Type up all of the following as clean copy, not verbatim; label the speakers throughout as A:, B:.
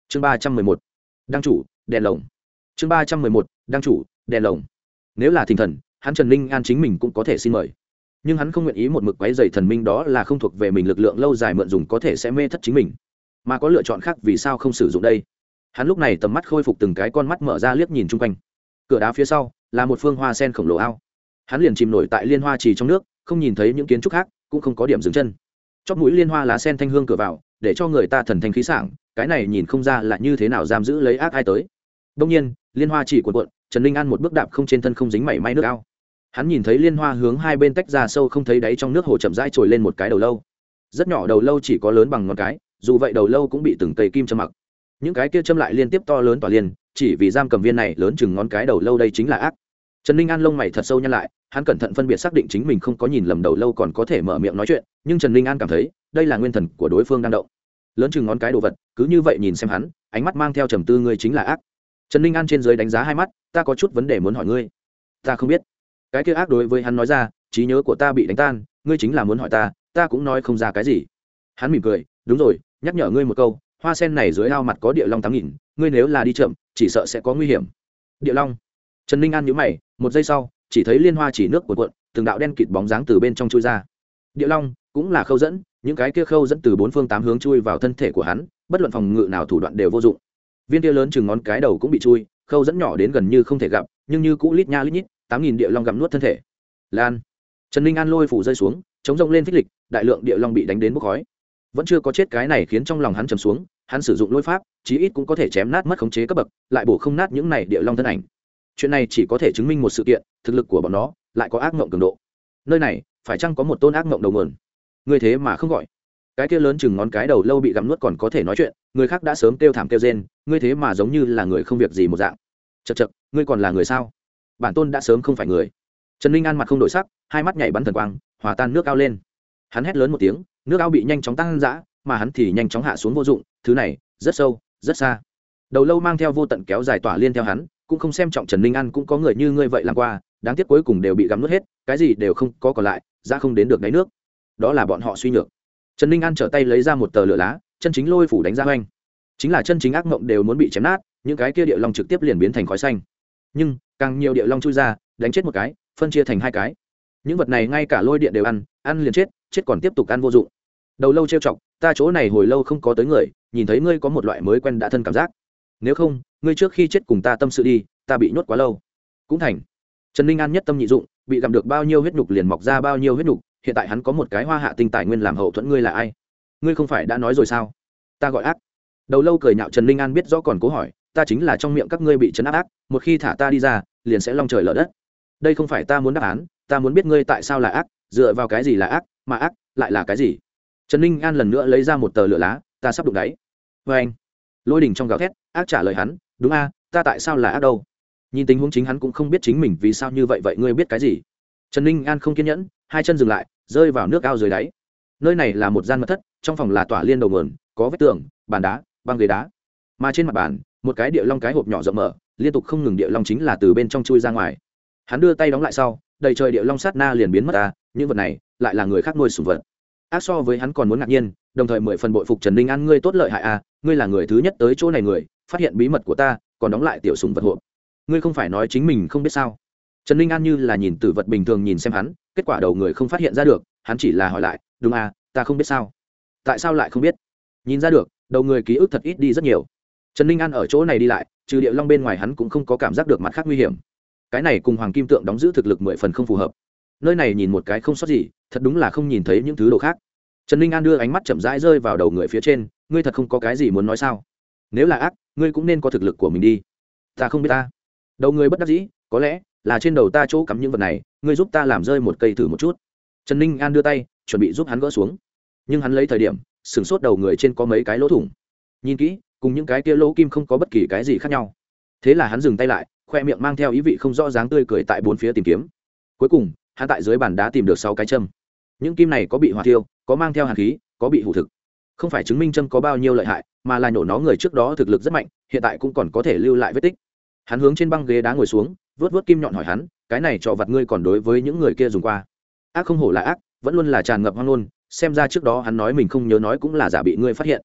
A: chương 311, đăng chủ đèn lồng. chương 311, đăng chủ đèn lồng. Nếu là thỉnh thần, hắn Trần Ninh An chính mình cũng có thể xin mời, nhưng hắn không nguyện ý một mực quấy dày thần minh, đó là không thuộc về mình lực lượng lâu dài mượn dùng có thể sẽ mê thất chính mình, mà có lựa chọn khác vì sao không sử dụng đây. Hắn lúc này tầm mắt khôi phục, từng cái con mắt mở ra liếc nhìn chung quanh. Cửa đá phía sau là một phương hoa sen khổng lồ ao, hắn liền chìm nổi tại liên hoa trì trong nước, không nhìn thấy những kiến trúc khác, cũng không có điểm dừng chân. Chóp mũi liên hoa lá sen thanh hương cửa vào, để cho người ta thần thanh khí sảng, cái này nhìn không ra là như thế nào giam giữ lấy ác ai tới. Đông nhiên liên hoa chỉ cuộn cuộn, Trần Ninh An một bước đạp không, trên thân không dính mảy may nước ao. Hắn nhìn thấy liên hoa hướng hai bên tách ra sâu không thấy đáy trong nước hồ, chậm rãi trồi lên một cái đầu lâu, rất nhỏ đầu lâu chỉ có lớn bằng ngón cái, dù vậy đầu lâu cũng bị từng cây kim châm mặc, những cái kia châm lại liên tiếp to lớn tỏa liên, chỉ vì giam cầm viên này lớn chừng ngón cái đầu lâu, đây chính là ác. Trần Ninh An lông mày thật sâu nhăn lại, hắn cẩn thận phân biệt xác định chính mình không có nhìn lầm đầu lâu còn có thể mở miệng nói chuyện, nhưng Trần Ninh An cảm thấy đây là nguyên thần của đối phương đang động. Lớn chừng ngón cái đồ vật cứ như vậy nhìn xem hắn, ánh mắt mang theo trầm tư, ngươi chính là ác. Trần Ninh An trên dưới đánh giá hai mắt, ta có chút vấn đề muốn hỏi ngươi. Ta không biết. Cái kia ác đối với hắn nói ra, trí nhớ của ta bị đánh tan, ngươi chính là muốn hỏi ta, ta cũng nói không ra cái gì. Hắn mỉm cười, đúng rồi, nhắc nhở ngươi một câu, hoa sen này dưới ao mặt có địa long 8.000, ngươi nếu là đi chậm chỉ sợ sẽ có nguy hiểm. Địa long. Trần Ninh An nhíu mày, một giây sau chỉ thấy liên hoa chỉ nước cuộn cuộn, từng đạo đen kịt bóng dáng từ bên trong chui ra. Địa long cũng là khâu dẫn, những cái kia khâu dẫn từ bốn phương tám hướng chui vào thân thể của hắn, bất luận phòng ngự nào thủ đoạn đều vô dụng. Viên kia lớn chừng ngón cái đầu cũng bị chui, khâu dẫn nhỏ đến gần như không thể gặp, nhưng như cũ lít nha lít nhít, 8.000 địa long gặm nuốt thân thể. Lan. Trần Ninh An lôi phủ rơi xuống, chống rông lên phích lịch, đại lượng địa long bị đánh đến bốc khói. Vẫn chưa có chết, cái này khiến trong lòng hắn trầm xuống, hắn sử dụng lôi pháp, chí ít cũng có thể chém nát mất khống chế cấp bậc, lại bổ không nát những này địa long thân ảnh. Chuyện này chỉ có thể chứng minh một sự kiện, thực lực của bọn nó lại có ác mộng cường độ. Nơi này phải chăng có một tôn ác mộng đầu nguồn? Ngươi thế mà không gọi. Cái kia lớn chừng ngón cái đầu lâu bị gặm nuốt còn có thể nói chuyện, người khác đã sớm kêu thảm kêu rên, ngươi thế mà giống như là người không việc gì một dạng. Chậc chậc, ngươi còn là người sao? Bản tôn đã sớm không phải người. Trần Ninh An mặt không đổi sắc, hai mắt nhảy bắn thần quang, hòa tan nước ao lên. Hắn hét lớn một tiếng, nước ao bị nhanh chóng tăng dã, mà hắn thì nhanh chóng hạ xuống vô dụng, thứ này rất sâu, rất xa. Đầu lâu mang theo vô tận kéo dài tỏa liên theo hắn, cũng không xem trọng Trần Ninh An, cũng có người như ngươi vậy làm qua, đáng tiếc cuối cùng đều bị gặm nuốt hết, cái gì đều không có còn lại, ra không đến được đáy nước. Đó là bọn họ suy nhược. Trần Ninh An trở tay lấy ra một tờ lửa lá, chân chính lôi phủ đánh ra oanh. Chính là chân chính ác mộng đều muốn bị chém nát, những cái kia địa long trực tiếp liền biến thành khói xanh. Nhưng càng nhiều địa long chui ra, đánh chết một cái, phân chia thành hai cái. Những vật này ngay cả lôi điện đều ăn, ăn liền chết, chết còn tiếp tục ăn vô dụng. Đầu lâu trêu chọc, ta chỗ này hồi lâu không có tới người, nhìn thấy ngươi có một loại mới quen đã thân cảm giác. Nếu không, ngươi trước khi chết cùng ta tâm sự đi, ta bị nhốt quá lâu. Cũng thành. Trần Ninh An nhất tâm nhị dụng, bị gặm được bao nhiêu huyết nhục liền mọc ra bao nhiêu huyết nhục, hiện tại hắn có một cái hoa hạ tinh tài nguyên làm hậu thuẫn. Ngươi là ai? Ngươi không phải đã nói rồi sao? Ta gọi ác. Đầu lâu cười nhạo. Trần Ninh An biết rõ còn cố hỏi, ta chính là trong miệng các ngươi bị trấn áp ác, một khi thả ta đi ra, liền sẽ long trời lở đất. Đây không phải ta muốn đáp án, ta muốn biết ngươi tại sao là ác, dựa vào cái gì là ác, mà ác lại là cái gì? Trần Ninh An lần nữa lấy ra một tờ lửa lá, ta sắp đụng đáy. Vê anh. Lôi đỉnh trong gào thét, ác trả lời hắn, đúng a, ta tại sao là ác đâu? Nhìn tình huống chính hắn cũng không biết chính mình vì sao như vậy, vậy ngươi biết cái gì? Trần Ninh An không kiên nhẫn, hai chân dừng lại, rơi vào nước ao dưới đáy. Nơi này là một gian mật thất, trong phòng là tỏa liên đầu nguồn, có vách tường, bàn đá, băng ghế đá, mà trên mặt bàn một cái địa long cái hộp nhỏ rộng mở, liên tục không ngừng địa long chính là từ bên trong chui ra ngoài. Hắn đưa tay đóng lại sau, đầy trời địa long sát na liền biến mất. Những vật này lại là người khác nuôi sủng vật. Ác so với hắn còn muốn ngạc nhiên, đồng thời 10 phần bội phục Trần Ninh An, ngươi tốt lợi hại ngươi là người thứ nhất tới chỗ này người, phát hiện bí mật của ta, còn đóng lại tiểu sủng vật hộp. Ngươi không phải nói chính mình không biết sao? Trần Ninh An như là nhìn tử vật bình thường nhìn xem hắn, kết quả đầu người không phát hiện ra được, hắn chỉ là hỏi lại, đúng ta không biết sao? Tại sao lại không biết? Nhìn ra được, đầu người ký ức thật ít đi rất nhiều. Trần Ninh An ở chỗ này đi lại, trừ địa long bên ngoài hắn cũng không có cảm giác được mặt khác nguy hiểm. Cái này cùng hoàng kim tượng đóng giữ thực lực 10 phần không phù hợp. Nơi này nhìn một cái không sót gì, thật đúng là không nhìn thấy những thứ đồ khác. Trần Ninh An đưa ánh mắt chậm rãi rơi vào đầu người phía trên, ngươi thật không có cái gì muốn nói sao? Nếu là ác, ngươi cũng nên có thực lực của mình đi. Ta không biết ta. Đầu người bất đắc dĩ, có lẽ là trên đầu ta chỗ cắm những vật này, ngươi giúp ta làm rơi một cây thử một chút. Trần Ninh An đưa tay chuẩn bị giúp hắn gỡ xuống, nhưng hắn lấy thời điểm sửng sốt, đầu người trên có mấy cái lỗ thủng, nhìn kỹ cùng những cái kia lỗ kim không có bất kỳ cái gì khác nhau. Thế là hắn dừng tay lại, khoe miệng mang theo ý vị không rõ dáng tươi cười tại bốn phía tìm kiếm. Cuối cùng hắn tại dưới bàn đá tìm được 6 cái châm. Những kim này có bị hỏa thiêu, có mang theo hàn khí, có bị hủ thực. Không phải chứng minh châm có bao nhiêu lợi hại, mà là nhổ nó người trước đó thực lực rất mạnh, hiện tại cũng còn có thể lưu lại vết tích. Hắn hướng trên băng ghế đá ngồi xuống, vớt vớt kim nhọn hỏi hắn, cái này trò vặt ngươi còn đối với những người kia dùng qua? Ác không hổ là ác, vẫn luôn là tràn ngập hoang ngôn, xem ra trước đó hắn nói mình không nhớ nói cũng là giả bị ngươi phát hiện.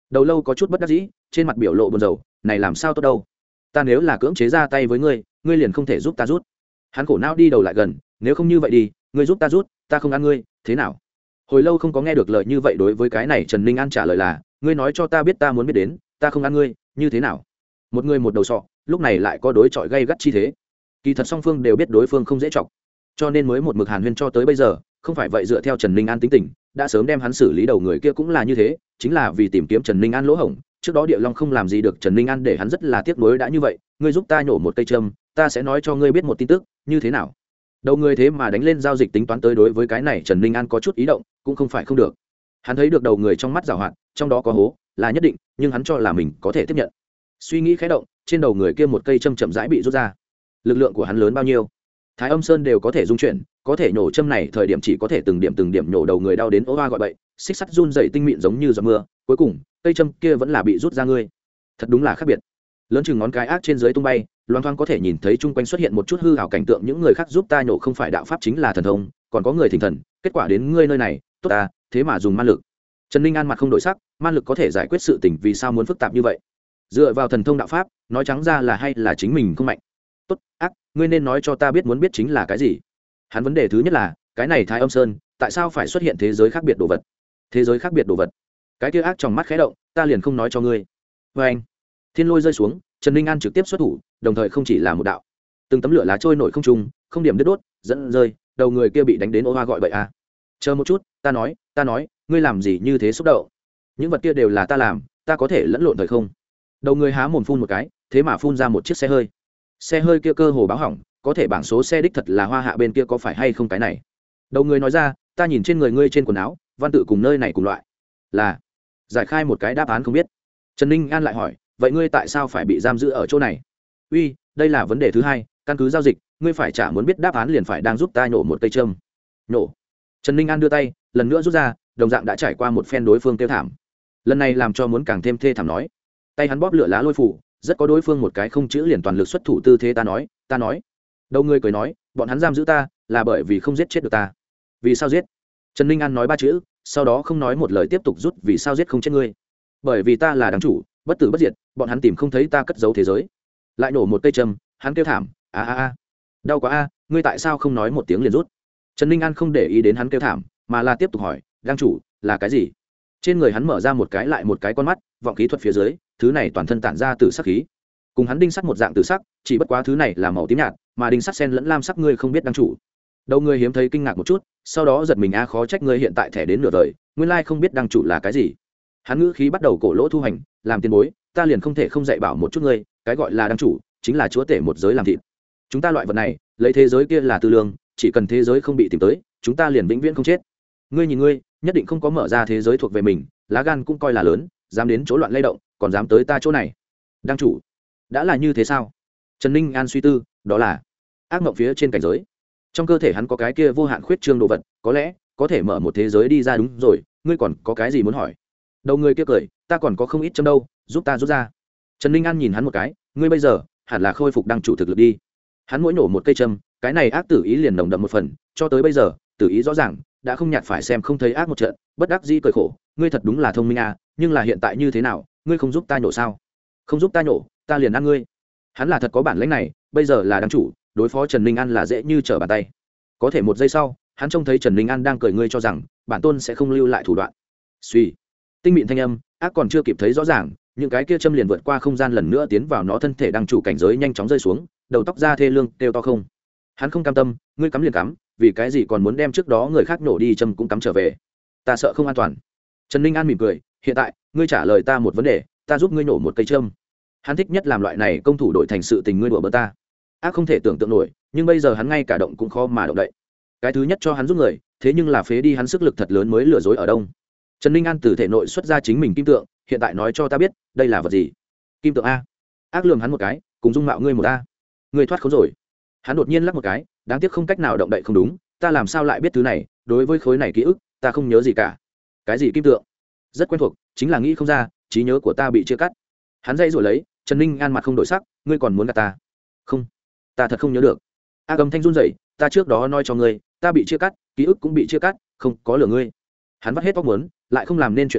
A: Đầu lâu có chút bất đắc dĩ, trên mặt biểu lộ buồn rầu, này làm sao tốt đâu, ta nếu là cưỡng chế ra tay với ngươi, ngươi liền không thể giúp ta rút. Hắn khổ não đi đầu lại gần, nếu không như vậy đi, ngươi giúp ta rút, ta không ăn ngươi, thế nào? Hồi lâu không có nghe được lời như vậy, đối với cái này Trần Ninh An trả lời là, ngươi nói cho ta biết ta muốn biết đến, ta không ăn ngươi, như thế nào? Một người một đầu sọ, lúc này lại có đối chọi gay gắt chi thế. Kỳ thật song phương đều biết đối phương không dễ chọc, cho nên mới một mực hàn huyên cho tới bây giờ. Không phải vậy dựa theo Trần Ninh An tính tình, đã sớm đem hắn xử lý. Đầu người kia cũng là như thế, chính là vì tìm kiếm Trần Ninh An lỗ hổng. Trước đó Địa Long không làm gì được Trần Ninh An, để hắn rất là tiếc nuối. Đã như vậy, ngươi giúp ta nhổ một cây châm, ta sẽ nói cho ngươi biết một tin tức, như thế nào? Đầu người thế mà đánh lên giao dịch tính toán tới, đối với cái này Trần Ninh An có chút ý động, cũng không phải không được. Hắn thấy được đầu người trong mắt giảo hoạt, trong đó có hố, là nhất định, nhưng hắn cho là mình có thể tiếp nhận. Suy nghĩ khẽ động, trên đầu người kia một cây châm chậm rãi bị rút ra. Lực lượng của hắn lớn bao nhiêu? Thái Âm Sơn đều có thể dung chuyển, có thể nổ châm này thời điểm chỉ có thể từng điểm nổ đầu người, đau đến ố hoa gọi bậy, xích sắt run dậy tinh mịn giống như giọt mưa. Cuối cùng cây châm kia vẫn là bị rút ra. Ngươi thật đúng là khác biệt. Lớn chừng ngón cái ác trên dưới tung bay, loang thoáng có thể nhìn thấy chung quanh xuất hiện một chút hư ảo cảnh tượng. Những người khác giúp ta nổ không phải đạo pháp chính là thần thông, còn có người thỉnh thần. Kết quả đến ngươi nơi này, tốt ta, thế mà dùng man lực. Trần Ninh An mặt không đổi sắc, man lực có thể giải quyết sự tình, vì sao muốn phức tạp như vậy? Dựa vào thần thông đạo pháp, nói trắng ra là hay là chính mình không mạnh. Tốt ác, ngươi nên nói cho ta biết, muốn biết chính là cái gì? Hắn vấn đề thứ nhất là cái này Thái Âm Sơn tại sao phải xuất hiện thế giới khác biệt đồ vật? Thế giới khác biệt đồ vật? Cái kia ác trong mắt khẽ động, ta liền không nói cho ngươi. Vê anh, thiên lôi rơi xuống, Trần Ninh An trực tiếp xuất thủ, đồng thời không chỉ là một đạo, từng tấm lửa lá trôi nổi không trung, không điểm đứt đốt, dẫn rơi, đầu người kia bị đánh đến ô hoa gọi bậy à. Chờ một chút, ta nói, ngươi làm gì như thế xúc động? Những vật kia đều là ta làm, ta có thể lẫn lộn thời không? Đầu người há mồm phun một cái, thế mà phun ra một chiếc xe hơi. Xe hơi kia cơ hồ báo hỏng, có thể bảng số xe đích thật là Hoa Hạ bên kia, có phải hay không cái này? Đầu người nói ra, ta nhìn trên người ngươi trên quần áo, văn tự cùng nơi này cùng loại, là giải khai một cái đáp án không biết. Trần Ninh An lại hỏi, vậy ngươi tại sao phải bị giam giữ ở chỗ này? Uy, đây là vấn đề thứ hai, căn cứ giao dịch, ngươi phải trả, muốn biết đáp án liền phải đang giúp ta nhổ một cây châm. Nhổ. Trần Ninh An đưa tay, lần nữa rút ra, đồng dạng đã trải qua một phen đối phương kêu thảm. Lần này làm cho muốn càng thêm thê thảm, nói, tay hắn bóp lửa lá lôi phủ, rất có đối phương một cái không chữ liền toàn lực xuất thủ tư thế. Ta nói. Đầu người cười nói, bọn hắn giam giữ ta là bởi vì không giết chết được ta. Vì sao giết? Trần Ninh An nói ba chữ, sau đó không nói một lời tiếp tục rút. Vì sao giết không chết ngươi? Bởi vì ta là đáng chủ, bất tử bất diệt, bọn hắn tìm không thấy ta cất giấu thế giới. Lại nổ một cây châm, hắn kêu thảm, a đau quá a, ngươi tại sao không nói một tiếng liền rút? Trần Ninh An không để ý đến hắn kêu thảm, mà là tiếp tục hỏi, đáng chủ là cái gì? Trên người hắn mở ra một cái lại một cái con mắt, vọng khí thuật phía dưới, thứ này toàn thân tản ra tử sắc khí, cùng hắn đinh sắt một dạng tử sắc, chỉ bất quá thứ này là màu tím nhạt, mà đinh sắt sen lẫn lam sắc. Ngươi không biết đáng chủ? Đầu người hiếm thấy kinh ngạc một chút, sau đó giật mình, khó trách ngươi hiện tại thẻ đến nửa đời, nguyên lai không biết đáng chủ là cái gì. Hắn ngữ khí bắt đầu cổ lỗ thu hành, làm tiền bối, ta liền không thể không dạy bảo một chút ngươi, cái gọi là đáng chủ chính là chúa tể một giới làm thịt. Chúng ta loại vật này, lấy thế giới kia là tư lương, chỉ cần thế giới không bị tìm tới, chúng ta liền vĩnh viễn không chết. Ngươi nhìn ngươi, nhất định không có mở ra thế giới thuộc về mình, lá gan cũng coi là lớn, dám đến chỗ loạn lay động, còn dám tới ta chỗ này. Đáng chủ đã là như thế sao? Trần Ninh An suy tư, đó là ác mộng phía trên cảnh giới. Trong cơ thể hắn có cái kia vô hạn khuyết trương đồ vật, có lẽ có thể mở một thế giới đi ra. Đúng rồi, ngươi còn có cái gì muốn hỏi? Đầu người kia cười, ta còn có không ít châm đâu, giúp ta rút ra. Trần Ninh An nhìn hắn một cái, ngươi bây giờ hẳn là khôi phục đăng chủ thực lực đi. Hắn mỗi nổ một cây châm, cái này ác tử ý liền nồng đậm một phần, cho tới bây giờ tử ý rõ ràng, đã không nhạt phải xem không thấy ác một trận. Bất đắc dĩ cười khổ, ngươi thật đúng là thông minh à, nhưng là hiện tại như thế nào, ngươi không giúp ta nhổ sao? Không giúp ta nhổ, ta liền ăn ngươi. Hắn là thật có bản lĩnh này, bây giờ là đăng chủ, đối phó Trần Ninh An là dễ như trở bàn tay. Có thể một giây sau, hắn trông thấy Trần Ninh An đang cười, ngươi cho rằng bản tôn sẽ không lưu lại thủ đoạn? Suy, tinh mịn thanh âm, ác còn chưa kịp thấy rõ ràng, những cái kia châm liền vượt qua không gian, lần nữa tiến vào nó thân thể. Đăng chủ cảnh giới nhanh chóng rơi xuống, đầu tóc ra thê lương, kêu to không. Hắn không cam tâm, ngươi cắm liền cắm, vì cái gì còn muốn đem trước đó người khác nổ đi châm cũng cắm trở về? Ta sợ không an toàn. Trần Ninh An mỉm cười, hiện tại ngươi trả lời ta một vấn đề, ta giúp ngươi nổ một cây châm. Hắn thích nhất làm loại này công thủ đội thành sự tình, ngươi đùa bỡn ta. Ác không thể tưởng tượng nổi, nhưng bây giờ hắn ngay cả động cũng khó mà động đậy. Cái thứ nhất cho hắn giúp người, thế nhưng là phế đi hắn sức lực thật lớn mới lừa dối ở đông. Trần Ninh An từ thể nội xuất ra chính mình kim tượng, hiện tại nói cho ta biết, đây là vật gì? Kim tượng a. Ác lườm hắn một cái, cùng dung mạo ngươi một a. Ngươi thoát khốn rồi. Hắn đột nhiên lắc một cái, đáng tiếc không cách nào động đậy. Không đúng, ta làm sao lại biết thứ này, đối với khối này ký ức ta không nhớ gì cả. Cái gì kim tượng? Rất quen thuộc, chính là nghĩ không ra, trí nhớ của ta bị chia cắt. Hắn dây rồi lấy. Trần Ninh An mặt không đổi sắc, ngươi còn muốn gạt ta? Không, ta thật không nhớ được. Ác âm thanh run rẩy, ta trước đó nói cho ngươi, ta bị chia cắt, ký ức cũng bị chia cắt, không có lừa ngươi. Hắn vắt hết óc muốn, lại không làm nên chuyện gì,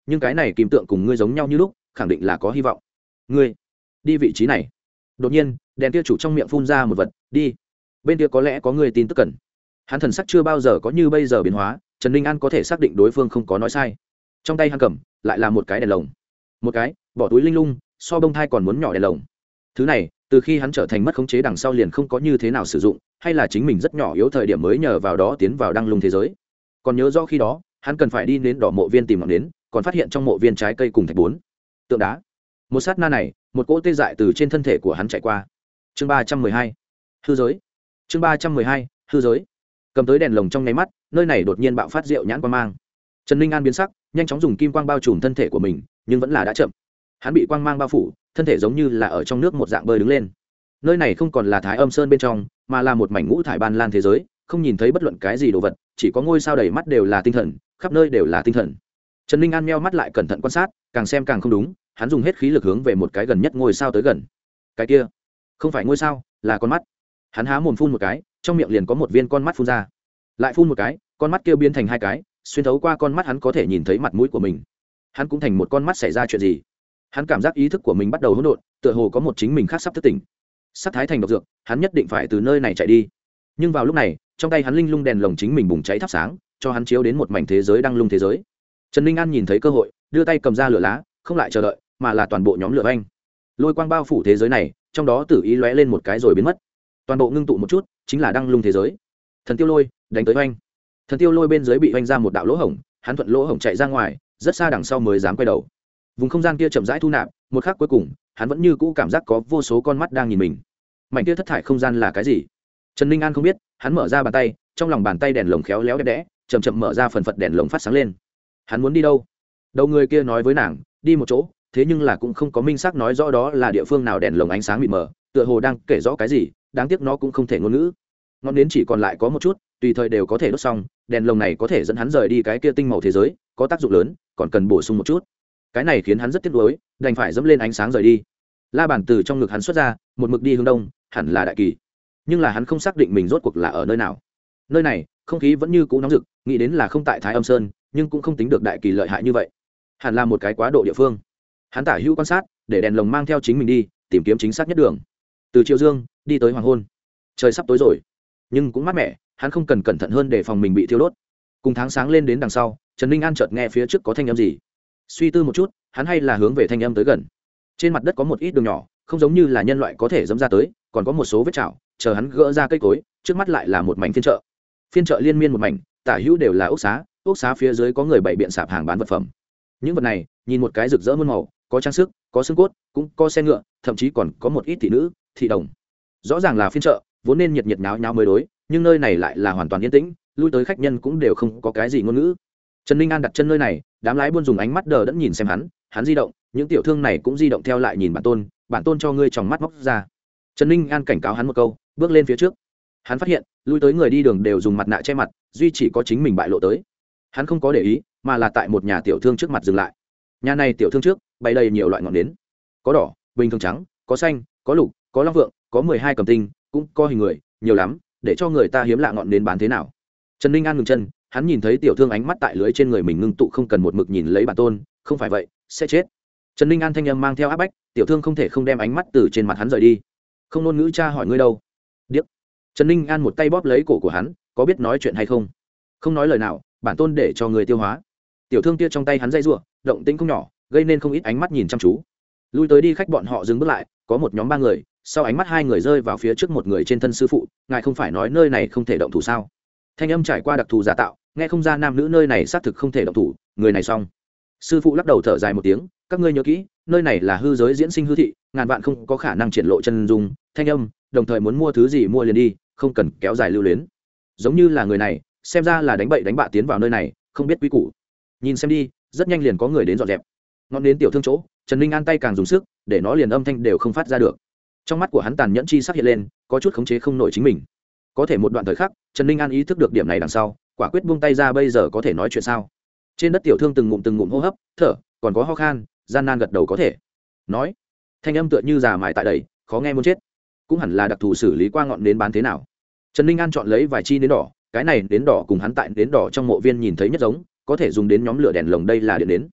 A: nhưng cái này kim tượng cùng ngươi giống nhau như lúc, khẳng định là có hy vọng. Ngươi đi vị trí này. Đột nhiên đèn kia chủ trong miệng phun ra một vật, đi bên kia có lẽ có người tin tức cần. Hắn thần sắc chưa bao giờ có như bây giờ biến hóa, Trần Ninh An có thể xác định đối phương không có nói sai. Trong tay hắn cầm lại là một cái đèn lồng, một cái bỏ túi linh lung so bông thai còn muốn nhỏ đèn lồng. Thứ này từ khi hắn trở thành mất khống chế đằng sau liền không có như thế nào sử dụng, hay là chính mình rất nhỏ yếu thời điểm mới nhờ vào đó tiến vào đăng lung thế giới. Còn nhớ rõ khi đó hắn cần phải đi đến đỏ mộ viên tìm ngọn nến, còn phát hiện trong mộ viên trái cây cùng thạch bốn tượng đá. Một sát na này một cỗ tê dại từ trên thân thể của hắn chạy qua. Chương 312 hư giới. Chương 312 hư giới. Cầm tới đèn lồng trong nháy mắt, nơi này đột nhiên bạo phát rượu nhãn quang mang. Trần Ninh An biến sắc, nhanh chóng dùng kim quang bao trùm thân thể của mình, nhưng vẫn là đã chậm. Hắn bị quang mang bao phủ, thân thể giống như là ở trong nước một dạng bơi đứng lên. Nơi này không còn là Thái Âm Sơn bên trong, mà là một mảnh ngũ thải ban lan thế giới, không nhìn thấy bất luận cái gì đồ vật, chỉ có ngôi sao đầy mắt đều là tinh thần, khắp nơi đều là tinh thần. Trần Ninh An meo mắt lại cẩn thận quan sát, càng xem càng không đúng, hắn dùng hết khí lực hướng về một cái gần nhất ngôi sao tới gần. Cái kia không phải ngôi sao, là con mắt. Hắn há mồm phun một cái, trong miệng liền có một viên con mắt phun ra. Lại phun một cái, con mắt kia biến thành hai cái, xuyên thấu qua con mắt hắn có thể nhìn thấy mặt mũi của mình. Hắn cũng thành một con mắt. Xảy ra chuyện gì? Hắn cảm giác ý thức của mình bắt đầu hỗn độn, tựa hồ có một chính mình khác sắp thức tỉnh. Sắp thái thành độc dược, hắn nhất định phải từ nơi này chạy đi. Nhưng vào lúc này, trong tay hắn linh lung đèn lồng chính mình bùng cháy thắp sáng, cho hắn chiếu đến một mảnh thế giới đang lung thế giới. Trần Ninh An nhìn thấy cơ hội, đưa tay cầm ra lửa lá, không lại chờ đợi, mà là toàn bộ nhóm lửa anh. Lôi quang bao phủ thế giới này, trong đó tử ý lóe lên một cái rồi biến mất. Toàn bộ ngưng tụ một chút, chính là đăng lung thế giới. Thần tiêu lôi đánh tới oanh. Thần tiêu lôi bên dưới bị oanh ra một đạo lỗ hổng, hắn thuận lỗ hổng chạy ra ngoài, rất xa đằng sau mới dám quay đầu. Vùng không gian kia chậm rãi thu nạp, một khắc cuối cùng, hắn vẫn như cũ cảm giác có vô số con mắt đang nhìn mình. Mảnh kia thất thải không gian là cái gì? Trần Ninh An không biết, hắn mở ra bàn tay, trong lòng bàn tay đèn lồng khéo léo đẹp đẽ, chậm chậm mở ra phần phật đèn lồng phát sáng lên. Hắn muốn đi đâu? Đầu người kia nói với nàng, đi một chỗ, thế nhưng là cũng không có minh xác nói rõ đó là địa phương nào. Đèn lồng ánh sáng mịt mờ, tựa hồ đang kể rõ cái gì, đáng tiếc nó cũng không thể ngôn ngữ. Ngọn nến chỉ còn lại có một chút, tùy thời đều có thể đốt xong, đèn lồng này có thể dẫn hắn rời đi cái kia tinh màu thế giới, có tác dụng lớn, còn cần bổ sung một chút. Cái này khiến hắn rất tiếc nuối, đành phải dẫm lên ánh sáng rời đi. La bàn từ trong ngực hắn xuất ra, một mực đi hướng đông, hẳn là Đại Kỳ. Nhưng là hắn không xác định mình rốt cuộc là ở nơi nào. Nơi này, không khí vẫn như cũ nóng rực, nghĩ đến là không tại Thái Âm Sơn, nhưng cũng không tính được Đại Kỳ lợi hại như vậy. Hẳn là một cái quá độ địa phương. Hắn tả hữu quan sát, để đèn lồng mang theo chính mình đi, tìm kiếm chính xác nhất đường. Từ chiều dương đi tới hoàng hôn, trời sắp tối rồi, nhưng cũng mát mẻ, hắn không cần cẩn thận hơn để phòng mình bị thiêu đốt. Cùng tháng sáng lên đến đằng sau, Trần Ninh An chợt nghe phía trước có thanh âm gì. Suy tư một chút, hắn hay là hướng về thanh âm tới gần. Trên mặt đất có một ít đường nhỏ, không giống như là nhân loại có thể dẫm ra tới, còn có một số vết chảo. Chờ hắn gỡ ra cây cối, trước mắt lại là một mảnh phiên chợ. Phiên chợ liên miên một mảnh, tả hữu đều là ốc xá phía dưới có người bày biện sạp hàng bán vật phẩm. Những vật này nhìn một cái rực rỡ muôn màu, có trang sức, có xương cốt, cũng có xe ngựa, thậm chí còn có một ít thị nữ, thị đồng. Rõ ràng là phiên chợ, vốn nên nhiệt nhiệt nháo nháo mới đối, nhưng nơi này lại là hoàn toàn yên tĩnh, lui tới khách nhân cũng đều không có cái gì ngôn ngữ. Trần Ninh An đặt chân nơi này, đám lái buôn dùng ánh mắt đờ đẫn nhìn xem hắn di động, những tiểu thương này cũng di động theo lại nhìn bản tôn cho ngươi tròng mắt móc ra. Trần Ninh An cảnh cáo hắn một câu, bước lên phía trước. Hắn phát hiện, lui tới người đi đường đều dùng mặt nạ che mặt, duy chỉ có chính mình bại lộ tới. Hắn không có để ý, mà là tại một nhà tiểu thương trước mặt dừng lại. Nhà này tiểu thương trước bày đầy nhiều loại ngọn nến, có đỏ, bình thường trắng, có xanh, có lục, có long vượng, có 12 cầm tinh, cũng có hình người, nhiều lắm, để cho người ta hiếm lạ ngọn nến bán thế nào. Trần Ninh An ngừng chân, hắn nhìn thấy tiểu thương ánh mắt tại lưới trên người mình ngưng tụ, không cần một mực nhìn lấy bản tôn, không phải vậy sẽ chết. Trần Ninh An thanh âm mang theo áp bách, tiểu thương không thể không đem ánh mắt từ trên mặt hắn rời đi. Không ngôn ngữ cha hỏi ngươi đâu? Điếc. Trần Ninh An một tay bóp lấy cổ của hắn, có biết nói chuyện hay không? Không nói lời nào, bản tôn để cho người tiêu hóa. Tiểu thương kia trong tay hắn dây rủa, động tĩnh không nhỏ, gây nên không ít ánh mắt nhìn chăm chú. Lui tới đi khách bọn họ dừng bước lại, có một nhóm 3 người, sau ánh mắt 2 người rơi vào phía trước một người trên thân sư phụ, ngài không phải nói nơi này không thể động thủ sao? Thanh âm trải qua đặc thù giả tạo, nghe không ra nam nữ nơi này xác thực không thể động thủ, người này xong. Sư phụ lắc đầu thở dài một tiếng, các ngươi nhớ kỹ, nơi này là hư giới diễn sinh hư thị, ngàn vạn không có khả năng triển lộ chân dung, thanh âm, đồng thời muốn mua thứ gì mua liền đi, không cần kéo dài lưu luyến. Giống như là người này, xem ra là đánh bậy đánh bạ tiến vào nơi này, không biết quy củ. Nhìn xem đi, rất nhanh liền có người đến dọn dẹp. Ngọn đến tiểu thương chỗ, Trần Ninh An tay càng dùng sức, để nó liền âm thanh đều không phát ra được. Trong mắt của hắn tàn nhẫn chi sắc hiện lên, có chút khống chế không nổi chính mình. Có thể một đoạn thời khắc, Trần Ninh An ý thức được điểm này đằng sau, quả quyết buông tay ra, bây giờ có thể nói chuyện sao? Trên đất tiểu thương từng ngụm hô hấp, thở, còn có ho khan, gian nan gật đầu có thể nói. Thanh âm tựa như già mài tại đầy, khó nghe muốn chết. Cũng hẳn là đặc thù xử lý qua ngọn nến bán thế nào. Trần Ninh An chọn lấy vài chi nến đỏ, cái này nến đỏ cùng hắn tại nến đỏ trong mộ viên nhìn thấy nhất giống, có thể dùng đến nhóm lửa đèn lồng, đây là điện nến.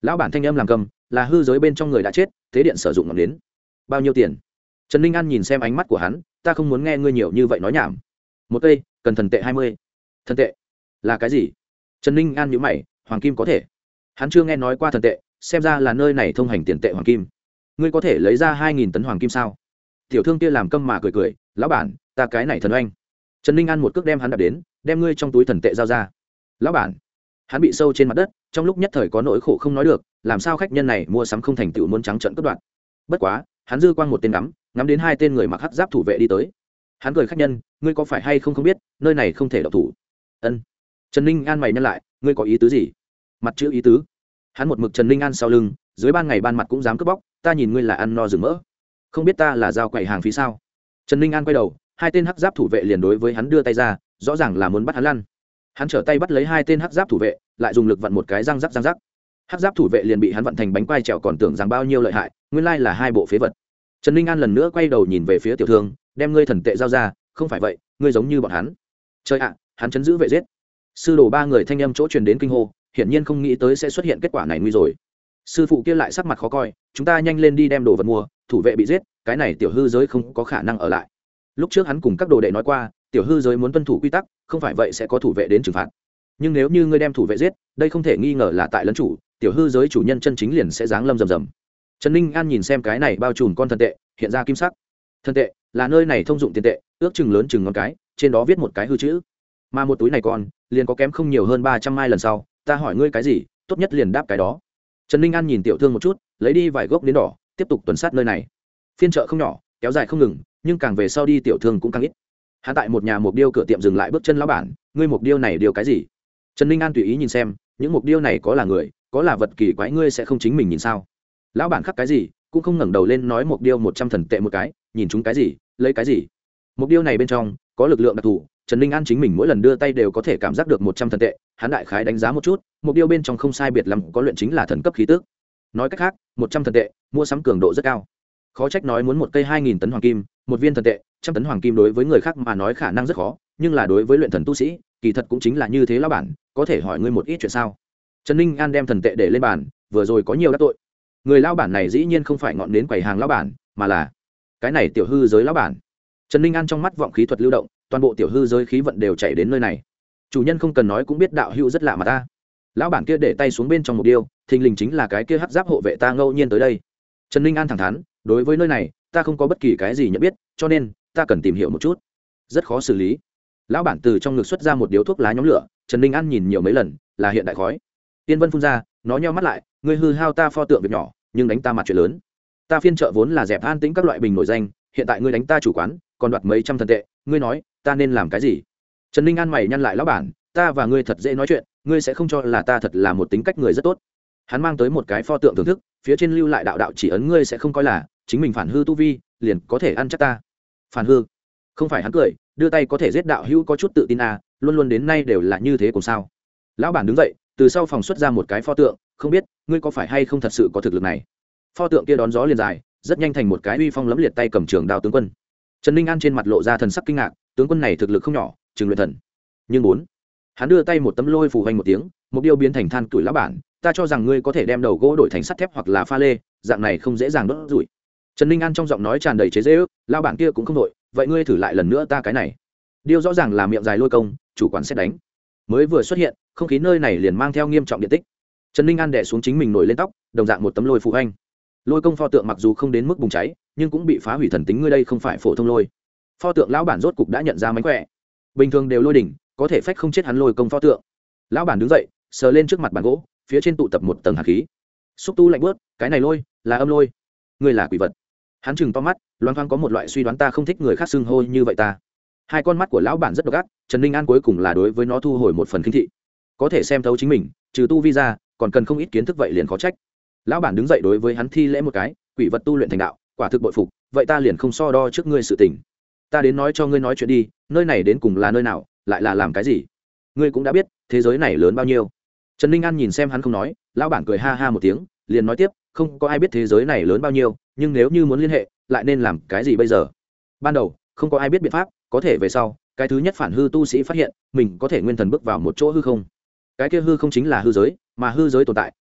A: lão bản thanh âm làm cầm, là hư giới bên trong người đã chết, thế điện sử dụng ngọn đến. Bao nhiêu tiền? Trần Ninh An nhìn xem ánh mắt của hắn, ta không muốn nghe ngươi nhiều như vậy nói nhảm. Một cây cần thần tệ 20. Thần tệ là cái gì? Trần Ninh An nhíu mày, hoàng kim có thể. Hắn chưa nghe nói qua thần tệ, xem ra là nơi này thông hành tiền tệ hoàng kim. Ngươi có thể lấy ra 2000 tấn hoàng kim sao? Tiểu thương kia làm câm mà cười cười, lão bản, ta cái này thần oanh. Trần Ninh An một cước đem hắn đạp đến, đem ngươi trong túi thần tệ giao ra. Lão bản, hắn bị sâu trên mặt đất, trong lúc nhất thời có nỗi khổ không nói được, làm sao khách nhân này mua sắm không thành tựu muốn trắng trợn cướp đoạt. Bất quá, hắn dư quang một tên ngắm đến hai tên người mặc hắc giáp thủ vệ đi tới. Hắn cười khách nhân, ngươi có phải hay không biết, nơi này không thể động thủ. Ân. Trần Ninh An mày nhăn lại, ngươi có ý tứ gì? Mặt chữ ý tứ. Hắn một mực Trần Ninh An sau lưng, dưới ban ngày ban mặt cũng dám cướp bóc, ta nhìn ngươi là ăn no rừng mỡ. Không biết ta là giao quầy hàng phí sao? Trần Ninh An quay đầu, hai tên hắc giáp thủ vệ liền đối với hắn đưa tay ra, rõ ràng là muốn bắt hắn lăn. Hắn trở tay bắt lấy hai tên hắc giáp thủ vệ, lại dùng lực vặn một cái răng rắc. Hắc giáp thủ vệ liền bị hắn vặn thành bánh quai trèo, còn tưởng rằng bao nhiêu lợi hại, nguyên lai là hai bộ phế vật. Trần Ninh An lần nữa quay đầu nhìn về phía tiểu thương, đem ngươi thần tệ giao ra, không phải vậy, ngươi giống như bọn hắn. Trời ạ, hắn chấn giữ vệ giết. Sư đồ ba người thanh âm chỗ truyền đến kinh hô, hiển nhiên không nghĩ tới sẽ xuất hiện kết quả này nguy rồi. Sư phụ kia lại sắc mặt khó coi, chúng ta nhanh lên đi đem đồ vật mua, thủ vệ bị giết, cái này tiểu hư giới không có khả năng ở lại. Lúc trước hắn cùng các đồ đệ nói qua, tiểu hư giới muốn tuân thủ quy tắc, không phải vậy sẽ có thủ vệ đến trừng phạt. Nhưng nếu như ngươi đem thủ vệ giết, đây không thể nghi ngờ là tại lấn chủ, tiểu hư giới chủ nhân chân chính liền sẽ giáng lâm rầm rầm. Trần Ninh An nhìn xem cái này bao trùm con thần tệ, hiện ra kim sắc. Thần tệ là nơi này thông dụng tiền tệ, ước chừng lớn chừng ngón cái, trên đó viết một cái hư chữ. Mà một túi này còn liền có kém không nhiều hơn 300 mai lần sau, ta hỏi ngươi cái gì, tốt nhất liền đáp cái đó. Trần Ninh An nhìn tiểu thương một chút, lấy đi vài gốc nến đỏ, tiếp tục tuần sát nơi này. Phiên chợ không nhỏ, kéo dài không ngừng, nhưng càng về sau đi tiểu thương cũng càng ít. Hắn tại một nhà mục điêu cửa tiệm dừng lại bước chân, lão bản, ngươi mục điêu này điều cái gì? Trần Ninh An tùy ý nhìn xem, những mục điêu này có là người, có là vật kỳ quái, ngươi sẽ không chính mình nhìn sao? Lão bản khắc cái gì, cũng không ngẩng đầu lên nói mục điêu 100 thần tệ một cái, nhìn chúng cái gì, lấy cái gì? Mục điêu này bên trong có lực lượng đặc thù, Trần Ninh An chính mình mỗi lần đưa tay đều có thể cảm giác được 100 thần tệ, hắn đại khái đánh giá một chút, mục điêu bên trong không sai biệt lắm có luyện chính là thần cấp khí tức. Nói cách khác, 100 thần tệ, mua sắm cường độ rất cao. Khó trách nói muốn một cây 2000 tấn hoàng kim, một viên thần tệ, 100 tấn hoàng kim đối với người khác mà nói khả năng rất khó, nhưng là đối với luyện thần tu sĩ, kỳ thật cũng chính là như thế lão bản, có thể hỏi ngươi một ít chuyện sao? Trần Ninh An đem thần tệ để lên bàn, vừa rồi có nhiều đắc tội. Người lão bản này dĩ nhiên không phải ngọn nến quầy hàng lão bản, mà là cái này tiểu hư giới lão bản. Trần Ninh An trong mắt vọng khí thuật lưu động, toàn bộ tiểu hư giới khí vận đều chảy đến nơi này. Chủ nhân không cần nói cũng biết đạo hữu rất lạ mà ta. Lão bản kia để tay xuống bên trong một điêu, thình lình chính là cái kia hắc giáp hộ vệ ta ngẫu nhiên tới đây. Trần Ninh An thẳng thắn, đối với nơi này, ta không có bất kỳ cái gì nhận biết, cho nên ta cần tìm hiểu một chút. Rất khó xử lý. Lão bản từ trong ngực xuất ra một điếu thuốc lá nhóm lửa, Trần Ninh An nhìn nhiều mấy lần, là hiện đại khói. Tiên Vân phun ra, nó nheo mắt lại, ngươi hư hao ta pho tượng việc nhỏ, nhưng đánh ta mặt chuyện lớn. Ta phiên chợ vốn là dẹp an tĩnh các loại bình nổi danh, hiện tại ngươi đánh ta chủ quán, còn đoạt mấy trăm thần tệ, ngươi nói, ta nên làm cái gì? Trần Ninh An mày nhăn lại, lão bản, ta và ngươi thật dễ nói chuyện, ngươi sẽ không cho là ta thật là một tính cách người rất tốt. Hắn mang tới một cái pho tượng thưởng thức, phía trên lưu lại đạo đạo chỉ ấn, ngươi sẽ không coi là chính mình phản hư tu vi, liền có thể ăn chắc ta. Phản hư? Không phải, hắn cười, đưa tay có thể giết đạo hữu có chút tự tin à, luôn luôn đến nay đều là như thế cùng sao? Lão bản đứng dậy, từ sau phòng xuất ra một cái pho tượng, không biết ngươi có phải hay không thật sự có thực lực này. Pho tượng kia đón gió liền dài, rất nhanh thành một cái uy phong lẫm liệt tay cầm trường đao tướng quân. Trần Ninh An trên mặt lộ ra thần sắc kinh ngạc, tướng quân này thực lực không nhỏ, trường luyện thần. Nhưng hắn đưa tay một tấm lôi phù hoành một tiếng, một điêu biến thành than tuổi. Lão bản, ta cho rằng ngươi có thể đem đầu gỗ đổi thành sắt thép hoặc là pha lê, dạng này không dễ dàng đốt rủi. Trần Ninh An trong giọng nói tràn đầy chế giễu, lão bản kia cũng không đổi, vậy ngươi thử lại lần nữa ta cái này. Điêu rõ ràng là miệng dài lôi công, chủ quán sẽ đánh. Mới vừa xuất hiện, không khí nơi này liền mang theo nghiêm trọng điện tích. Trần Ninh An đè xuống chính mình nổi lên tóc, đồng dạng một tấm lôi phù hoành. Lôi công pho tượng mặc dù không đến mức bùng cháy, nhưng cũng bị phá hủy thần tính, ngươi đây không phải phổ thông lôi. Pho tượng lão bản rốt cục đã nhận ra mánh khỏe. Bình thường đều lôi đỉnh, có thể phách không chết hắn lôi công pho tượng. Lão bản đứng dậy, sờ lên trước mặt bàn gỗ, phía trên tụ tập một tầng hạt khí. Xúc tu lạnh bớt, cái này lôi là âm lôi, ngươi là quỷ vật. Hắn chừng to mắt, loáng thoáng có một loại suy đoán, ta không thích người khác xưng hô như vậy ta. Hai con mắt của lão bản rất độc ác, Trần Ninh An cuối cùng là đối với nó thu hồi một phần khinh thị. Có thể xem thấu chính mình, trừ tu vi ra, còn cần không ít kiến thức, vậy liền khó trách. Lão bản đứng dậy đối với hắn thi lễ một cái, quỷ vật tu luyện thành đạo, quả thực bội phục, vậy ta liền không so đo trước ngươi sự tình. Ta đến nói cho ngươi nói chuyện đi, nơi này đến cùng là nơi nào, lại là làm cái gì? Ngươi cũng đã biết, thế giới này lớn bao nhiêu. Trần Ninh An nhìn xem hắn không nói, lão bản cười ha ha một tiếng, liền nói tiếp, không có ai biết thế giới này lớn bao nhiêu, nhưng nếu như muốn liên hệ, lại nên làm cái gì bây giờ? Ban đầu, không có ai biết biện pháp, có thể về sau, cái thứ nhất phản hư tu sĩ phát hiện, mình có thể nguyên thần bước vào một chỗ hư không. Cái kia hư không chính là hư giới, mà hư giới tồn tại,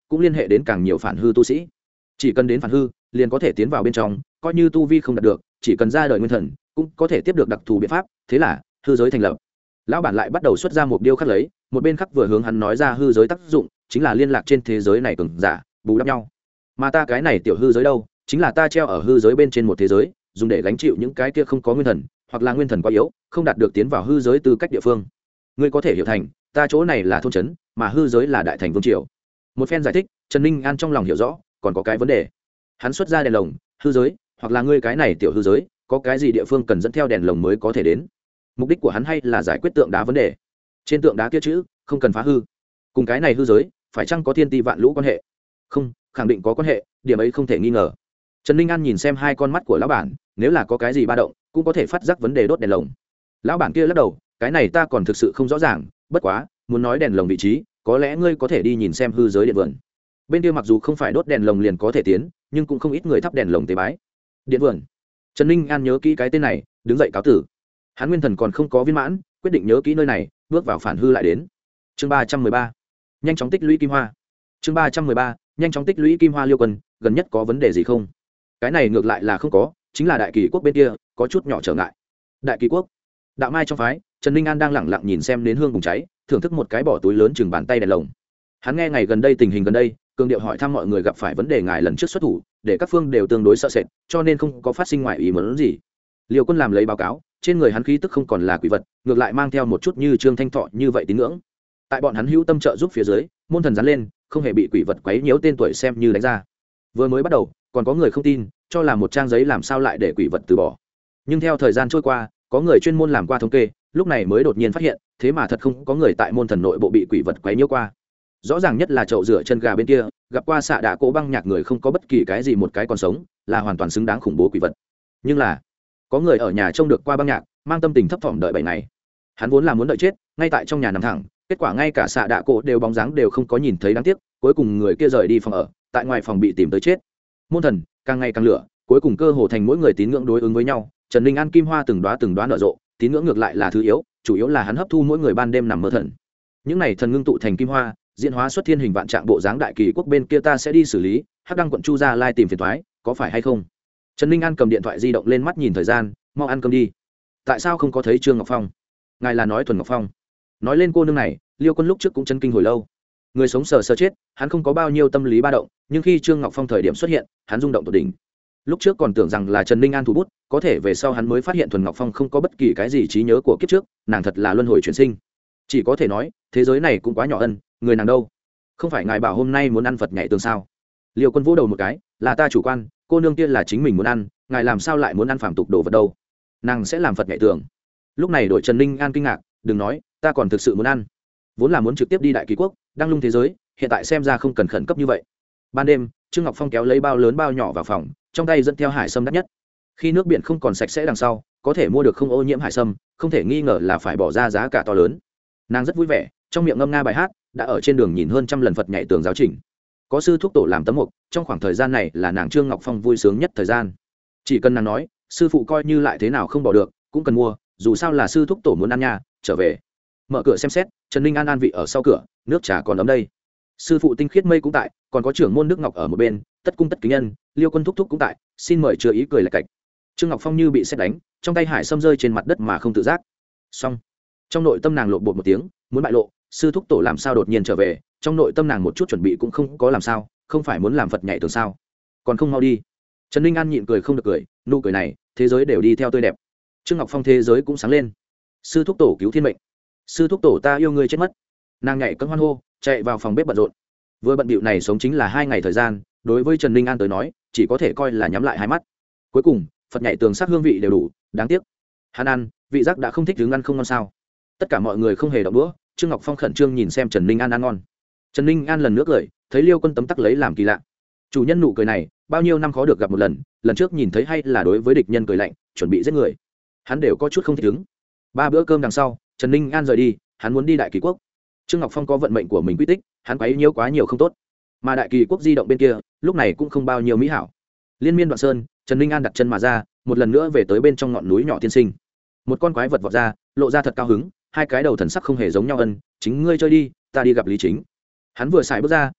A: cũng liên hệ đến càng nhiều phản hư tu sĩ. Chỉ cần đến phản hư liền có thể tiến vào bên trong, coi như tu vi không đạt được, chỉ cần ra đời nguyên thần cũng có thể tiếp được đặc thù biện pháp. Thế là hư giới thành lập. Lão bản lại bắt đầu xuất ra một điêu khắc lấy, một bên khắc vừa hướng hắn nói ra hư giới tác dụng chính là liên lạc trên thế giới này cường giả, bù đắp nhau. Mà ta cái này tiểu hư giới đâu, chính là ta treo ở hư giới bên trên một thế giới, dùng để gánh chịu những cái kia không có nguyên thần, hoặc là nguyên thần quá yếu, không đạt được tiến vào hư giới tư cách địa phương. Ngươi có thể hiểu thành, ta chỗ này là thôn trấn, mà hư giới là đại thành vương triều. Một phen giải thích, Trần Ninh An trong lòng hiểu rõ, còn có cái vấn đề. Hắn xuất ra đèn lồng, hư giới, hoặc là ngươi cái này tiểu hư giới, có cái gì địa phương cần dẫn theo đèn lồng mới có thể đến. Mục đích của hắn hay là giải quyết tượng đá vấn đề. Trên tượng đá kia chữ, không cần phá hư. Cùng cái này hư giới, phải chăng có thiên ti vạn lũ quan hệ? Không, khẳng định có quan hệ, điểm ấy không thể nghi ngờ. Trần Ninh An nhìn xem hai con mắt của lão bản, nếu là có cái gì ba động, cũng có thể phát giác vấn đề đốt đèn lồng. Lão bản kia lắc đầu, cái này ta còn thực sự không rõ ràng, bất quá, muốn nói đèn lồng vị trí, có lẽ ngươi có thể đi nhìn xem hư giới điện vườn. Bên kia mặc dù không phải đốt đèn lồng liền có thể tiến, nhưng cũng không ít người thắp đèn lồng tế bái. Điện vườn. Trần Ninh An nhớ kỹ cái tên này, đứng dậy cáo tử. Hắn nguyên thần còn không có viên mãn, quyết định nhớ kỹ nơi này, bước vào phản hư lại đến. Chương 313. Nhanh chóng tích lũy kim hoa. Chương 313. Nhanh chóng tích lũy kim hoa. Liêu Quân, gần nhất có vấn đề gì không? Cái này ngược lại là không có, chính là Đại Kỳ quốc bên kia có chút nhỏ trở ngại. Đại Kỳ quốc, đạo mai trong phái, Trần Ninh An đang lẳng lặng nhìn xem đến hương bùng cháy, thưởng thức một cái bỏ túi lớn chừng bàn tay đèn lồng. Hắn nghe ngày gần đây tình hình gần đây, cường điệu hỏi thăm mọi người gặp phải vấn đề ngài lần trước xuất thủ, để các phương đều tương đối sợ sệt, cho nên không có phát sinh ngoại ý muốn gì. Liêu Quân làm lấy báo cáo, trên người hắn khí tức không còn là quỷ vật, ngược lại mang theo một chút như Trương Thanh Thọ như vậy tín ngưỡng. Tại bọn hắn hữu tâm trợ giúp phía dưới, môn thần dán lên, không hề bị quỷ vật quấy nhiễu tên tuổi xem như đánh ra. Vừa mới bắt đầu, còn có người không tin, cho là một trang giấy làm sao lại để quỷ vật từ bỏ. Nhưng theo thời gian trôi qua, có người chuyên môn làm qua thống kê, lúc này mới đột nhiên phát hiện, thế mà thật không có người tại môn thần nội bộ bị quỷ vật quấy nhiễu qua. Rõ ràng nhất là chậu rửa chân gà bên kia, gặp qua xạ đạ cỗ băng nhạc người không có bất kỳ cái gì một cái còn sống, là hoàn toàn xứng đáng khủng bố quỷ vật. Nhưng là, có người ở nhà trông được qua băng nhạc, mang tâm tình thấp thỏm đợi 7 ngày. Hắn vốn là muốn đợi chết, ngay tại trong nhà nằm thẳng, kết quả ngay cả xạ đạ cỗ đều bóng dáng đều không có nhìn thấy, đáng tiếc, cuối cùng người kia rời đi phòng ở, tại ngoài phòng bị tìm tới chết. Môn thần càng ngày càng lửa, cuối cùng cơ hồ thành mỗi người tín ngưỡng đối ứng với nhau. Trần Ninh An kim hoa từng đóa nở rộ, tín ngưỡng ngược lại là thứ yếu, chủ yếu là hắn hấp thu mỗi người ban đêm nằm mơ thần. Những này thần ngưng tụ thành kim hoa, diễn hóa xuất thiên hình vạn trạng bộ dáng. Đại Kỳ quốc bên kia ta sẽ đi xử lý, Hắc Đăng quận Chu Gia Lai tìm phiền toái, có phải hay không? Trần Ninh An cầm điện thoại di động lên, mắt nhìn thời gian, mau ăn cơm đi. Tại sao không có thấy Trương Ngọc Phong? Ngài là nói Thuần Ngọc Phong? Nói lên cô nương này, Liêu Quân lúc trước cũng chấn kinh hồi lâu. Người sống sờ sờ chết, hắn không có bao nhiêu tâm lý ba động, nhưng khi Trương Ngọc Phong thời điểm xuất hiện, hắn rung động tột đỉnh. Lúc trước còn tưởng rằng là Trần Ninh An thủ bút, có thể về sau hắn mới phát hiện Thuần Ngọc Phong không có bất kỳ cái gì trí nhớ của kiếp trước, nàng thật là luân hồi chuyển sinh. Chỉ có thể nói, thế giới này cũng quá nhỏ ân, người nàng đâu? Không phải ngài bảo hôm nay muốn ăn Phật nhảy tường sao? Liêu Quân vỗ đầu một cái, là ta chủ quan, cô nương kia là chính mình muốn ăn, ngài làm sao lại muốn ăn phàm tục đồ vật đâu? Nàng sẽ làm Phật nhảy tường. Lúc này đội Trần Ninh An kinh ngạc, đừng nói, ta còn thực sự muốn ăn. Vốn là muốn trực tiếp đi Đại Kỳ quốc, đăng lung thế giới, hiện tại xem ra không cần khẩn cấp như vậy. Ban đêm, Trương Ngọc Phong kéo lấy bao lớn bao nhỏ vào phòng, trong tay dẫn theo hải sâm đắt nhất. Khi nước biển không còn sạch sẽ đằng sau, có thể mua được không ô nhiễm hải sâm, không thể nghi ngờ là phải bỏ ra giá cả to lớn. Nàng rất vui vẻ, trong miệng ngâm nga bài hát, đã ở trên đường nhìn hơn trăm lần Phật nhảy tường giáo trình. Có sư thúc tổ làm tấm mục, trong khoảng thời gian này là nàng Trương Ngọc Phong vui sướng nhất thời gian. Chỉ cần nàng nói, sư phụ coi như lại thế nào không bỏ được, cũng cần mua, dù sao là sư thúc tổ muốn ăn nha. Trở về, mở cửa xem xét, Trần Ninh An an vị ở sau cửa, nước trà còn ấm đây. Sư phụ Tinh Khiết Mây cũng tại, còn có trưởng môn Đức Ngọc ở một bên, tất cung tất kính nhân, Liêu Quân thúc thúc cũng tại, xin mời chưa ý cười lạch cạch. Trương Ngọc Phong như bị sét đánh, trong tay hải sâm rơi trên mặt đất mà không tự giác. Xong, trong nội tâm nàng lộn bột một tiếng, muốn bại lộ, sư thúc tổ làm sao đột nhiên trở về, trong nội tâm nàng một chút chuẩn bị cũng không có, làm sao, không phải muốn làm Phật nhảy tường sao? Còn không mau đi. Trần Ninh An nhịn cười không được cười, nụ cười này, thế giới đều đi theo tươi đẹp. Trương Ngọc Phong thế giới cũng sáng lên. Sư thúc tổ cứu thiên mệnh, sư thúc tổ ta yêu ngươi chết mất. Nàng nhảy cẫng hoan hô, chạy vào phòng bếp bận rộn. Vừa bận bịu này sống chính là 2 ngày thời gian, đối với Trần Ninh An tới nói, chỉ có thể coi là nhắm lại hai mắt. Cuối cùng, Phật nhảy tường sắc hương vị đều đủ, đáng tiếc, hắn ăn, vị giác đã không thích đứng ăn không ngon sao? Tất cả mọi người không hề động đũa, Trương Ngọc Phong khẩn trương nhìn xem Trần Ninh An ăn ngon. Trần Ninh An lần nữa cười, thấy Liêu Quân tấm tắc lấy làm kỳ lạ. Chủ nhân nụ cười này, bao nhiêu năm khó được gặp một lần, lần trước nhìn thấy hay là đối với địch nhân cười lạnh, chuẩn bị giết người. Hắn đều có chút không thích ứng. 3 bữa cơm đằng sau, Trần Ninh An rời đi, hắn muốn đi Đại Kỳ quốc. Trương Ngọc Phong có vận mệnh của mình quy tích, hắn quấy nhiễu quá nhiều không tốt. Mà Đại Kỳ quốc di động bên kia, lúc này cũng không bao nhiêu mỹ hảo. Liên miên đoạn sơn, Trần Ninh An đặt chân mà ra, một lần nữa về tới bên trong ngọn núi nhỏ tiên sinh. Một con quái vật vọt ra, lộ ra thật cao hứng, hai cái đầu thần sắc không hề giống nhau. Ân, chính ngươi chơi đi, ta đi gặp Lý Chính. Hắn vừa xài bước ra,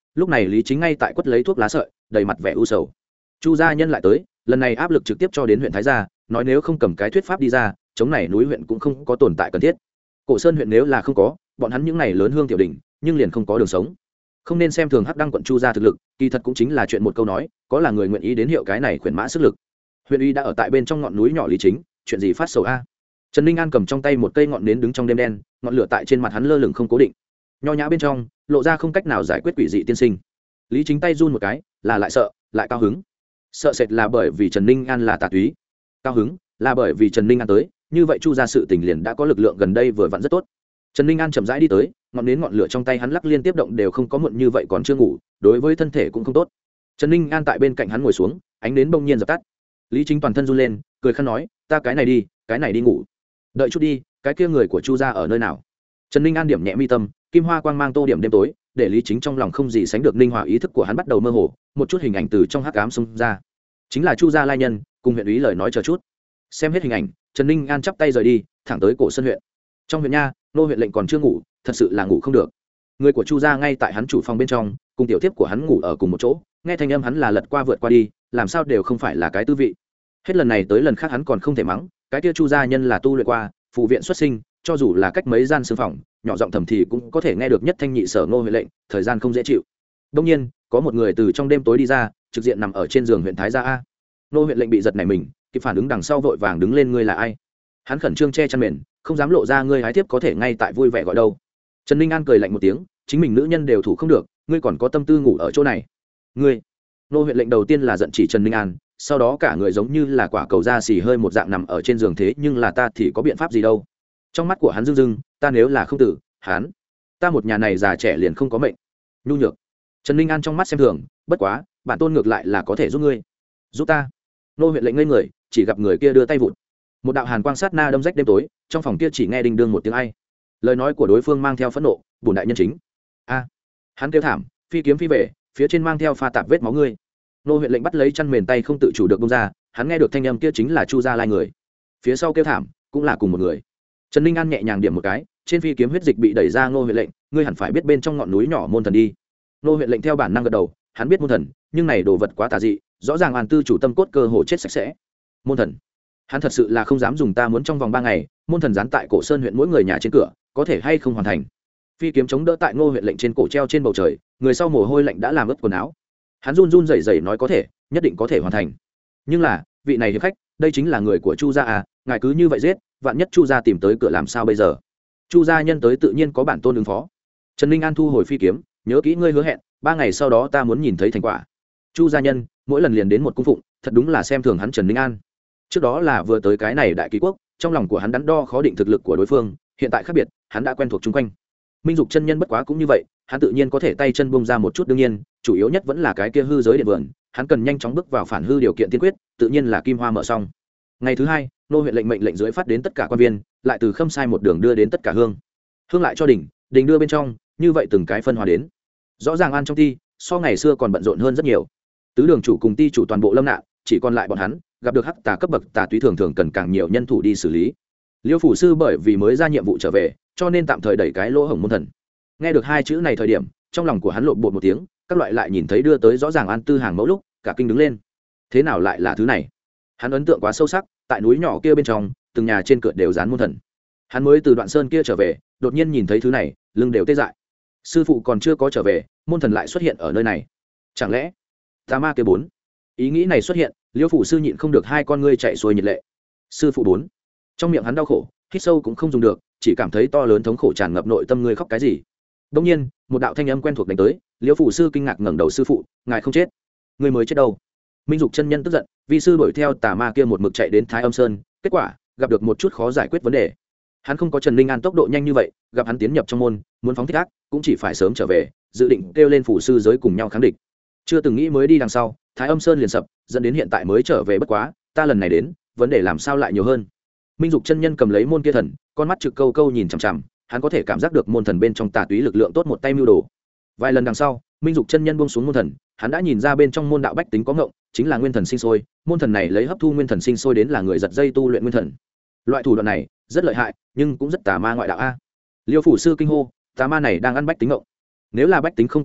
A: lúc này lý chính ngay tại quất lấy thuốc lá sợi đầy mặt vẻ u sầu. Chu gia nhân lại tới, lần này áp lực trực tiếp cho đến huyện Thái Gia, nói nếu không cầm cái thuyết pháp đi ra, chống này núi huyện cũng không có tồn tại cần thiết. Cổ Sơn huyện nếu là không có, bọn hắn những này lớn hương tiểu đỉnh, nhưng liền không có đường sống. Không nên xem thường Hắc Đăng quận Chu gia thực lực, kỳ thật cũng chính là chuyện một câu nói, có là người nguyện ý đến hiệu cái này khuyển mã sức lực. Huyện uy đã ở tại bên trong ngọn núi nhỏ lý chính, chuyện gì phát sầu a? Trần Ninh An cầm trong tay một cây ngọn nến đứng trong đêm đen, ngọn lửa tại trên mặt hắn lơ lửng không cố định. Nho nhã bên trong, lộ ra không cách nào giải quyết quỷ dị tiên sinh. Lý Chính tay run một cái, là lại sợ, lại cao hứng. Sợ sệt là bởi vì Trần Ninh An là tà túy, cao hứng là bởi vì Trần Ninh An tới, như vậy Chu gia sự tình liền đã có lực lượng gần đây vừa vặn rất tốt. Trần Ninh An chậm rãi đi tới, ngọn nến ngọn lửa trong tay hắn lắc liên tiếp động đều không có muộn như vậy còn chưa ngủ, đối với thân thể cũng không tốt. Trần Ninh An tại bên cạnh hắn ngồi xuống, ánh nến bỗng nhiên dập tắt. Lý Chính toàn thân run lên, cười khăn nói, ta cái này đi ngủ. Đợi chút đi, cái kia người của Chu gia ở nơi nào? Trần Ninh An điểm nhẹ mi tâm, kim hoa quang mang tô điểm đêm tối, để Lý Chính trong lòng không gì sánh được ninh hòa, ý thức của hắn bắt đầu mơ hồ, một chút hình ảnh từ trong hắc ám xông ra. Chính là Chu gia lai nhân, cùng huyện úy lời nói chờ chút. Xem hết hình ảnh, Trần Ninh An chắp tay rời đi, thẳng tới Cổ Sơn huyện. Trong huyện nha, nô huyện lệnh còn chưa ngủ, thật sự là ngủ không được. Người của Chu gia ngay tại hắn chủ phòng bên trong, cùng tiểu thiếp của hắn ngủ ở cùng một chỗ, nghe thanh âm hắn là lật qua vượt qua đi, làm sao đều không phải là cái tư vị. Hết lần này tới lần khác hắn còn không thể mắng, cái kia Chu gia nhân là tu luyện qua, phụ viện xuất sinh, cho dù là cách mấy gian xương phòng, nhỏ giọng thầm thì cũng có thể nghe được nhất thanh nhị sở ngô huyện lệnh, thời gian không dễ chịu. Đông nhiên, có một người từ trong đêm tối đi ra, trực diện nằm ở trên giường huyện Thái Gia a. Ngô huyện lệnh bị giật nảy mình, kịp phản ứng đằng sau vội vàng đứng lên, ngươi là ai? Hắn khẩn trương che chăn mền, không dám lộ ra ngươi hái thiếp có thể ngay tại vui vẻ gọi đâu. Trần Ninh An cười lạnh một tiếng, chính mình nữ nhân đều thủ không được, ngươi còn có tâm tư ngủ ở chỗ này? Ngươi? Ngô huyện lệnh đầu tiên là giận chỉ Trần Ninh An, sau đó cả người giống như là quả cầu da xì hơi một dạng nằm ở trên giường, thế nhưng là ta thì có biện pháp gì đâu. Trong mắt của hắn rưng rưng, ta nếu là không tử, hắn, ta một nhà này già trẻ liền không có mệnh. Nhu nhược. Trần Ninh An trong mắt xem thường, bất quá, bản tôn ngược lại là có thể giúp ngươi. Giúp ta? Nô huyện lệnh ngây người, chỉ gặp người kia đưa tay vụt, một đạo hàn quang sát na đâm rách đêm tối, trong phòng kia chỉ nghe đinh đương một tiếng ai. Lời nói của đối phương mang theo phẫn nộ, bổn đại nhân chính. A. Hắn kêu thảm, phi kiếm phi về, phía trên mang theo pha tạp vết máu ngươi. Nô huyện lệnh bắt lấy chăn mền tay không tự chủ được bung ra, hắn nghe được thanh âm kia chính là Chu gia lai người. Phía sau kêu thảm, cũng là cùng một người. Trần Ninh An nhẹ nhàng điểm một cái, trên phi kiếm huyết dịch bị đẩy ra. Ngô huyện lệnh, ngươi hẳn phải biết bên trong ngọn núi nhỏ môn thần đi. Ngô huyện lệnh theo bản năng gật đầu, hắn biết môn thần, nhưng này đồ vật quá tà dị, rõ ràng An tư chủ tâm cốt cơ hồ chết sạch sẽ. Môn thần, hắn thật sự là không dám dùng, ta muốn trong vòng 3 ngày, môn thần dán tại Cổ Sơn huyện mỗi người nhà trên cửa, có thể hay không hoàn thành. Phi kiếm chống đỡ tại Ngô huyện lệnh trên cổ treo trên bầu trời, người sau mồ hôi lạnh đã làm ướt quần áo. Hắn run run rẩy rẩy nói có thể, nhất định có thể hoàn thành. Nhưng là, vị này hiệp khách, đây chính là người của Chu gia à, ngài cứ như vậy giết, vạn nhất Chu gia tìm tới cửa làm sao bây giờ? Chu gia nhân tới tự nhiên có bản tôn ứng phó. Trần Ninh An thu hồi phi kiếm, nhớ kỹ ngươi hứa hẹn, 3 ngày sau đó ta muốn nhìn thấy thành quả. Chu gia nhân mỗi lần liền đến một cung phụng, thật đúng là xem thường hắn Trần Ninh An. Trước đó là vừa tới cái này đại ký quốc, trong lòng của hắn đắn đo khó định thực lực của đối phương, hiện tại khác biệt, hắn đã quen thuộc chung quanh. Minh Dục chân nhân bất quá cũng như vậy, hắn tự nhiên có thể tay chân bung ra một chút, đương nhiên, chủ yếu nhất vẫn là cái kia hư giới điện vườn, hắn cần nhanh chóng bước vào phản hư điều kiện tiên quyết, tự nhiên là kim hoa mở xong. Ngày thứ 2, nô huyện lệnh lệnh dưới phát đến tất cả quan viên, lại từ Khâm Sai một đường đưa đến tất cả hương lại cho đỉnh đưa bên trong, như vậy từng cái phân hóa đến. Rõ ràng An trong ti, so ngày xưa còn bận rộn hơn rất nhiều. Tứ đường chủ cùng ti chủ toàn bộ lâm nạn, chỉ còn lại bọn hắn, gặp được hắc tà cấp bậc tà túy thường thường cần càng nhiều nhân thủ đi xử lý. Liêu phủ sư bởi vì mới ra nhiệm vụ trở về, cho nên tạm thời đẩy cái lỗ hổng môn thần. Nghe được 2 chữ này thời điểm, trong lòng của hắn lộn bột một tiếng, các loại lại nhìn thấy đưa tới rõ ràng An tư hàng mẫu lúc, cả kinh đứng lên. Thế nào lại là thứ này? Hắn ấn tượng quá sâu sắc, tại núi nhỏ kia bên trong, từng nhà trên cửa đều dán môn thần. Hắn mới từ Đoạn Sơn kia trở về, đột nhiên nhìn thấy thứ này, lưng đều tê dại. Sư phụ còn chưa có trở về, môn thần lại xuất hiện ở nơi này. Chẳng lẽ tà ma kia 4? Ý nghĩ này xuất hiện, Liêu phủ sư nhịn không được 2 con ngươi chạy xuôi nhiệt lệ. Sư phụ 4. Trong miệng hắn đau khổ, hít sâu cũng không dùng được, chỉ cảm thấy to lớn thống khổ tràn ngập nội tâm, ngươi khóc cái gì? Đột nhiên, một đạo thanh âm quen thuộc đánh tới, Liêu phủ sư kinh ngạc ngẩng đầu, sư phụ, ngài không chết? Ngươi mới chết đâu? Minh Dục chân nhân tức giận, vi sư đuổi theo tà ma kia một mực chạy đến Thái Âm Sơn, kết quả gặp được một chút khó giải quyết vấn đề. Hắn không có Trần Ninh An tốc độ nhanh như vậy, gặp hắn tiến nhập trong môn, muốn phóng thích ác, cũng chỉ phải sớm trở về, dự định kêu lên phủ sư giới cùng nhau kháng địch. Chưa từng nghĩ mới đi đằng sau, Thái Âm Sơn liền sập, dẫn đến hiện tại mới trở về, bất quá, ta lần này đến, vấn đề làm sao lại nhiều hơn. Minh Dục chân nhân cầm lấy môn kia thần, con mắt trực câu câu nhìn chằm chằm, hắn có thể cảm giác được môn thần bên trong tà túy lực lượng tốt một tay mưu đồ. Vài lần đằng sau, Minh Dục chân nhân buông xuống môn thần, hắn đã nhìn ra bên trong môn đạo bách tính có ngộng, chính là nguyên thần sinh sôi, môn thần này lấy hấp thu nguyên thần sinh sôi đến là người giật dây tu luyện nguyên thần. Loại thủ đoạn này rất lợi hại, nhưng cũng rất tà ma ngoại đạo a. Liêu phủ sư kinh hô, tà ma này đang ăn bách tính ngộng. Nếu là bách tính không có ngộng,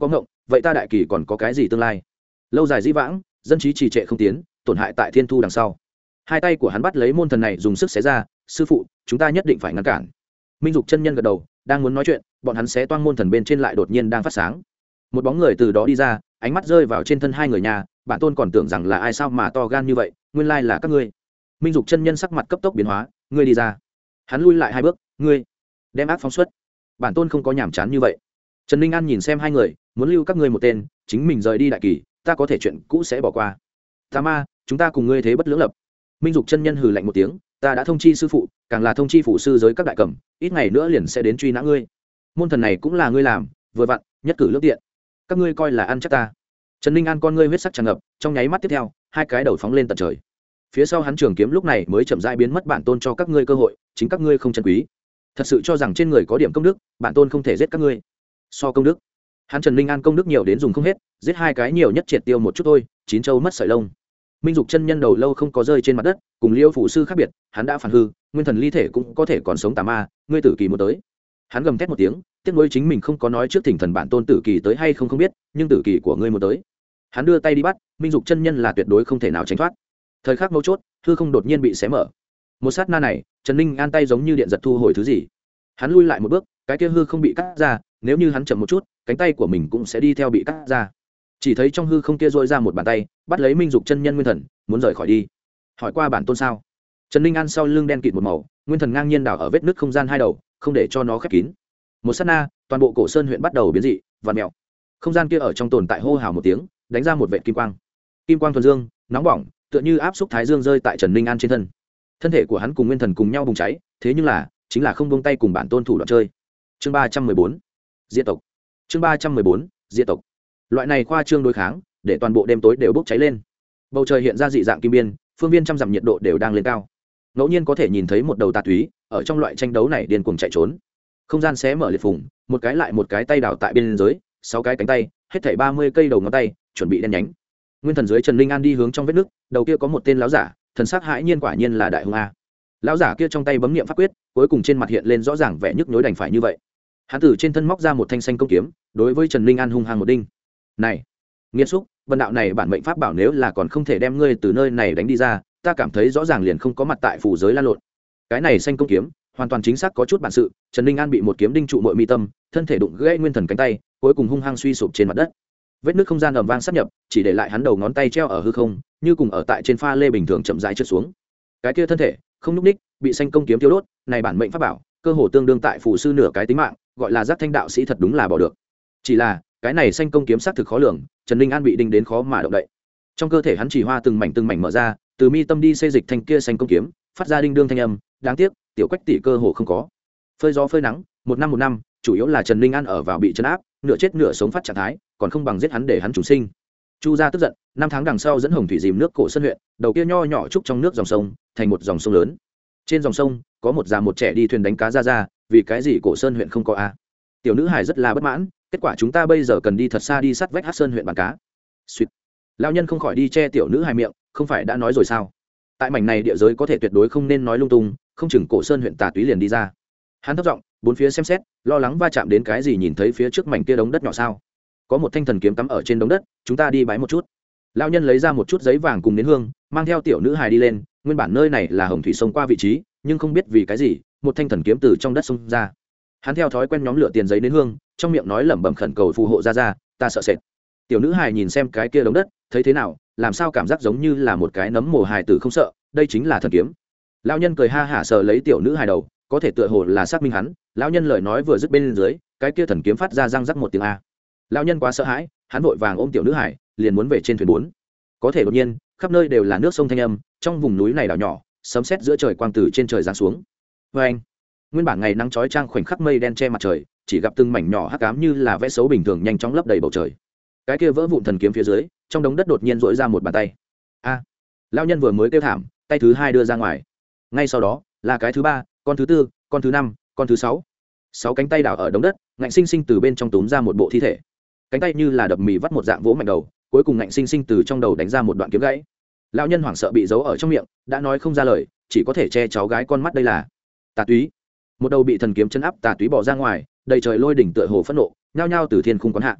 A: vậy ta đại kỳ còn có cái gì tương lai? Lâu dài dĩ vãng, dân trí trì trệ không tiến, tổn hại tại thiên thu đằng sau. Hai tay của hắn bắt lấy môn thần này dùng sức xé ra, sư phụ, chúng ta nhất định phải ngăn cản. Minh Dục chân nhân gật đầu, đang muốn nói chuyện, bọn hắn xé toang môn thần bên trên lại đột nhiên đang phát sáng. Một bóng người từ đó đi ra, ánh mắt rơi vào trên thân hai người nhà, bản tôn còn tưởng rằng là ai sao mà to gan như vậy, nguyên lai là các ngươi. Minh Dục chân nhân sắc mặt cấp tốc biến hóa, ngươi đi ra. Hắn lui lại hai bước, ngươi đem ác phóng xuất. Bản tôn không có nhảm chán như vậy. Trần Ninh An nhìn xem hai người, muốn lưu các ngươi một tên, chính mình rời đi đại kỳ, ta có thể chuyện cũ sẽ bỏ qua. Tà ma, chúng ta cùng ngươi thế bất lưỡng lập. Minh Dục chân nhân hừ lạnh một tiếng, ta đã thông chi sư phụ, càng là thông chi phủ sư giới các đại cầm, ít ngày nữa liền sẽ đến truy nã ngươi. Môn thần này cũng là ngươi làm, vừa vặn, nhất cử lưỡng tiện. Các ngươi coi là ăn chắc ta. Trần Ninh An con ngươi huyết sắc tràn ngập, trong nháy mắt tiếp theo, hai cái đầu phóng lên tận trời. Phía sau hắn trường kiếm lúc này mới chậm rãi biến mất, bản tôn cho các ngươi cơ hội, chính các ngươi không trân quý. Thật sự cho rằng trên người có điểm công đức, bản tôn không thể giết các ngươi. So công đức, hắn Trần Ninh An công đức nhiều đến dùng không hết, giết hai cái nhiều nhất triệt tiêu một chút thôi, chín châu mất sợi lông. Minh Dục chân nhân đầu lâu không có rơi trên mặt đất, cùng Liêu phụ sư khác biệt, hắn đã phản hư, nguyên thần ly thể cũng có thể còn sống. Tà ma, ngươi tử kỳ một tới. Hắn gầm thét một tiếng, tiếc nuối chính mình không có nói trước thỉnh thần bản tôn tử kỳ tới hay không biết, nhưng tử kỳ của ngươi một tới. Hắn đưa tay đi bắt, Minh Dục chân nhân là tuyệt đối không thể nào tránh thoát. Thời khắc mấu chốt, hư không đột nhiên bị xé mở. Một sát na này, Trần Ninh An tay giống như điện giật thu hồi thứ gì. Hắn lui lại một bước, cái kia hư không bị cắt ra, nếu như hắn chậm một chút, cánh tay của mình cũng sẽ đi theo bị cắt ra. Chỉ thấy trong hư không kia dội ra một bàn tay, bắt lấy Minh Dục chân nhân nguyên thần, muốn rời khỏi đi. Hỏi qua bản tôn sao? Trần Ninh An sau lưng đen kịt một màu, nguyên thần ngang nhiên đảo ở vết nứt không gian hai đầu, không để cho nó khép kín. Một sát na, toàn bộ Cổ Sơn huyện bắt đầu biến dị, vặn mèo. Không gian kia ở trong tồn tại hô hào một tiếng, đánh ra một vệt kim quang. Kim quang thuần dương, nóng bỏng, tựa như áp xúc thái dương rơi tại Trần Ninh An trên thân. Thân thể của hắn cùng nguyên thần cùng nhau bùng cháy, thế nhưng là, chính là không buông tay cùng bản tôn thủ đoạn chơi. Chương 314, diệt tộc. Chương 314, diệt tộc. Loại này khoa trương đối kháng, để toàn bộ đêm tối đều bốc cháy lên. Bầu trời hiện ra dị dạng kim biên, phương viên trăm dặm nhiệt độ đều đang lên cao. Ngẫu nhiên có thể nhìn thấy một đầu tà túy ở trong loại tranh đấu này điên cuồng chạy trốn. Không gian xé mở liệt phùng, một cái lại một cái tay đào tại bên dưới, 6 cái cánh tay, hết thảy 30 cây đầu ngón tay, chuẩn bị đen nhánh. Nguyên thần dưới Trần Ninh An đi hướng trong vết nước, đầu kia có một tên lão giả, thần sắc hãi nhiên, quả nhiên là đại hung a. Lão giả kia trong tay bấm niệm pháp quyết, cuối cùng trên mặt hiện lên rõ ràng vẻ nhức nhối, đành phải như vậy. Hắn từ trên thân móc ra một thanh xanh công kiếm, đối với Trần Ninh An hung hăng một đinh. Này, nghiệt xúc, vân đạo này bản mệnh pháp bảo nếu là còn không thể đem ngươi từ nơi này đánh đi ra, ta cảm thấy rõ ràng liền không có mặt tại phủ giới la lộn. Cái này xanh công kiếm, hoàn toàn chính xác có chút bản sự. Trần Ninh An bị một kiếm đinh trụ muội mi tâm, thân thể đụng gãy nguyên thần cánh tay, cuối cùng hung hăng suy sụp trên mặt đất. Vết nứt không gian ầm vang sáp nhập, chỉ để lại hắn đầu ngón tay treo ở hư không, như cùng ở tại trên pha lê bình thường chậm rãi trượt xuống. Cái kia thân thể không nhúc ních, bị xanh công kiếm tiêu đốt, này bản mệnh pháp bảo, cơ hồ tương đương tại phù sư nửa cái tính mạng, gọi là giác thanh đạo sĩ thật đúng là bỏ được. Chỉ là, cái này xanh công kiếm xác thực khó lường, Trần Ninh An bị đinh đến khó mà động đậy. Trong cơ thể hắn chỉ hoa từng mảnh mở ra, từ mi tâm đi xê dịch thanh kia xanh công kiếm, phát ra đinh đương thanh âm, đáng tiếc, tiểu Quách tỷ cơ hồ không có. Phơi gió phơi nắng, một năm, chủ yếu là Trần Ninh An ở vào bị trấn áp, nửa chết nửa sống phát trạng thái, còn không bằng giết hắn để hắn trùng sinh. Chu gia tức giận, 5 tháng đằng sau dẫn Hồng thủy dìm nước Cổ Sơn huyện, đầu kia nho nhỏ trúc trong nước dòng sông, thành một dòng sông lớn. Trên dòng sông, có một già một trẻ đi thuyền đánh cá ra, vì cái gì Cổ Sơn huyện không có a? Tiểu nữ hải rất là bất mãn, kết quả chúng ta bây giờ cần đi thật xa đi sát vách Hắc Sơn huyện bán cá. Suýt. Lão nhân không khỏi đi che tiểu nữ hải miệng, không phải đã nói rồi sao? Tại mảnh này địa giới có thể tuyệt đối không nên nói lung tung, không chừng Cổ Sơn huyện tà túy liền đi ra. Hắn thấp giọng, bốn phía xem xét, lo lắng va chạm đến cái gì, nhìn thấy phía trước mảnh kia đống đất nhỏ sao? Có một thanh thần kiếm cắm ở trên đống đất, chúng ta đi bái một chút. Lão nhân lấy ra một chút giấy vàng cùng nến hương, mang theo tiểu nữ hài đi lên. Nguyên bản nơi này là Hồng thủy sông qua vị trí, nhưng không biết vì cái gì, một thanh thần kiếm từ trong đất xông ra. Hắn theo thói quen nhóm lửa tiền giấy nến hương, trong miệng nói lẩm bẩm khẩn cầu phù hộ ra, ta sợ sệt. Tiểu nữ hài nhìn xem cái kia đống đất, thấy thế nào, làm sao cảm giác giống như là một cái nấm mồ hài tử không sợ, đây chính là thần kiếm. Lão nhân cười ha hả sờ lấy tiểu nữ hài đầu, có thể tựa hồ là xác minh hắn. Lão nhân lời nói vừa dứt bên dưới, cái kia thần kiếm phát ra răng rắc một tiếng a. Lão nhân quá sợ hãi, hắn vội vàng ôm tiểu nữ hải, liền muốn về trên thuyền bốn. Có thể đột nhiên, khắp nơi đều là nước sông thanh âm, trong vùng núi này đảo nhỏ, sấm sét giữa trời quang từ trên trời giáng xuống. Anh, nguyên bản ngày nắng chói chang khoảnh khắc mây đen che mặt trời, chỉ gặp từng mảnh nhỏ hắc ám như là vẽ xấu bình thường nhanh chóng lấp đầy bầu trời. Cái kia vỡ vụn thần kiếm phía dưới, trong đống đất đột nhiên rỗi ra một bàn tay. A! Lão nhân vừa mới kêu thảm, tay thứ hai đưa ra ngoài. Ngay sau đó, là cái thứ ba, con thứ tư, con thứ năm, con thứ sáu. 6 cánh tay đảo ở đống đất, ngạnh sinh sinh từ bên trong túm ra một bộ thi thể. Cánh tay như là đập mì vắt một dạng vỗ mạnh đầu, cuối cùng ngạnh sinh sinh từ trong đầu đánh ra một đoạn kiếm gãy. Lão nhân hoảng sợ bị giấu ở trong miệng, đã nói không ra lời, chỉ có thể che cháu gái con mắt, đây là tà túy. Một đầu bị thần kiếm chân áp tà túy bỏ ra ngoài, đầy trời lôi đỉnh tựa hồ phẫn nộ, nhao nhao từ thiên khung quán hạ.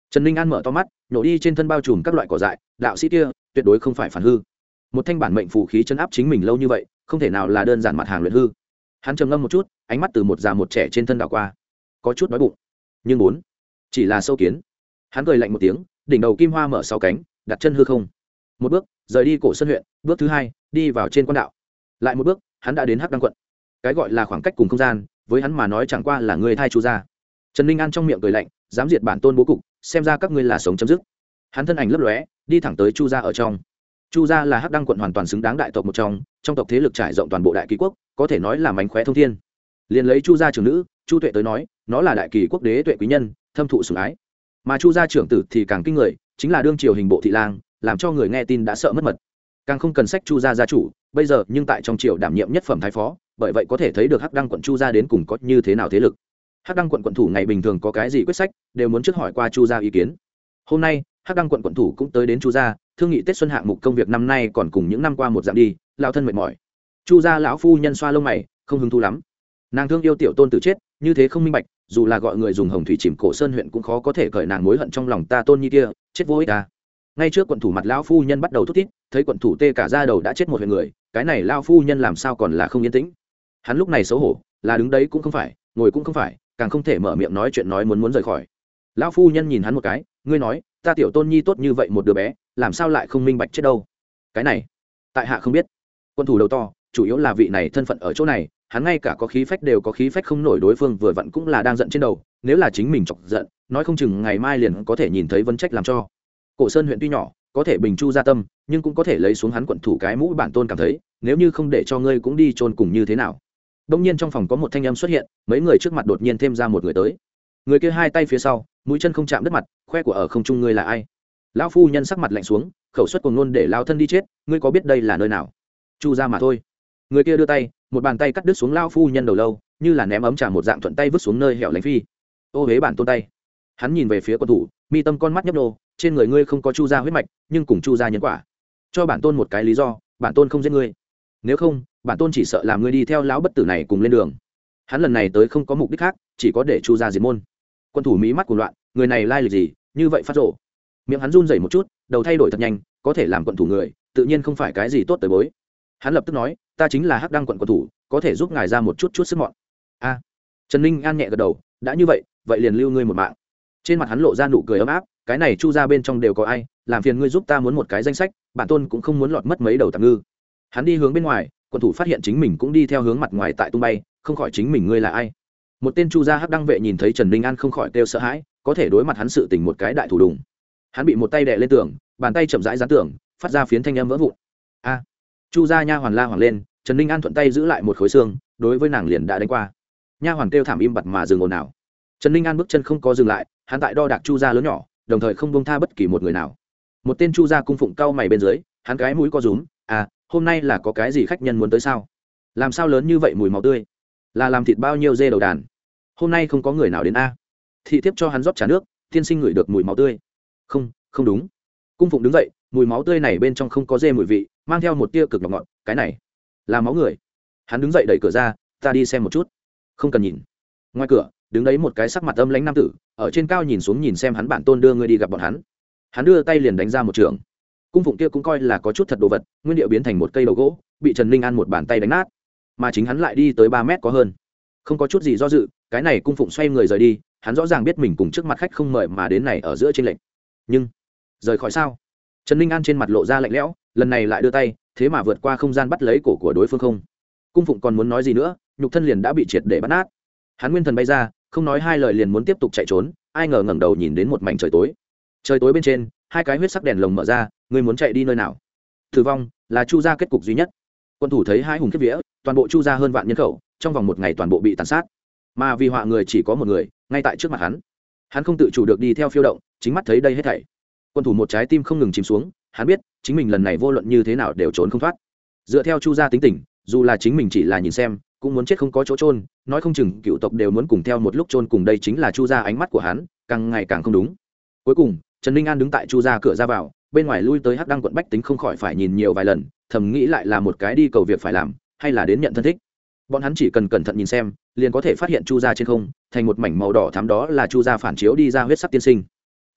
A: Trần Ninh An mở to mắt, nhổ đi trên thân bao trùm các loại cỏ dại, đạo sĩ kia tuyệt đối không phải phản hư. Một thanh bản mệnh phù khí chấn áp chính mình lâu như vậy, không thể nào là đơn giản mặt hàng luyện hư. Hắn trầm ngâm một chút, ánh mắt từ một già một trẻ trên thân đảo qua, có chút đói bụng, nhưng muốn chỉ là sâu kiến. Hắn cười lạnh một tiếng, đỉnh đầu kim hoa mở sáu cánh, đặt chân hư không. Một bước, rời đi Cổ Sơn huyện, bước thứ hai, đi vào trên quan đạo. Lại một bước, hắn đã đến Hắc Đăng quận. Cái gọi là khoảng cách cùng không gian, với hắn mà nói chẳng qua là người thai chú ra. Trần Ninh An trong miệng cười lạnh, dám diệt bản tôn bố cục, xem ra các ngươi là sống chấm dứt. Hắn thân ảnh lấp lóe, đi thẳng tới Chu gia ở trong. Chu gia là Hắc Đăng quận hoàn toàn xứng đáng đại tộc một trong tộc thế lực trải rộng toàn bộ đại kỳ quốc, có thể nói là mánh khóe thông thiên. Liên lấy Chu gia trưởng nữ Chu Tuệ tới nói, nó là đại kỳ quốc đế tuệ quý nhân, thâm thụ sủng ái. Mà Chu gia trưởng tử thì càng kinh người, chính là đương triều hình bộ thị lang, làm cho người nghe tin đã sợ mất mật. Càng không cần sách Chu gia gia chủ, bây giờ nhưng tại trong triều đảm nhiệm nhất phẩm thái phó, bởi vậy có thể thấy được Hắc Đăng quận Chu gia đến cùng có như thế nào thế lực. Hắc Đăng quận quận thủ ngày bình thường có cái gì quyết sách, đều muốn trước hỏi qua Chu gia ý kiến. Hôm nay, Hắc Đăng quận quận thủ cũng tới đến Chu gia, thương nghị Tết xuân hạng mục công việc năm nay còn cùng những năm qua một dạng đi, lão thân mệt mỏi. Chu gia lão phu nhân xoa lông mày, không hứng thú lắm. Nàng thương yêu tiểu tôn tử chết, như thế không minh bạch, dù là gọi người dùng hồng thủy chìm Cổ Sơn huyện cũng khó có thể cởi nàng mối hận trong lòng ta tôn nhi kia, chết vô ích ta. Ngay trước quận thủ mặt lão phu nhân bắt đầu thút thít, thấy quận thủ tê cả da đầu đã chết một huyện người, cái này lão phu nhân làm sao còn là không yên tĩnh. Hắn lúc này xấu hổ, là đứng đấy cũng không phải, ngồi cũng không phải, càng không thể mở miệng nói chuyện nói muốn rời khỏi. Lão phu nhân nhìn hắn một cái, ngươi nói, ta tiểu tôn nhi tốt như vậy một đứa bé, làm sao lại không minh bạch chết đâu? Cái này, tại hạ không biết. Quân thủ đầu to, chủ yếu là vị này thân phận ở chỗ này, hắn ngay cả có khí phách đều có khí phách không nổi, đối phương vừa vặn cũng là đang giận trên đầu, nếu là chính mình chọc giận, nói không chừng ngày mai liền có thể nhìn thấy vấn trách làm cho. Cổ Sơn huyện tuy nhỏ, có thể bình chu gia tâm, nhưng cũng có thể lấy xuống hắn quận thủ cái mũ bản tôn cảm thấy, nếu như không để cho ngươi cũng đi chôn cùng như thế nào. Đông nhiên trong phòng có một thanh âm xuất hiện, mấy người trước mặt đột nhiên thêm ra một người tới. Người kia hai tay phía sau, mũi chân không chạm đất mặt, khoe của ở không trung, ngươi là ai? Lão phu nhân sắc mặt lạnh xuống, khẩu suất cuồng ngôn để lao thân đi chết, ngươi có biết đây là nơi nào? Chu gia mà thôi. Người kia đưa tay, một bàn tay cắt đứt xuống lão phu nhân đầu lâu, như là ném ấm trà một dạng thuận tay vứt xuống nơi hẻo lánh phi. Ô hế bản tôn tay. Hắn nhìn về phía quân thủ, mi tâm con mắt nhấp nô, trên người ngươi không có Chu gia huyết mạch, nhưng cùng Chu gia nhân quả. Cho bản tôn một cái lý do, bản tôn không giết ngươi. Nếu không, bản tôn chỉ sợ làm ngươi đi theo lão bất tử này cùng lên đường. Hắn lần này tới không có mục đích khác, chỉ có để Chu gia diệt môn. Quân thủ mí mắt cuồng loạn, người này lai lịch gì, như vậy phát rồ. Miệng hắn run rẩy một chút, đầu thay đổi thật nhanh, có thể làm quận thủ người, tự nhiên không phải cái gì tốt tới bối. Hắn lập tức nói, ta chính là Hắc Đăng quận quận thủ, có thể giúp ngài ra một chút sức mọn. A. Trần Ninh An nhẹ gật đầu, đã như vậy, vậy liền lưu ngươi một mạng. Trên mặt hắn lộ ra nụ cười ấm áp, cái này Chu gia bên trong đều có ai, làm phiền ngươi giúp ta muốn một cái danh sách, bản tôn cũng không muốn lọt mất mấy đầu tạm ngư. Hắn đi hướng bên ngoài, quận thủ phát hiện chính mình cũng đi theo hướng mặt ngoài tại tung bay, không khỏi chính mình ngươi là ai? Một tên Chu gia Hắc Đăng vệ nhìn thấy Trần Ninh An không khỏi kêu sợ hãi, có thể đối mặt hắn sự tình một cái đại thủ đùng. Hắn bị một tay đè lên tường, bàn tay chậm rãi dán tường, phát ra phiến thanh âm vỡ vụn. A. Chu gia nha hoàn la hoàng lên, Trần Ninh An thuận tay giữ lại một khối xương, đối với nàng liền đã đánh qua. Nha hoàn kêu thảm im bặt mà dừng ồn nào. Trần Ninh An bước chân không có dừng lại, hắn tại đo đạc Chu gia lớn nhỏ, đồng thời không buông tha bất kỳ một người nào. Một tên Chu gia cung phụng cau mày bên dưới, hắn cái mũi co rúm, à, hôm nay là có cái gì khách nhân muốn tới sao? Làm sao lớn như vậy mùi máu tươi? Là làm thịt bao nhiêu dê đầu đàn? Hôm nay không có người nào đến a. Thị tiếp cho hắn rót trà nước, tiên sinh ngửi được mùi máu tươi. Không, không đúng. Cung phụng đứng dậy, mùi máu tươi này bên trong không có dê mùi vị, mang theo một tia cực ngọt ngọt, cái này là máu người. Hắn đứng dậy đẩy cửa ra, ta đi xem một chút. Không cần nhìn. Ngoài cửa, đứng đấy một cái sắc mặt âm lãnh nam tử, ở trên cao nhìn xuống nhìn xem hắn bản tôn đưa người đi gặp bọn hắn. Hắn đưa tay liền đánh ra một trường. Cung phụng kia cũng coi là có chút thật đồ vật, nguyên điệu biến thành một cây đầu gỗ, bị Trần Ninh An một bàn tay đánh nát, mà chính hắn lại đi tới 3 mét có hơn. Không có chút gì do dự, cái này cung phụng xoay người rời đi, hắn rõ ràng biết mình cùng trước mặt khách không mời mà đến này ở giữa trên lệnh. Nhưng rời khỏi sao? Trần Ninh An trên mặt lộ ra lạnh lẽo, lần này lại đưa tay, thế mà vượt qua không gian bắt lấy cổ của đối phương không. Cung phụng còn muốn nói gì nữa, nhục thân liền đã bị triệt để bắt nát. Hắn nguyên thần bay ra, không nói hai lời liền muốn tiếp tục chạy trốn, ai ngờ ngẩng đầu nhìn đến một mảnh trời tối. Trời tối bên trên, hai cái huyết sắc đèn lồng mở ra, ngươi muốn chạy đi nơi nào? Tử vong là Chu gia kết cục duy nhất. Quân thủ thấy hai hùng kiếp vía, toàn bộ Chu gia hơn vạn nhân khẩu, trong vòng một ngày toàn bộ bị tàn sát. Mà vì họa người chỉ có một người, ngay tại trước mặt hắn. Hắn không tự chủ được đi theo phiêu động, chính mắt thấy đây hết thảy. Quân thủ một trái tim không ngừng chìm xuống, hắn biết, chính mình lần này vô luận như thế nào đều trốn không thoát. Dựa theo Chu gia tính tình, dù là chính mình chỉ là nhìn xem, cũng muốn chết không có chỗ chôn, nói không chừng cựu tộc đều muốn cùng theo một lúc chôn cùng, đây chính là Chu gia ánh mắt của hắn, càng ngày càng không đúng. Cuối cùng, Trần Ninh An đứng tại Chu gia cửa ra vào, bên ngoài lui tới Hắc Đăng quận bách tính không khỏi phải nhìn nhiều vài lần, thầm nghĩ lại là một cái đi cầu việc phải làm, hay là đến nhận thân thích. Bọn hắn chỉ cần cẩn thận nhìn xem, liền có thể phát hiện Chu gia trên không thành một mảnh màu đỏ thắm, đó là Chu gia phản chiếu đi ra huyết sắc tiên sinh.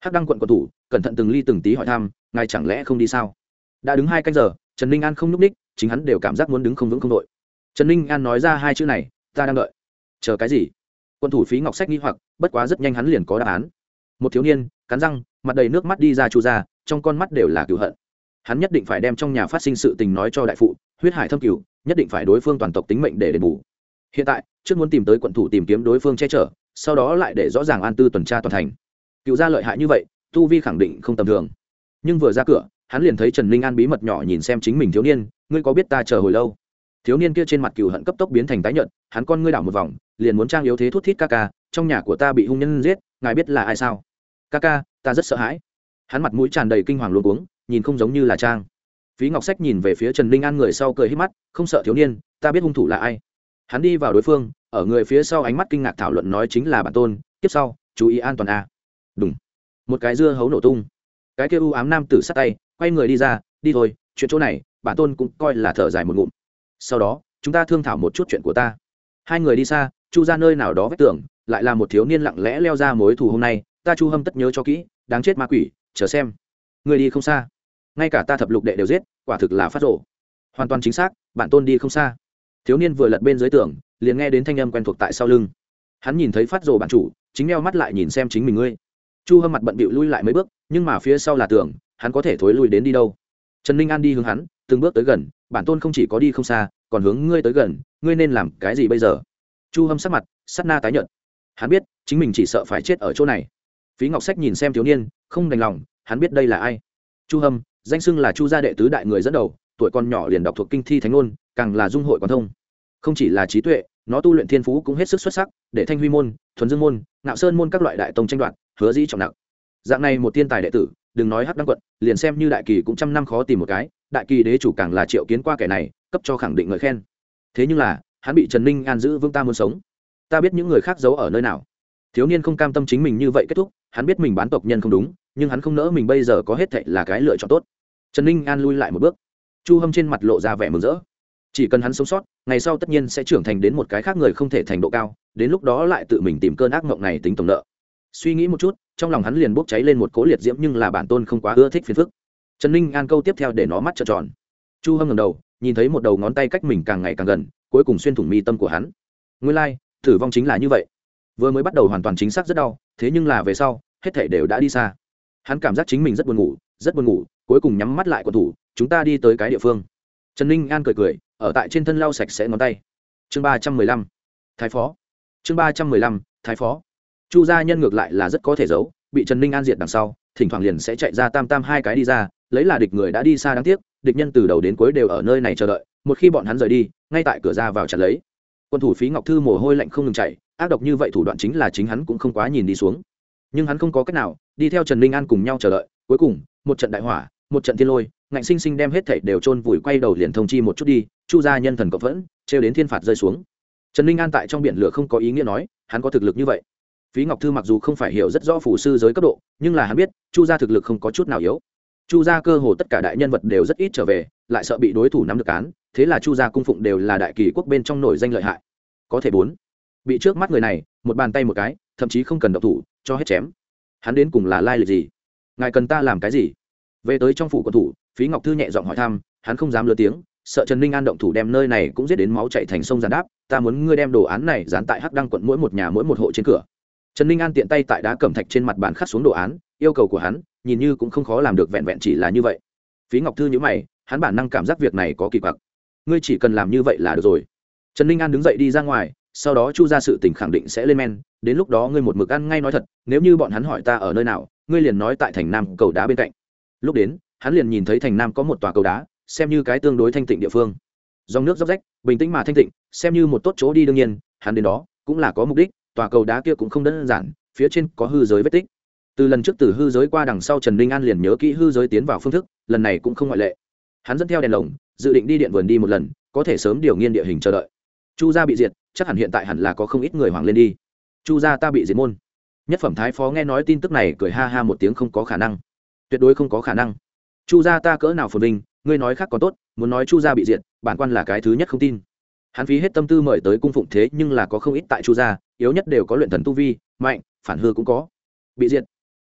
A: Hắc Đăng quận quận thủ cẩn thận từng ly từng tí hỏi thăm, ngài chẳng lẽ không đi sao? Đã đứng 2 canh giờ, Trần Ninh An không nhúc ních, chính hắn đều cảm giác muốn đứng không vững không đội. Trần Ninh An nói ra 2 chữ này, ta đang đợi. Chờ cái gì? Quân thủ Phí Ngọc Sách nghi hoặc, bất quá rất nhanh hắn liền có đáp án. Một thiếu niên cắn răng, mặt đầy nước mắt đi ra Chu gia, trong con mắt đều là cừu hận. Hắn nhất định phải đem trong nhà phát sinh sự tình nói cho đại phụ, huyết hải thâm cửu, nhất định phải đối phương toàn tộc tính mệnh để đền bù. Hiện tại, trước muốn tìm tới quận thủ tìm kiếm đối phương che chở, sau đó lại để rõ ràng an tư tuần tra toàn thành. Cựu gia lợi hại như vậy, tu vi khẳng định không tầm thường. Nhưng vừa ra cửa, hắn liền thấy Trần Ninh An bí mật nhỏ nhìn xem chính mình thiếu niên, ngươi có biết ta chờ hồi lâu? Thiếu niên kia trên mặt cừu hận cấp tốc biến thành tái nhợt, hắn con ngươi đảo một vòng, liền muốn trang yếu thế thút thít ca ca, trong nhà của ta bị hung nhân giết, ngài biết là ai sao? Ca ca, ta rất sợ hãi. Hắn mặt mũi tràn đầy kinh hoàng luống cuống, nhìn không giống như là trang. Phí Ngọc Sách nhìn về phía Trần Ninh An người sau cười hít mắt, không sợ thiếu niên, ta biết hung thủ là ai. Hắn đi vào đối phương, ở người phía sau ánh mắt kinh ngạc thảo luận nói chính là bản tôn, tiếp sau, chú ý an toàn a. Đúng. Một cái dưa hấu nổ tung. Cái kia u ám nam tử sát tay, quay người đi ra, đi thôi, chuyện chỗ này, bản tôn cũng coi là thở dài một ngụm. Sau đó, chúng ta thương thảo một chút chuyện của ta. Hai người đi xa, Chu ra nơi nào đó vách tường, lại là một thiếu niên lặng lẽ leo ra mối thù hôm nay, ta Chu Hâm tất nhớ cho kỹ, đáng chết ma quỷ, chờ xem. Người đi không xa, ngay cả ta thập lục đệ đều giết, quả thực là phát rổ. Hoàn toàn chính xác, bản tôn đi không xa. Thiếu niên vừa lật bên dưới tường, liền nghe đến thanh âm quen thuộc tại sau lưng. Hắn nhìn thấy phát rổ bản chủ, chính meo mắt lại nhìn xem chính mình ngươi. Chu Hâm mặt bận bịu lui lại mấy bước, nhưng mà phía sau là tường, hắn có thể thối lui đến đi đâu? Trần Ninh An đi hướng hắn, từng bước tới gần, bản tôn không chỉ có đi không xa, còn hướng ngươi tới gần, ngươi nên làm cái gì bây giờ? Chu Hâm sắc mặt sát na tái nhợt. Hắn biết chính mình chỉ sợ phải chết ở chỗ này. Phí Ngọc Sách nhìn xem thiếu niên, không đành lòng, hắn biết đây là ai. Chu Hâm, danh xưng là Chu gia đệ tứ đại người dẫn đầu, tuổi còn nhỏ liền đọc thuộc kinh thi thánh ngôn, càng là dung hội quán thông. Không chỉ là trí tuệ, nó tu luyện thiên phú cũng hết sức xuất sắc, để Thanh Huy môn, Thuần Dương môn, Ngạo Sơn môn các loại đại tông tranh đoạt, hứa dĩ trọng nặng. Dạng này một thiên tài đệ tử, đừng nói Hắc Đăng quận, liền xem như đại kỳ cũng trăm năm khó tìm một cái, đại kỳ đế chủ càng là triệu kiến qua kẻ này, cấp cho khẳng định ngợi khen. Thế nhưng là, hắn bị Trần Ninh An giữ vững, ta muốn sống. Ta biết những người khác giấu ở nơi nào. Thiếu niên không cam tâm chính mình như vậy kết thúc, hắn biết mình bán tộc nhân không đúng, nhưng hắn không nỡ mình bây giờ có hết thảy là cái lựa chọn tốt. Trần Ninh An lui lại một bước. Chu Hâm trên mặt lộ ra vẻ mừng rỡ. Chỉ cần hắn sống sót, ngày sau tất nhiên sẽ trưởng thành đến một cái khác người không thể thành độ cao, đến lúc đó lại tự mình tìm cơn ác mộng này tính tổng nợ. Suy nghĩ một chút, trong lòng hắn liền bốc cháy lên một cỗ liệt diễm, nhưng là bản tôn không quá ưa thích phiền phức. Trần Ninh An câu tiếp theo để nó mắt trợn tròn. Chu Hâm ngẩng đầu, nhìn thấy một đầu ngón tay cách mình càng ngày càng gần, cuối cùng xuyên thủng mi tâm của hắn. Nguyên lai, tử vong chính là như vậy. Vừa mới bắt đầu hoàn toàn chính xác rất đau, thế nhưng là về sau, hết thảy đều đã đi xa. Hắn cảm giác chính mình rất buồn ngủ, cuối cùng nhắm mắt lại quận thủ, chúng ta đi tới cái địa phương. Trần Ninh An cười cười, ở tại trên thân lau sạch sẽ ngón tay. Chương 315, Thái phó. Chương 315, Thái phó. Chu gia nhân ngược lại là rất có thể giấu, bị Trần Ninh An diệt đằng sau, thỉnh thoảng liền sẽ chạy ra tam tam hai cái đi ra, lấy là địch người đã đi xa, đáng tiếc, địch nhân từ đầu đến cuối đều ở nơi này chờ đợi, một khi bọn hắn rời đi, ngay tại cửa ra vào chặn lấy. Quân thủ Phí Ngọc Thư mồ hôi lạnh không ngừng chảy, ác độc như vậy thủ đoạn chính là chính hắn cũng không quá nhìn đi xuống. Nhưng hắn không có cách nào, đi theo Trần Ninh An cùng nhau chờ đợi, cuối cùng, một trận đại hỏa, một trận thiên lôi, ngạnh sinh sinh đem hết thảy đều chôn vùi, quay đầu liền thông chi một chút đi, Chu gia nhân thần cộng vẫn, trêu đến thiên phạt rơi xuống. Trần Ninh An tại trong biển lửa không có ý nghĩa nói, hắn có thực lực như vậy. Phí Ngọc Thư mặc dù không phải hiểu rất rõ phù sư giới cấp độ, nhưng là hắn biết, Chu gia thực lực không có chút nào yếu. Chu gia cơ hồ tất cả đại nhân vật đều rất ít trở về, lại sợ bị đối thủ nắm được cán, thế là Chu gia cung phụng đều là đại kỳ quốc bên trong nổi danh lợi hại. Có thể bốn, bị trước mắt người này, một bàn tay một cái, thậm chí không cần động thủ, cho hết chém. Hắn đến cùng là lai lịch gì? Ngài cần ta làm cái gì? Về tới trong phủ quân thủ, Phí Ngọc Thư nhẹ giọng hỏi thăm, hắn không dám lớn tiếng, sợ Trần Ninh An động thủ đem nơi này cũng giết đến máu chảy thành sông, giàn đáp, ta muốn ngươi đem đồ án này dán tại Hắc Đăng quận mỗi một nhà mỗi một hộ trên cửa. Trần Ninh An tiện tay tại đá cẩm thạch trên mặt bàn khắc xuống đồ án, yêu cầu của hắn, nhìn như cũng không khó làm được, vẹn vẹn chỉ là như vậy. Phí Ngọc Thư nhíu mày, hắn bản năng cảm giác việc này có kỳ quặc. Ngươi chỉ cần làm như vậy là được rồi. Trần Ninh An đứng dậy đi ra ngoài, sau đó Chu gia sự tình khẳng định sẽ lên men, đến lúc đó ngươi một mực ăn ngay nói thật, nếu như bọn hắn hỏi ta ở nơi nào, ngươi liền nói tại thành Nam cầu đá bên cạnh. Lúc đến, hắn liền nhìn thấy thành Nam có một tòa cầu đá, xem như cái tương đối thanh tịnh địa phương. Dòng nước róc rách, bình tĩnh mà thanh tịnh, xem như một tốt chỗ đi, đương nhiên, hắn đến đó cũng là có mục đích, tòa cầu đá kia cũng không đơn giản, phía trên có hư giới vết tích. Từ lần trước từ hư giới qua đằng sau, Trần Ninh An liền nhớ kỹ hư giới tiến vào phương thức, lần này cũng không ngoại lệ. Hắn dẫn theo đèn lồng, dự định đi điện vườn đi một lần, có thể sớm điều nghiên địa hình chờ đợi. Chu gia bị diệt, chắc hẳn hiện tại hẳn là có không ít người hoảng lên đi. Chu gia ta bị diệt môn. Nhất phẩm thái phó nghe nói tin tức này cười ha ha một tiếng, không có khả năng, tuyệt đối không có khả năng. Chu gia ta cỡ nào phồn vinh, ngươi nói khác còn tốt, muốn nói Chu gia bị diệt, bản quan là cái thứ nhất không tin. Hắn phí hết tâm tư mời tới cung phụng, thế nhưng là có không ít tại Chu gia, yếu nhất đều có luyện thần tu vi, mạnh, phản hư cũng có. Bị diệt.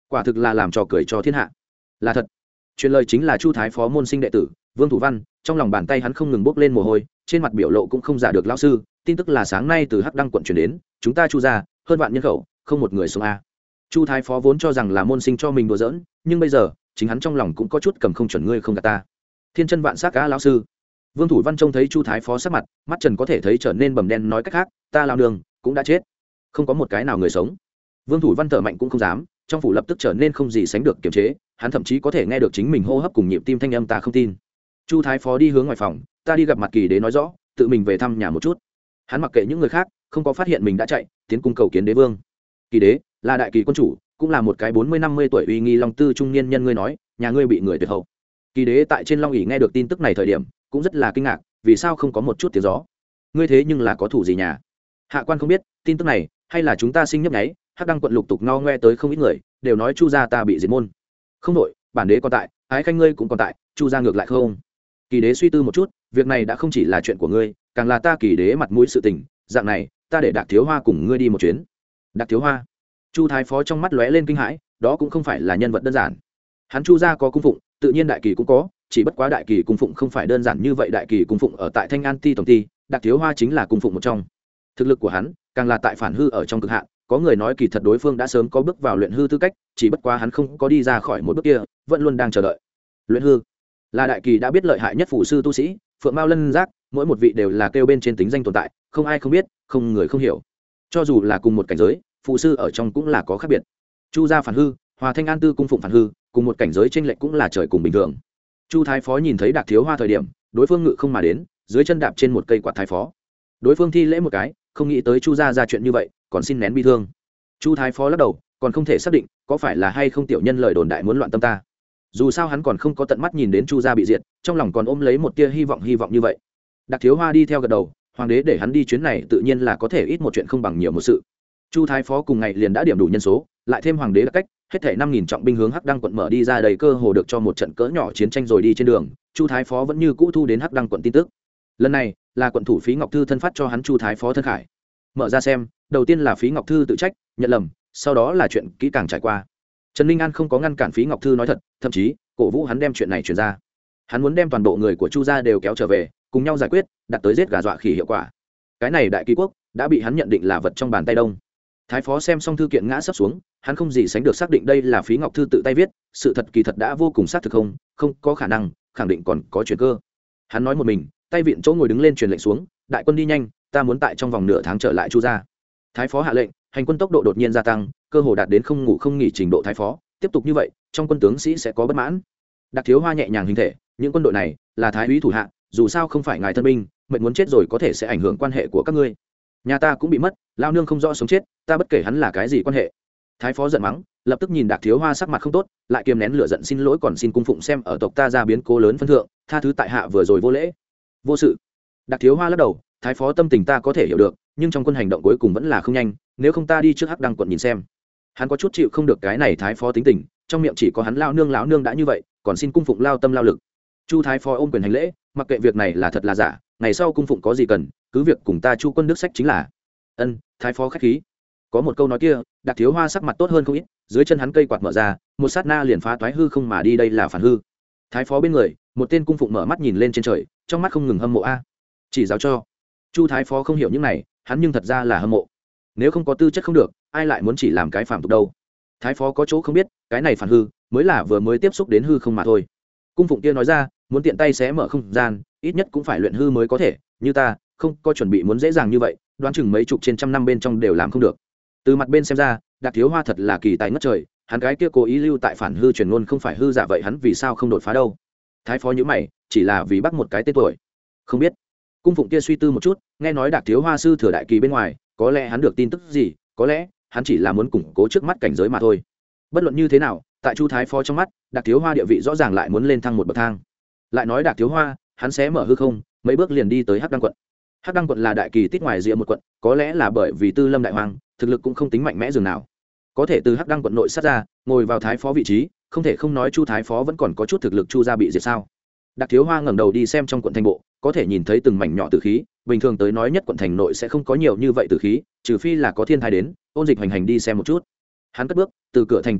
A: quả thực là làm trò cười cho thiên hạ. Là thật. Truyền lời chính là Chu thái phó môn sinh đệ tử Vương Thủ Văn, trong lòng bàn tay hắn không ngừng bốc lên mồ hôi, trên mặt biểu lộ cũng không giả được lão sư, tin tức là sáng nay từ Hắc Đăng quận truyền đến, chúng ta Chu gia hơn vạn nhân khẩu, không một người sống a. Chu thái phó vốn cho rằng là môn sinh cho mình đùa giỡn, nhưng bây giờ chính hắn trong lòng cũng có chút cầm không chuẩn, ngươi không gạt ta. Thiên chân vạn sắc á lão sư. Vương Thủ Văn trông thấy Chu thái phó sắc mặt, mắt trần có thể thấy trở nên bầm đen, nói cách khác, ta lao đường cũng đã chết, không có một cái nào người sống. Vương Thủ Văn thở mạnh cũng không dám, trong phủ lập tức trở nên không gì sánh được kiềm chế, hắn thậm chí có thể nghe được chính mình hô hấp cùng nhịp tim thanh âm, ta không tin. Chu thái phó đi hướng ngoài phòng, ta đi gặp mặt Kỳ Đế nói rõ, tự mình về thăm nhà một chút. Hắn mặc kệ những người khác, không có phát hiện mình đã chạy, tiến cung cầu kiến đế vương. Kỳ Đế là đại kỳ quân chủ, cũng là một cái 40-50 tuổi uy nghi long tư trung niên nhân, ngươi nói nhà ngươi bị người tuyệt hậu. Kỳ Đế tại trên long ỷ nghe được tin tức này thời điểm cũng rất là kinh ngạc, vì sao không có một chút tiếng gió, ngươi thế nhưng là có thủ gì nhà? Hạ quan không biết, tin tức này hay là chúng ta sinh nhấp nháy, Hắc Đăng quận lục tục no ngoe tới không ít người, đều nói Chu gia ta bị diệt môn. Không đội, bản đế còn tại, ái khanh ngươi cũng còn tại, Chu gia ngược lại không. Kỳ Đế suy tư một chút, việc này đã không chỉ là chuyện của ngươi, càng là ta Kỳ Đế mặt mũi sự tình, dạng này ta để Đạc Thiếu Hoa cùng ngươi đi một chuyến. Đạc Thiếu Hoa? Chu thái phó trong mắt lóe lên kinh hãi, đó cũng không phải là nhân vật đơn giản. Hắn Chu gia có cung phụng, tự nhiên đại kỳ cũng có, chỉ bất quá đại kỳ cung phụng không phải đơn giản như vậy, đại kỳ cung phụng ở tại Thanh An Ti tổng ty, Đạc Thiếu Hoa chính là cung phụng một trong. Thực lực của hắn càng là tại phản hư ở trong cực hạn, có người nói kỳ thật đối phương đã sớm có bước vào luyện hư tư cách, chỉ bất quá hắn không có đi ra khỏi một bước kia, vẫn luôn đang chờ đợi. Luyện hư là đại kỳ đã biết lợi hại nhất phù sư tu sĩ, phượng mao lân giác, mỗi một vị đều là kêu bên trên tính danh tồn tại, không ai không biết, không người không hiểu. Cho dù là cùng một cảnh giới, phù sư ở trong cũng là có khác biệt. Chu gia phản hư, Hòa Thanh An Tư cung phụng phản hư, cùng một cảnh giới chênh lệch cũng là trời cùng bình thường. Chu thái phó nhìn thấy Đạc Thiếu Hoa thời điểm, đối phương ngự không mà đến, dưới chân đạp trên một cây quạt thái phó. Đối phương thi lễ một cái, không nghĩ tới Chu gia ra chuyện như vậy, còn xin nén bi thương. Chu thái phó lắc đầu, còn không thể xác định có phải là hay không tiểu nhân lời đồn đại muốn loạn tâm ta. Dù sao hắn còn không có tận mắt nhìn đến Chu gia bị diệt, trong lòng còn ôm lấy một tia hy vọng như vậy. Đạc Thiếu Hoa đi theo gật đầu, hoàng đế để hắn đi chuyến này tự nhiên là có thể ít một chuyện không bằng nhiều một sự. Chu thái phó cùng ngày liền đã điểm đủ nhân số, lại thêm hoàng đế đặc cách, hết thảy 5000 trọng binh hướng Hắc Đăng quận mở đi ra, đầy cơ hồ được cho một trận cỡ nhỏ chiến tranh rồi đi trên đường. Chu thái phó vẫn như cũ thu đến Hắc Đăng quận tin tức. Lần này là quận thủ Phí Ngọc Thư thân phát cho hắn Chu thái phó thân khải. Mở ra xem, đầu tiên là Phí Ngọc Thư tự trách, nhận lầm, sau đó là chuyện kỹ càng trải qua. Trần Ninh An không có ngăn cản Phí Ngọc Thư nói thật, thậm chí cổ vũ hắn đem chuyện này truyền ra. Hắn muốn đem toàn bộ người của Chu gia đều kéo trở về, cùng nhau giải quyết, đặt tới giết gà dọa khỉ hiệu quả. Cái này đại kỳ quốc đã bị hắn nhận định là vật trong bàn tay đông. Thái phó xem xong thư kiện ngã sấp xuống, hắn không gì sánh được xác định đây là Phí Ngọc Thư tự tay viết, sự thật kỳ thật đã vô cùng xác thực, không có khả năng, khẳng định còn có chuyện cơ. Hắn nói một mình, tay vịn chỗ ngồi đứng lên truyền lệnh xuống, đại quân đi nhanh, ta muốn tại trong vòng nửa tháng trở lại Chu gia. Thái phó hạ lệnh, hành quân tốc độ đột nhiên gia tăng, cơ hồ đạt đến không ngủ không nghỉ trình độ. Thái phó tiếp tục như vậy, trong quân tướng sĩ sẽ có bất mãn. Đạc Thiếu Hoa nhẹ nhàng hình thể, những quân đội này là thái úy thủ hạ, dù sao không phải ngài thân binh, mệnh muốn chết rồi có thể sẽ ảnh hưởng quan hệ của các ngươi. Nhà ta cũng bị mất, lao nương không rõ sống chết, ta bất kể hắn là cái gì quan hệ. Thái phó giận mắng, lập tức nhìn Đạc Thiếu Hoa sắc mặt không tốt, lại kiềm nén lửa giận, xin lỗi, còn xin cung phụng xem ở tộc ta ra biến cố lớn phân thượng, tha thứ tại hạ vừa rồi vô lễ vô sự. Đạc Thiếu Hoa lắc đầu, thái phó tâm tình ta có thể hiểu được, nhưng trong quân hành động cuối cùng vẫn là không nhanh, nếu không ta đi trước Hắc Đăng quận nhìn xem. Hắn có chút chịu không được cái này thái phó tính tình, trong miệng chỉ có hắn lão nương đã như vậy, còn xin cung phụng lao tâm lao lực. Chu thái phó ôm quyền hành lễ, mặc kệ việc này là thật là giả, ngày sau cung phụng có gì cần, cứ việc cùng ta Chu quân đức sách chính là. Ân, thái phó khách khí. Có một câu nói kia, Đạc Thiếu Hoa sắc mặt tốt hơn không ít, dưới chân hắn cây quạt mở ra, một sát na liền phá toái hư không mà đi, đây là phản hư. Thái phó bên người, một tên cung phụng mở mắt nhìn lên trên trời, trong mắt không ngừng hâm mộ a. Chỉ giáo cho. Chu thái phó không hiểu những này, hắn nhưng thật ra là hâm mộ. Nếu không có tư chất không được, ai lại muốn chỉ làm cái phàm tục đâu. Thái phó có chỗ không biết, cái này phản hư mới là vừa mới tiếp xúc đến hư không mà thôi. Cung phụng kia nói ra, muốn tiện tay xé mở không gian, ít nhất cũng phải luyện hư mới có thể, như ta không có chuẩn bị muốn dễ dàng như vậy, đoán chừng mấy chục trên trăm năm bên trong đều làm không được. Từ mặt bên xem ra, Đạc Thiếu Hoa thật là kỳ tài ngất trời, hắn cái kia cố ý lưu tại phản hư truyền ngôn không phải hư giả, vậy hắn vì sao không đột phá đâu? Thái phó nhíu mày, chỉ là vì bắt một cái tên tuổi. Không biết. Cung phụng kia suy tư một chút, nghe nói Đạc Thiếu Hoa sư thừa đại kỳ bên ngoài, có lẽ hắn được tin tức gì, có lẽ hắn chỉ là muốn củng cố trước mắt cảnh giới mà thôi. Bất luận như thế nào, tại Chu thái phó trong mắt, Đạc Thiếu Hoa địa vị rõ ràng lại muốn lên thăng một bậc thang. Lại nói Đạc Thiếu Hoa, hắn sẽ mở hư không, mấy bước liền đi tới Hắc Đăng quận. Hắc Đăng quận là đại kỳ tít ngoài rìa một quận, có lẽ là bởi vì Tư Lâm đại hoàng, thực lực cũng không tính mạnh mẽ dường nào. Có thể từ Hắc Đăng quận nội sát ra, ngồi vào thái phó vị trí, không thể không nói Chu thái phó vẫn còn có chút thực lực. Chu gia bị diệt sao? Đạc Thiếu Hoa ngẩng đầu đi xem trong quận thành bộ, có thể nhìn thấy từng mảnh nhỏ tử khí, bình thường tới nói nhất quận thành nội sẽ không có nhiều như vậy tử khí, trừ phi là có thiên thai đến, ôn dịch hành hành đi xem một chút. Hắn cất bước từ cửa thành tiến vào,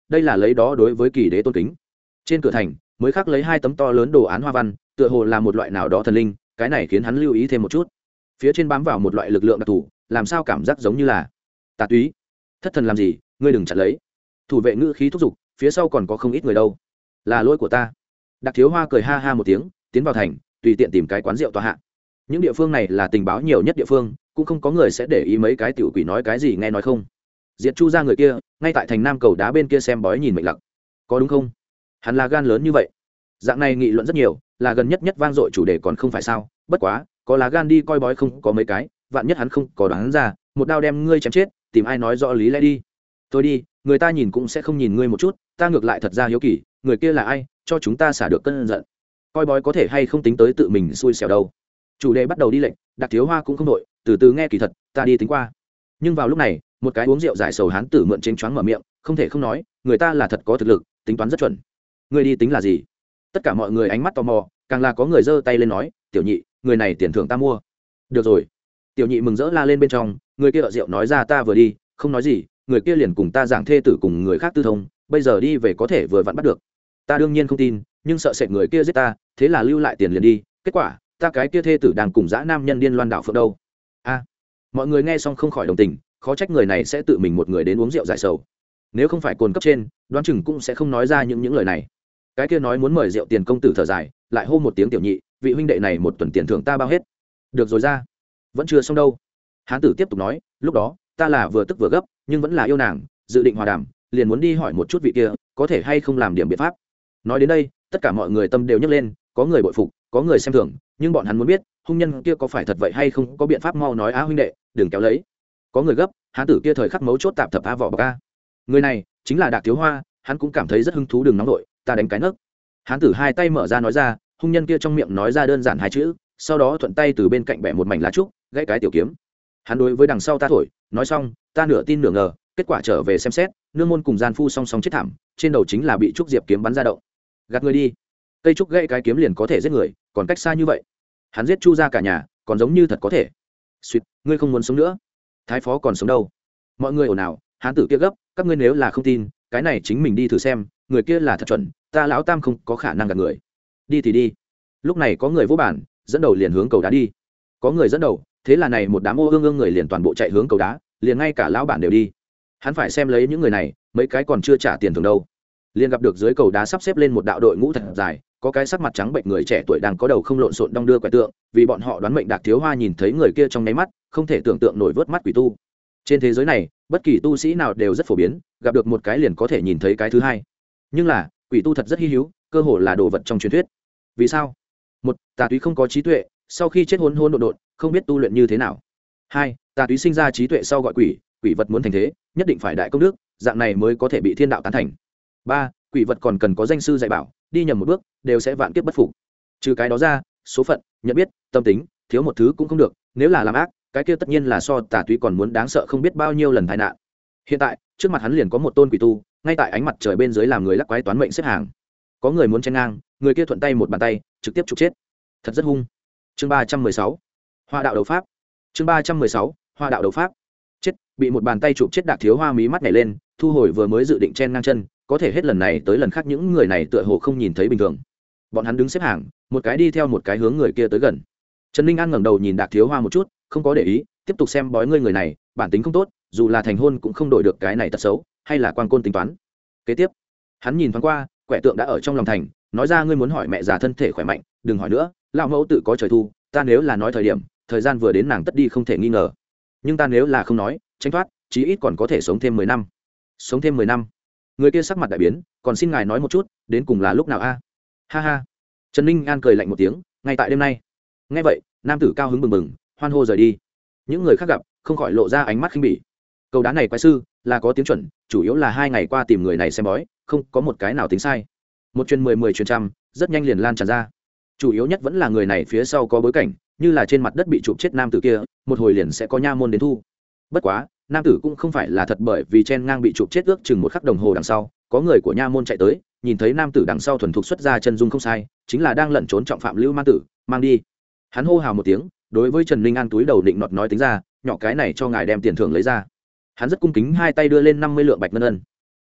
A: đây là lấy đó đối với kỳ đế tôn kính. Trên cửa thành mới khắc lấy 2 tấm to lớn đồ án hoa văn, tựa hồ là một loại nào đó thần linh, cái này khiến hắn lưu ý thêm một chút. Phía trên bám vào một loại lực lượng đặc thù, làm sao cảm giác giống như là tà túy. Thất thần làm gì, ngươi đừng chặn lấy. Thủ vệ ngữ khí thúc giục, phía sau còn có không ít người đâu. Là lỗi của ta. Đặc Thiếu Hoa cười ha ha một tiếng, tiến vào thành, tùy tiện tìm cái quán rượu tọa hạ. Những địa phương này là tình báo nhiều nhất địa phương, cũng không có người sẽ để ý mấy cái tiểu quỷ nói cái gì nghe nói không. Diệt Chu ra người kia, ngay tại thành Nam cầu đá bên kia xem bói nhìn mệnh lặc. Có đúng không? Hắn là gan lớn như vậy. Dạng này nghị luận rất nhiều, là gần nhất nhất vang dội chủ đề còn không phải sao? Bất quá, có lá gan đi coi bói không có mấy cái, vạn nhất hắn không có đoán ra, một đao đem ngươi chém chết, tìm ai nói rõ lý lẽ đi. Thôi đi, người ta nhìn cũng sẽ không nhìn ngươi một chút, ta ngược lại thật ra hiếu kỳ, người kia là ai, cho chúng ta xả được cơn giận. Coi bói có thể hay không tính tới tự mình xui xẻo đâu. Chủ đề bắt đầu đi lệnh, Đặc Thiếu Hoa cũng không đội, từ từ nghe kỳ thật, ta đi tính qua. Nhưng vào lúc này, một cái uống rượu giải sầu hán tử mượn chênh choáng mở miệng, không thể không nói, người ta là thật có thực lực, tính toán rất chuẩn. Ngươi đi tính là gì? Tất cả mọi người ánh mắt tò mò, càng là có người giơ tay lên nói, tiểu nhị, người này tiền thưởng ta mua. Được rồi. Tiểu nhị mừng rỡ la lên bên trong, người kia ở rượu nói ra ta vừa đi, không nói gì, người kia liền cùng ta giảng thê tử cùng người khác tư thông, bây giờ đi về có thể vừa vặn bắt được. Ta đương nhiên không tin, nhưng sợ sệt người kia giết ta, thế là lưu lại tiền liền đi, kết quả, ta cái kia thê tử đang cùng dã nam nhân điên loan đảo phượng đâu. A. Mọi người nghe xong không khỏi đồng tình, khó trách người này sẽ tự mình một người đến uống rượu giải sầu. Nếu không phải cồn cấp trên, đoán chừng cũng sẽ không nói ra những lời này. Cái kia nói muốn mời rượu tiền công tử thở dài, lại hô một tiếng tiểu nhị, vị huynh đệ này một tuần tiền thưởng ta bao hết. Được rồi ra. Vẫn chưa xong đâu. Hán tử tiếp tục nói, lúc đó, ta là vừa tức vừa gấp, nhưng vẫn là yêu nàng, dự định hòa đàm, liền muốn đi hỏi một chút vị kia, có thể hay không làm điểm biện pháp. Nói đến đây, tất cả mọi người tâm đều nhấc lên, có người bội phục, có người xem thường, nhưng bọn hắn muốn biết, hung nhân kia có phải thật vậy hay không, có biện pháp mau nói á huynh đệ, đừng kéo lấy. Có người gấp, hán tử kia thời khắc mấu chốt tạm thập a vỏ bọc a. Người này chính là Đạc Thiếu Hoa, hắn cũng cảm thấy rất hứng thú, đừng nóng đội, ta đánh cái nấc. Hán tử hai tay mở ra nói ra, hung nhân kia trong miệng nói ra đơn giản 2 chữ, sau đó thuận tay từ bên cạnh bẻ một mảnh lá trúc, gãy cái tiểu kiếm. Hắn đối với đằng sau ta thổi, nói xong, ta nửa tin nửa ngờ, kết quả trở về xem xét, nương môn cùng gian phu song song chết thảm, trên đầu chính là bị trúc diệp kiếm bắn ra động. Gạt người đi. Cây trúc gãy cái kiếm liền có thể giết người, còn cách xa như vậy. Hắn giết Chu ra cả nhà, còn giống như thật có thể. Suýt, ngươi không muốn sống nữa. Thái phó còn sống đâu? Mọi người ồn ào, hán tử kia gấp, các ngươi nếu là không tin, cái này chính mình đi thử xem, người kia là thật chuẩn, ta lão tam không có khả năng gạt người. Đi thì đi. Lúc này có người vô bản, dẫn đầu liền hướng cầu đá đi. Có người dẫn đầu, thế là này một đám ô ương ương người liền toàn bộ chạy hướng cầu đá, liền ngay cả lão bản đều đi. Hắn phải xem lấy những người này, mấy cái còn chưa trả tiền thưởng đâu. Liền gặp được dưới cầu đá sắp xếp lên một đạo đội ngũ thật dài, có cái sắc mặt trắng bệnh người trẻ tuổi đang có đầu không lộn xộn đong đưa quẻ tượng, vì bọn họ đoán mệnh Đạc Thiếu Hoa nhìn thấy người kia trong nháy mắt, không thể tưởng tượng nổi vớt mắt quỷ tu. Trên thế giới này, bất kỳ tu sĩ nào đều rất phổ biến, gặp được một cái liền có thể nhìn thấy cái thứ hai. Nhưng là, quỷ tu thật rất hi hữu, cơ hồ là đồ vật trong truyền thuyết. Vì sao? Một, tà túy không có trí tuệ, sau khi chết hỗn hỗn độn độn, không biết tu luyện như thế nào. Hai, tà túy sinh ra trí tuệ sau gọi quỷ, quỷ vật muốn thành thế, nhất định phải đại công đức, dạng này mới có thể bị thiên đạo tán thành. Ba, quỷ vật còn cần có danh sư dạy bảo, đi nhầm một bước đều sẽ vạn kiếp bất phục. Trừ cái đó ra, số phận, nhận biết, tâm tính, thiếu một thứ cũng không được, nếu là làm ác, cái kia tất nhiên là so tà túy còn muốn đáng sợ không biết bao nhiêu lần tai nạn. Hiện tại, trước mặt hắn liền có một tôn quỷ tu, ngay tại ánh mặt trời bên dưới làm người lắc quái toán mệnh xếp hàng. Có người muốn chen ngang, người kia thuận tay một bàn tay, trực tiếp trục chết. Thật rất hung. Chương 316. Hoa đạo đấu pháp. Chương 316. Hoa đạo đấu pháp. Chết, bị một bàn tay chụp chết Đạc Thiếu Hoa mí mắt nhảy lên, thu hồi vừa mới dự định chen ngang chân, có thể hết lần này tới lần khác những người này tựa hồ không nhìn thấy bình thường. Bọn hắn đứng xếp hàng, một cái đi theo một cái hướng người kia tới gần. Trần Ninh An ngẩng đầu nhìn Đạc Thiếu Hoa một chút, không có để ý, tiếp tục xem bói người này, bản tính không tốt, dù là thành hôn cũng không đổi được cái này tật xấu, hay là quan côn tính toán. Kế tiếp, hắn nhìn thoáng qua, quẻ tượng đã ở trong lòng thành, nói ra ngươi muốn hỏi mẹ già thân thể khỏe mạnh, đừng hỏi nữa, lão mẫu tự có trời thu, ta nếu là nói thời điểm, thời gian vừa đến nàng tất đi không thể nghi ngờ. Nhưng ta nếu là không nói, tránh thoát, chí ít còn có thể sống thêm 10 năm. Sống thêm 10 năm. Người kia sắc mặt đại biến, còn xin ngài nói một chút, đến cùng là lúc nào a? Ha ha. Trần Ninh An cười lạnh một tiếng, ngay tại đêm nay. Nghe vậy, nam tử cao hứng bừng bừng, hoan hô rời đi. Những người khác gặp, không khỏi lộ ra ánh mắt khinh bỉ. Cầu đá này quái sư, là có tiếng chuẩn, chủ yếu là 2 ngày qua tìm người này xem bói, không có một cái nào tính sai. Một truyền 10, 10 truyền trăm, rất nhanh liền lan tràn ra. Chủ yếu nhất vẫn là người này phía sau có bối cảnh, như là trên mặt đất bị chụp chết nam tử kia, một hồi liền sẽ có nha môn đến thu. Bất quá, nam tử cũng không phải là thật, bởi vì chen ngang bị chụp chết ước chừng 1 khắc đồng hồ đằng sau, có người của nha môn chạy tới, nhìn thấy nam tử đằng sau thuần thục xuất ra chân dung không sai, chính là đang lẩn trốn trọng phạm Lưu Man Tử, mang đi. Hắn hô hào một tiếng, đối với Trần Ninh An túi đầu định nọt nói tính ra, nhỏ cái này cho ngài đem tiền thưởng lấy ra. Hắn rất cung kính hai tay đưa lên 50 lượng bạch ngân ân.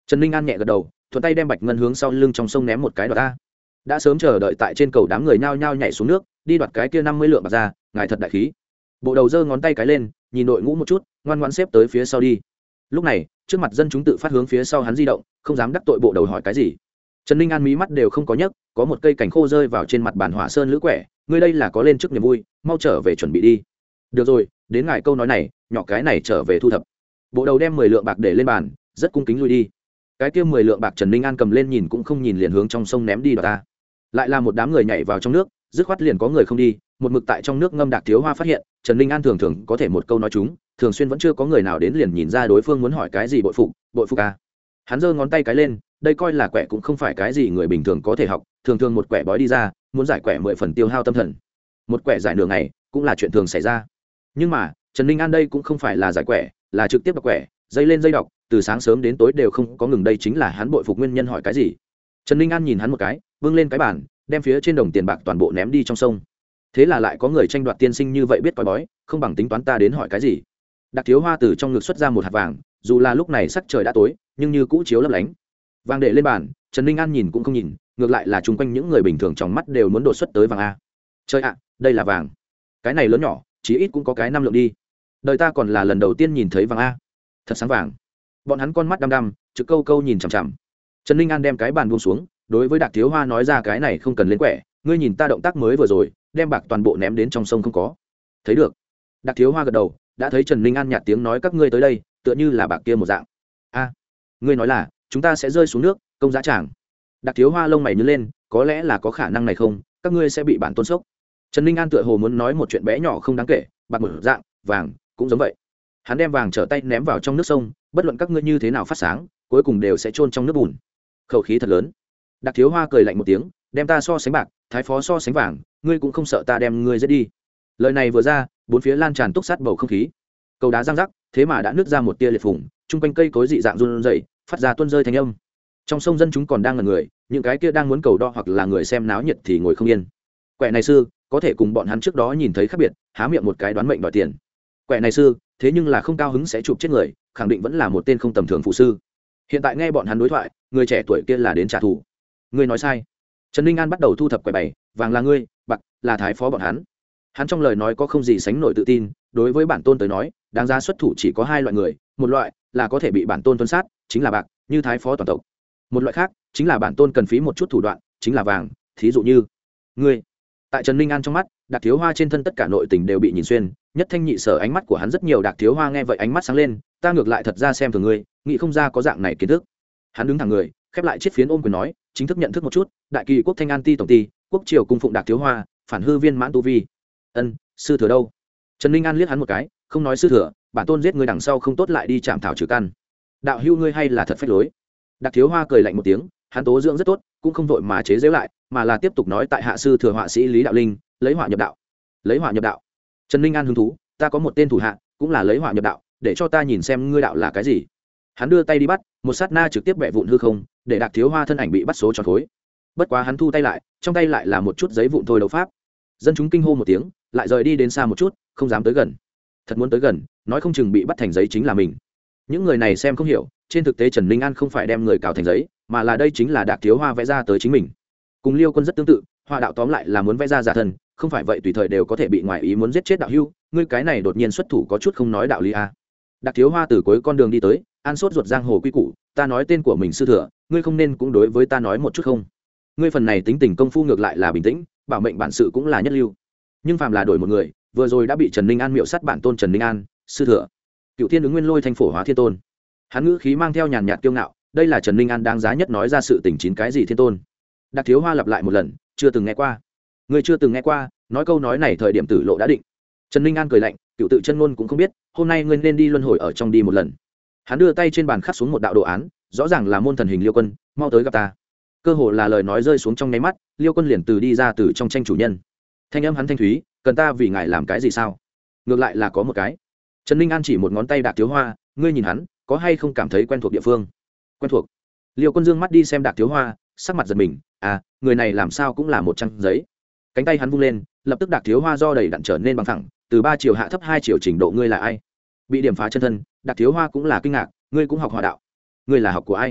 A: Trần Ninh An nhẹ gật đầu, thuận tay đem bạch ngân hướng sau lưng trong sông ném một cái đoạt ta. Đã sớm chờ đợi tại trên cầu đám người nhao nhao nhảy xuống nước, đi đoạt cái kia 50 lượng bạc ra, ngài thật đại khí. Bộ đầu giơ ngón tay cái lên, nhìn đội ngũ một chút, ngoan ngoãn xếp tới phía sau đi. Lúc này, trước mặt dân chúng tự phát hướng phía sau hắn di động, không dám đắc tội bộ đầu hỏi cái gì. Trần Ninh An mí mắt đều không có nhấc, có một cây cảnh khô rơi vào trên mặt bàn hỏa sơn lữ quẻ, ngươi đây là có lên trước niềm vui, mau trở về chuẩn bị đi. Được rồi, đến ngài câu nói này, nhỏ cái này trở về thu thập. Bộ đầu đem 10 lượng bạc để lên bàn, rất cung kính lui đi. Cái kia 10 lượng bạc Trần Ninh An cầm lên nhìn cũng không nhìn liền hướng trong sông ném đi đoạt ta. Lại là một đám người nhảy vào trong nước, dứt khoát liền có người không đi, một mực tại trong nước ngâm Đạc Thiếu Hoa phát hiện, Trần Ninh An thường thường có thể một câu nói chúng, thường xuyên vẫn chưa có người nào đến liền nhìn ra đối phương muốn hỏi cái gì. Bội phục à. Hắn giơ ngón tay cái lên, đây coi là quẻ cũng không phải cái gì người bình thường có thể học, thường thường một quẻ bói đi ra, muốn giải quẻ 10 phần tiêu hao tâm thần. Một quẻ giải nửa ngày, cũng là chuyện thường xảy ra. Nhưng mà, Trần Ninh An đây cũng không phải là giải quẻ, là trực tiếp đọc quẻ, dây lên dây đọc, từ sáng sớm đến tối đều không có ngừng, đây chính là hắn bội phục nguyên nhân. Hỏi cái gì? Trần Ninh An nhìn hắn một cái, vâng lên cái bàn, đem phía trên đồng tiền bạc toàn bộ ném đi trong sông. Thế là lại có người tranh đoạt tiên sinh như vậy biết coi bói, không bằng tính toán ta đến hỏi cái gì. Đạc Thiếu Hoa từ trong ngực xuất ra một hạt vàng, dù là lúc này sắc trời đã tối, nhưng như cũ chiếu lấp lánh. Vàng để lên bàn, Trần Ninh An nhìn cũng không nhìn, ngược lại là chung quanh những người bình thường trong mắt đều muốn đột xuất tới vàng a. Trời ạ, đây là vàng. Cái này lớn nhỏ, chí ít cũng có cái 5 lượng đi. Đời ta còn là lần đầu tiên nhìn thấy vàng a. Thật sáng vàng. Bọn hắn con mắt đăm đăm, trực câu câu nhìn chằm chằm. Trần Ninh An đem cái bàn buông xuống, đối với Đạc Thiếu Hoa nói ra, cái này không cần lên quẻ, ngươi nhìn ta động tác mới vừa rồi, đem bạc toàn bộ ném đến trong sông không có. Thấy được. Đạc Thiếu Hoa gật đầu, đã thấy Trần Ninh An nhạt tiếng nói, các ngươi tới đây, tựa như là bạc kia một dạng. A, ngươi nói là chúng ta sẽ rơi xuống nước, công giá tràng. Đạc Thiếu Hoa lông mày nhướng lên, có lẽ là có khả năng này không, các ngươi sẽ bị bản tôn sốc. Trần Ninh An tựa hồ muốn nói một chuyện bé nhỏ không đáng kể, bạc một dạng, vàng cũng giống vậy. Hắn đem vàng trở tay ném vào trong nước sông, bất luận các ngươi như thế nào phát sáng, cuối cùng đều sẽ chôn trong nước bùn. Khẩu khí thật lớn. Đạc Thiếu Hoa cười lạnh một tiếng, đem ta so sánh bạc, thái phó so sánh vàng, ngươi cũng không sợ ta đem ngươi giết đi. Lời này vừa ra, bốn phía lan tràn túc sát bầu không khí. Cầu đá răng rắc, thế mà đã nứt ra một tia liệt phủng, chung quanh cây cối dị dạng run rẩy, phát ra tuôn rơi thanh âm. Trong sông dân chúng còn đang ngẩn người, những cái kia đang muốn cầu đo hoặc là người xem náo nhiệt thì ngồi không yên. Quẻ này sư, có thể cùng bọn hắn trước đó nhìn thấy khác biệt, há miệng một cái đoán mệnh đòi tiền. Quẻ này sư, thế nhưng là không cao hứng sẽ chụp chết người, khẳng định vẫn là một tên không tầm thường phụ sư. Hiện tại nghe bọn hắn đối thoại, người trẻ tuổi kia là đến trả thù. Ngươi nói sai. Trần Ninh An bắt đầu thu thập quẻ bày, vàng là ngươi, bạc là thái phó bọn hắn. Hắn trong lời nói có không gì sánh nổi tự tin, đối với bản tôn tới nói, đáng giá xuất thủ chỉ có hai loại người, một loại là có thể bị bản tôn tuân sát, chính là bạc, như thái phó toàn tộc. Một loại khác, chính là bản tôn cần phí một chút thủ đoạn, chính là vàng, thí dụ như ngươi. Tại Trần Ninh An trong mắt, Đạc Thiếu Hoa trên thân tất cả nội tình đều bị nhìn xuyên, nhất thanh nhị sở ánh mắt của hắn rất nhiều. Đạc Thiếu Hoa nghe vậy ánh mắt sáng lên, ta ngược lại thật ra xem thường ngươi, nghĩ không ra có dạng này kiến thức. Hắn đứng thẳng người, khép lại chiếc phiến ôm quyền nói, chính thức nhận thức một chút, đại kỳ quốc Thanh An ti tổng ty, quốc triều cung phụng Đạc Thiếu Hoa, phản hư viên mãn tu vi. Ân, sư thừa đâu? Trần Ninh An liếc hắn một cái, không nói sư thừa, bản tôn giết ngươi đằng sau không tốt lại đi chạm thảo trừ căn. Đạo hữu ngươi hay là thật phách lối. Đạc Thiếu Hoa cười lạnh một tiếng, hắn tố dưỡng rất tốt, cũng không vội mà chế giễu lại, mà là tiếp tục nói, tại hạ sư thừa họa sĩ Lý Đạo Linh, lấy họa nhập đạo. Lấy họa nhập đạo? Trần Ninh An hứng thú, ta có một tên thủ hạ, cũng là lấy họa nhập đạo, để cho ta nhìn xem ngươi đạo là cái gì. Hắn đưa tay đi bắt, một sát na trực tiếp bẻ vụn hư không, để Đạc Thiếu Hoa thân ảnh bị bắt số tròn khối. Bất quá hắn thu tay lại, trong tay lại là một chút giấy vụn thôi đấu pháp. Dân chúng kinh hô một tiếng, lại rời đi đến xa một chút, không dám tới gần. Thật muốn tới gần, nói không chừng bị bắt thành giấy chính là mình. Những người này xem không hiểu, trên thực tế Trần Ninh An không phải đem người cào thành giấy, mà là đây chính là Đạc Thiếu Hoa vẽ ra tới chính mình. Cùng Liêu Quân rất tương tự, họa đạo tóm lại là muốn vẽ ra giả thân, không phải vậy tùy thời đều có thể bị ngoại ý muốn giết chết đạo hữu, ngươi cái này đột nhiên xuất thủ có chút không nói đạo lý a. Đạc Thiếu Hoa từ cuối con đường đi tới, an sốt ruột giang hồ quy củ, ta nói tên của mình sư thừa, ngươi không nên cũng đối với ta nói một chút không? Ngươi phần này tính tình công phu ngược lại là bình tĩnh, bảo mệnh bản sự cũng là nhất lưu. Nhưng phàm là đổi một người, vừa rồi đã bị Trần Ninh An miệu sát bản tôn Trần Ninh An, sư thừa, Cựu Thiên ứng Nguyên Lôi Thanh Phổ Hóa Thiên Tôn. Hắn ngữ khí mang theo nhàn nhạt kiêu ngạo, đây là Trần Ninh An đáng giá nhất nói ra sự tình chín cái gì thiên tôn. Đạc Thiếu Hoa lặp lại một lần, chưa từng nghe qua. Ngươi chưa từng nghe qua, nói câu nói này thời điểm tử lộ đã định. Trần Ninh An cười lạnh, cựu tự chân ngôn cũng không biết, hôm nay ngươi nên đi luân hồi ở trong đi một lần. Hắn đưa tay trên bàn khắc xuống một đạo đồ án, rõ ràng là môn thần hình Liêu Quân, mau tới gặp ta. Cơ hồ là lời nói rơi xuống trong nháy mắt, Liêu Quân liền từ đi ra từ trong tranh chủ nhân. Thanh âm hắn thanh thúy, cần ta vì ngài làm cái gì sao? Ngược lại là có một cái. Trần Ninh An chỉ một ngón tay Đạc Thiếu Hoa, ngươi nhìn hắn, có hay không cảm thấy quen thuộc địa phương? Quen thuộc. Liêu Quân dương mắt đi xem Đạc Thiếu Hoa, sắc mặt giật mình, à, người này làm sao cũng là một trang giấy. Cánh tay hắn vung lên, lập tức Đạc Thiếu Hoa do đầy đặn trở nên bằng thẳng, từ 3 chiều hạ thấp 2 chiều, trình độ ngươi là ai? Bị điểm phá chân thân, Đạc Thiếu Hoa cũng là kinh ngạc, ngươi cũng học họa đạo? Ngươi là học của ai?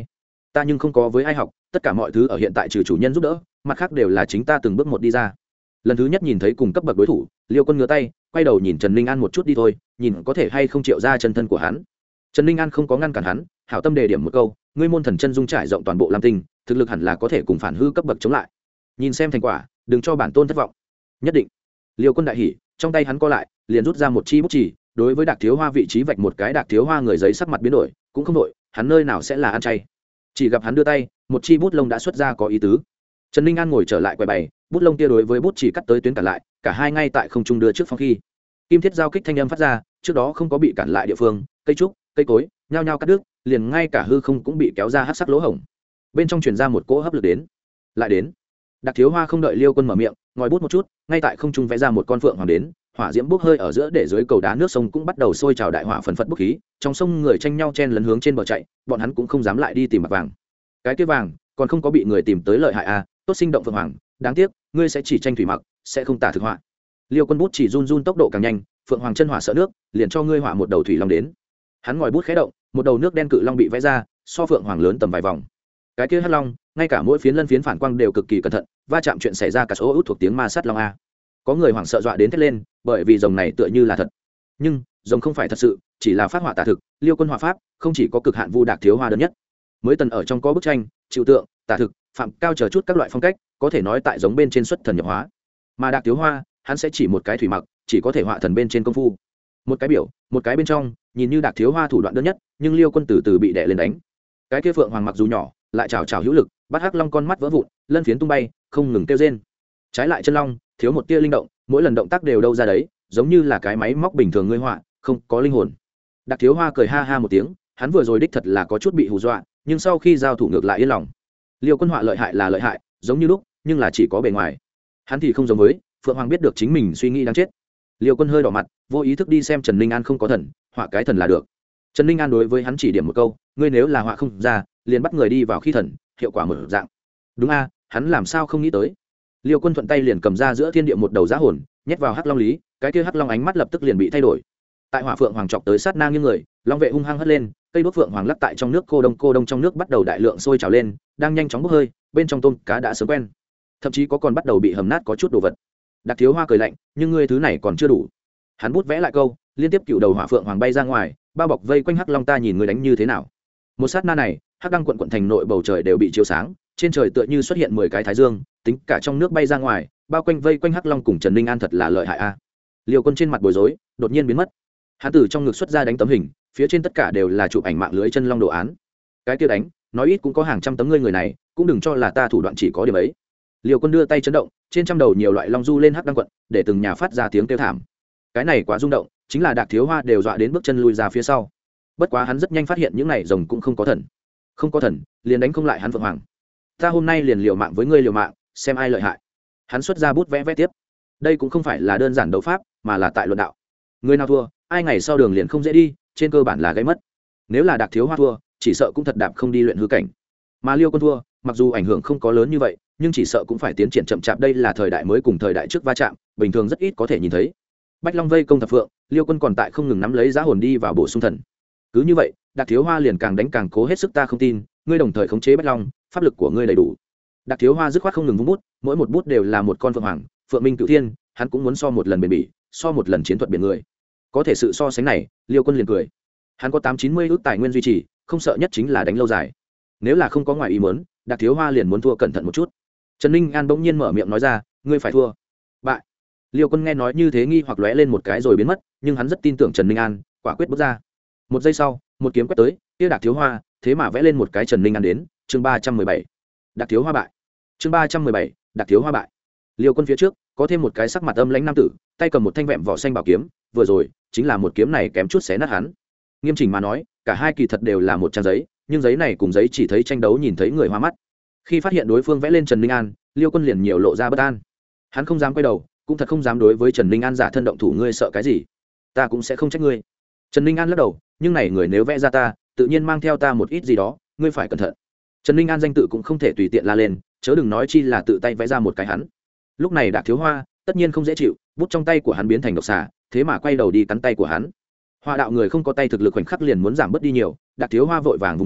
A: ta nhưng không có với ai học, tất cả mọi thứ ở hiện tại trừ chủ nhân giúp đỡ, mặt khác đều là chính ta từng bước một đi ra. Lần thứ nhất nhìn thấy cùng cấp bậc đối thủ, Liêu Quân ngửa tay quay đầu nhìn Trần Ninh An một chút đi thôi, nhìn có thể hay không triệu ra chân thân của hắn. Trần Ninh An không có ngăn cản hắn, hảo tâm đề điểm một câu, ngươi môn thần chân dung trải rộng toàn bộ Lam Tinh, thực lực hẳn là có thể cùng phản hư cấp bậc chống lại, nhìn xem thành quả, đừng cho bản tôn thất vọng. Nhất định. Liêu Quân đại hỉ, trong tay hắn co lại, liền rút ra một chi bút chỉ, đối với Đạc Thiếu Hoa vị trí vạch một cái. Đạc Thiếu Hoa người giấy sắc mặt biến đổi, cũng không đổi, hắn nơi nào sẽ là ăn chay. Chỉ gặp hắn đưa tay, một chi bút lông đã xuất ra có ý tứ. Trần Ninh An ngồi trở lại quầy bày, bút lông kia đối với bút chỉ cắt tới tuyến cản lại, cả hai ngay tại không trung đưa trước phong khi. Kim thiết giao kích thanh âm phát ra, trước đó không có bị cản lại địa phương, cây trúc, cây cối, nhao nhao cắt đứt, liền ngay cả hư không cũng bị kéo ra hắc sắc lỗ hổng. Bên trong truyền ra một cỗ hấp lực đến. Lại đến. Đạc Thiếu Hoa không đợi Liêu Quân mở miệng, ngòi bút một chút, ngay tại không trung vẽ ra một con phượng hoàng đến, hỏa diễm bốc hơi ở giữa, để dưới cầu đá nước sông cũng bắt đầu sôi trào đại hỏa phần phật bốc khí, trong sông người tranh nhau chen lấn hướng trên bờ chạy, bọn hắn cũng không dám lại đi tìm bạc vàng. Cái kia vàng còn không có bị người tìm tới lợi hại a, tốt sinh động phượng hoàng, đáng tiếc, ngươi sẽ chỉ tranh thủy mặc, sẽ không tả thực họa. Liêu Quân bút chỉ run run tốc độ càng nhanh, phượng hoàng chân hỏa sợ nước, liền cho ngươi họa một đầu thủy long đến. Hắn ngòi bút khẽ động, một đầu nước đen cự long bị vẽ ra, so phượng hoàng lớn tầm vài vòng. Cái kia hắc long, ngay cả mỗi phiến lân phiến phản quang đều cực kỳ cẩn thận, va chạm chuyện xảy ra cả số út thuộc tiếng ma sát long a. Có người hoảng sợ dọa đến thét lên, bởi vì rồng này tựa như là thật. Nhưng rồng không phải thật sự, chỉ là phát họa tả thực. Liêu Quân họa pháp không chỉ có cực hạn vu Đạc Thiếu Hoa đơn nhất, mới tần ở trong có bức tranh, chịu tượng, tả thực, phạm cao chờ chút các loại phong cách, có thể nói tại giống bên trên xuất thần nhập hóa. Mà Đạc Thiếu Hoa, hắn sẽ chỉ một cái thủy mặc, chỉ có thể họa thần bên trên công phu. Một cái biểu, một cái bên trong, nhìn như Đạc Thiếu Hoa thủ đoạn đơn nhất, nhưng Liêu Quân từ từ bị đè lên đánh. Cái kia phượng hoàng mặc dù nhỏ, lại chảo chảo hữu lực, bắt hắc long con mắt vỡ vụn, lân phiến tung bay, không ngừng kêu rên. Trái lại chân long, thiếu một tia linh động, mỗi lần động tác đều đâu ra đấy, giống như là cái máy móc bình thường ngươi họa, không có linh hồn. Đạc Thiếu Hoa cười ha ha một tiếng, hắn vừa rồi đích thật là có chút bị hù dọa, nhưng sau khi giao thủ ngược lại yên lòng. Liêu Quân họa lợi hại là lợi hại, giống như lúc, nhưng là chỉ có bề ngoài. Hắn thì không giống với, phượng hoàng biết được chính mình suy nghĩ đáng chết. Liêu Quân hơi đỏ mặt, vô ý thức đi xem Trần Ninh An không có thần, họa cái thần là được. Trần Ninh An đối với hắn chỉ điểm một câu, ngươi nếu là họa không ra, liền bắt người đi vào khi thần, hiệu quả mở dạng. Đúng a, hắn làm sao không nghĩ tới. Liêu Quân thuận tay liền cầm ra giữa thiên địa một đầu giá hồn, nhét vào hắc long lý, cái kia hắc long ánh mắt lập tức liền bị thay đổi. Tại hỏa phượng hoàng chọc tới sát nang như người, long vệ hung hăng hất lên, cây đuốc phượng hoàng lắc tại trong nước cô đông trong nước bắt đầu đại lượng sôi trào lên, đang nhanh chóng bốc hơi, bên trong tôm cá đã sớm quen, thậm chí có còn bắt đầu bị hầm nát có chút đồ vật. Đạc Thiếu Hoa cười lạnh, nhưng ngươi thứ này còn chưa đủ. Hắn bút vẽ lại câu, liên tiếp cựu đầu hỏa phượng hoàng bay ra ngoài, bao bọc vây quanh hắc long, ta nhìn ngươi đánh như thế nào. Một sát na này, hắc đăng quận thành nội bầu trời đều bị chiếu sáng, trên trời tựa như xuất hiện 10 cái thái dương, tính cả trong nước bay ra ngoài, bao quanh vây quanh hắc long cùng Trần Ninh An thật là lợi hại a. Liêu Quân trên mặt bối rối, đột nhiên biến mất. Hắn từ trong ngực xuất ra đánh tấm hình, phía trên tất cả đều là chụp ảnh mạng lưới chân long đồ án. Cái kia đánh, nói ít cũng có hàng trăm tấm, ngươi người này, cũng đừng cho là ta thủ đoạn chỉ có điểm ấy. Liêu Quân đưa tay chấn động, trên trăm đầu nhiều loại long du lên hắc đăng quận, để từng nhà phát ra tiếng kêu thảm. Cái này quá rung động, chính là Đạc Thiếu Hoa đều dọa đến bước chân lùi ra phía sau. Bất quá hắn rất nhanh phát hiện những này rồng cũng không có thần. Không có thần, liền đánh không lại hắn phượng hoàng. Ta hôm nay liền liều mạng với ngươi liều mạng, xem ai lợi hại. Hắn xuất ra bút vẽ vẽ tiếp. Đây cũng không phải là đơn giản đấu pháp, mà là tại luận đạo. Người nào thua, ai ngày sau đường liền không dễ đi, trên cơ bản là gây mất. Nếu là Đạc Thiếu Hoa thua, chỉ sợ cũng thật đạp không đi luyện hư cảnh. Mà Liêu Quân thua, mặc dù ảnh hưởng không có lớn như vậy, nhưng chỉ sợ cũng phải tiến triển chậm chạp, đây là thời đại mới cùng thời đại trước va chạm, bình thường rất ít có thể nhìn thấy. Bách Long vây công thập phượng, Liêu Quân còn tại không ngừng nắm lấy giá hồn đi vào bổ sung thần. Cứ như vậy, Đạc Thiếu Hoa liền càng đánh càng cố hết sức, ta không tin, ngươi đồng thời khống chế Bách Long, pháp lực của ngươi đầy đủ. Đạc Thiếu Hoa dứt khoát không ngừng vung bút, mỗi một bút đều là một con phượng hoàng, phượng minh cửu thiên, hắn cũng muốn so một lần bền bỉ, so một lần chiến thuật biển người. Có thể sự so sánh này, Liêu Quân liền cười. Hắn có 890 ước tài nguyên duy trì, không sợ nhất chính là đánh lâu dài. Nếu là không có ngoài ý muốn, Đạc Thiếu Hoa liền muốn thua cẩn thận một chút. Trần Ninh An bỗng nhiên mở miệng nói ra, ngươi phải thua. Bại. Liêu Quân nghe nói như thế nghi hoặc lóe lên một cái rồi biến mất, nhưng hắn rất tin tưởng Trần Ninh An, quả quyết bước ra. Một giây sau, một kiếm quét tới, kia Đạc Thiếu Hoa, thế mà vẽ lên một cái Trần Ninh An đến, chương 317. Đạc Thiếu Hoa bại. Chương 317, Đạc Thiếu Hoa bại. Liêu Quân phía trước, có thêm một cái sắc mặt âm lãnh nam tử, tay cầm một thanh vẹm vỏ xanh bảo kiếm, vừa rồi, chính là một kiếm này kém chút xé nát hắn. Nghiêm chỉnh mà nói, cả hai kỳ thật đều là một trang giấy, nhưng giấy này cùng giấy chỉ thấy tranh đấu nhìn thấy người hoa mắt. Khi phát hiện đối phương vẽ lên Trần Ninh An, Liêu Quân liền nhiều lộ ra bất an. Hắn không dám quay đầu, cũng thật không dám đối với Trần Ninh An giả thân động thủ, ngươi sợ cái gì? Ta cũng sẽ không trách ngươi. Trần Ninh An lắc đầu, nhưng này người nếu vẽ ra ta, tự nhiên mang theo ta một ít gì đó, ngươi phải cẩn thận. Trần Ninh An danh tự cũng không thể tùy tiện la lên, chớ đừng nói chi là tự tay vẽ ra một cái hắn. Lúc này Đạc Thiếu Hoa tất nhiên không dễ chịu, bút trong tay của hắn biến thành độc xà, thế mà quay đầu đi cắn tay của hắn. Hoa đạo người không có tay thực lực khoảnh khắc liền muốn giảm bớt đi nhiều, Đạc Thiếu Hoa vội vàng vung tay,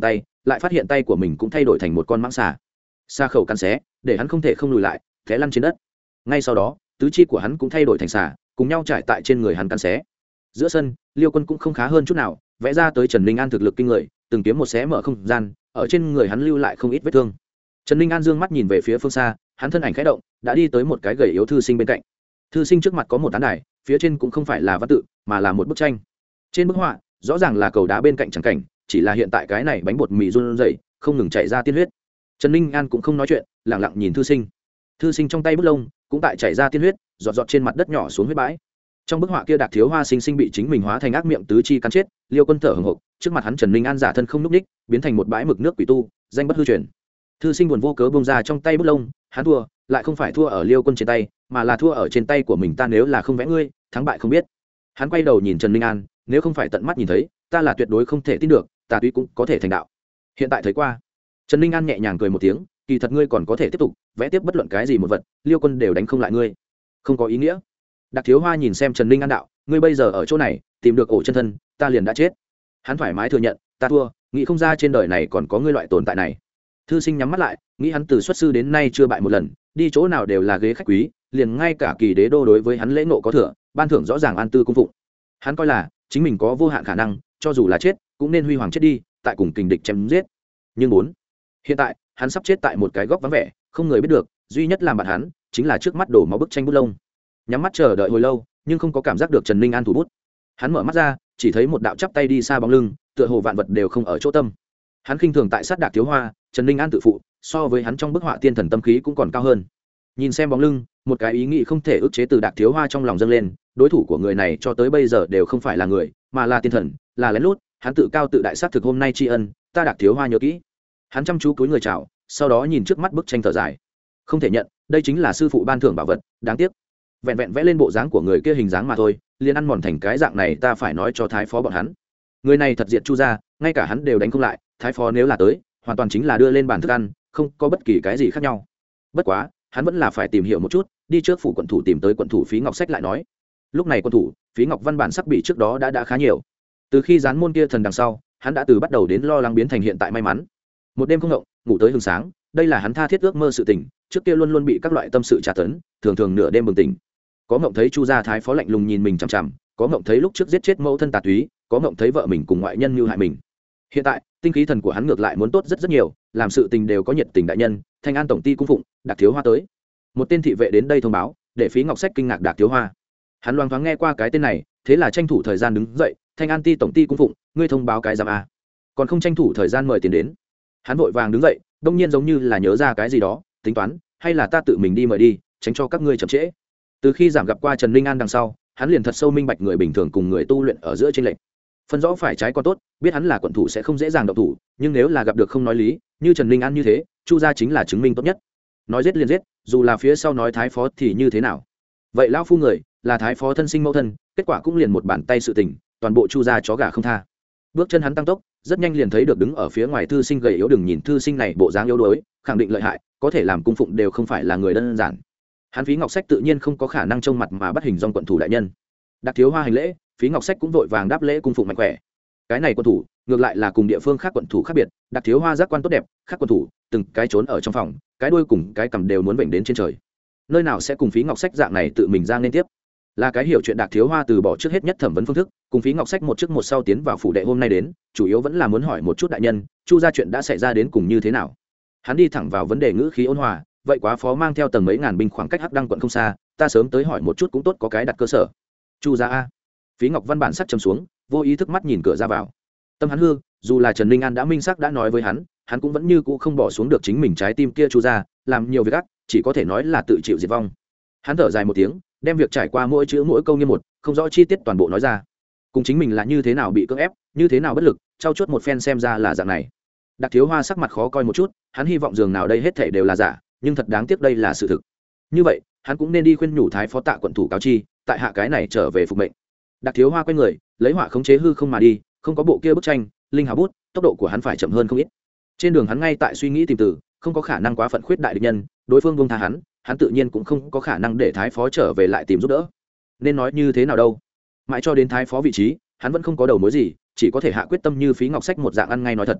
A: lại phát hiện tay của mình cũng thay đổi thành một con mãng xà. Xa khẩu cắn xé để hắn không thể không lùi lại, té lăn trên đất. Ngay sau đó tứ chi của hắn cũng thay đổi thành xà, cùng nhau trải tại trên người hắn cắn xé. Giữa sân Liêu Quân cũng không khá hơn chút nào, vẽ ra tới Trần Ninh An thực lực kinh người, từng kiếm một xé mở không gian, ở trên người hắn lưu lại không ít vết thương. Trần Ninh An dương mắt nhìn về phía phương xa, hắn thân ảnh khẽ động, đã đi tới một cái gầy yếu thư sinh bên cạnh. Thư sinh trước mặt có một tán đài, phía trên cũng không phải là văn tự, mà là một bức tranh. Trên bức họa rõ ràng là cầu đá bên cạnh chẳng cảnh, chỉ là hiện tại cái này bánh bột mì run rẩy, không ngừng chảy ra tiên huyết. Trần Ninh An cũng không nói chuyện, lặng lặng nhìn thư sinh. Thư sinh trong tay bút lông cũng tại chảy ra tiên huyết, giọt giọt trên mặt đất nhỏ xuống huyết bãi. Trong bức họa kia Đạc Thiếu Hoa sinh sinh bị chính mình hóa thành ác miệng tứ chi cắn chết, Liêu Quân thở hổn hộc, trước mặt hắn Trần Ninh An giả thân không nhúc nhích, biến thành một bãi mực nước quỷ tu, danh bất hư truyền. Thư sinh buồn vô cớ buông ra trong tay bút lông, hắn thua, lại không phải thua ở Liêu Quân trên tay, mà là thua ở trên tay của mình. Ta nếu là không vẽ ngươi, thắng bại không biết. Hắn quay đầu nhìn Trần Ninh An, nếu không phải tận mắt nhìn thấy, ta là tuyệt đối không thể tin được, tà túy cũng có thể thành đạo. Hiện tại thấy qua. Trần Ninh An nhẹ nhàng cười một tiếng, kỳ thật ngươi còn có thể tiếp tục vẽ tiếp bất luận cái gì một vật, Liêu Quân đều đánh không lại ngươi, không có ý nghĩa. Đạc Thiếu Hoa nhìn xem Trần Ninh An đạo, ngươi bây giờ ở chỗ này tìm được ổ chân thân, ta liền đã chết. Hắn thoải mái thừa nhận, ta thua, nghĩ không ra trên đời này còn có ngươi loại tồn tại này. Thư sinh nhắm mắt lại, nghĩ hắn từ xuất sư đến nay chưa bại một lần, đi chỗ nào đều là ghế khách quý, liền ngay cả Kỳ Đế đô đối với hắn lễ nộ có thừa, ban thưởng rõ ràng an tư cung phụng. Hắn coi là chính mình có vô hạn khả năng, cho dù là chết cũng nên huy hoàng chết đi, tại cùng kình địch chém giết. Nhưng hiện tại hắn sắp chết tại một cái góc vắng vẻ, không người biết được, duy nhất làm bạn hắn chính là trước mắt đổ máu bức tranh bút lông. Nhắm mắt chờ đợi hồi lâu, nhưng không có cảm giác được Trần Ninh An thủ bút. Hắn mở mắt ra, chỉ thấy một đạo chắp tay đi xa bóng lưng, tựa hồ vạn vật đều không ở chỗ tâm. Hắn khinh thường tại sát Đạc Thiếu Hoa, Trần Ninh An tự phụ, so với hắn trong bức họa tiên thần tâm khí cũng còn cao hơn. Nhìn xem bóng lưng, một cái ý nghĩ không thể ức chế từ Đạc Thiếu Hoa trong lòng dâng lên, đối thủ của người này cho tới bây giờ đều không phải là người, mà là tiên thần, là lén lút. Hắn tự cao tự đại sát thực hôm nay tri ân, ta Đạc Thiếu Hoa nhớ kỹ. Hắn chăm chú cúi người chào, sau đó nhìn trước mắt bức tranh thở dài, không thể nhận, đây chính là sư phụ ban thưởng bảo vật, đáng tiếc vẹn vẹn vẽ lên bộ dáng của người kia hình dáng mà thôi, liền ăn mòn thành cái dạng này. Ta phải nói cho thái phó bọn hắn, người này thật diệt Chu gia, ngay cả hắn đều đánh không lại. Thái phó nếu là tới, hoàn toàn chính là đưa lên bàn thức ăn, không có bất kỳ cái gì khác nhau. Bất quá hắn vẫn là phải tìm hiểu một chút, đi trước phủ quận thủ tìm tới quận thủ Phí Ngọc Sách lại nói. Lúc này quận thủ Phí Ngọc văn bản sắc bị trước đó đã khá nhiều, từ khi dán môn kia thần đằng sau, hắn đã từ bắt đầu đến lo lắng biến thành hiện tại may mắn. Một đêm không ngộng, ngủ tới hừng sáng, đây là hắn tha thiết ước mơ sự tình. Trước kia luôn luôn bị các loại tâm sự tra tấn, thường thường nửa đêm bừng tỉnh. Có ngộng thấy Chu gia thái phó lạnh lùng nhìn mình chằm chằm, có ngộng thấy lúc trước giết chết mẫu thân tà túy, có ngộng thấy vợ mình cùng ngoại nhân mưu hại mình. Hiện tại tinh khí thần của hắn ngược lại muốn tốt rất nhiều, làm sự tình đều có nhiệt tình đại nhân. Thanh An tổng ty cung phụng Đạc Thiếu Hoa tới. Một tên thị vệ đến đây thông báo, để Phí Ngọc Sách kinh ngạc. Đạc Thiếu Hoa, hắn loáng thoáng nghe qua cái tên này, thế là tranh thủ thời gian đứng dậy. Thanh An ty tổng ty cung phụng, ngươi thông báo cái giám a, còn không tranh thủ thời gian mời tiền đến. Hắn vội vàng đứng dậy, đông nhiên giống như là nhớ ra cái gì đó, tính toán, hay là ta tự mình đi mời đi, tránh cho các ngươi chậm trễ. Từ khi giảm gặp qua Trần Ninh An đằng sau, hắn liền thật sâu minh bạch người bình thường cùng người tu luyện ở giữa chênh lệch. Phân rõ phải trái còn tốt, biết hắn là quận thủ sẽ không dễ dàng động thủ, nhưng nếu là gặp được không nói lý, như Trần Ninh An như thế, Chu gia chính là chứng minh tốt nhất. Nói giết liền giết, dù là phía sau nói thái phó thì như thế nào? Vậy lão phu người là thái phó thân sinh mẫu thân, kết quả cũng liền một bàn tay sự tình, toàn bộ Chu gia chó gà không tha. Bước chân hắn tăng tốc, rất nhanh liền thấy được đứng ở phía ngoài thư sinh gầy yếu. Đừng nhìn thư sinh này bộ dáng yếu đuối, khẳng định lợi hại, có thể làm cung phụng đều không phải là người đơn giản. Hắn Phí Ngọc Sách tự nhiên không có khả năng trông mặt mà bắt hình dong quận thủ đại nhân. Đạc Thiếu Hoa hành lễ, Phí Ngọc Sách cũng vội vàng đáp lễ cung phụng mạnh khỏe. Cái này quận thủ ngược lại là cùng địa phương khác quận thủ khác biệt. Đạc Thiếu Hoa giác quan tốt đẹp, khác quận thủ từng cái trốn ở trong phòng, cái đuôi cùng cái cằm đều muốn vểnh đến trên trời. Nơi nào sẽ cùng Phí Ngọc Sách dạng này tự mình ra nên tiếp. Là cái hiểu chuyện Đạc Thiếu Hoa từ bỏ trước hết nhất thẩm vấn phương thức, cùng Phí Ngọc Sách một trước một sau tiến vào phủ đệ hôm nay đến, chủ yếu vẫn là muốn hỏi một chút đại nhân, Chu gia chuyện đã xảy ra đến cùng như thế nào. Hắn đi thẳng vào vấn đề, ngữ khí ôn hòa, vậy quá phó mang theo tầng mấy ngàn binh, khoảng cách Hắc Đăng quận không xa, ta sớm tới hỏi một chút cũng tốt, có cái đặt cơ sở. Chu gia a. Phí Ngọc văn bản sắc trầm xuống, vô ý thức mắt nhìn cửa ra vào. Tâm hắn hư, dù là Trần Ninh An đã minh xác đã nói với hắn cũng vẫn như cũ không bỏ xuống được chính mình trái tim kia. Chu gia làm nhiều việc ác, chỉ có thể nói là tự chịu diệt vong. Hắn thở dài một tiếng, đem việc trải qua mỗi chữ mỗi câu như một, không rõ chi tiết toàn bộ nói ra. Cùng chính mình là như thế nào bị cưỡng ép, như thế nào bất lực, trau chuốt một phen xem ra là dạng này. Đạc Thiếu Hoa sắc mặt khó coi một chút, hắn hy vọng dường nào đây hết thảy đều là giả, nhưng thật đáng tiếc đây là sự thực. Như vậy, hắn cũng nên đi khuyên nhủ thái phó Tạ quận thủ cáo chi, tại hạ cái này trở về phục mệnh. Đạc Thiếu Hoa quay người, lấy họa khống chế hư không mà đi, không có bộ kia bức tranh, linh hào bút, tốc độ của hắn phải chậm hơn không ít. Trên đường hắn ngay tại suy nghĩ tìm từ, không có khả năng quá phận khuyết đại địch nhân, đối phương buông tha hắn tự nhiên cũng không có khả năng để thái phó trở về lại tìm giúp đỡ. Nên nói như thế nào đâu? Mãi cho đến thái phó vị trí, hắn vẫn không có đầu mối gì, chỉ có thể hạ quyết tâm như Phí Ngọc Sách một dạng ăn ngay nói thật.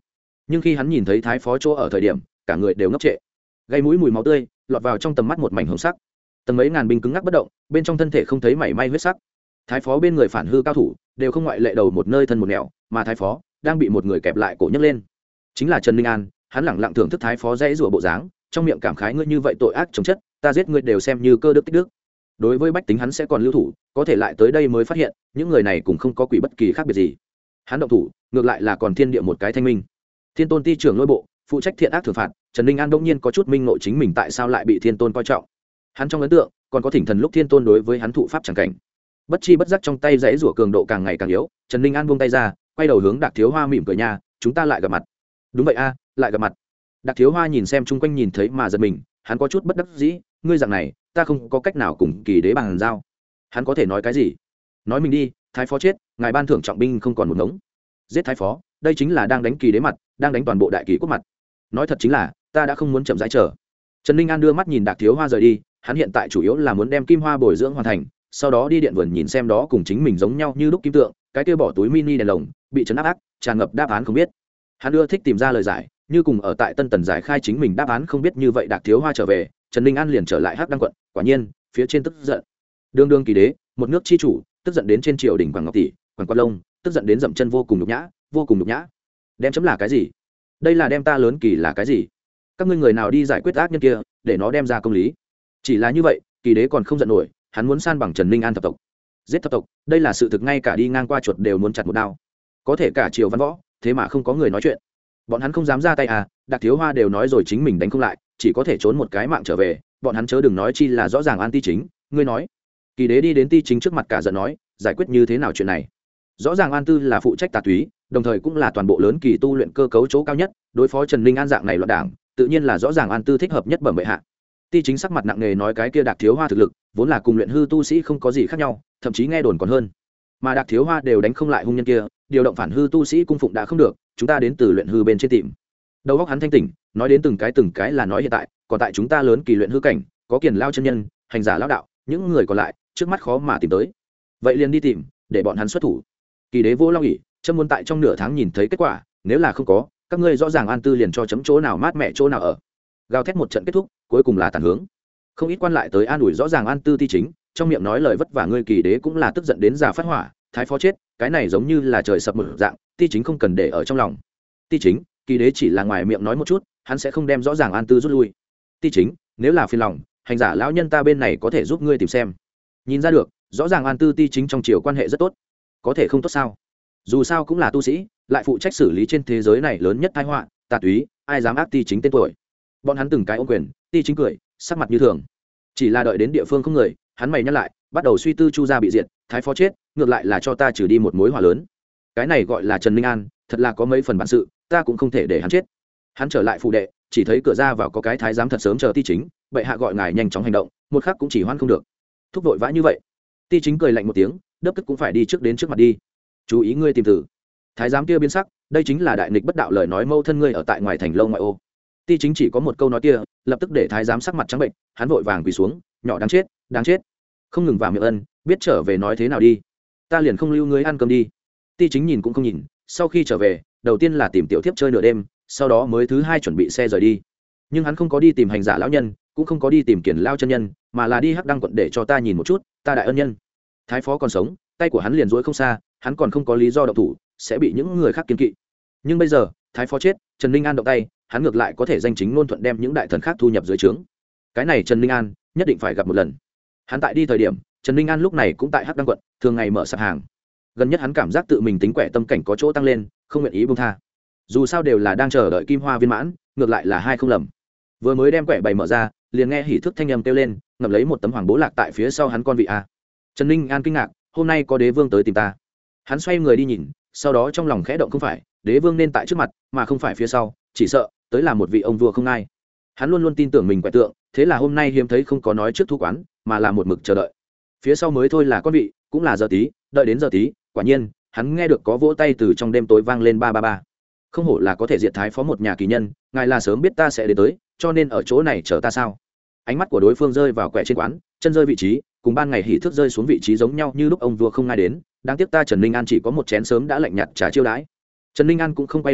A: nhưng khi hắn nhìn thấy thái phó chỗ ở thời điểm cả người đều ngốc trệ, gây mũi mùi máu tươi lọt vào trong tầm mắt một mảnh hồng sắc, tầng mấy ngàn binh cứng ngắc bất động, bên trong thân thể không thấy mảy may huyết sắc. Thái phó bên người phản hư cao thủ đều không ngoại lệ đầu một nơi thân một nẻo, mà thái phó đang bị một người kẹp lại cổ nhấc lên, chính là Trần Ninh An. Hắn lẳng lặng thưởng thức thái phó dãy rủa bộ dáng, trong miệng cảm khái, ngươi như vậy tội ác chống chất, ta giết ngươi đều xem như cơ đức tích đức. Đối với bách tính hắn sẽ còn lưu thủ, có thể lại tới đây mới phát hiện những người này cũng không có quỷ bất kỳ khác biệt gì. Hắn động thủ ngược lại là còn thiên địa một cái thanh minh. Thiên tôn ti trưởng lôi bộ phụ trách thiện ác thưởng phạt, Trần Ninh An đông nhiên có chút minh ngộ chính mình tại sao lại bị thiên tôn coi trọng. Hắn trong ấn tượng còn có thỉnh thần lúc thiên tôn đối với hắn thụ pháp chẳng cảnh, bất chi bất giác trong tay dãy rủa cường độ càng ngày càng yếu. Trần Ninh An buông tay ra, quay đầu hướng Đạc Thiếu Hoa mỉm cười, nha, chúng ta lại gặp mặt. Đúng vậy a, lại gặp mặt. Đạc Thiếu Hoa nhìn xem chung quanh nhìn thấy mà giật mình, hắn có chút bất đắc dĩ, ngươi dạng này ta không có cách nào cùng kỳ đế bàn giao. Hắn có thể nói cái gì? Nói mình đi, thái phó chết, ngài ban thưởng trọng binh không còn một ngống. Giết thái phó, đây chính là đang đánh kỳ đế mặt, đang đánh toàn bộ đại kỳ quốc mặt. Nói thật chính là ta đã không muốn chậm rãi chờ. Trần Ninh An đưa mắt nhìn Đạc Thiếu Hoa rời đi, hắn hiện tại chủ yếu là muốn đem kim hoa bồi dưỡng hoàn thành, sau đó đi điện vườn nhìn xem đó cùng chính mình giống nhau như lúc kim tượng, cái kia bỏ túi mini đèn lồng bị chấn áp tràn ngập đáp án không biết. Hắn ưa thích tìm ra lời giải, như cùng ở tại Tân Tần giải khai chính mình đáp án không biết như vậy. Đạc Thiếu Hoa trở về, Trần Ninh An liền trở lại Hắc Đăng quận, quả nhiên phía trên tức giận. Đương kỳ đế, một nước chi chủ, tức giận đến trên triều đình Quảng Ngọc tỷ, Quảng Quan Long, tức giận đến dậm chân vô cùng nhục nhã, vô cùng nhục nhã. Đem chấm là cái gì? Đây là đem ta lớn kỳ là cái gì? Các ngươi người nào đi giải quyết ác nhân kia, để nó đem ra công lý. Chỉ là như vậy, kỳ đế còn không giận nổi, hắn muốn san bằng Trần Ninh An thập tộc. Giết thập tộc, đây là sự thực, ngay cả đi ngang qua chuột đều muốn chặt một đao. Có thể cả triều văn võ, thế mà không có người nói chuyện. Bọn hắn không dám ra tay à? Đạc Thiếu Hoa đều nói rồi chính mình đánh không lại, chỉ có thể trốn một cái mạng trở về, bọn hắn chớ đừng nói chi là rõ ràng An Ti Chính, ngươi nói. Kỳ đế đi đến Ti Chính trước mặt cả giận nói, giải quyết như thế nào chuyện này? Rõ ràng An Tư là phụ trách tà túy, đồng thời cũng là toàn bộ lớn kỳ tu luyện cơ cấu chỗ cao nhất, đối phó Trần Ninh An dạng này loạn đảng, tự nhiên là rõ ràng An Tư thích hợp nhất bẩm bệ hạ. Ti Chính sắc mặt nặng nề nói, cái kia Đạc Thiếu Hoa thực lực vốn là cùng luyện hư tu sĩ không có gì khác nhau, thậm chí nghe đồn còn hơn. Mà Đạc Thiếu Hoa đều đánh không lại hung nhân kia, điều động phản hư tu sĩ cung phụng đã không được, chúng ta đến từ luyện hư bên trên tìm. Đầu óc hắn thanh tỉnh, nói đến từng cái là nói hiện tại, còn tại chúng ta lớn kỳ luyện hư cảnh, có Kiền Lao chân nhân, hành giả lão đạo, những người còn lại trước mắt khó mà tìm tới. Vậy liền đi tìm, để bọn hắn xuất thủ. Kỳ đế vô long ỉ, chấm muốn tại trong nửa tháng nhìn thấy kết quả, nếu là không có, các ngươi rõ ràng An Tư liền cho chấm chỗ nào mát mẹ chỗ nào ở. Gào thét một trận kết thúc, cuối cùng là tàn hướng. Không ít quan lại tới an ủi rõ ràng An Tư Ti Chính, trong miệng nói lời vất vả, ngươi kỳ đế cũng là tức giận đến già phát hỏa, thái phó chết, cái này giống như là trời sập một dạng, Ti Chính không cần để ở trong lòng. Ti Chính, kỳ đế chỉ là ngoài miệng nói một chút, hắn sẽ không đem rõ ràng An Tư rút lui. Ti Chính, nếu là phiền lòng, hành giả lão nhân ta bên này có thể giúp ngươi tìm xem. Nhìn ra được, rõ ràng An Tư Ti Chính trong triều quan hệ rất tốt. Có thể không tốt sao? Dù sao cũng là tu sĩ, lại phụ trách xử lý trên thế giới này lớn nhất tai họa, tà túy, ai dám áp Ti Chính tên tuổi. Bọn hắn từng cái ôm quyền, Ti Chính cười, sắc mặt như thường. Chỉ là đợi đến địa phương không người, hắn mày nhắc lại, bắt đầu suy tư Chu gia bị diệt, thái phó chết, ngược lại là cho ta trừ đi một mối họa lớn. Cái này gọi là Trần Ninh An, thật là có mấy phần bản sự, ta cũng không thể để hắn chết. Hắn trở lại phụ đệ, chỉ thấy cửa ra vào có cái thái giám thật sớm chờ Ti Chính, bệ hạ gọi ngài nhanh chóng hành động, một khắc cũng chỉ hoan không được. Thúc vội vã như vậy. Ti Chính cười lạnh một tiếng, đớp tức cũng phải đi trước đến trước mặt đi. Chú ý ngươi tìm tử. Thái giám kia biến sắc, đây chính là đại nghịch bất đạo lời nói, mâu thân ngươi ở tại ngoài thành lâu ngoại ô. Ti Chính chỉ có một câu nói kia, lập tức để thái giám sắc mặt trắng bệnh, hắn vội vàng quỳ xuống, nhỏ đáng chết, đáng chết. Không ngừng vào miệng ân, biết trở về nói thế nào đi. Ta liền không lưu ngươi ăn cơm đi. Ti Chính nhìn cũng không nhìn, sau khi trở về, đầu tiên là tìm tiểu thiếp chơi nửa đêm, sau đó mới thứ hai chuẩn bị xe rời đi. Nhưng hắn không có đi tìm hành giả lão nhân, cũng không có đi tìm Kiền Lao chân nhân, mà là đi Hắc Đăng quận để cho ta nhìn một chút, ta đại ân nhân. Thái phó còn sống, tay của hắn liền duỗi không xa, hắn còn không có lý do động thủ, sẽ bị những người khác kiêng kỵ. Nhưng bây giờ, thái phó chết, Trần Ninh An động tay, hắn ngược lại có thể danh chính ngôn thuận đem những đại thần khác thu nhập dưới trướng. Cái này Trần Ninh An nhất định phải gặp một lần. Hắn tại đi thời điểm, Trần Ninh An lúc này cũng tại Hắc Đăng quận, thường ngày mở sạp hàng. Gần nhất hắn cảm giác tự mình tính quẻ tâm cảnh có chỗ tăng lên, không nguyện ý buông tha. Dù sao đều là đang chờ đợi kim hoa viên mãn, ngược lại là hai không lầm. Vừa mới đem quẻ bày mở ra, liền nghe hỉ thức thanh âm kêu lên, ngậm lấy một tấm hoàng bố lạc tại phía sau hắn con vị a. Trần Ninh An kinh ngạc, hôm nay có đế vương tới tìm ta. Hắn xoay người đi nhìn, sau đó trong lòng khẽ động, không phải đế vương nên tại trước mặt mà không phải phía sau, chỉ sợ tới là một vị ông vua không ai. Hắn luôn luôn tin tưởng mình quẻ tượng, thế là hôm nay hiếm thấy không có nói trước thu quán, mà là một mực chờ đợi. Phía sau mới thôi là con vị, cũng là giờ tí, đợi đến giờ tí, quả nhiên hắn nghe được có vỗ tay từ trong đêm tối vang lên 333. Không hổ là có thể diệt thái phó một nhà kỳ nhân, ngài là sớm biết ta sẽ đến tới, cho nên ở chỗ này chờ ta sao? Ánh mắt của đối phương rơi vào quẻ trên quán, chân rơi vị trí, cùng ban ngày hỉ thức rơi xuống vị trí giống nhau như lúc ông vua không ai đến. Đáng tiếc ta Trần Ninh An chỉ có một chén sớm đã lạnh nhạt trà chiêu đãi. Trần Ninh An cũng không quay đầu lại,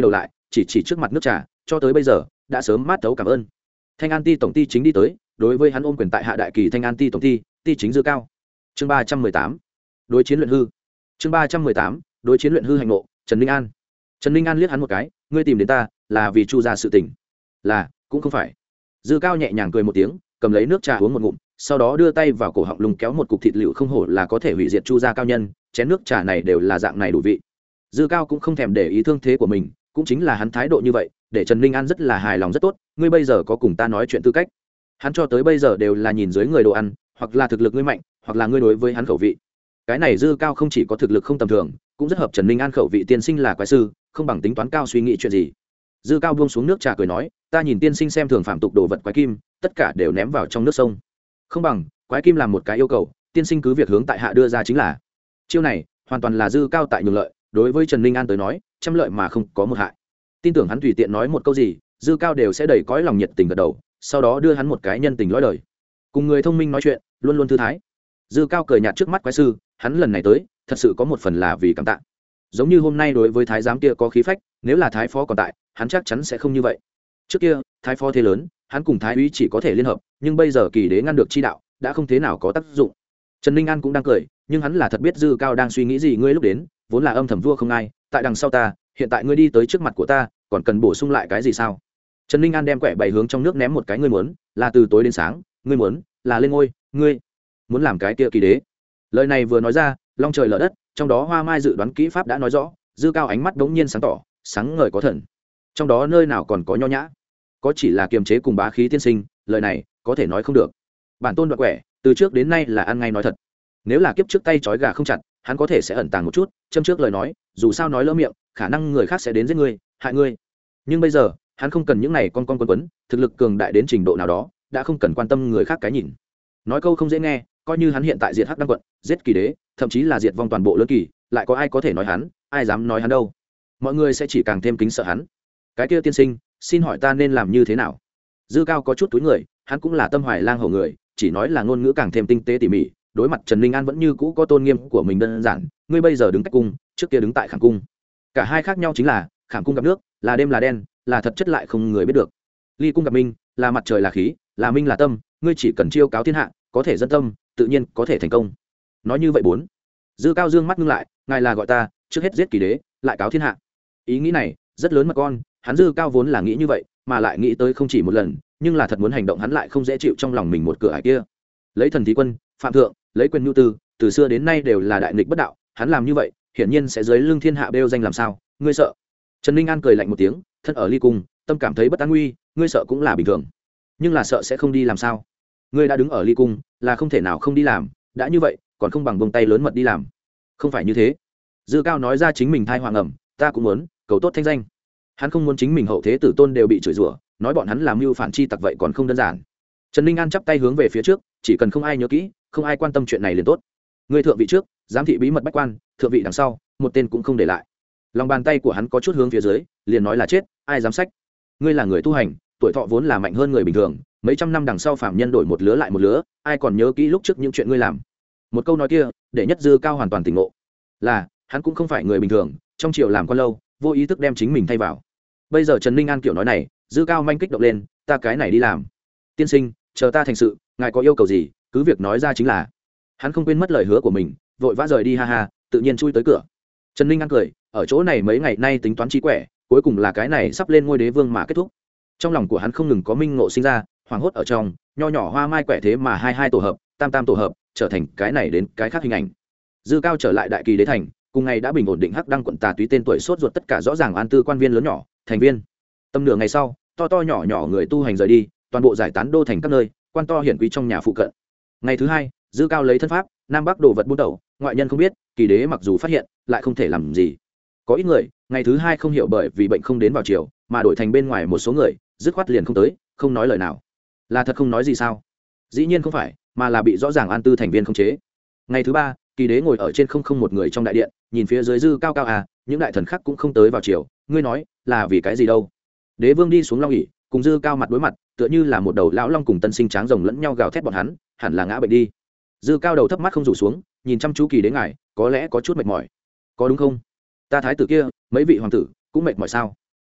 A: chỉ trước mặt nước trà, cho tới bây giờ đã sớm mát thấu cảm ơn. Thanh An Ti tổng ty chính đi tới, đối với hắn ôm quyền tại hạ đại kỳ Thanh An Ti tổng ty chính Dư Cao. Chương 318, đối chiến luyện hư. Chương 318, đối chiến luyện hư hành ngộ. Trần Ninh An. Trần Ninh An liếc hắn một cái, ngươi tìm đến ta là vì Chu gia sự tình? Là, cũng không phải. Dư Cao nhẹ nhàng cười một tiếng, cầm lấy nước trà uống một ngụm, sau đó đưa tay vào cổ họng lùng kéo một cục thịt lựu không hổ là có thể hủy diệt Chu gia cao nhân, chén nước trà này đều là dạng này đủ vị. Dư Cao cũng không thèm để ý thương thế của mình, cũng chính là hắn thái độ như vậy, để Trần Ninh An rất là hài lòng rất tốt, ngươi bây giờ có cùng ta nói chuyện tư cách. Hắn cho tới bây giờ đều là nhìn dưới người đồ ăn, hoặc là thực lực ngươi mạnh, hoặc là ngươi đối với hắn khẩu vị. Cái này Dư Cao không chỉ có thực lực không tầm thường, cũng rất hợp Trần Ninh An khẩu vị. Tiên sinh là quái sư, không bằng tính toán cao suy nghĩ chuyện gì. Dư Cao buông xuống nước trà cười nói, ta nhìn tiên sinh xem thường phạm tục đồ vật quái kim, tất cả đều ném vào trong nước sông. Không bằng quái kim làm một cái yêu cầu, tiên sinh cứ việc hướng tại hạ đưa ra chính là. Chiêu này hoàn toàn là Dư Cao tại nhường lợi, đối với Trần Ninh An tới nói, trăm lợi mà không có một hại. Tin tưởng hắn tùy tiện nói một câu gì, Dư Cao đều sẽ đầy cõi lòng nhiệt tình gật đầu, sau đó đưa hắn một cái nhân tình lõi đời. Cùng người thông minh nói chuyện, luôn luôn thư thái. Dư Cao cười nhạt trước mắt quái sư, hắn lần này tới, thật sự có một phần là vì cảm tạ. Giống như hôm nay đối với thái giám kia có khí phách, nếu là thái phó còn tại, hắn chắc chắn sẽ không như vậy. Trước kia, thái phó thế lớn, hắn cùng thái úy chỉ có thể liên hợp, nhưng bây giờ kỳ đế ngăn được chi đạo, đã không thế nào có tác dụng. Trần Ninh An cũng đang cười, nhưng hắn là thật biết Dư Cao đang suy nghĩ gì. Ngươi lúc đến, vốn là âm thầm vua không ai, tại đằng sau ta, hiện tại ngươi đi tới trước mặt của ta, còn cần bổ sung lại cái gì sao? Trần Ninh An đem quẻ bảy hướng trong nước ném một cái, ngươi muốn là từ tối đến sáng, ngươi muốn là lên ngôi, ngươi muốn làm cái kia kỳ đế. Lời này vừa nói ra, long trời lở đất, trong đó Hoa Mai dự đoán kỹ pháp đã nói rõ. Dư Cao ánh mắt đống nhiên sáng tỏ, sáng ngời có thần. Trong đó nơi nào còn có nho nhã, có chỉ là kiềm chế cùng bá khí. Tiên sinh, lời này có thể nói không được. Bản tôn đoạt quẻ, từ trước đến nay là ăn ngay nói thật. Nếu là kiếp trước tay trói gà không chặt, hắn có thể sẽ ẩn tàng một chút, châm trước lời nói, dù sao nói lỡ miệng, khả năng người khác sẽ đến giết ngươi, hại ngươi. Nhưng bây giờ, hắn không cần những này con quấn, thực lực cường đại đến trình độ nào đó, đã không cần quan tâm người khác cái nhìn. Nói câu không dễ nghe, coi như hắn hiện tại diệt Hắc Đăng quận, giết kỳ đế, thậm chí là diệt vong toàn bộ lớn kỳ, lại có ai có thể nói hắn, ai dám nói hắn đâu? Mọi người sẽ chỉ càng thêm kính sợ hắn. Cái kia tiên sinh, xin hỏi ta nên làm như thế nào? Dư Cao có chút túi người, hắn cũng là tâm hoài lang hổ người, chỉ nói là ngôn ngữ càng thêm tinh tế tỉ mỉ. Đối mặt Trần Ninh An vẫn như cũ có tôn nghiêm của mình đơn giản, ngươi bây giờ đứng cách cung, trước kia đứng tại khảm cung. Cả hai khác nhau chính là, khảm cung gặp nước, là đêm là đen, là thật chất lại không người biết được. Ly cung gặp minh, là mặt trời là khí, là minh là tâm, ngươi chỉ cần chiêu cáo thiên hạ, có thể dân tâm, tự nhiên có thể thành công. Nói như vậy bốn. Dư Cao dương mắt ngưng lại, ngài là gọi ta, trước hết giết kỳ đế, lại cáo thiên hạ. Ý nghĩ này rất lớn mà con, hắn Dư Cao vốn là nghĩ như vậy, mà lại nghĩ tới không chỉ một lần, nhưng là thật muốn hành động hắn lại không dễ chịu trong lòng mình một cửa ải kia. Lấy thần thí quân, phạm thượng, lấy quyền nhu tư, từ xưa đến nay đều là đại nghịch bất đạo, hắn làm như vậy, hiển nhiên sẽ dưới lưng thiên hạ bêu danh làm sao, ngươi sợ? Trần Ninh An cười lạnh một tiếng, thân ở ly cung, tâm cảm thấy bất an nguy, ngươi sợ cũng là bình thường. Nhưng là sợ sẽ không đi làm sao? Ngươi đã đứng ở ly cung, là không thể nào không đi làm, đã như vậy, còn không bằng buông tay lớn mật đi làm. Không phải như thế. Dư Cao nói ra chính mình thai hoàng ẩm, ta cũng muốn cầu tốt thanh danh. Hắn không muốn chính mình hậu thế tử tôn đều bị chửi rủa, nói bọn hắn làm mưu phản chi tặc vậy còn không đơn giản. Trần Ninh An chắp tay hướng về phía trước, chỉ cần không ai nhớ kỹ, không ai quan tâm chuyện này liền tốt. Ngươi thượng vị trước, giám thị bí mật bách quan, thượng vị đằng sau, một tên cũng không để lại. Lòng bàn tay của hắn có chút hướng phía dưới, liền nói là chết, ai dám sách. Ngươi là người tu hành, tuổi thọ vốn là mạnh hơn người bình thường, mấy trăm năm đằng sau phạm nhân đổi một lứa lại một lứa, ai còn nhớ kỹ lúc trước những chuyện ngươi làm. Một câu nói kia, để nhất Dư Cao hoàn toàn tỉnh ngộ. Là, hắn cũng không phải người bình thường, trong triều làm quan lâu, vô ý thức đem chính mình thay vào. Bây giờ Trần Ninh An kiểu nói này, Dư Cao manh kích động lên, ta cái này đi làm. Tiên sinh, chờ ta thành sự, ngài có yêu cầu gì, cứ việc nói ra chính là. Hắn không quên mất lời hứa của mình, vội vã rời đi, ha ha, tự nhiên chui tới cửa. Trần Ninh An cười, ở chỗ này mấy ngày nay tính toán trí quẻ, cuối cùng là cái này sắp lên ngôi đế vương mà kết thúc. Trong lòng của hắn không ngừng có minh ngộ sinh ra, hoảng hốt ở trong, nho nhỏ Hoa Mai quẻ thế mà hai tổ hợp, tam tổ hợp, trở thành cái này đến cái khác hình ảnh. Dư Cao trở lại đại kỳ đế thành, cùng ngày đã bình ổn định Hắc Đăng quận tà túy tên tuổi sốt ruột tất cả rõ ràng an tư quan viên lớn nhỏ, thành viên. Tầm nửa ngày sau, to nhỏ người tu hành rời đi, toàn bộ giải tán đô thành các nơi, quan to hiển quý trong nhà phụ cận. Ngày thứ hai, Dư Cao lấy thân pháp, nam bắc đồ vật buôn tẩu, ngoại nhân không biết, kỳ đế mặc dù phát hiện, lại không thể làm gì. Có ít người, ngày thứ hai không hiểu bởi vì bệnh không đến vào chiều, mà đổi thành bên ngoài một số người, dứt khoát liền không tới, không nói lời nào. Là thật không nói gì sao? Dĩ nhiên không phải, mà là bị rõ ràng an tư thành viên khống chế. Ngày thứ ba, kỳ đế ngồi ở trên không một người trong đại điện, nhìn phía dưới Dư Cao à, những đại thần khác cũng không tới vào chiều, ngươi nói, là vì cái gì đâu? Đế vương đi xuống long ỷ, cùng Dư Cao mặt đối mặt, tựa như là một đầu lão long cùng tân sinh tráng rồng lẫn nhau gào thét bọn hắn, hẳn là ngã bệnh đi. Dư Cao đầu thấp mắt không rủ xuống, nhìn chăm chú kỳ đế ngài, có lẽ có chút mệt mỏi. Có đúng không? Ta thái tử kia, mấy vị hoàng tử cũng mệt mỏi sao?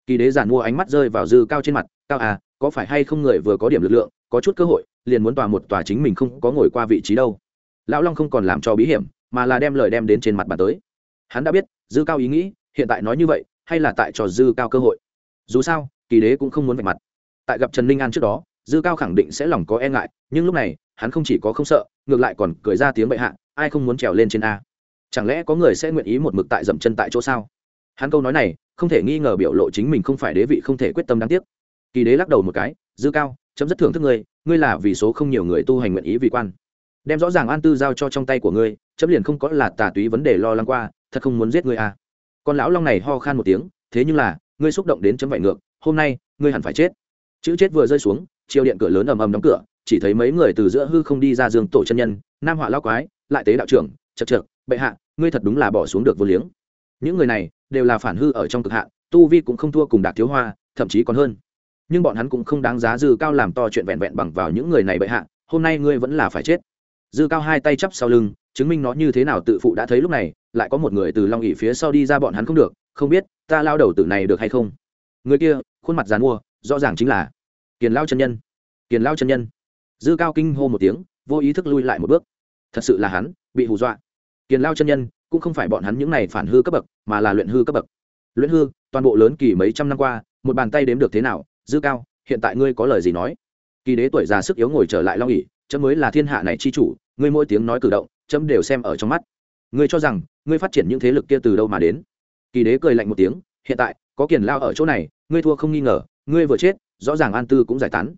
A: Kỳ đế giản mua ánh mắt rơi vào dư cao trên mặt. Cao à, có phải hay không người vừa có điểm lực lượng, có chút cơ hội liền muốn tòa một tòa chính mình không có ngồi qua vị trí đâu. Lão Long không còn làm cho bí hiểm, mà là đem lời đem đến trên mặt bàn tới. Hắn đã biết dư cao ý nghĩ, hiện tại nói như vậy hay là tại cho dư cao cơ hội. Dù sao kỳ đế cũng không muốn vạch mặt. Tại gặp Trần Ninh An trước đó, dư cao khẳng định sẽ lòng có e ngại, nhưng lúc này hắn không chỉ có không sợ, ngược lại còn cười ra tiếng bệ hạ, ai không muốn trèo lên trên a? Chẳng lẽ có người sẽ nguyện ý một mực tại dậm chân tại chỗ sao? Hắn câu nói này không thể nghi ngờ biểu lộ chính mình không phải đế vị không thể quyết tâm đáng tiếc. Kỳ đế lắc đầu một cái, dư cao, chấm rất thưởng thức ngươi, ngươi là vì số không nhiều người tu hành nguyện ý vì quan, đem rõ ràng an tư giao cho trong tay của ngươi, chấm liền không có là tà túy vấn đề lo lắng qua, thật không muốn giết ngươi a. Con lão long này ho khan một tiếng, thế nhưng là ngươi xúc động đến chấm vậy ngược, hôm nay ngươi hẳn phải chết. Chữ chết vừa rơi xuống, triều điện cửa lớn ầm ầm đóng cửa, chỉ thấy mấy người từ giữa hư không đi ra, Dương Tổ chân nhân, Nam Họa lão quái, lại tế đạo trưởng, chậc chậc, bệ hạ, ngươi thật đúng là bỏ xuống được vô liếng. Những người này đều là phản hư ở trong cực hạn, tu vi cũng không thua cùng Đạc Thiếu Hoa, thậm chí còn hơn. Nhưng bọn hắn cũng không đáng giá dư cao làm to chuyện vẹn vẹn bằng vào những người này bệ hạ, hôm nay ngươi vẫn là phải chết. Dư cao hai tay chắp sau lưng, chứng minh nó như thế nào tự phụ đã thấy lúc này, lại có một người từ long ỷ phía sau đi ra, bọn hắn không được, không biết ta lao đầu tử này được hay không. Người kia khuôn mặt giàn mua, rõ ràng chính là Kiền Lao chân nhân. Kiền Lao chân nhân. Dư cao kinh hô một tiếng, vô ý thức lui lại một bước. Thật sự là hắn bị hù dọa. Kiền Lao chân nhân cũng không phải bọn hắn những này phản hư cấp bậc, mà là luyện hư cấp bậc. Luyện hư toàn bộ lớn kỳ mấy trăm năm qua, một bàn tay đếm được thế nào. Dư cao, hiện tại ngươi có lời gì nói? Kỳ đế tuổi già sức yếu ngồi trở lại long ỷ, chấm mới là thiên hạ này chi chủ, ngươi mỗi tiếng nói cử động chấm đều xem ở trong mắt. Ngươi cho rằng ngươi phát triển những thế lực kia từ đâu mà đến? Kỳ đế cười lạnh một tiếng, hiện tại có Kiền Lao ở chỗ này, ngươi thua không nghi ngờ, ngươi vừa chết rõ ràng an tư cũng giải tán.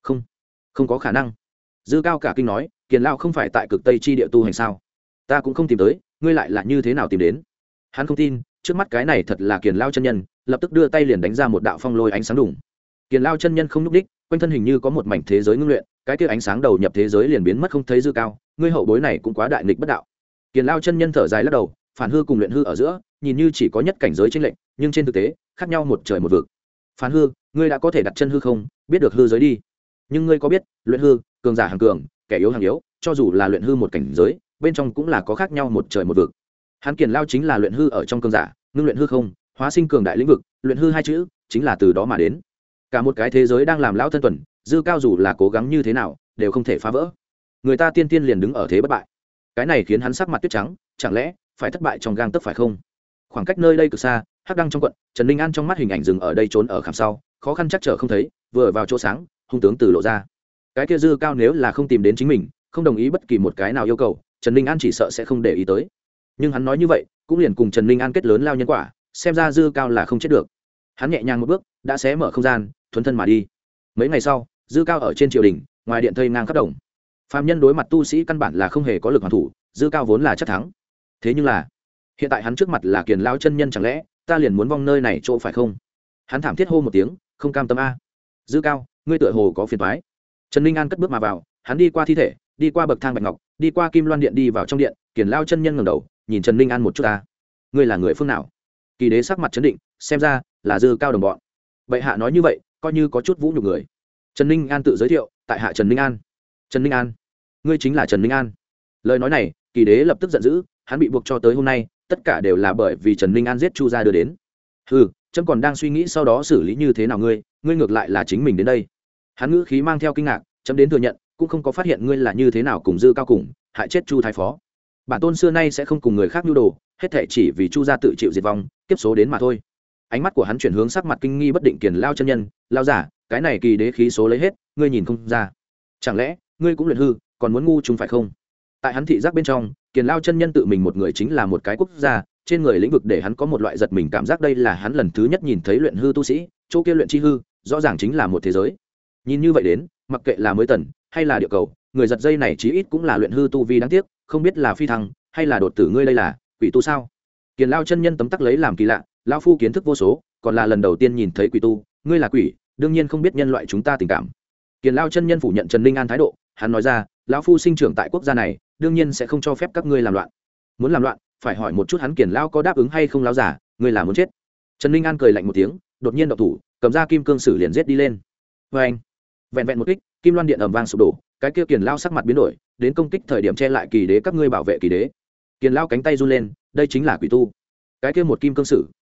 A: Không có khả năng. Dư cao cả kinh nói, Kiền Lao không phải tại cực tây chi địa tu hành sao? Ta cũng không tìm tới, ngươi lại là như thế nào tìm đến? Hắn không tin trước mắt cái này thật là Kiền Lao chân nhân, lập tức đưa tay liền đánh ra một đạo phong lôi ánh sáng đùng. Kiền Lao chân nhân không nhúc đích, quanh thân hình như có một mảnh thế giới ngưng luyện, cái kia ánh sáng đầu nhập thế giới liền biến mất không thấy. Dư cao, ngươi hậu bối này cũng quá đại nghịch bất đạo. Kiền Lao chân nhân thở dài lắc đầu, phản hư cùng luyện hư ở giữa nhìn như chỉ có nhất cảnh giới chênh lệch, nhưng trên thực tế khác nhau một trời một vực. Phản hư, ngươi đã có thể đặt chân hư không, biết được hư giới đi. Nhưng ngươi có biết, luyện hư, cường giả hàng cường, kẻ yếu hàng yếu, cho dù là luyện hư một cảnh giới, bên trong cũng là có khác nhau một trời một vực. Hắn Kiền Lao chính là luyện hư ở trong cường giả, ngưng luyện hư không, hóa sinh cường đại lĩnh vực, luyện hư hai chữ chính là từ đó mà đến. Cả một cái thế giới đang làm lão thân tuần, Dư cao dù là cố gắng như thế nào đều không thể phá vỡ. Người ta tiên tiên liền đứng ở thế bất bại, cái này khiến hắn sắc mặt tuyết trắng, chẳng lẽ phải thất bại trong gang tấc phải không? Khoảng cách nơi đây cực xa, hắc đăng trong quận, Trần Ninh An trong mắt hình ảnh dừng ở đây, trốn ở khảm sau, khó khăn chắc trở không thấy, vừa vào chỗ sáng, hung tướng từ lộ ra. Cái kia Dư cao nếu là không tìm đến chính mình, không đồng ý bất kỳ một cái nào yêu cầu, Trần Ninh An chỉ sợ sẽ không để ý tới. Nhưng hắn nói như vậy cũng liền cùng Trần Ninh An kết lớn lao nhân quả, xem ra Dư cao là không chết được. Hắn nhẹ nhàng một bước đã xé mở không gian, thuấn thân mà đi. Mấy ngày sau, Dư cao ở trên triều đình, ngoài điện thây ngang khắp đồng. Phàm nhân đối mặt tu sĩ căn bản là không hề có lực hoàn thủ, Dư cao vốn là chắc thắng. Thế nhưng là hiện tại hắn trước mặt là Kiền Lao chân nhân, chẳng lẽ ta liền muốn vong nơi này chỗ phải không? Hắn thảm thiết hô một tiếng, không cam tâm a. Dư cao, ngươi tựa hồ có phiền toái. Trần Ninh An cất bước mà vào, hắn đi qua thi thể, đi qua bậc thang bạch ngọc, đi qua kim loan điện, đi vào trong điện. Kiền Lao chân nhân ngẩng đầu nhìn Trần Ninh An một chút, ta, ngươi là người phương nào? Kỳ đế sắc mặt chấn định, xem ra là Dư cao đồng bọn. Bệ hạ nói như vậy coi như có chút vũ nhục người. Trần Ninh An tự giới thiệu, tại hạ Trần Ninh An. Trần Ninh An, ngươi chính là Trần Ninh An? Lời nói này Kỳ đế lập tức giận dữ, hắn bị buộc cho tới hôm nay tất cả đều là bởi vì Trần Ninh An giết Chu gia đưa đến. Trâm còn đang suy nghĩ sau đó xử lý như thế nào ngươi ngược lại là chính mình đến đây. Hắn ngữ khí mang theo kinh ngạc, chấm đến thừa nhận cũng không có phát hiện ngươi là như thế nào cùng Dư cao cùng hại chết Chu thái phó. Bản tôn xưa nay sẽ không cùng người khác nhu đồ, hết thể chỉ vì Chu gia tự chịu diệt vong, kiếp số đến mà thôi. Ánh mắt của hắn chuyển hướng sắc mặt kinh nghi bất định Kiền Lao chân nhân, lao giả, cái này Kỳ đế khí số lấy hết, ngươi nhìn không ra? Chẳng lẽ ngươi cũng luyện hư, còn muốn ngu chúng phải không? Tại hắn thị giác bên trong, Kiền Lao chân nhân tự mình một người chính là một cái quốc gia, trên người lĩnh vực để hắn có một loại giật mình cảm giác, đây là hắn lần thứ nhất nhìn thấy luyện hư tu sĩ, chỗ kia luyện chi hư, rõ ràng chính là một thế giới. Nhìn như vậy đến, mặc kệ là mới tần hay là địa cầu, người giật dây này chí ít cũng là luyện hư tu vi, đáng tiếc, không biết là phi thăng hay là đột tử, ngươi đây là quỷ tu sao? Kiền Lao chân nhân tấm tắc lấy làm kỳ lạ, lão phu kiến thức vô số, còn là lần đầu tiên nhìn thấy quỷ tu, ngươi là quỷ, đương nhiên không biết nhân loại chúng ta tình cảm. Kiền Lao chân nhân phủ nhận Trần Ninh An thái độ, hắn nói ra, lão phu sinh trưởng tại quốc gia này, đương nhiên sẽ không cho phép các ngươi làm loạn. Muốn làm loạn, phải hỏi một chút hắn Kiền Lao có đáp ứng hay không. Lão giả, ngươi là muốn chết? Trần Ninh An cười lạnh một tiếng, đột nhiên động thủ, cầm ra kim cương sử liền giết đi lên. Vê anh, vẹn vẹn một kích, kim loan điện ầm vang sụp đổ, cái kia Kiền Lao sắc mặt biến đổi, đến công kích thời điểm che lại Kỳ đế, các ngươi bảo vệ Kỳ đế. Kiền Lao cánh tay run lên, đây chính là quỷ tu. Cái kia một kim cương sử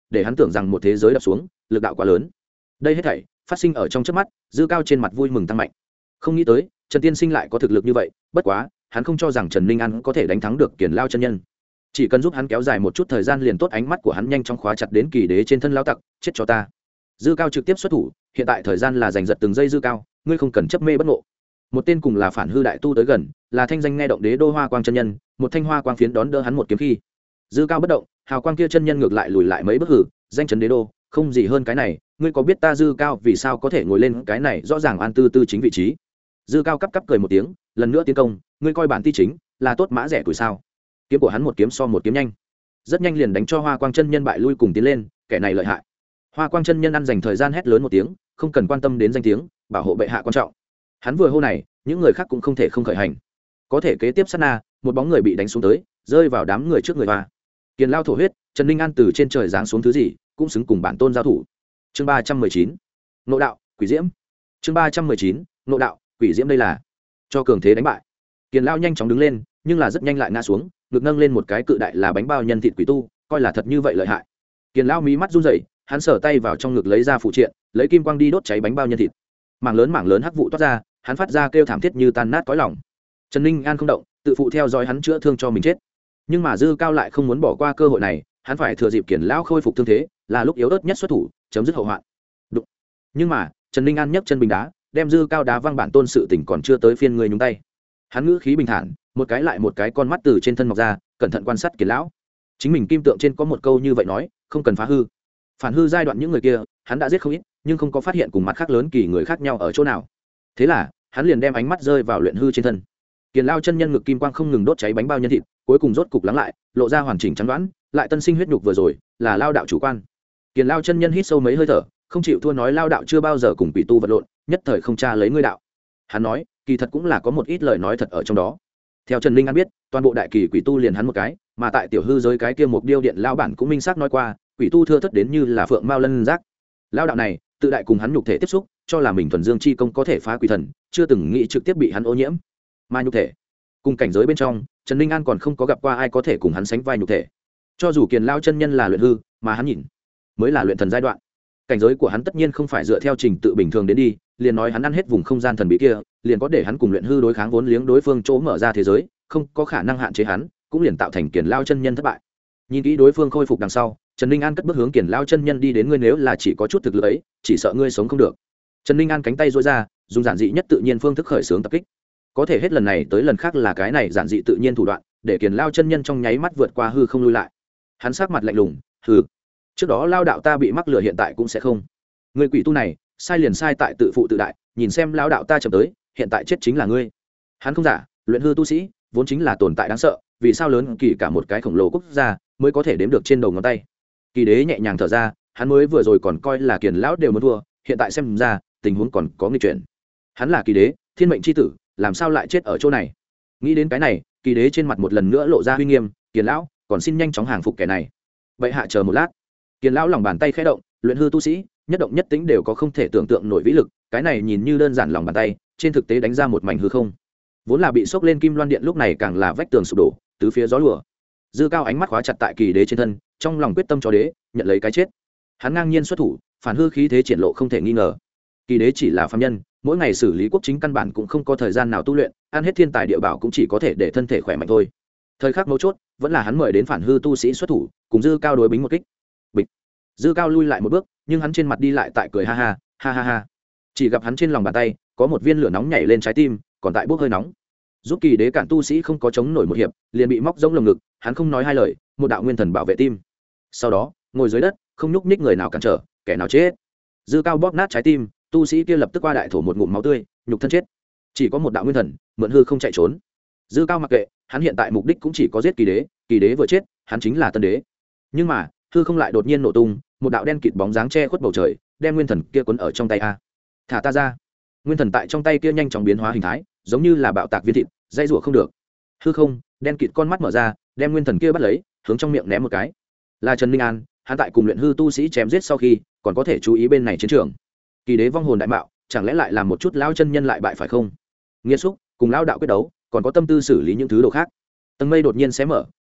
A: để hắn tưởng rằng một thế giới đập xuống, lực đạo quá lớn. Đây hết thảy phát sinh ở trong chớp mắt, Dư Cao trên mặt vui mừng tăng mạnh. Không nghĩ tới, Trần Tiên Sinh lại có thực lực như vậy, bất quá, hắn không cho rằng Trần Ninh An có thể đánh thắng được Kiền Lao chân nhân. Chỉ cần giúp hắn kéo dài một chút thời gian liền tốt, ánh mắt của hắn nhanh chóng khóa chặt đến Kỳ Đế trên thân lao tặc, chết cho ta. Dư Cao trực tiếp xuất thủ, hiện tại thời gian là giành giật từng giây. Dư Cao, ngươi không cần chấp mê bất ngộ. Một tên cùng là phản hư đại tu tới gần, là thanh danh nghe động Đế Đô Hoa Quang chân nhân, một thanh hoa quang phiến đón đỡ hắn một kiếm khi. Dư Cao bất động, hào quang kia chân nhân ngược lại lùi lại mấy bước hử, danh chấn Đế Đô, không gì hơn cái này, ngươi có biết ta Dư Cao vì sao có thể ngồi lên cái này rõ ràng an tư tư chính vị trí? Dư Cao cắp cắp cười một tiếng, lần nữa tiến công, ngươi coi bản ti chính là tốt mã rẻ tuổi sao? Kiếm của hắn một kiếm so một kiếm nhanh, rất nhanh liền đánh cho Hoa Quang chân nhân bại lui cùng tiến lên, kẻ này lợi hại. Hoa Quang chân nhân ăn dành thời gian hét lớn một tiếng, không cần quan tâm đến danh tiếng, bảo hộ bệ hạ quan trọng. Hắn vừa hô này, những người khác cũng không thể không khởi hành. Có thể kế tiếp sát na, một bóng người bị đánh xuống tới, rơi vào đám người trước người Hoa. Kiền Lao thổ huyết, Trần Ninh An từ trên trời giáng xuống thứ gì, cũng xứng cùng bản tôn giao thủ. Chương 319. Nộ đạo, quỷ diễm. Chương 319. Nộ đạo, quỷ diễm, đây là cho cường thế đánh bại. Kiền Lao nhanh chóng đứng lên, nhưng là rất nhanh lại ngã xuống, ngực nâng lên một cái cự đại là bánh bao nhân thịt quỷ tu, coi là thật như vậy lợi hại. Kiền Lao mí mắt run rẩy, hắn sờ tay vào trong ngực lấy ra phụ triện, lấy kim quang đi đốt cháy bánh bao nhân thịt. Mảng lớn hắc vụ toát ra, hắn phát ra kêu thảm thiết như tan nát cõi lòng. Trần Ninh An không động, tự phụ theo dõi hắn chữa thương cho mình chết. Nhưng mà Dư Cao lại không muốn bỏ qua cơ hội này, hắn phải thừa dịp Kiền Lão khôi phục thương thế, là lúc yếu ớt nhất xuất thủ, chấm dứt hậu hoạn. Đụng. Nhưng mà, Trần Ninh An nhấc chân bình đá, đem Dư Cao đá văng, bản tôn sự tỉnh còn chưa tới phiên ngươi nhúng tay. Hắn ngữ khí bình thản, một cái lại một cái con mắt từ trên thân mọc ra, cẩn thận quan sát Kiền Lão. Chính mình kim tượng trên có một câu như vậy nói, không cần phá hư. Phản hư giai đoạn những người kia, hắn đã giết không ít, nhưng không có phát hiện cùng mặt khác lớn kỳ người khác nhau ở chỗ nào. Thế là, hắn liền đem ánh mắt rơi vào luyện hư trên thân. Kiền Lao chân nhân ngực kim quang không ngừng đốt cháy bánh bao nhân thịt, cuối cùng rốt cục lắng lại, lộ ra hoàn chỉnh trắng đoán, lại tân sinh huyết nhục vừa rồi, là Lao đạo chủ quan. Kiền Lao chân nhân hít sâu mấy hơi thở, không chịu thua nói Lao đạo chưa bao giờ cùng quỷ tu vật lộn, nhất thời không tra lấy ngươi đạo. Hắn nói, kỳ thật cũng là có một ít lời nói thật ở trong đó. Theo Trần Ninh An biết, toàn bộ đại kỳ quỷ tu liền hắn một cái, mà tại tiểu hư giới cái kia một điêu điện lao bản cũng minh xác nói qua, quỷ tu thưa thất đến như là phượng mao lân giác. Lao đạo này, tự đại cùng hắn nhục thể tiếp xúc, cho là mình thuần dương chi công có thể phá quỷ thần, chưa từng nghĩ trực tiếp bị hắn ô nhiễm. Mà nhục thể, cùng cảnh giới bên trong, Trần Ninh An còn không có gặp qua ai có thể cùng hắn sánh vai nhục thể. Cho dù Kiền Lao chân nhân là luyện hư, mà hắn nhìn mới là luyện thần giai đoạn. Cảnh giới của hắn tất nhiên không phải dựa theo trình tự bình thường đến đi, liền nói hắn ăn hết vùng không gian thần bí kia, liền có để hắn cùng luyện hư đối kháng vốn liếng đối phương chỗ mở ra thế giới, không có khả năng hạn chế hắn, cũng liền tạo thành Kiền Lao chân nhân thất bại. Nhìn kỹ đối phương khôi phục đằng sau, Trần Ninh An cất bước hướng Kiền Lao chân nhân đi đến, ngươi nếu là chỉ có chút thực lực ấy, chỉ sợ ngươi sống không được. Trần Ninh An cánh tay duỗi ra, dùng giản dị nhất tự nhiên phương thức khởi xướng tập kích. Có thể hết lần này tới lần khác là cái này giản dị tự nhiên thủ đoạn, để Kiền Lao chân nhân trong nháy mắt vượt qua hư không lui lại. Hắn sắc mặt lạnh lùng, hừ, trước đó Lao đạo ta bị mắc lừa, hiện tại cũng sẽ không. Người quỷ tu này, sai liền sai tại tự phụ tự đại, nhìn xem Lao đạo ta chậm tới, hiện tại chết chính là ngươi. Hắn không giả, luyện hư tu sĩ vốn chính là tồn tại đáng sợ, vì sao lớn kỳ cả một cái khổng lồ quốc gia mới có thể đếm được trên đầu ngón tay. Kỳ đế nhẹ nhàng thở ra, hắn mới vừa rồi còn coi là Kiền lão đều muốn thua, hiện tại xem ra tình huống còn có nghịch chuyển. Hắn là kỳ đế, thiên mệnh chi tử, làm sao lại chết ở chỗ này? Nghĩ đến cái này, kỳ đế trên mặt một lần nữa lộ ra uy nghiêm, Kiền lão, còn xin nhanh chóng hàng phục kẻ này. Bệ hạ chờ một lát. Kiền lão lòng bàn tay khẽ động, luyện hư tu sĩ nhất động nhất tính đều có không thể tưởng tượng nổi vĩ lực, cái này nhìn như đơn giản lòng bàn tay, trên thực tế đánh ra một mảnh hư không. Vốn là bị sốc lên kim loan điện lúc này càng là vách tường sụp đổ, tứ phía gió lùa. Dư Cao ánh mắt khóa chặt tại kỳ đế trên thân, trong lòng quyết tâm cho đế nhận lấy cái chết. Hắn ngang nhiên xuất thủ, phản hư khí thế triển lộ không thể nghi ngờ. Kỳ đế chỉ là phàm nhân, mỗi ngày xử lý quốc chính căn bản cũng không có thời gian nào tu luyện, ăn hết thiên tài địa bảo cũng chỉ có thể để thân thể khỏe mạnh thôi. Thời khắc mấu chốt, vẫn là hắn mời đến phản hư tu sĩ xuất thủ, cùng Dư Cao đối bính một kích. Bịch. Dư Cao lui lại một bước, nhưng hắn trên mặt đi lại tại cười ha ha, ha ha ha. Chỉ gặp hắn trên lòng bàn tay có một viên lửa nóng nhảy lên trái tim, còn tại bốc hơi nóng. Giúp kỳ đế cản tu sĩ không có chống nổi một hiệp, liền bị móc rỗng lồng ngực, hắn không nói hai lời, một đạo nguyên thần bảo vệ tim. Sau đó, ngồi dưới đất, không nhúc nhích, người nào cản trở, kẻ nào chết. Dư Cao bóp nát trái tim, tu sĩ kia lập tức qua đại thổ một ngụm máu tươi, nhục thân chết. Chỉ có một đạo nguyên thần, mượn hư không chạy trốn. Dư Cao mặc kệ, hắn hiện tại mục đích cũng chỉ có giết kỳ đế vừa chết, hắn chính là tân đế. Nhưng mà, hư không lại đột nhiên nổ tung, một đạo đen kịt bóng dáng che khuất bầu trời, đem nguyên thần kia cuốn ở trong tay a. Thả ta ra. Nguyên thần tại trong tay kia nhanh chóng biến hóa hình thái, giống như là bạo tạc viên thịt, dây rủa không được. Hư không, đen kịt con mắt mở ra, đem nguyên thần kia bắt lấy, hướng trong miệng ném một cái. Là Trần Ninh An, hắn tại cùng luyện hư tu sĩ chém giết sau khi, còn có thể chú ý bên này chiến trường. Kỳ đế vong hồn đại mạo, chẳng lẽ lại làm một chút lao chân nhân lại bại phải không? Nghĩa xúc, cùng lao đạo quyết đấu, còn có tâm tư xử lý những thứ đồ khác. Tầng mây đột nhiên xé mở,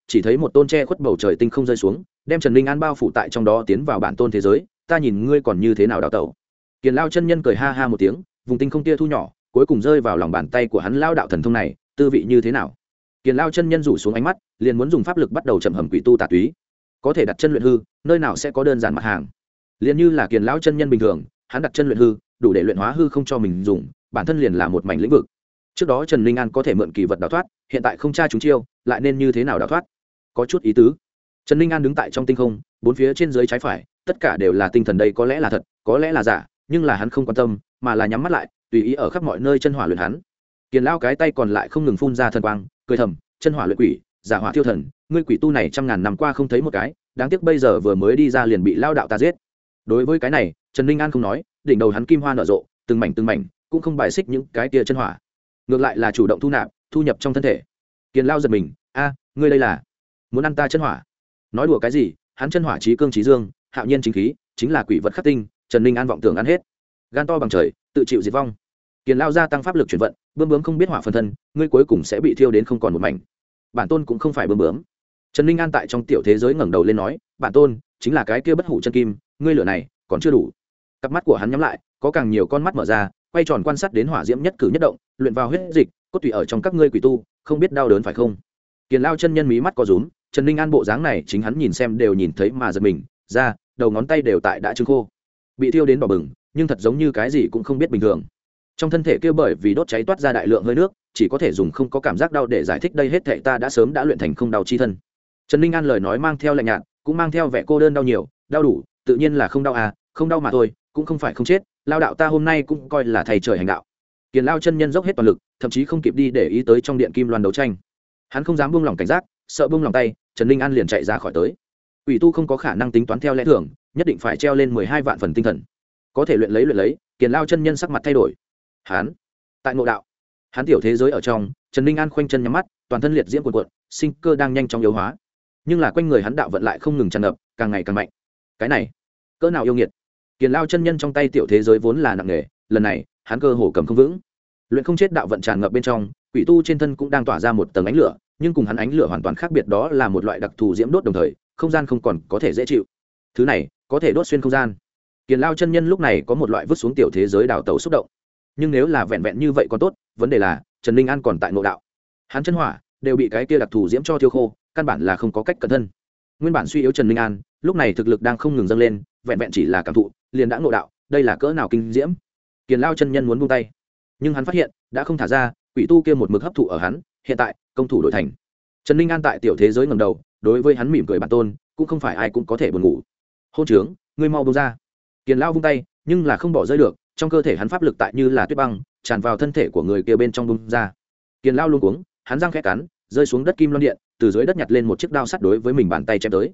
A: chỉ thấy một tôn che khuất bầu trời tinh không rơi xuống, đem Trần Ninh An bao phủ tại trong đó, tiến vào bản tôn thế giới. Ta nhìn ngươi còn như thế nào đào tẩu. Kiền Lao chân nhân cười ha ha một tiếng, vùng tinh không tia thu nhỏ, cuối cùng rơi vào lòng bàn tay của hắn. Lao đạo thần thông này tư vị như thế nào? Kiền Lao chân nhân rủ xuống ánh mắt, liền muốn dùng pháp lực bắt đầu chậm hầm quỷ tu tà túy. Có thể đặt chân luyện hư, nơi nào sẽ có đơn giản mặt hàng. Liền như là Kiền Lao chân nhân bình thường, hắn đặt chân luyện hư, đủ để luyện hóa hư không cho mình dùng, bản thân liền là một mảnh lĩnh vực. Trước đó Trần Ninh An có thể mượn kỳ vật đào thoát, hiện tại không tra chúng chiêu, lại nên như thế nào đào thoát? Có chút ý tứ. Trần Ninh An đứng tại trong tinh không, bốn phía trên dưới trái phải, tất cả đều là tinh thần, đây có lẽ là thật, có lẽ là giả, nhưng là hắn không quan tâm, mà là nhắm mắt lại, tùy ý ở khắp mọi nơi chân hỏa luyện hắn. Kiền Lao cái tay còn lại không ngừng phun ra thần quang, cười thầm, chân hỏa luyện quỷ, giả hỏa thiêu thần, ngươi quỷ tu này trăm ngàn năm qua không thấy một cái, đáng tiếc bây giờ vừa mới đi ra liền bị Lao đạo ta giết. Đối với cái này, Trần Ninh An không nói, đỉnh đầu hắn kim hoa nở rộ, từng mảnh, cũng không bài xích những cái kia chân hỏa, ngược lại là chủ động thu nạp, thu nhập trong thân thể. Kiền Lao giật mình, a, ngươi đây là muốn ăn ta chân hỏa? Nói đùa cái gì? Hắn chân hỏa trí cương trí dương, hạo nhiên chính khí, chính là quỷ vật khắc tinh. Trần Ninh An vọng tưởng ăn hết, gan to bằng trời, tự chịu diệt vong. Kiền Lao gia tăng pháp lực chuyển vận, bướm bướm không biết hỏa phân thân, ngươi cuối cùng sẽ bị thiêu đến không còn một mảnh. Bản tôn cũng không phải bướm bướm. Trần Ninh An tại trong tiểu thế giới ngẩng đầu lên nói, bản tôn chính là cái kia bất hủ chân kim, ngươi lửa này còn chưa đủ. Cặp mắt của hắn nhắm lại, có càng nhiều con mắt mở ra, quay tròn quan sát đến hỏa diễm nhất cử nhất động, luyện vào huyết dịch, cốt tủy ở trong các ngươi quỷ tu, không biết đau đớn phải không? Kiền Lao chân nhân mí mắt có rúm, Trần Ninh An bộ dáng này chính hắn nhìn xem đều nhìn thấy mà giật mình, ra, đầu ngón tay đều tại đã trứng khô, bị thiêu đến đỏ bừng, nhưng thật giống như cái gì cũng không biết bình thường. Trong thân thể kia bởi vì đốt cháy toát ra đại lượng hơi nước, chỉ có thể dùng không có cảm giác đau để giải thích đây hết thảy, ta đã sớm đã luyện thành không đau chi thân. Trần Ninh An lời nói mang theo lạnh nhạt, cũng mang theo vẻ cô đơn, đau nhiều, đau đủ, tự nhiên là không đau à, không đau mà thôi, cũng không phải không chết, Lao đạo ta hôm nay cũng coi là thầy trời hành đạo. Kiền Lao chân nhân dốc hết toàn lực, thậm chí không kịp đi để ý tới trong điện kim loan đấu tranh. Hắn không dám buông lỏng cảnh giác, sợ buông lỏng tay, Trần Ninh An liền chạy ra khỏi tới. Quỷ tu không có khả năng tính toán theo lẽ thường, nhất định phải treo lên 12 vạn phần tinh thần. Có thể luyện lấy, Kiền Lao chân nhân sắc mặt thay đổi. Hắn tại ngộ đạo, hắn tiểu thế giới ở trong, Trần Ninh An khoanh chân nhắm mắt, toàn thân liệt diễm cuồn cuộn, sinh cơ đang nhanh chóng yếu hóa. Nhưng là quanh người hắn đạo vận lại không ngừng tràn ngập, càng ngày càng mạnh. Cái này, cỡ nào yêu nghiệt. Kiền Lao chân nhân trong tay tiểu thế giới vốn là nặng nề, lần này, hắn cơ hồ cầm không vững. Luyện không chết đạo vận tràn ngập bên trong, quỷ tu trên thân cũng đang tỏa ra một tầng ánh lửa, nhưng cùng hắn ánh lửa hoàn toàn khác biệt, đó là một loại đặc thù diễm đốt đồng thời, không gian không còn có thể dễ chịu. Thứ này, có thể đốt xuyên không gian. Kiền Lao chân nhân lúc này có một loại vứt xuống tiểu thế giới đào tẩu xúc động. Nhưng nếu là vẹn vẹn như vậy còn tốt, vấn đề là Trần Ninh An còn tại ngộ đạo. Hắn chân hỏa đều bị cái kia đặc thù diễm cho thiêu khô, căn bản là không có cách cẩn thân. Nguyên bản suy yếu Trần Ninh An, lúc này thực lực đang không ngừng dâng lên, vẹn vẹn chỉ là cảm thụ, liền đã ngộ đạo, đây là cỡ nào kinh diễm. Kiền Lao chân nhân muốn buông tay, nhưng hắn phát hiện, đã không thả ra, quỷ tu kia một mực hấp thụ ở hắn, hiện tại, công thủ đổi thành. Trần Ninh An tại tiểu thế giới ngẩng đầu, đối với hắn mỉm cười, bản tôn, cũng không phải ai cũng có thể buồn ngủ. Hôn trướng, ngươi mau buông ra. Kiền Lao vung tay, nhưng là không bỏ rơi được, trong cơ thể hắn pháp lực tại như là tuyết băng, tràn vào thân thể của người kia bên trong bung ra. Kiền Lao luống cuống, hắn răng khẽ cắn, rơi xuống đất kim loan điện, từ dưới đất nhặt lên một chiếc đao sắt đối với mình bàn tay chém tới.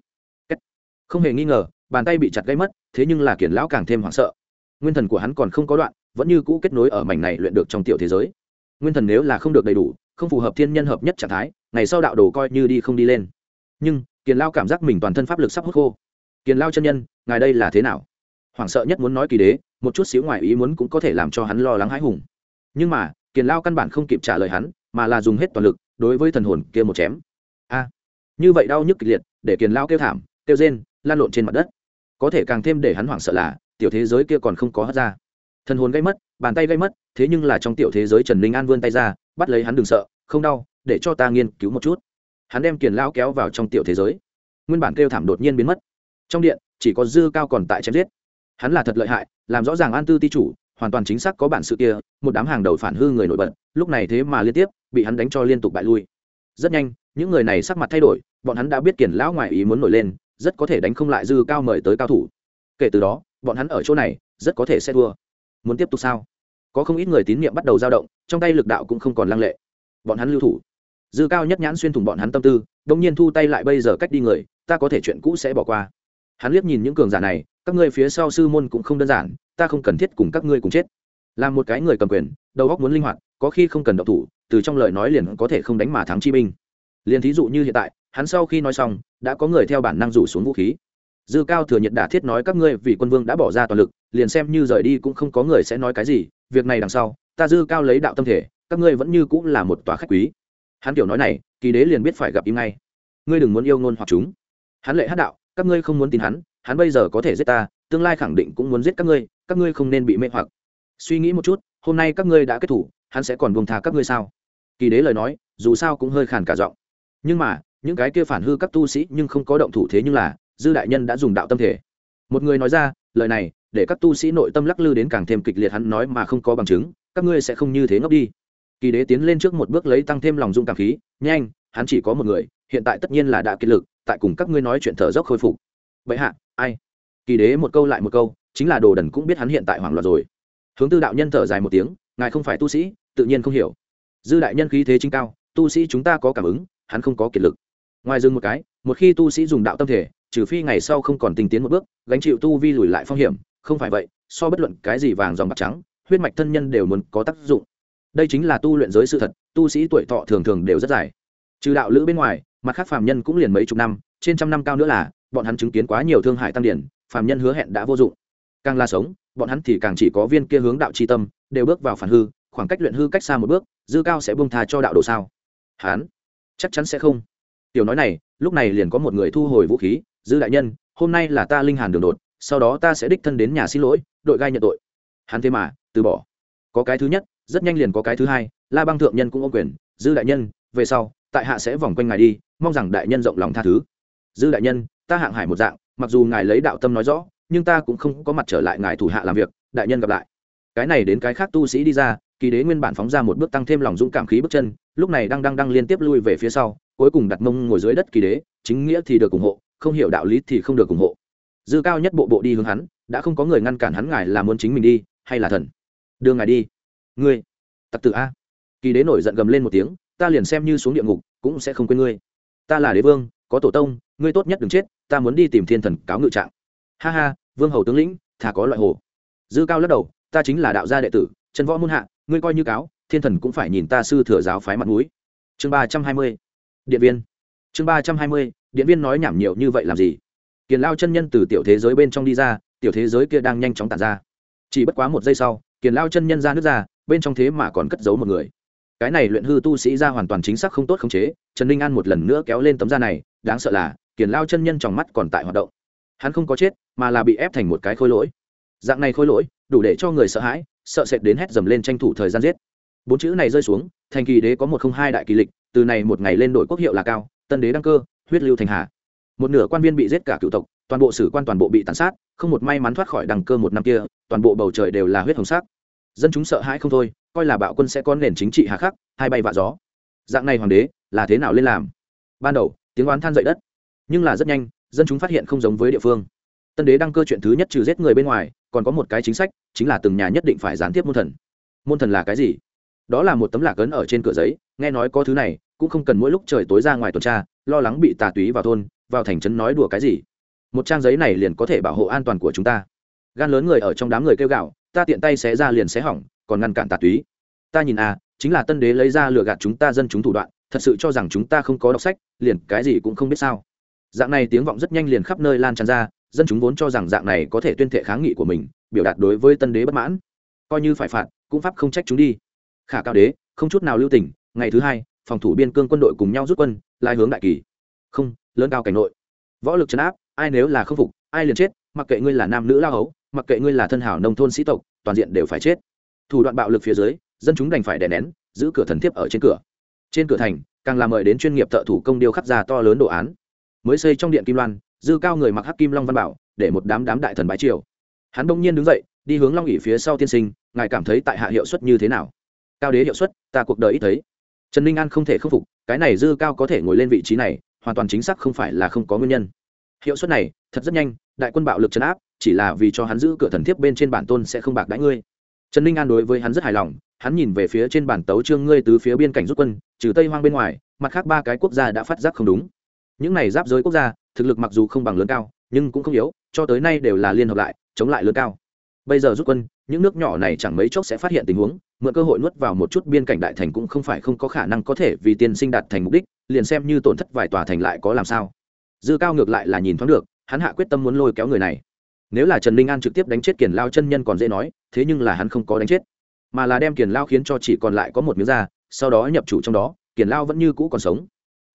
A: Không hề nghi ngờ, bàn tay bị chặt gãy mất, thế nhưng là Kiền Lão càng thêm hoảng sợ. Nguyên thần của hắn còn không có đoạn, vẫn như cũ kết nối ở mảnh này luyện được trong tiểu thế giới. Nguyên thần nếu là không được đầy đủ, không phù hợp thiên nhân hợp nhất trạng thái, ngày sau đạo đồ coi như đi không đi lên. Nhưng Kiền Lao cảm giác mình toàn thân pháp lực sắp hút khô. Kiền Lao chân nhân, ngài đây là thế nào? Hoảng sợ nhất muốn nói kỳ đế, một chút xíu ngoài ý muốn cũng có thể làm cho hắn lo lắng hãi hùng. Nhưng mà Kiền Lao căn bản không kịp trả lời hắn, mà là dùng hết toàn lực đối với thần hồn kia một chém. A, như vậy đau nhức kịch liệt, để Kiền Lao kêu thảm, kêu rên, lan lộn trên mặt đất. Có thể càng thêm để hắn hoảng sợ là tiểu thế giới kia còn không có hất ra. Thần hồn gây mất, bàn tay gây mất, thế nhưng là trong tiểu thế giới Trần Ninh An vươn tay ra, bắt lấy hắn, đừng sợ, không đau, để cho ta nghiên cứu một chút. Hắn đem Kiền Lao kéo vào trong tiểu thế giới. Nguyên bản kêu thảm đột nhiên biến mất. Trong điện chỉ có Dư Cao còn tại chém giết. Hắn là thật lợi hại, làm rõ ràng An Tư ti chủ, hoàn toàn chính xác có bản sự kia, một đám hàng đầu phản hư người nổi bật, lúc này thế mà liên tiếp bị hắn đánh cho liên tục bại lui. Rất nhanh, những người này sắc mặt thay đổi, bọn hắn đã biết Kiền Lão ngoài ý muốn nổi lên, rất có thể đánh không lại Dư Cao mời tới cao thủ. Kể từ đó, bọn hắn ở chỗ này rất có thể sẽ thua. Muốn tiếp tục sao? Có không ít người tín niệm bắt đầu dao động, trong tay lực đạo cũng không còn lăng lệ. Bọn hắn lưu thủ. Dư Cao nhất nhãn xuyên thủng bọn hắn tâm tư, đột nhiên thu tay lại, bây giờ cách đi người, ta có thể chuyện cũ sẽ bỏ qua. Hắn liếc nhìn những cường giả này, các ngươi phía sau sư môn cũng không đơn giản, ta không cần thiết cùng các ngươi cùng chết. Làm một cái người cầm quyền, đầu óc muốn linh hoạt, có khi không cần động thủ, từ trong lời nói liền có thể không đánh mà thắng chi binh. Liền thí dụ như hiện tại, hắn sau khi nói xong, đã có người theo bản năng rủ xuống vũ khí. Dư Cao thừa nhiệt đả thiết nói, các ngươi vì quân vương đã bỏ ra toàn lực, liền xem như rời đi cũng không có người sẽ nói cái gì, việc này đằng sau, ta Dư Cao lấy đạo tâm thể, các ngươi vẫn như cũng là một tòa khách quý. Hắn kiểu nói này, kỳ đế liền biết phải gặp im ngay. ngươi đừng muốn yêu ngôn hoặc chúng. Hắn lệ hát đạo, các ngươi không muốn tin hắn, hắn bây giờ có thể giết ta, tương lai khẳng định cũng muốn giết các ngươi không nên bị mê hoặc. Suy nghĩ một chút, hôm nay các ngươi đã kết thủ, hắn sẽ còn buông tha các ngươi sao? Kỳ đế lời nói dù sao cũng hơi khàn cả giọng, nhưng mà những cái kia phản hư các tu sĩ nhưng không có động thủ, thế nhưng là dư đại nhân đã dùng đạo tâm thể. Một người nói ra lời này để các tu sĩ nội tâm lắc lư đến càng thêm kịch liệt. Hắn nói mà không có bằng chứng, các ngươi sẽ không như thế ngốc đi. Kỳ đế tiến lên trước một bước lấy tăng thêm lòng dung cảm khí, nhanh, hắn chỉ có một người, hiện tại tất nhiên là đã kiệt lực, tại cùng các ngươi nói chuyện thở dốc khôi phục. Vậy hạ ai? Kỳ đế một câu lại một câu, chính là đồ đần cũng biết hắn hiện tại hoảng loạn rồi. Hướng Tư đạo nhân thở dài một tiếng, ngài không phải tu sĩ, tự nhiên không hiểu. Dư đại nhân khí thế chính cao, tu sĩ chúng ta có cảm ứng, hắn không có kiệt lực. Ngoài dừng một cái, một khi tu sĩ dùng đạo tâm thể, trừ phi ngày sau không còn tinh tiến một bước, gánh chịu tu vi lùi lại phong hiểm, không phải vậy, so bất luận cái gì vàng dòng bạc trắng, huyết mạch thân nhân đều muốn có tác dụng. Đây chính là tu luyện giới sự thật, tu sĩ tuổi thọ thường thường đều rất dài. Trừ đạo lữ bên ngoài, mặt khác phàm nhân cũng liền mấy chục năm, trên trăm năm cao nữa là, bọn hắn chứng kiến quá nhiều thương hại tăng điển, phàm nhân hứa hẹn đã vô dụng. Càng là sống, bọn hắn thì càng chỉ có viên kia hướng đạo chi tâm, đều bước vào phản hư, khoảng cách luyện hư cách xa một bước, dư cao sẽ buông tha cho đạo đồ sao? Hắn chắc chắn sẽ không. Tiểu nói này, lúc này liền có một người thu hồi vũ khí, dư đại nhân, hôm nay là ta linh hàn đường đột, sau đó ta sẽ đích thân đến nhà xin lỗi, đội gai nhận tội. Hắn thế mà từ bỏ. Có cái thứ nhất, rất nhanh liền có cái thứ hai. La Băng thượng nhân cũng ôm quyền, dư đại nhân, về sau tại hạ sẽ vòng quanh ngài đi, mong rằng đại nhân rộng lòng tha thứ. Dư đại nhân, ta hạng hải một dạng, mặc dù ngài lấy đạo tâm nói rõ, nhưng ta cũng không có mặt trở lại ngài thủ hạ làm việc. Đại nhân gặp lại. Cái này đến cái khác tu sĩ đi ra, Kỳ đế nguyên bản phóng ra một bước tăng thêm lòng dũng cảm khí bước chân, lúc này đang liên tiếp lui về phía sau, cuối cùng đặt mông ngồi dưới đất. Kỳ đế chính nghĩa thì được ủng hộ, không hiểu đạo lý thì không được ủng hộ. Dư cao nhất bộ đi hướng hắn, đã không có người ngăn cản hắn. Ngài là muốn chính mình đi hay là thần đưa ngài đi? Ngươi tặc tử a! Kỳ đế nổi giận gầm lên một tiếng, ta liền xem như xuống địa ngục cũng sẽ không quên ngươi. Ta là đế vương, có tổ tông, ngươi tốt nhất đừng chết, ta muốn đi tìm thiên thần cáo ngự trạng. Ha ha, vương hầu tướng lĩnh, thà có loại hồ. Dư cao lắc đầu, ta chính là đạo gia đệ tử, chân võ môn hạ, ngươi coi như cáo, thiên thần cũng phải nhìn ta sư thừa giáo phái mặt mũi. Chương 320, điện viên. Chương 320, điện viên nói nhảm nhiều như vậy làm gì? Kiền Lao chân nhân từ tiểu thế giới bên trong đi ra, tiểu thế giới kia đang nhanh chóng tản ra. Chỉ bất quá một giây sau, Kiền Lao chân nhân ra nước ra, bên trong thế mà còn cất giấu một người. Cái này luyện hư tu sĩ ra hoàn toàn chính xác không tốt khống chế. Trần Ninh An một lần nữa kéo lên tấm da này, đáng sợ là Kiền Lao chân nhân trong mắt còn tại hoạt động. Hắn không có chết, mà là bị ép thành một cái khôi lỗi. Dạng này khôi lỗi đủ để cho người sợ hãi, sợ sệt đến hét dầm lên tranh thủ thời gian giết. Bốn chữ này rơi xuống, thành Kỳ đế có 102 đại kỳ lịch, từ này một ngày lên đổi quốc hiệu là cao, tân đế đăng cơ, huyết lưu thành hà. Một nửa quan viên bị giết cả cựu tộc, toàn bộ sử quan toàn bộ bị tàn sát, không một may mắn thoát khỏi đăng cơ một năm kia, toàn bộ bầu trời đều là huyết hồng sắc. Dân chúng sợ hãi không thôi, coi là bạo quân sẽ có nền chính trị hà khắc, hai bay vạ gió. Dạng này hoàng đế là thế nào lên làm? Ban đầu tiếng oán than dậy đất, nhưng là rất nhanh dân chúng phát hiện không giống với địa phương. Tân đế đăng cơ chuyện thứ nhất trừ giết người bên ngoài, còn có một cái chính sách, chính là từng nhà nhất định phải gián tiếp môn thần. Môn thần là cái gì? Đó là một tấm lạc ấn ở trên cửa giấy, nghe nói có thứ này cũng không cần mỗi lúc trời tối ra ngoài tuần tra, lo lắng bị tà túy vào thôn vào thành trấn nói đùa cái gì. Một trang giấy này liền có thể bảo hộ an toàn của chúng ta. Gan lớn người ở trong đám người kêu gào, ta tiện tay xé ra liền xé hỏng, còn ngăn cản tà túy. Ta nhìn chính là tân đế lấy ra lừa gạt chúng ta dân chúng thủ đoạn, thật sự cho rằng chúng ta không có đọc sách, liền cái gì cũng không biết sao? Dạng này tiếng vọng rất nhanh liền khắp nơi lan tràn ra, dân chúng vốn cho rằng dạng này có thể tuyên thệ kháng nghị của mình, biểu đạt đối với tân đế bất mãn, coi như phải phạt cũng pháp không trách chúng đi. Khả cao đế không chút nào lưu tình, ngày thứ hai phòng thủ biên cương quân đội cùng nhau rút quân lai hướng đại kỳ, không lớn cao cảnh nội, võ lực trấn áp, ai nếu là không phục ai liền chết, mặc kệ ngươi là nam nữ lao hấu, mặc kệ ngươi là thân hảo nông thôn sĩ tộc, toàn diện đều phải chết. Thủ đoạn bạo lực phía dưới, dân chúng đành phải đè nén, giữ cửa thần thiếp ở trên cửa. Trên cửa thành càng là mời đến chuyên nghiệp thợ thủ công điêu khắc ra to lớn đồ án. Mới xây trong điện kim loan, Dư cao người mặc hắc kim long văn bảo, để một đám đại thần bái triều. Hắn bỗng nhiên đứng dậy, đi hướng long ỷ phía sau. Tiên sinh, ngài cảm thấy tại hạ hiệu suất như thế nào? Cao đế hiệu suất, ta cuộc đời ít thấy. Trần Ninh An không thể khâm phục, cái này Dư cao có thể ngồi lên vị trí này, hoàn toàn chính xác không phải là không có nguyên nhân. Hiệu suất này thật rất nhanh, đại quân bạo lực trấn áp, chỉ là vì cho hắn giữ cửa thần thiếp bên trên bản tôn sẽ không bạc đãi ngươi. Trần Ninh An đối với hắn rất hài lòng, hắn nhìn về phía trên bản tấu chương, ngươi từ phía biên cảnh rút quân, trừ Tây Hoang bên ngoài, mặt khác 3 cái quốc gia đã phát giác không đúng. Những này giáp giới quốc gia, thực lực mặc dù không bằng lớn cao, nhưng cũng không yếu, cho tới nay đều là liên hợp lại chống lại lớn cao. Bây giờ rút quân, những nước nhỏ này chẳng mấy chốc sẽ phát hiện tình huống, mượn cơ hội nuốt vào một chút biên cảnh đại thành cũng không phải không có khả năng có thể vì tiên sinh đạt thành mục đích, liền xem như tổn thất vài tòa thành lại có làm sao. Dư cao ngược lại là nhìn thoáng được, hắn hạ quyết tâm muốn lôi kéo người này. Nếu là Trần Ninh An trực tiếp đánh chết Kiền Lao chân nhân còn dễ nói, thế nhưng là hắn không có đánh chết, mà là đem Kiền Lao khiến cho chỉ còn lại có một miếng da, sau đó nhập chủ trong đó, Kiền Lao vẫn như cũ còn sống.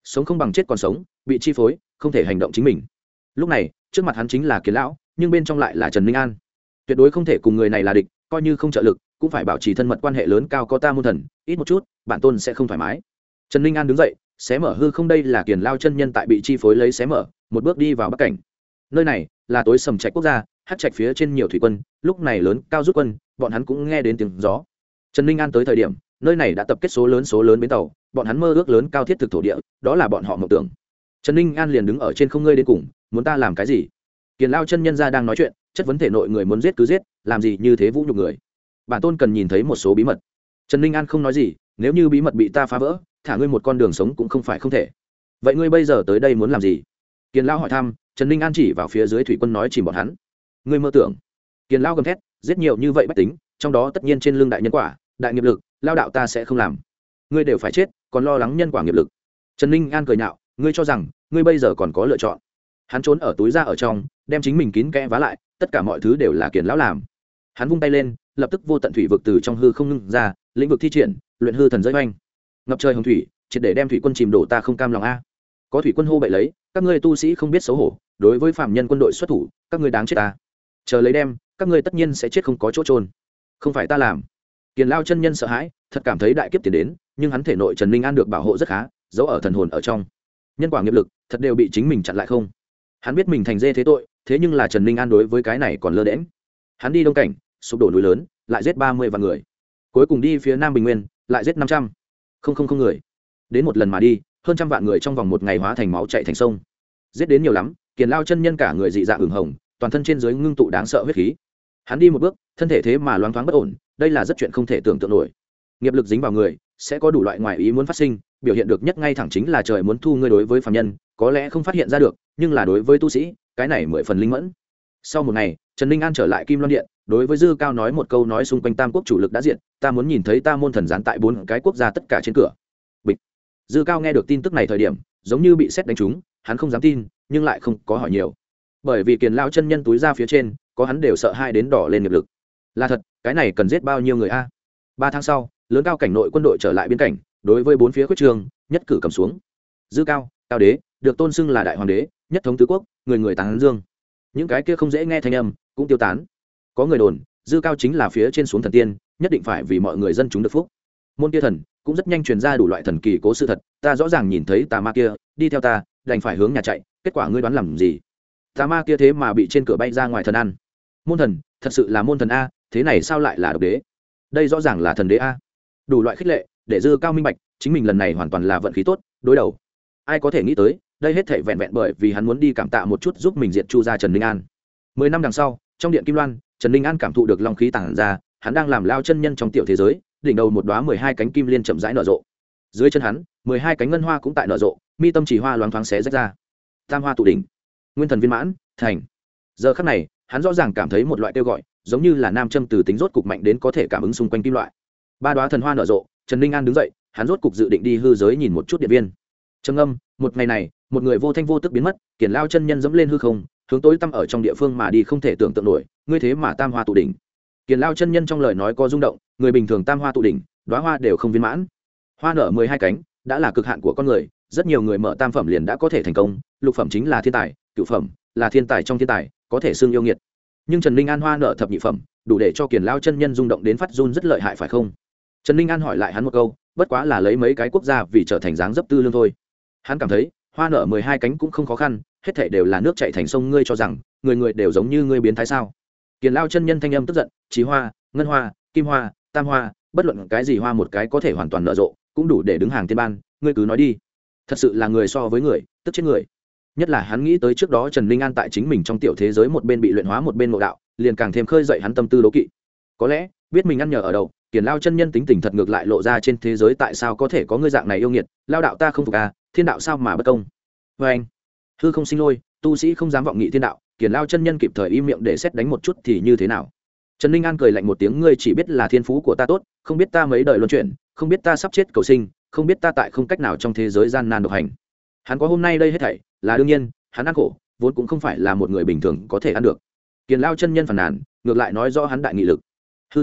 A: sống không bằng chết còn sống, bị chi phối không thể hành động chính mình. Lúc này trước mặt hắn chính là Kiến lão, nhưng bên trong lại là Trần Ninh An. Tuyệt đối không thể cùng người này là địch, coi như không trợ lực cũng phải bảo trì thân mật quan hệ lớn cao có ta môn thần, ít một chút bản tôn sẽ không thoải mái. Trần Ninh An đứng dậy, xé mở hư không, đây là Kiền Lao chân nhân tại bị chi phối lấy xé mở, một bước đi vào bắc cảnh. Nơi này là tối sầm trạch quốc gia, hát trạch phía trên nhiều thủy quân, lúc này lớn cao rút quân, bọn hắn cũng nghe đến tiếng gió. Trần Ninh An tới thời điểm, nơi này đã tập kết số lớn bến tàu, bọn hắn mơ ước lớn cao thiết thực thổ địa, đó là bọn họ mộng tưởng. Trần Ninh An liền đứng ở trên không, ngươi đến cùng muốn ta làm cái gì? Kiền Lao chân nhân ra đang nói chuyện, chất vấn thể nội người muốn giết cứ giết, làm gì như thế vũ nhục người. Bản tôn cần nhìn thấy một số bí mật. Trần Ninh An không nói gì, nếu như bí mật bị ta phá vỡ, thả ngươi một con đường sống cũng không phải không thể. Vậy ngươi bây giờ tới đây muốn làm gì? Kiền Lao hỏi thăm. Trần Ninh An chỉ vào phía dưới thủy quân nói chìm bọn hắn. Ngươi mơ tưởng. Kiền Lao gầm thét, giết nhiều như vậy bách tính, trong đó tất nhiên trên lưng đại nhân quả, đại nghiệp lực, lao đạo ta sẽ không làm. Ngươi đều phải chết, còn lo lắng nhân quả nghiệp lực. Trần Ninh An cười nhạo, ngươi cho rằng ngươi bây giờ còn có lựa chọn? Hắn trốn ở túi ra ở trong, đem chính mình kín kẽ vá lại, tất cả mọi thứ đều là Kiền lão làm. Hắn vung tay lên, lập tức vô tận thủy vực từ trong hư không ngưng ra, lĩnh vực thi triển, luyện hư thần giới oanh, ngập trời hồng thủy, triệt để đem thủy quân chìm đổ, ta không cam lòng a. Có thủy quân hô bậy lấy, các ngươi tu sĩ không biết xấu hổ, đối với phạm nhân quân đội xuất thủ, các ngươi đáng chết ta. Chờ lấy đem, các ngươi tất nhiên sẽ chết không có chỗ trôn. Không phải ta làm. Kiền Lao chân nhân sợ hãi, thật cảm thấy đại kiếp tiến đến, nhưng hắn thể nội Trần Ninh An được bảo hộ rất khá, giấu ở thần hồn ở trong. Nhân quả nghiệp lực, thật đều bị chính mình chặn lại không. Hắn biết mình thành dê thế tội, thế nhưng là Trần Ninh An đối với cái này còn lơ đễnh. Hắn đi đông cảnh, sụp đổ núi lớn, lại giết 30 vạn người. Cuối cùng đi phía Nam Bình Nguyên, lại giết 500 không người. Đến một lần mà đi, hơn trăm vạn người trong vòng một ngày hóa thành máu chảy thành sông. Giết đến nhiều lắm, Kiền Lao chân nhân cả người dị dạng ửng hồng, toàn thân trên dưới ngưng tụ đáng sợ huyết khí. Hắn đi một bước, thân thể thế mà loáng thoáng bất ổn, đây là rất chuyện không thể tưởng tượng nổi. Nghiệp lực dính vào người, sẽ có đủ loại ngoại ý muốn phát sinh, biểu hiện được nhất ngay thẳng chính là trời muốn thu ngươi. Đối với phàm nhân, có lẽ không phát hiện ra được, nhưng là đối với tu sĩ, cái này 10 phần linh mẫn. Sau một ngày, Trần Ninh An trở lại Kim Loan Điện, đối với Dư Cao nói một câu, nói xung quanh Tam quốc chủ lực đã diện, ta muốn nhìn thấy ta môn thần gián tại 4 cái quốc gia tất cả trên cửa. Bịch. Dư Cao nghe được tin tức này thời điểm, giống như bị sét đánh trúng, hắn không dám tin, nhưng lại không có hỏi nhiều. Bởi vì Kiền Lao chân nhân túi ra phía trên, có hắn đều sợ hai đến đỏ lên nghiệp lực. Là thật, cái này cần giết bao nhiêu người a? 3 tháng sau, lớn cao cảnh nội quân đội trở lại biên cảnh, đối với 4 phía khuyết trường, nhất cử cầm xuống. Dư Cao, Cao đế, được tôn xưng là đại hoàng đế, nhất thống tứ quốc, người người tán dương. Những cái kia không dễ nghe thanh âm cũng tiêu tán. Có người đồn, Dư Cao chính là phía trên xuống thần tiên, nhất định phải vì mọi người dân chúng được phúc. Môn kia thần cũng rất nhanh truyền ra đủ loại thần kỳ cố sự thật, ta rõ ràng nhìn thấy tà ma kia đi theo ta, đành phải hướng nhà chạy, kết quả ngươi đoán làm gì? Tà ma kia thế mà bị trên cửa bay ra ngoài thần ăn. Môn thần, thật sự là môn thần a, thế này sao lại là độc đế? Đây rõ ràng là thần đế a. Đủ loại khích lệ, để Dư Cao minh bạch, chính mình lần này hoàn toàn là vận khí tốt, đối đầu. Ai có thể nghĩ tới, đây hết thảy vẹn vẹn bởi vì hắn muốn đi cảm tạ một chút giúp mình diệt Chu gia Trần Ninh An. 10 năm đằng sau, trong điện Kim Loan, Trần Ninh An cảm thụ được long khí tản ra, hắn đang làm lao chân nhân trong tiểu thế giới, đỉnh đầu một đóa 12 cánh kim liên chậm rãi nở rộ. Dưới chân hắn, 12 cánh ngân hoa cũng tại nở rộ, mi tâm chỉ hoa loáng thoáng xé rách ra. Tam hoa tụ đỉnh, nguyên thần viên mãn, thành. Giờ khắc này, hắn rõ ràng cảm thấy một loại kêu gọi, giống như là nam châm từ tính rốt cục mạnh đến có thể cảm ứng xung quanh kim loại. 3 đóa thần hoa nở rộ, Trần Ninh An đứng dậy, hắn rốt cục dự định đi hư giới nhìn một chút điện viên. Trầm ngâm, một ngày này, một người vô thanh vô tức biến mất, Kiền Lao chân nhân dẫm lên hư không, hướng tối tăm ở trong địa phương mà đi, không thể tưởng tượng nổi, ngươi thế mà tam hoa tụ đỉnh. Kiền Lao chân nhân trong lời nói có rung động, người bình thường tam hoa tụ đỉnh, đóa hoa đều không viên mãn. Hoa nở 12 cánh, đã là cực hạn của con người, rất nhiều người mở tam phẩm liền đã có thể thành công, lục phẩm chính là thiên tài, cửu phẩm là thiên tài trong thiên tài, có thể xưng yêu nghiệt. Nhưng Trần Ninh An hoa nở thập nhị phẩm, đủ để cho Kiền Lao chân nhân rung động đến phát run, rất lợi hại phải không? Trần Ninh An hỏi lại hắn một câu, bất quá là lấy mấy cái quốc gia vì trở thành dáng dấp tư lương thôi. Hắn cảm thấy, hoa nở 12 cánh cũng không khó khăn, hết thảy đều là nước chảy thành sông, ngươi cho rằng người người đều giống như ngươi biến thái sao? Kiền Lao chân nhân thanh âm tức giận, chí hoa, ngân hoa, kim hoa, tam hoa, bất luận cái gì hoa một cái có thể hoàn toàn nở rộ, cũng đủ để đứng hàng tiên ban, ngươi cứ nói đi. Thật sự là người so với người, tức chết người. Nhất là hắn nghĩ tới trước đó Trần Ninh An tại chính mình trong tiểu thế giới một bên bị luyện hóa một bên ngộ đạo, liền càng thêm khơi dậy hắn tâm tư đố kỵ. Có lẽ, biết mình ăn nhờ ở đâu, Kiền Lao chân nhân tính tình thật ngược lại lộ ra trên thế giới, tại sao có thể có ngươi dạng này yêu nghiệt, lao đạo ta không phục à, thiên đạo sao mà bất công. Vê anh, hư không sinh lôi, tu sĩ không dám vọng nghị thiên đạo, Kiền Lao chân nhân kịp thời im miệng để xét đánh một chút thì như thế nào? Trần Ninh An cười lạnh một tiếng, ngươi chỉ biết là thiên phú của ta tốt, không biết ta mấy đời luân chuyển, không biết ta sắp chết cầu sinh, không biết ta tại không cách nào trong thế giới gian nan độc hành. Hắn có hôm nay đây hết thảy là đương nhiên, hắn ăn khổ vốn cũng không phải là một người bình thường có thể ăn được. Kiền Lao chân nhân phàn nàn, ngược lại nói rõ hắn đại nghị lực. Hư giới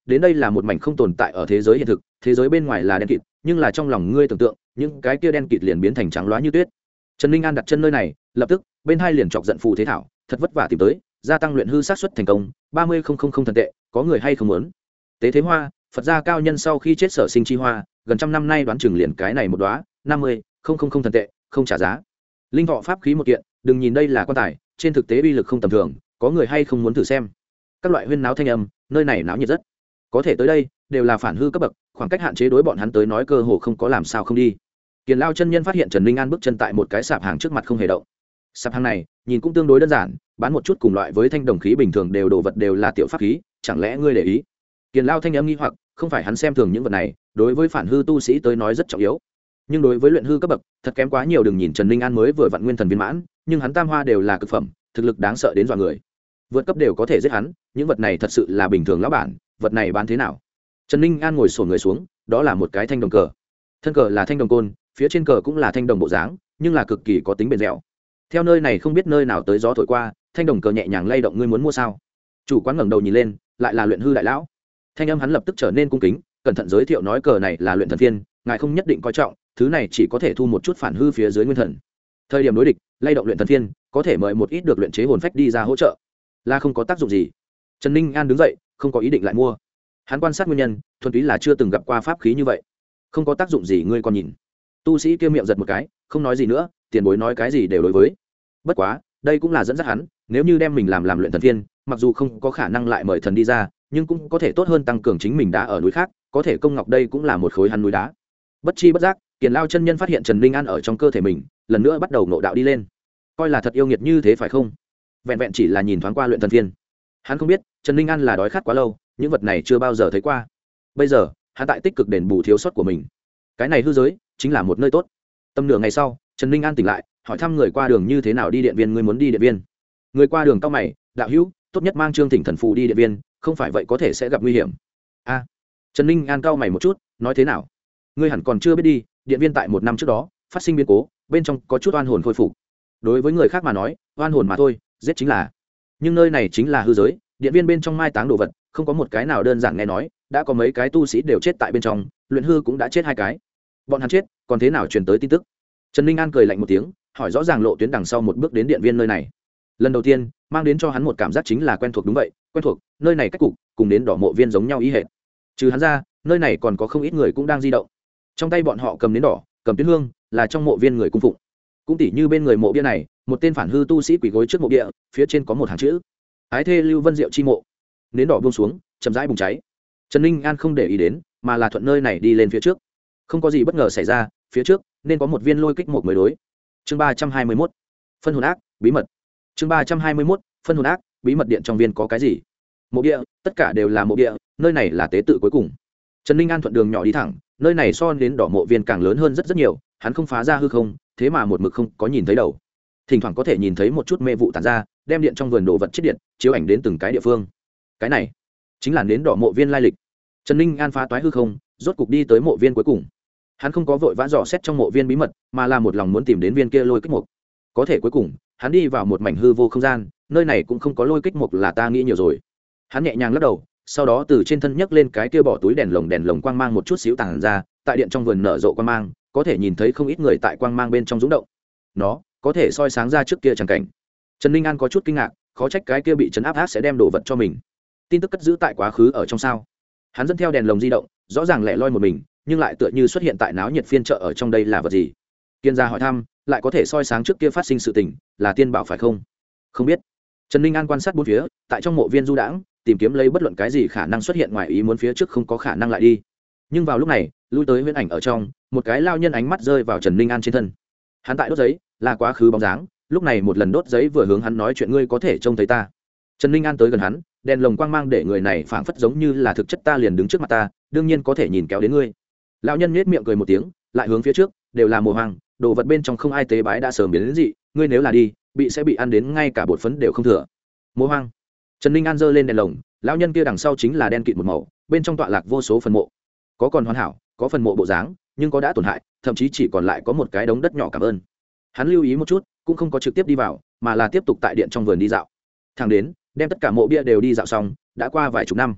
A: đến đây là một mảnh không tồn tại ở thế giới hiện thực, thế giới bên ngoài là đen kịt, nhưng là trong lòng ngươi tưởng tượng những cái kia đen kịt liền biến thành trắng loá như tuyết. Trần Ninh An đặt chân nơi này, lập tức bên hai liền chọc giận phù thế thảo, thật vất vả tìm tới, gia tăng luyện hư xác suất thành công 30,000 thần tệ, có người hay không muốn. Tế thế hoa, Phật gia cao nhân sau khi chết sở sinh chi hoa, gần trăm năm nay đoán chừng liền cái này một đóa 50,000 thần tệ, không trả giá. Linh thọ pháp khí một kiện, đừng nhìn đây là quan tài, trên thực tế uy lực không tầm thường, có người hay không muốn thử xem. Các loại huyên náo thanh âm, nơi này náo nhiệt rất. Có thể tới đây, đều là phản hư cấp bậc, khoảng cách hạn chế đối bọn hắn tới nói cơ hồ không có làm sao không đi. Kiền Lao chân nhân phát hiện Trần Ninh An bước chân tại một cái sạp hàng trước mặt không hề động. Sạp hàng này, nhìn cũng tương đối đơn giản, bán một chút cùng loại với thanh đồng khí bình thường đều đồ vật đều là tiểu pháp khí, chẳng lẽ ngươi để ý? Kiền Lao thanh âm nghi hoặc, không phải hắn xem thường những vật này, đối với phản hư tu sĩ tới nói rất trọng yếu. Nhưng đối với luyện hư cấp bậc, thật kém quá nhiều, đừng nhìn Trần Ninh An mới vừa vặn nguyên thần viên mãn, nhưng hắn tam hoa đều là cực phẩm, thực lực đáng sợ đến dọa người. Vượt cấp đều có thể giết hắn, những vật này thật sự là bình thường lão bản, vật này bán thế nào? Trần Ninh An ngồi xổm người xuống, đó là một cái thanh đồng cờ. Thân cờ là thanh đồng côn, phía trên cờ cũng là thanh đồng bộ dáng, nhưng là cực kỳ có tính bền dẻo. Theo nơi này không biết nơi nào tới gió thổi qua, thanh đồng cờ nhẹ nhàng lay động, ngươi muốn mua sao? Chủ quán ngẩng đầu nhìn lên, lại là luyện hư đại lão. Thanh âm hắn lập tức trở nên cung kính, cẩn thận giới thiệu nói cờ này là luyện thần phiên, ngài không nhất định coi trọng, thứ này chỉ có thể thu một chút phản hư phía dưới nguyên thần. Thời điểm đối địch, lay động luyện thần phiên, có thể mời một ít được luyện chế hồn phách đi ra hỗ trợ. Là không có tác dụng gì. Trần Ninh An đứng dậy, không có ý định lại mua. Hắn quan sát nguyên nhân, thuần túy là chưa từng gặp qua pháp khí như vậy. Không có tác dụng gì ngươi còn nhìn. Tu sĩ kia miệng giật một cái, không nói gì nữa, tiền bối nói cái gì đều đối với. Bất quá, đây cũng là dẫn dắt hắn, nếu như đem mình làm luyện thần phiên, mặc dù không có khả năng lại mời thần đi ra, nhưng cũng có thể tốt hơn tăng cường chính mình đã ở núi khác, có thể công ngọc đây cũng là một khối hắn núi đá. Bất chi bất giác, Kiền Lao chân nhân phát hiện Trần Ninh An ở trong cơ thể mình, lần nữa bắt đầu ngộ đạo đi lên. Coi là thật yêu nghiệt như thế phải không? Vẹn vẹn chỉ là nhìn thoáng qua luyện thần phiên, hắn không biết Trần Ninh An là đói khát quá lâu, những vật này chưa bao giờ thấy qua. Bây giờ, hắn tại tích cực đền bù thiếu sót của mình. Cái này hư giới chính là một nơi tốt. Tầm nửa ngày sau, Trần Ninh An tỉnh lại, hỏi thăm người qua đường như thế nào đi điện viên, ngươi muốn đi điện viên? Người qua đường cau mày, đạo hữu, tốt nhất mang Trương Thỉnh thần phù đi điện viên, không phải vậy có thể sẽ gặp nguy hiểm. A. Trần Ninh An cau mày một chút, nói thế nào? Ngươi hẳn còn chưa biết đi, điện viên tại 1 năm trước đó phát sinh biến cố, bên trong có chút oan hồn khôi phục. Đối với người khác mà nói, oan hồn mà thôi, giết chính là. Nhưng nơi này chính là hư giới, điện viên bên trong mai táng đồ vật, không có một cái nào đơn giản, nghe nói đã có mấy cái tu sĩ đều chết tại bên trong, luyện hư cũng đã chết 2 cái. Bọn hắn chết, còn thế nào truyền tới tin tức? Trần Ninh An cười lạnh một tiếng, hỏi rõ ràng lộ tuyến đằng sau một bước đến điện viên nơi này. Lần đầu tiên, mang đến cho hắn một cảm giác chính là quen thuộc, đúng vậy, quen thuộc, nơi này cách cục cùng đến đỏ mộ viên giống nhau ý hệt. Trừ hắn ra, nơi này còn có không ít người cũng đang di động. Trong tay bọn họ cầm nến đỏ, cầm tuyết hương, là trong mộ viên người cung phụng. Cũng tỉ như bên người mộ bia này, một tên phản hư tu sĩ quỳ gối trước mộ bia, phía trên có một hàng chữ: Ái thê Lưu Vân Diệu chi mộ. Nến đỏ buông xuống, chậm rãi bùng cháy. Trần Ninh An không để ý đến, mà là thuận nơi này đi lên phía trước. Không có gì bất ngờ xảy ra, phía trước nên có một viên lôi kích một mới đối. Chương 321, phân hồn ác, bí mật. Chương 321, phân hồn ác, bí mật. Điện trong viên có cái gì? Mộ bia, tất cả đều là mộ bia, nơi này là tế tự cuối cùng. Trần Ninh An thuận đường nhỏ đi thẳng, nơi này so đến đỏ mộ viên càng lớn hơn rất nhiều, hắn không phá ra hư không, thế mà một mực không có nhìn thấy đầu. Thỉnh thoảng có thể nhìn thấy một chút mê vụ tản ra, đem điện trong vườn đồ vật chết điện, chiếu ảnh đến từng cái địa phương. Cái này chính là nến đỏ mộ viên lai lịch. Trần Ninh An phá toái hư không, rốt cục đi tới mộ viên cuối cùng. Hắn không có vội vã dò xét trong mộ viên bí mật, mà là một lòng muốn tìm đến viên kia lôi kích mục. Có thể cuối cùng, hắn đi vào một mảnh hư vô không gian, nơi này cũng không có lôi kích mục là ta nghĩ nhiều rồi. Hắn nhẹ nhàng lắc đầu, sau đó từ trên thân nhấc lên cái kia bỏ túi đèn lồng quang mang một chút xíu tản ra, tại điện trong vườn nở rộ quang mang, có thể nhìn thấy không ít người tại quang mang bên trong rung động. Nó có thể soi sáng ra trước kia chẳng cảnh. Trần Ninh An có chút kinh ngạc, khó trách cái kia bị trấn áp ác sẽ đem đồ vật cho mình. Tin tức cất giữ tại quá khứ ở trong sao? Hắn dẫn theo đèn lồng di động, rõ ràng lẻ loi một mình, nhưng lại tựa như xuất hiện tại náo nhiệt phiên chợ, ở trong đây là vật gì? Kiên gia hỏi thăm, lại có thể soi sáng trước kia phát sinh sự tình, là tiên bảo phải không? Không biết. Trần Ninh An quan sát bốn phía, tại trong mộ viên du đãng, tìm kiếm lấy bất luận cái gì khả năng xuất hiện ngoài ý muốn, phía trước không có khả năng lại đi. Nhưng vào lúc này, lui tới huyễn ảnh ở trong, một cái lao nhân ánh mắt rơi vào Trần Ninh An trên thân. Hắn tại đốt giấy, là quá khứ bóng dáng, lúc này một lần đốt giấy vừa hướng hắn nói chuyện, ngươi có thể trông thấy ta. Trần Ninh An tới gần hắn, đèn lồng quang mang để người này phảng phất giống như là thực chất, ta liền đứng trước mặt ta, đương nhiên có thể nhìn kéo đến ngươi. Lão nhân nhếch miệng cười một tiếng, lại hướng phía trước, đều là mồ hoang, đồ vật bên trong không ai tế bái đã sớm biến đến dị, ngươi nếu là đi, sẽ bị ăn đến ngay cả bột phấn đều không thừa. Mồ hoang. Trần Ninh An giơ lên đèn lồng, lão nhân kia đằng sau chính là đen kịt một màu, bên trong tọa lạc vô số phần mộ, có còn hoàn hảo, có phần mộ bộ dáng, nhưng có đã tổn hại, thậm chí chỉ còn lại có một cái đống đất nhỏ cảm ơn. Hắn lưu ý một chút, cũng không có trực tiếp đi vào, mà là tiếp tục tại điện trong vườn đi dạo. Thẳng đến đem tất cả mộ bia đều đi dạo xong, đã qua vài chục năm.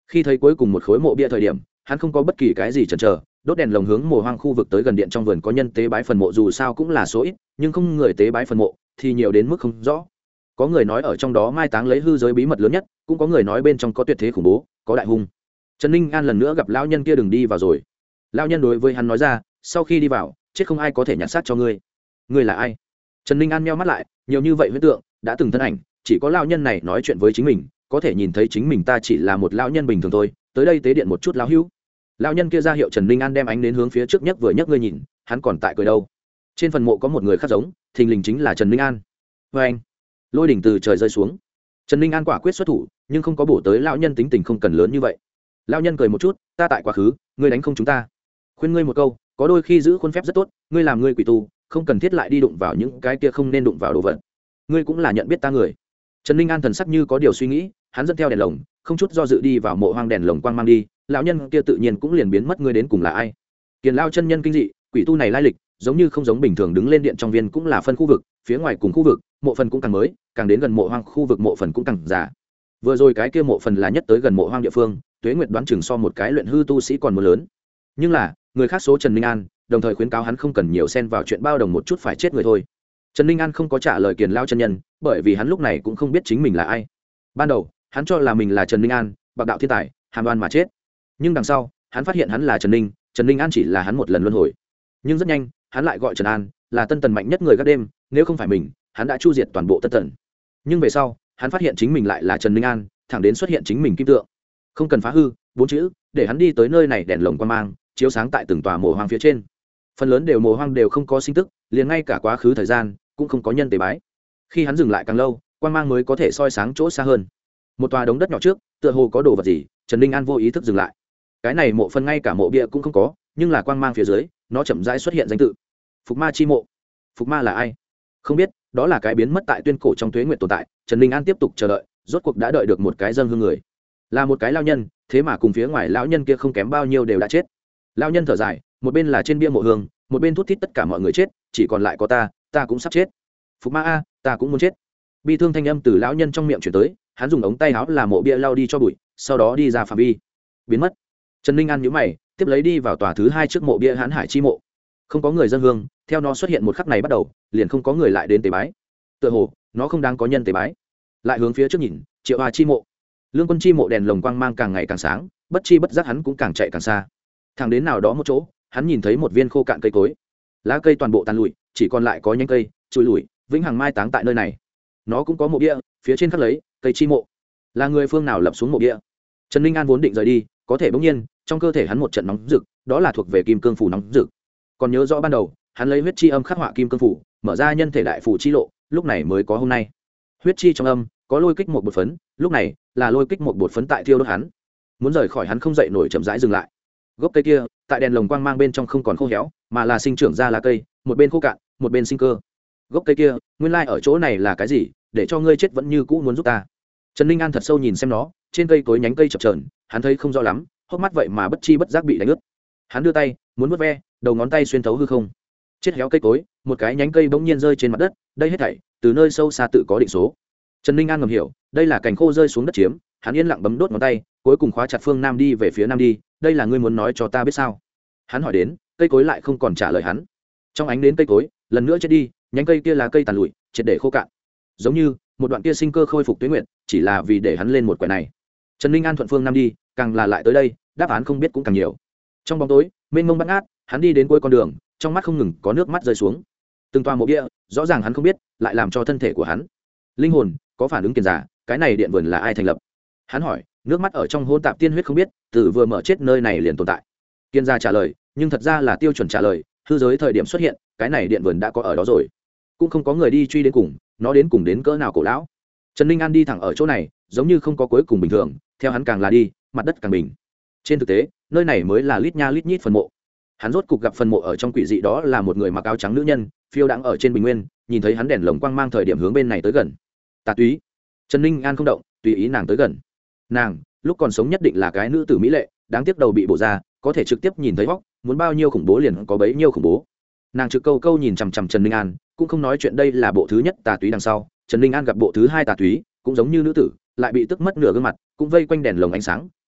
A: Khi thấy cuối cùng một khối mộ bia thời điểm, hắn không có bất kỳ cái gì chần chờ, đốt đèn lồng hướng mồ hoang khu vực tới gần điện trong vườn có nhân tế bái phần mộ dù sao cũng là số ít, nhưng không người tế bái phần mộ thì nhiều đến mức không rõ. Có người nói ở trong đó mai táng lấy hư giới bí mật lớn nhất, cũng có người nói bên trong có tuyệt thế khủng bố, có đại hung. Trần Ninh An lần nữa gặp lão nhân kia đừng đi vào rồi. Lão nhân đối với hắn nói ra, sau khi đi vào, chết không ai có thể nhặt xác cho ngươi. Ngươi là ai? Trần Ninh An nheo mắt lại, nhiều như vậy huyễn tượng, đã từng thân ảnh, chỉ có lão nhân này nói chuyện với chính mình, có thể nhìn thấy chính mình ta chỉ là một lão nhân bình thường thôi, tới đây tế điện một chút lão hữu. Lão nhân kia ra hiệu Trần Ninh An đem ánh đến hướng phía trước nhất vừa nhấc ngươi nhìn, hắn còn tại cười đâu. Trên phần mộ có một người khác giống, thình lình chính là Trần Ninh An. Và anh, lôi đỉnh từ trời rơi xuống. Trần Ninh An quả quyết xuất thủ, nhưng không có bổ tới lão nhân tính tình không cần lớn như vậy. Lão nhân cười một chút, ta tại quá khứ, ngươi đánh không chúng ta. Khuyên ngươi một câu, có đôi khi giữ khuôn phép rất tốt, ngươi làm ngươi quỷ tu, không cần thiết lại đi đụng vào những cái kia không nên đụng vào đồ vật. Ngươi cũng là nhận biết ta người. Trần Ninh An thần sắc như có điều suy nghĩ, hắn dẫn theo đèn lồng, không chút do dự đi vào mộ hoang đèn lồng quang mang đi, lão nhân kia tự nhiên cũng liền biến mất. Ngươi đến cùng là ai? Kiền Lao chân nhân kinh dị, quỷ tu này lai lịch, giống như không giống bình thường đứng lên điện trong viên cũng là phân khu vực, phía ngoài cùng khu vực, mộ phần cũng càng mới, càng đến gần mộ hoang khu vực mộ phần cũng càng già. Vừa rồi cái kia mộ phần là nhất tới gần mộ hoang địa phương, Tuế Nguyệt đoán chừng so một cái luyện hư tu sĩ còn muốn lớn. Nhưng là, người khác số Trần Ninh An, đồng thời khuyến cáo hắn không cần nhiều xen vào chuyện bao đồng một chút phải chết người thôi. Trần Ninh An không có trả lời Kiền Lao chân nhân, bởi vì hắn lúc này cũng không biết chính mình là ai. Ban đầu, hắn cho là mình là Trần Ninh An, bạc đạo thiên tài, hàm oan mà chết. Nhưng đằng sau, hắn phát hiện hắn là Trần Ninh An chỉ là hắn một lần luân hồi. Nhưng rất nhanh, hắn lại gọi Trần An, là Tân Tần mạnh nhất người gác đêm, nếu không phải mình, hắn đã chu diệt toàn bộ Tân Tần. Nhưng về sau, hắn phát hiện chính mình lại là Trần Ninh An, thẳng đến xuất hiện chính mình kim tượng. Không cần phá hư, 4 chữ, để hắn đi tới nơi này đèn lồng quang mang, chiếu sáng tại từng tòa mồ hoang phía trên. Phần lớn đều mồ hoang đều không có sinh tức, liền ngay cả quá khứ thời gian cũng không có nhân tế bái. Khi hắn dừng lại càng lâu, quang mang mới có thể soi sáng chỗ xa hơn. Một tòa đống đất nhỏ trước, tựa hồ có đồ vật gì, Trần Ninh An vô ý thức dừng lại. Cái này mộ phần ngay cả mộ bia cũng không có, nhưng là quang mang phía dưới, nó chậm rãi xuất hiện danh tự. Phục Ma chi mộ. Phục Ma là ai? Không biết, đó là cái biến mất tại tuyên cổ trong Tuế Nguyệt tồn tại. Trần Ninh An tiếp tục chờ đợi, rốt cuộc đã đợi được một cái dâng hương người. Là một cái lão nhân, thế mà cùng phía ngoài lão nhân kia không kém bao nhiêu đều đã chết. Lão nhân thở dài, một bên là trên bia mộ hương, một bên thút thít tất cả mọi người chết, chỉ còn lại có ta cũng sắp chết. Phục Ma a, ta cũng muốn chết. Bi thương thanh âm từ lão nhân trong miệng truyền tới, hắn dùng ống tay áo làm mộ bia lau đi cho bụi, sau đó đi ra phạm vi, biến mất. Trần Ninh An nhíu mày, tiếp lấy đi vào tòa thứ 2 trước mộ bia Hán Hải chi mộ. Không có người dân hương, theo nó xuất hiện một khắc này bắt đầu, liền không có người lại đến tế bái. Tựa hồ, nó không đáng có nhân tế bái. Lại hướng phía trước nhìn, Triệu Hoa chi mộ. Lương Quân chi mộ đèn lồng quang mang càng ngày càng sáng, bất chi bất giác hắn cũng càng chạy càng xa. Thẳng đến nào đó một chỗ, hắn nhìn thấy một viên khô cạn cây cối. Lá cây toàn bộ tàn lụi, chỉ còn lại có nhánh cây, trụi lủi, vĩnh hằng mai táng tại nơi này. Nó cũng có mộ bia, phía trên khắc lấy cây chi mộ. Là người phương nào lập xuống mộ bia? Trần Ninh An vốn định rời đi, có thể bỗng nhiên, trong cơ thể hắn một trận nóng rực, đó là thuộc về kim cương phủ nóng rực. Còn nhớ rõ ban đầu, hắn lấy huyết chi âm khắc họa kim cương phủ, mở ra nhân thể đại phủ chi lộ, lúc này mới có hôm nay. Huyết chi trong âm có lôi kích một bột phấn, lúc này là lôi kích một bột phấn tại thiêu đốt hắn. Muốn rời khỏi hắn không dậy nổi, chậm rãi dừng lại. Gốc cây kia, tại đèn lồng quang mang bên trong không còn khô héo, mà là sinh trưởng ra lá cây, một bên khô cạn, một bên sinh cơ. Gốc cây kia, nguyên lai ở chỗ này là cái gì, để cho ngươi chết vẫn như cũ muốn giúp ta. Trần Ninh An thật sâu nhìn xem nó, trên cây cối nhánh cây chập chờn, hắn thấy không rõ lắm, hốc mắt vậy mà bất chi bất giác bị đánh ướt. Hắn đưa tay muốn vuốt ve, đầu ngón tay xuyên thấu hư không. Chết héo cây cối, một cái nhánh cây bỗng nhiên rơi trên mặt đất, đây hết thảy từ nơi sâu xa tự có định số. Trần Ninh An ngầm hiểu, đây là cành khô rơi xuống đất chiếm, hắn yên lặng bấm đốt ngón tay, cuối cùng khóa chặt phương nam đi về phía nam đi, đây là ngươi muốn nói cho ta biết sao? Hắn hỏi đến, cây cối lại không còn trả lời hắn. Trong ánh đến cây cối, lần nữa chết đi, nhánh cây kia là cây tàn lụi, triệt để khô cạn. Giống như một đoạn kia sinh cơ khôi phục tuế nguyện, chỉ là vì để hắn lên một quẻ này. Trần Ninh An thuận phương nam đi, càng là lại tới đây, đáp án không biết cũng càng nhiều. Trong bóng tối, mênh mông bát ngát, hắn đi đến cuối con đường, trong mắt không ngừng có nước mắt rơi xuống. Từng toa mộ bia, rõ ràng hắn không biết, lại làm cho thân thể của hắn linh hồn có phản ứng kiền giả, cái này điện vườn là ai thành lập? Hắn hỏi, nước mắt ở trong hôn tạp tiên huyết không biết, từ vừa mở chết nơi này liền tồn tại. Kiên gia trả lời, nhưng thật ra là tiêu chuẩn trả lời, hư giới thời điểm xuất hiện, cái này điện vườn đã có ở đó rồi, cũng không có người đi truy đến cùng, nó đến cùng đến cỡ nào cổ lão. Trần Ninh An đi thẳng ở chỗ này, giống như không có cuối cùng bình thường, theo hắn càng là đi, mặt đất càng bình. Trên thực tế, nơi này mới là lít nha lít nhít phần mộ. Hắn rốt cục gặp phần mộ ở trong quỷ dị, đó là một người mặc áo trắng nữ nhân, phiêu đãng ở trên bình nguyên, nhìn thấy hắn đèn lồng quang mang thời điểm hướng bên này tới gần. Tà túy. Trần Ninh An không động, tùy ý nàng tới gần. Nàng lúc còn sống nhất định là cái nữ tử mỹ lệ, đáng tiếc đầu bị bổ ra, có thể trực tiếp nhìn thấy vóc, muốn bao nhiêu khủng bố liền có bấy nhiêu khủng bố. Nàng trực câu câu nhìn chằm chằm Trần Ninh An, cũng không nói chuyện. Đây là bộ thứ nhất tà túy, đằng sau Trần Ninh An gặp bộ thứ 2 tà túy, cũng giống như nữ tử, lại bị tức mất nửa gương mặt, cũng vây quanh đèn lồng ánh sáng,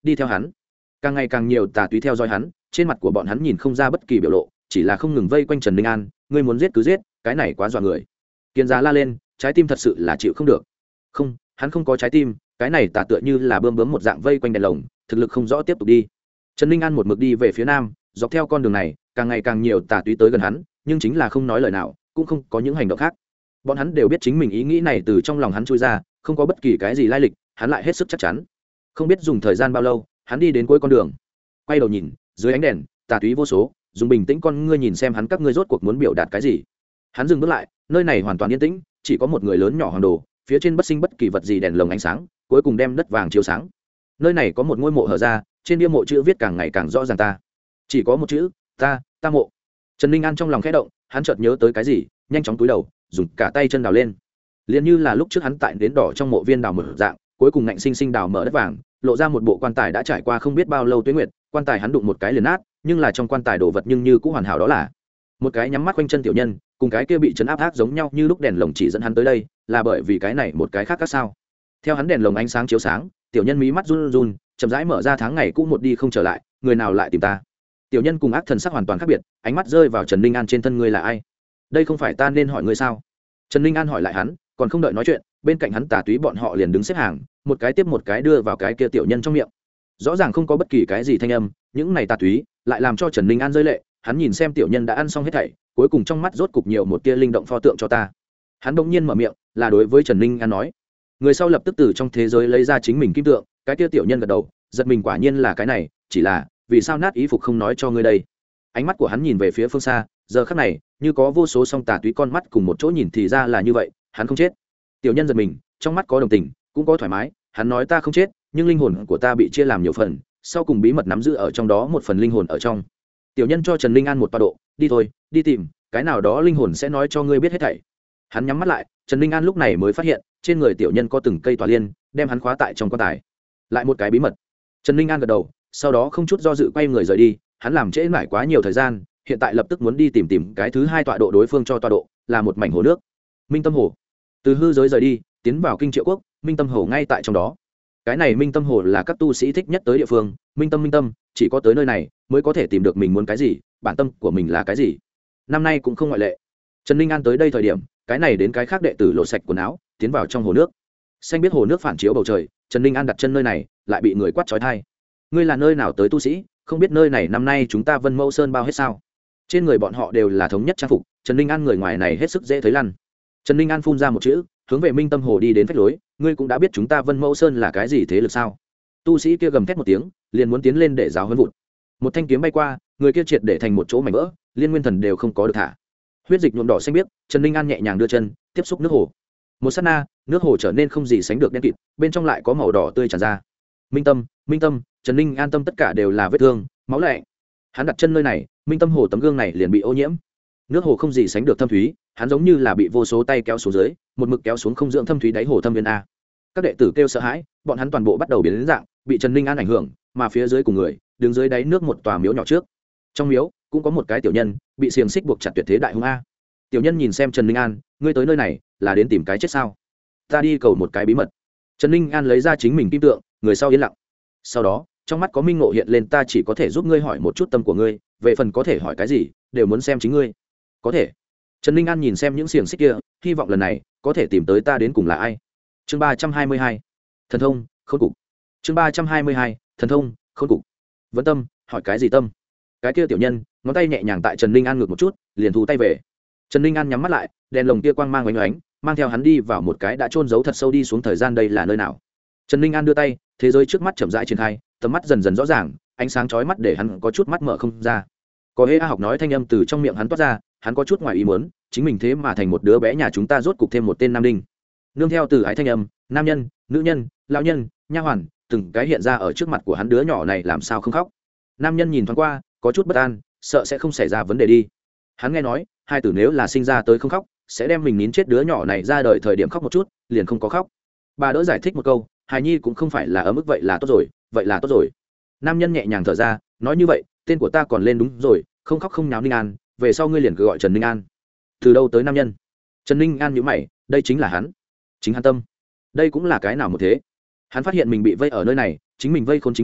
A: đi theo hắn. Càng ngày càng nhiều tà túy theo dõi hắn, trên mặt của bọn hắn nhìn không ra bất kỳ biểu lộ, chỉ là không ngừng vây quanh Trần Ninh An. Ngươi muốn giết cứ giết, cái này quá dọa người. Kiên Giá la lên, trái tim thật sự là chịu không được. Không, hắn không có trái tim, cái này tà tựa như là bươm bướm một dạng vây quanh đèn lồng, thực lực không rõ tiếp tục đi. Trần Ninh An một mực đi về phía nam, dọc theo con đường này, càng ngày càng nhiều tà túy tới gần hắn, nhưng chính là không nói lời nào, cũng không có những hành động khác. Bọn hắn đều biết chính mình ý nghĩ này từ trong lòng hắn chui ra, không có bất kỳ cái gì lai lịch, hắn lại hết sức chắc chắn. Không biết dùng thời gian bao lâu, hắn đi đến cuối con đường, quay đầu nhìn, dưới ánh đèn, tà túy vô số, dùng bình tĩnh con ngươi nhìn xem hắn các ngươi rốt cuộc muốn biểu đạt cái gì. Hắn dừng bước lại, nơi này hoàn toàn yên tĩnh, chỉ có một người lớn nhỏ hoàng đồ, phía trên bất sinh bất kỳ vật gì đèn lồng ánh sáng, cuối cùng đem đất vàng chiếu sáng. Nơi này có một ngôi mộ hở ra, trên bia mộ chữ viết càng ngày càng rõ ràng ta. Chỉ có một chữ, ta mộ. Trần Ninh An trong lòng khẽ động, hắn chợt nhớ tới cái gì, nhanh chóng cúi đầu, dùng cả tay chân đào lên. Liền như là lúc trước hắn tại đến đỏ trong mộ viên đào mở dạng, cuối cùng ngạnh sinh sinh đào mở đất vàng, lộ ra một bộ quan tài đã trải qua không biết bao lâu tuế nguyệt, quan tài hắn đụng một cái liền nát, nhưng là trong quan tài đồ vật nhưng như cũng hoàn hảo, đó là một cái nhắm mắt quanh chân tiểu nhân, cùng cái kia bị trấn áp ác giống nhau như lúc đèn lồng chỉ dẫn hắn tới đây, là bởi vì cái này một cái khác các sao. Theo hắn đèn lồng ánh sáng chiếu sáng, tiểu nhân mí mắt run run, chậm rãi mở ra tháng ngày cũ một đi không trở lại, người nào lại tìm ta. Tiểu nhân cùng ác thần sắc hoàn toàn khác biệt, ánh mắt rơi vào Trần Ninh An trên thân. Ngươi là ai? Đây không phải ta nên hỏi ngươi sao? Trần Ninh An hỏi lại hắn, còn không đợi nói chuyện, bên cạnh hắn tà túy bọn họ liền đứng xếp hàng, một cái tiếp một cái đưa vào cái kia tiểu nhân trong miệng. Rõ ràng không có bất kỳ cái gì thanh âm, những này tà túy lại làm cho Trần Ninh An rơi lệ. Hắn nhìn xem tiểu nhân đã ăn xong hết thảy, cuối cùng trong mắt rốt cục nhiều một tia linh động. Pho tượng cho ta. Hắn bỗng nhiên mở miệng, là đối với Trần Ninh An nói. Người sau lập tức từ trong thế giới lấy ra chính mình kim tượng, cái kia tiểu nhân gật đầu, giật mình, quả nhiên là cái này, chỉ là vì sao nát ý phục không nói cho ngươi đây. Ánh mắt của hắn nhìn về phía phương xa, giờ khắc này như có vô số song tà túy con mắt cùng một chỗ nhìn, thì ra là như vậy, hắn không chết. Tiểu nhân giật mình, trong mắt có đồng tình, cũng có thoải mái. Hắn nói ta không chết, nhưng linh hồn của ta bị chia làm nhiều phần, sau cùng bí mật nắm giữ ở trong đó một phần linh hồn ở trong. Tiểu nhân cho Trần Ninh An một tọa độ, đi thôi, đi tìm, cái nào đó linh hồn sẽ nói cho ngươi biết hết thảy. Hắn nhắm mắt lại, Trần Ninh An lúc này mới phát hiện trên người tiểu nhân có từng cây tỏa liên, đem hắn khóa tại trong quan tài. Lại một cái bí mật. Trần Ninh An gật đầu, sau đó không chút do dự quay người rời đi. Hắn làm trễ mãi quá nhiều thời gian, hiện tại lập tức muốn đi tìm cái thứ hai tọa độ. Đối phương cho tọa độ là một mảnh hồ nước, Minh Tâm Hồ. Từ hư giới rời đi, tiến vào Kinh Triệu Quốc, Minh Tâm Hồ ngay tại trong đó. Cái này Minh Tâm Hồ là các tu sĩ thích nhất tới địa phương. Minh tâm, chỉ có tới nơi này mới có thể tìm được mình muốn cái gì, bản tâm của mình là cái gì. Năm nay cũng không ngoại lệ. Trần Ninh An tới đây thời điểm, cái này đến cái khác đệ tử lộ sạch quần áo, tiến vào trong hồ nước. Xanh biết hồ nước phản chiếu bầu trời, Trần Ninh An đặt chân nơi này, lại bị người quát trói thai. Ngươi là nơi nào tới tu sĩ, không biết nơi này năm nay chúng ta Vân Mẫu Sơn bao hết sao? Trên người bọn họ đều là thống nhất trang phục, Trần Ninh An người ngoài này hết sức dễ thấy lăn. Trần Ninh An phun ra một chữ, hướng về Minh Tâm Hồ đi đến phách lối. Ngươi cũng đã biết chúng ta Vân Mẫu Sơn là cái gì thế lực sao? Tu sĩ kia gầm thét một tiếng, liền muốn tiến lên để giáo huấn vụt. Một thanh kiếm bay qua, người kia triệt để thành một chỗ mảnh vỡ, liên nguyên thần đều không có được thả. Huyết dịch nhuộm đỏ xanh biếc, Trần Ninh An nhẹ nhàng đưa chân tiếp xúc nước hồ. Một sát na, nước hồ trở nên không gì sánh được đen kịt, bên trong lại có màu đỏ tươi tràn ra. Minh tâm, Trần Ninh An tâm tất cả đều là vết thương, máu lạnh. Hắn đặt chân nơi này, Minh Tâm Hồ tấm gương này liền bị ô nhiễm. Nước hồ không gì sánh được thâm thúy, hắn giống như là bị vô số tay kéo xuống dưới, một mực kéo xuống không dưỡng thâm thúy đáy hồ thâm viên a. Các đệ tử kêu sợ hãi, bọn hắn toàn bộ bắt đầu biến đến dạng, bị Trần Ninh An ảnh hưởng, mà phía dưới cùng người, đứng dưới đáy nước một tòa miếu nhỏ trước. Trong miếu cũng có một cái tiểu nhân, bị xiềng xích buộc chặt tuyệt thế đại hung a. Tiểu nhân nhìn xem Trần Ninh An, ngươi tới nơi này là đến tìm cái chết sao? Ta đi cầu một cái bí mật. Trần Ninh An lấy ra chính mình kim tượng, người sau yên lặng. Sau đó trong mắt có minh ngộ hiện lên, ta chỉ có thể giúp ngươi hỏi một chút tâm của ngươi, về phần có thể hỏi cái gì đều muốn xem chính ngươi. Có thể. Trần Ninh An nhìn xem những xiềng xích kia, hy vọng lần này có thể tìm tới ta đến cùng là ai. Chương 322. Thần thông khôn cục. Chương 322. Thần thông khôn cục. Vấn tâm, hỏi cái gì tâm? Cái kia tiểu nhân ngón tay nhẹ nhàng tại Trần Ninh An ngược một chút, liền thu tay về. Trần Ninh An nhắm mắt lại, đèn lồng kia quang mang oánh oánh, mang theo hắn đi vào một cái đã chôn giấu thật sâu đi xuống thời gian. Đây là nơi nào? Trần Ninh An đưa tay, thế giới trước mắt chậm rãi triển khai, tầm mắt dần dần rõ ràng, ánh sáng chói mắt để hắn có chút mắt mở không ra. Có hễ a học nói thanh âm từ trong miệng hắn toát ra, hắn có chút ngoài ý muốn, chính mình thế mà thành một đứa bé nhà chúng ta rốt cục thêm một tên nam đinh. Nương theo từ ái thanh âm, nam nhân, nữ nhân, lão nhân, nha hoàn, từng cái hiện ra ở trước mặt của hắn. Đứa nhỏ này làm sao không khóc? Nam nhân nhìn thoáng qua, có chút bất an, sợ sẽ không xảy ra vấn đề đi. Hắn nghe nói, hai tử nếu là sinh ra tới không khóc, sẽ đem mình nín chết. Đứa nhỏ này ra đời thời điểm khóc một chút, liền không có khóc. Bà đỡ giải thích một câu, hài nhi cũng không phải là ở mức vậy là tốt rồi, vậy là tốt rồi. Nam nhân nhẹ nhàng thở ra, nói như vậy tên của ta còn lên đúng rồi, không khóc không náo Ninh An, về sau ngươi liền cứ gọi Trần Ninh An. Từ đâu tới nam nhân? Trần Ninh An nhíu mày, đây chính là hắn, chính hắn tâm. Đây cũng là cái nào một thế? Hắn phát hiện mình bị vây ở nơi này, chính mình vây khốn chính mình,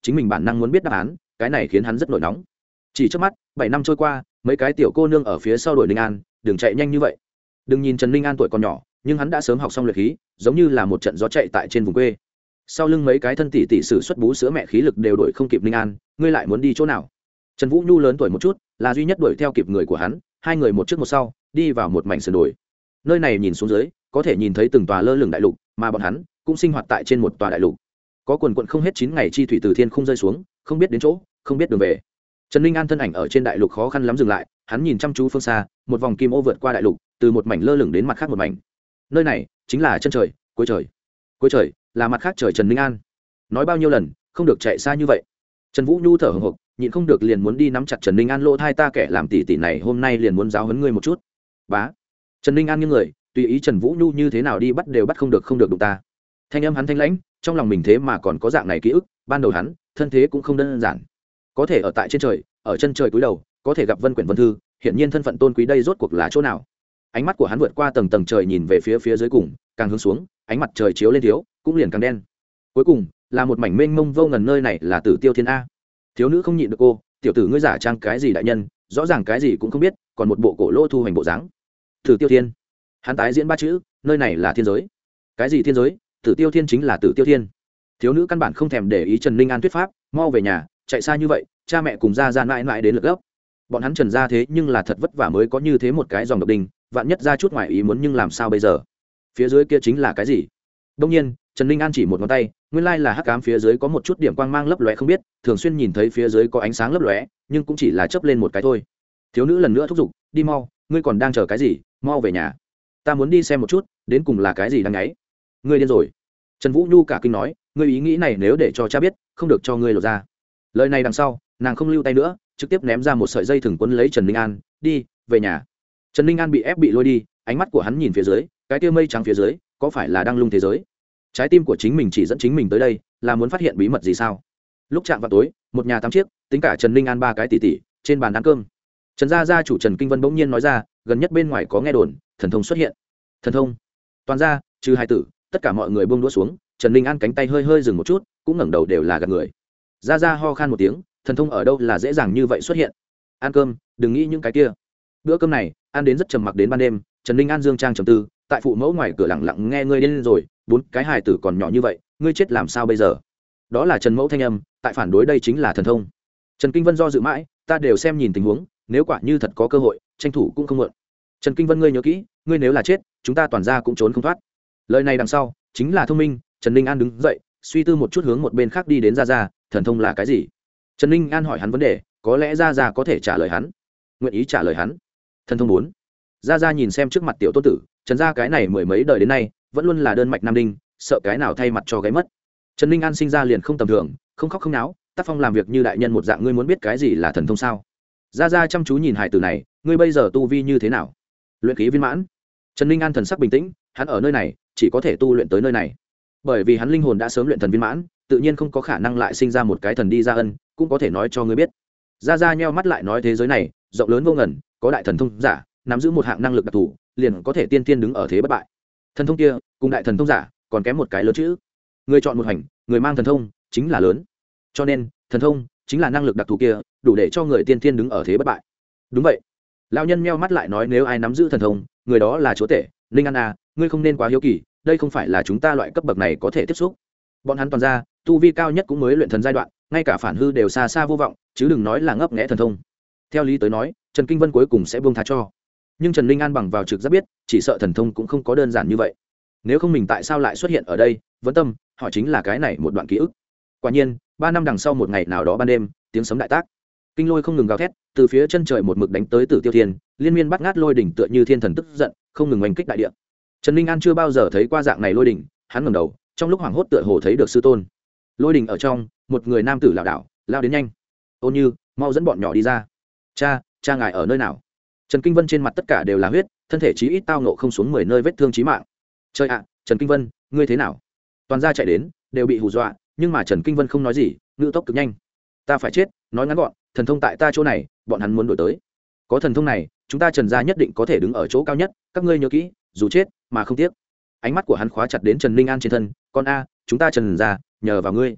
A: chính mình bản năng muốn biết đáp án, cái này khiến hắn rất nổi nóng. Chỉ trước mắt 7 năm trôi qua, mấy cái tiểu cô nương ở phía sau đuổi Ninh An, đừng chạy nhanh như vậy. Đừng nhìn Trần Ninh An tuổi còn nhỏ, nhưng hắn đã sớm học xong luyện khí, giống như là một trận gió chạy tại trên vùng quê. Sau lưng mấy cái thân tỷ tỷ sử xuất bú sữa mẹ khí lực đều đuổi không kịp Ninh An, ngươi lại muốn đi chỗ nào? Trần Vũ Nhu lớn tuổi một chút, là duy nhất đuổi theo kịp người của hắn, hai người một trước một sau, đi vào một mảnh sườn đồi. Nơi này nhìn xuống dưới, có thể nhìn thấy từng tòa lơ lửng đại lục, mà bọn hắn cũng sinh hoạt tại trên một tòa đại lục. Có quần quần không hết 9 ngày chi thủy từ thiên không rơi xuống, không biết đến chỗ, không biết đường về. Trần Ninh An thân ảnh ở trên đại lục khó khăn lắm dừng lại, hắn nhìn chăm chú phương xa, một vòng kim ô vượt qua đại lục, từ một mảnh lơ lửng đến mặt khác một mảnh. Nơi này chính là chân trời, cuối trời. Cuối trời là mặt khác trời Trần Ninh An. Nói bao nhiêu lần, không được chạy xa như vậy. Trần Vũ Nhu thở hổn hộc, nhịn không được liền muốn đi nắm chặt Trần Ninh An lỗ thai, ta kẻ làm tỷ tỷ này hôm nay liền muốn giáo huấn ngươi một chút. Bá. Trần Ninh An nghiêng người, tùy ý Trần Vũ Nhu như thế nào đi bắt đều bắt không được, không được đụng ta. Thanh âm hắn thanh lãnh, trong lòng mình thế mà còn có dạng này ký ức, ban đầu hắn, thân thế cũng không đơn giản. Có thể ở tại trên trời, ở chân trời cúi đầu, có thể gặp Vân Quyển Vân Thư, hiển nhiên thân phận tôn quý đây rốt cuộc là chỗ nào. Ánh mắt của hắn vượt qua tầng tầng trời nhìn về phía dưới cùng, càng hướng xuống, ánh mặt trời chiếu lên thiếu, cũng liền càng đen. Cuối cùng, là một mảnh mênh mông vô ngần, nơi này là Tử Tiêu Thiên a. Thiếu nữ không nhịn được cô, tiểu tử ngươi giả trang cái gì đại nhân, rõ ràng cái gì cũng không biết, còn một bộ cổ lô thu hành bộ dáng. Tử Tiêu Thiên. Hắn tái diễn 3 chữ, nơi này là thiên giới. Cái gì thiên giới? Tử Tiêu Thiên chính là Tử Tiêu Thiên. Thiếu nữ căn bản không thèm để ý Trần Ninh An thuyết pháp, mau về nhà, chạy xa như vậy, cha mẹ cùng ra mãi mãi đến lượt gấp. Bọn hắn Trần gia thế nhưng là thật vất vả mới có như thế một cái dòng độc đinh, vạn nhất ra chút ngoài ý muốn nhưng làm sao bây giờ? Phía dưới kia chính là cái gì? Đông nhiên, Trần Ninh An chỉ một ngón tay, nguyên lai là hắc ám, phía dưới có một chút điểm quang mang lấp lóe không biết, thường xuyên nhìn thấy phía dưới có ánh sáng lấp lóe, nhưng cũng chỉ là chớp lên một cái thôi. Thiếu nữ lần nữa thúc giục, đi mau, ngươi còn đang chờ cái gì, mau về nhà. Ta muốn đi xem một chút, đến cùng là cái gì đang ngáy. Ngươi điên rồi. Trần Vũ Nhu cả kinh nói, ngươi ý nghĩ này nếu để cho cha biết, không được cho ngươi lột ra. Lời này đằng sau, nàng không lưu tay nữa, trực tiếp ném ra một sợi dây thừng quấn lấy Trần Ninh An, đi về nhà. Trần Ninh An bị ép bị lôi đi, ánh mắt của hắn nhìn phía dưới, cái tia mây trắng phía dưới có phải là đang lung thế giới? Trái tim của chính mình chỉ dẫn chính mình tới đây là muốn phát hiện bí mật gì sao? Lúc chạm vào tối, một nhà 8 chiếc, tính cả Trần Ninh An 3 cái tỷ tỷ trên bàn ăn cơm. Trần gia gia chủ Trần Kinh Vân bỗng nhiên nói ra, gần nhất bên ngoài có nghe đồn thần thông xuất hiện. Thần thông? Toàn gia trừ hai tử, tất cả mọi người buông đũa xuống. Trần Ninh An cánh tay hơi hơi dừng một chút, cũng ngẩng đầu đều là gật người. Gia gia ho khan một tiếng, thần thông ở đâu là dễ dàng như vậy xuất hiện? Ăn cơm, đừng nghĩ những cái kia. Bữa cơm này ăn đến rất trầm mặc, đến ban đêm Trần Ninh An dương trang trầm tư, tại phụ mẫu ngoài cửa lặng lặng nghe, ngươi điên rồi, 4 cái hài tử còn nhỏ như vậy, ngươi chết làm sao bây giờ? Đó là Trần mẫu thanh âm, tại phản đối đây chính là thần thông. Trần Kinh Vân do dự mãi, ta đều xem nhìn tình huống, nếu quả như thật có cơ hội, tranh thủ cũng không muộn. Trần Kinh Vân, ngươi nhớ kỹ, ngươi nếu là chết, chúng ta toàn ra cũng trốn không thoát. Lời này đằng sau chính là thông minh. Trần Ninh An đứng dậy, suy tư một chút hướng một bên khác đi đến. Ra thần thông là cái gì? Trần Ninh An hỏi hắn vấn đề, có lẽ ra có thể trả lời hắn, nguyện ý trả lời hắn. Thần thông 4. Ra nhìn xem trước mặt tiểu tôn tử, Trần gia cái này mười mấy đời đến nay vẫn luôn là đơn mạch nam đinh, sợ cái nào thay mặt cho gáy mất. Trần Ninh An sinh ra liền không tầm thường, không khóc không náo, tác phong làm việc như đại nhân một dạng. Ngươi muốn biết cái gì là thần thông sao? Ra chăm chú nhìn hải tử này, ngươi bây giờ tu vi như thế nào? Luyện khí viên mãn. Trần Ninh An thần sắc bình tĩnh, hắn ở nơi này chỉ có thể tu luyện tới nơi này, bởi vì hắn linh hồn đã sớm luyện thần viên mãn, tự nhiên không có khả năng lại sinh ra một cái thần đi ra ân, cũng có thể nói cho ngươi biết. Ra nheo mắt lại nói, thế giới này rộng lớn vô ngần, có đại thần thông giả nắm giữ một hạng năng lực đặc thù, liền có thể tiên tiên đứng ở thế bất bại. Thần thông kia cùng đại thần thông giả còn kém một cái lớn chữ. Người chọn một hành, người mang thần thông chính là lớn, cho nên thần thông chính là năng lực đặc thù kia, đủ để cho người tiên tiên đứng ở thế bất bại. Đúng vậy. Lão nhân meo mắt lại nói, nếu ai nắm giữ thần thông, người đó là chúa tể. Ninh An à, ngươi không nên quá hiếu kỳ, đây không phải là chúng ta loại cấp bậc này có thể tiếp xúc. Bọn hắn toàn ra tu vi cao nhất cũng mới luyện thần giai đoạn, ngay cả phản hư đều xa xa vô vọng, chứ đừng nói là ngấp nghé thần thông. Theo lý tới nói, Trần Kinh Vân cuối cùng sẽ buông tha cho, nhưng Trần Ninh An bằng vào trực giác biết, chỉ sợ thần thông cũng không có đơn giản như vậy. Nếu không mình tại sao lại xuất hiện ở đây? Vấn tâm hỏi chính là cái này một đoạn ký ức. Quả nhiên 3 năm đằng sau một ngày nào đó ban đêm, tiếng sấm đại tác, kinh lôi không ngừng gào thét, từ phía chân trời một mực đánh tới Tử Tiêu Thiên, liên miên bắt ngát lôi đỉnh tựa như thiên thần tức giận, không ngừng oanh kích đại địa. Trần Ninh An chưa bao giờ thấy qua dạng này lôi đỉnh, hắn ngẩng đầu, trong lúc hoảng hốt tựa hồ thấy được sư tôn. Lôi đỉnh ở trong, một người nam tử lảo đảo lao đến nhanh. Ôn Như, mau dẫn bọn nhỏ đi ra. Cha ngài ở nơi nào? Trần Kinh Vân trên mặt tất cả đều là huyết, thân thể chí ít tao nộ không xuống 10 nơi vết thương chí mạng. Trời ạ, Trần Kinh Vân, ngươi thế nào? Toàn gia chạy đến, đều bị hù dọa, nhưng mà Trần Kinh Vân không nói gì, ngữ tốc cực nhanh. Ta phải chết, nói ngắn gọn, thần thông tại ta chỗ này, bọn hắn muốn đổi tới. Có thần thông này, chúng ta Trần gia nhất định có thể đứng ở chỗ cao nhất, các ngươi nhớ kỹ, dù chết mà không tiếc. Ánh mắt của hắn khóa chặt đến Trần Ninh An trên thân, con a, chúng ta Trần gia nhờ vào ngươi.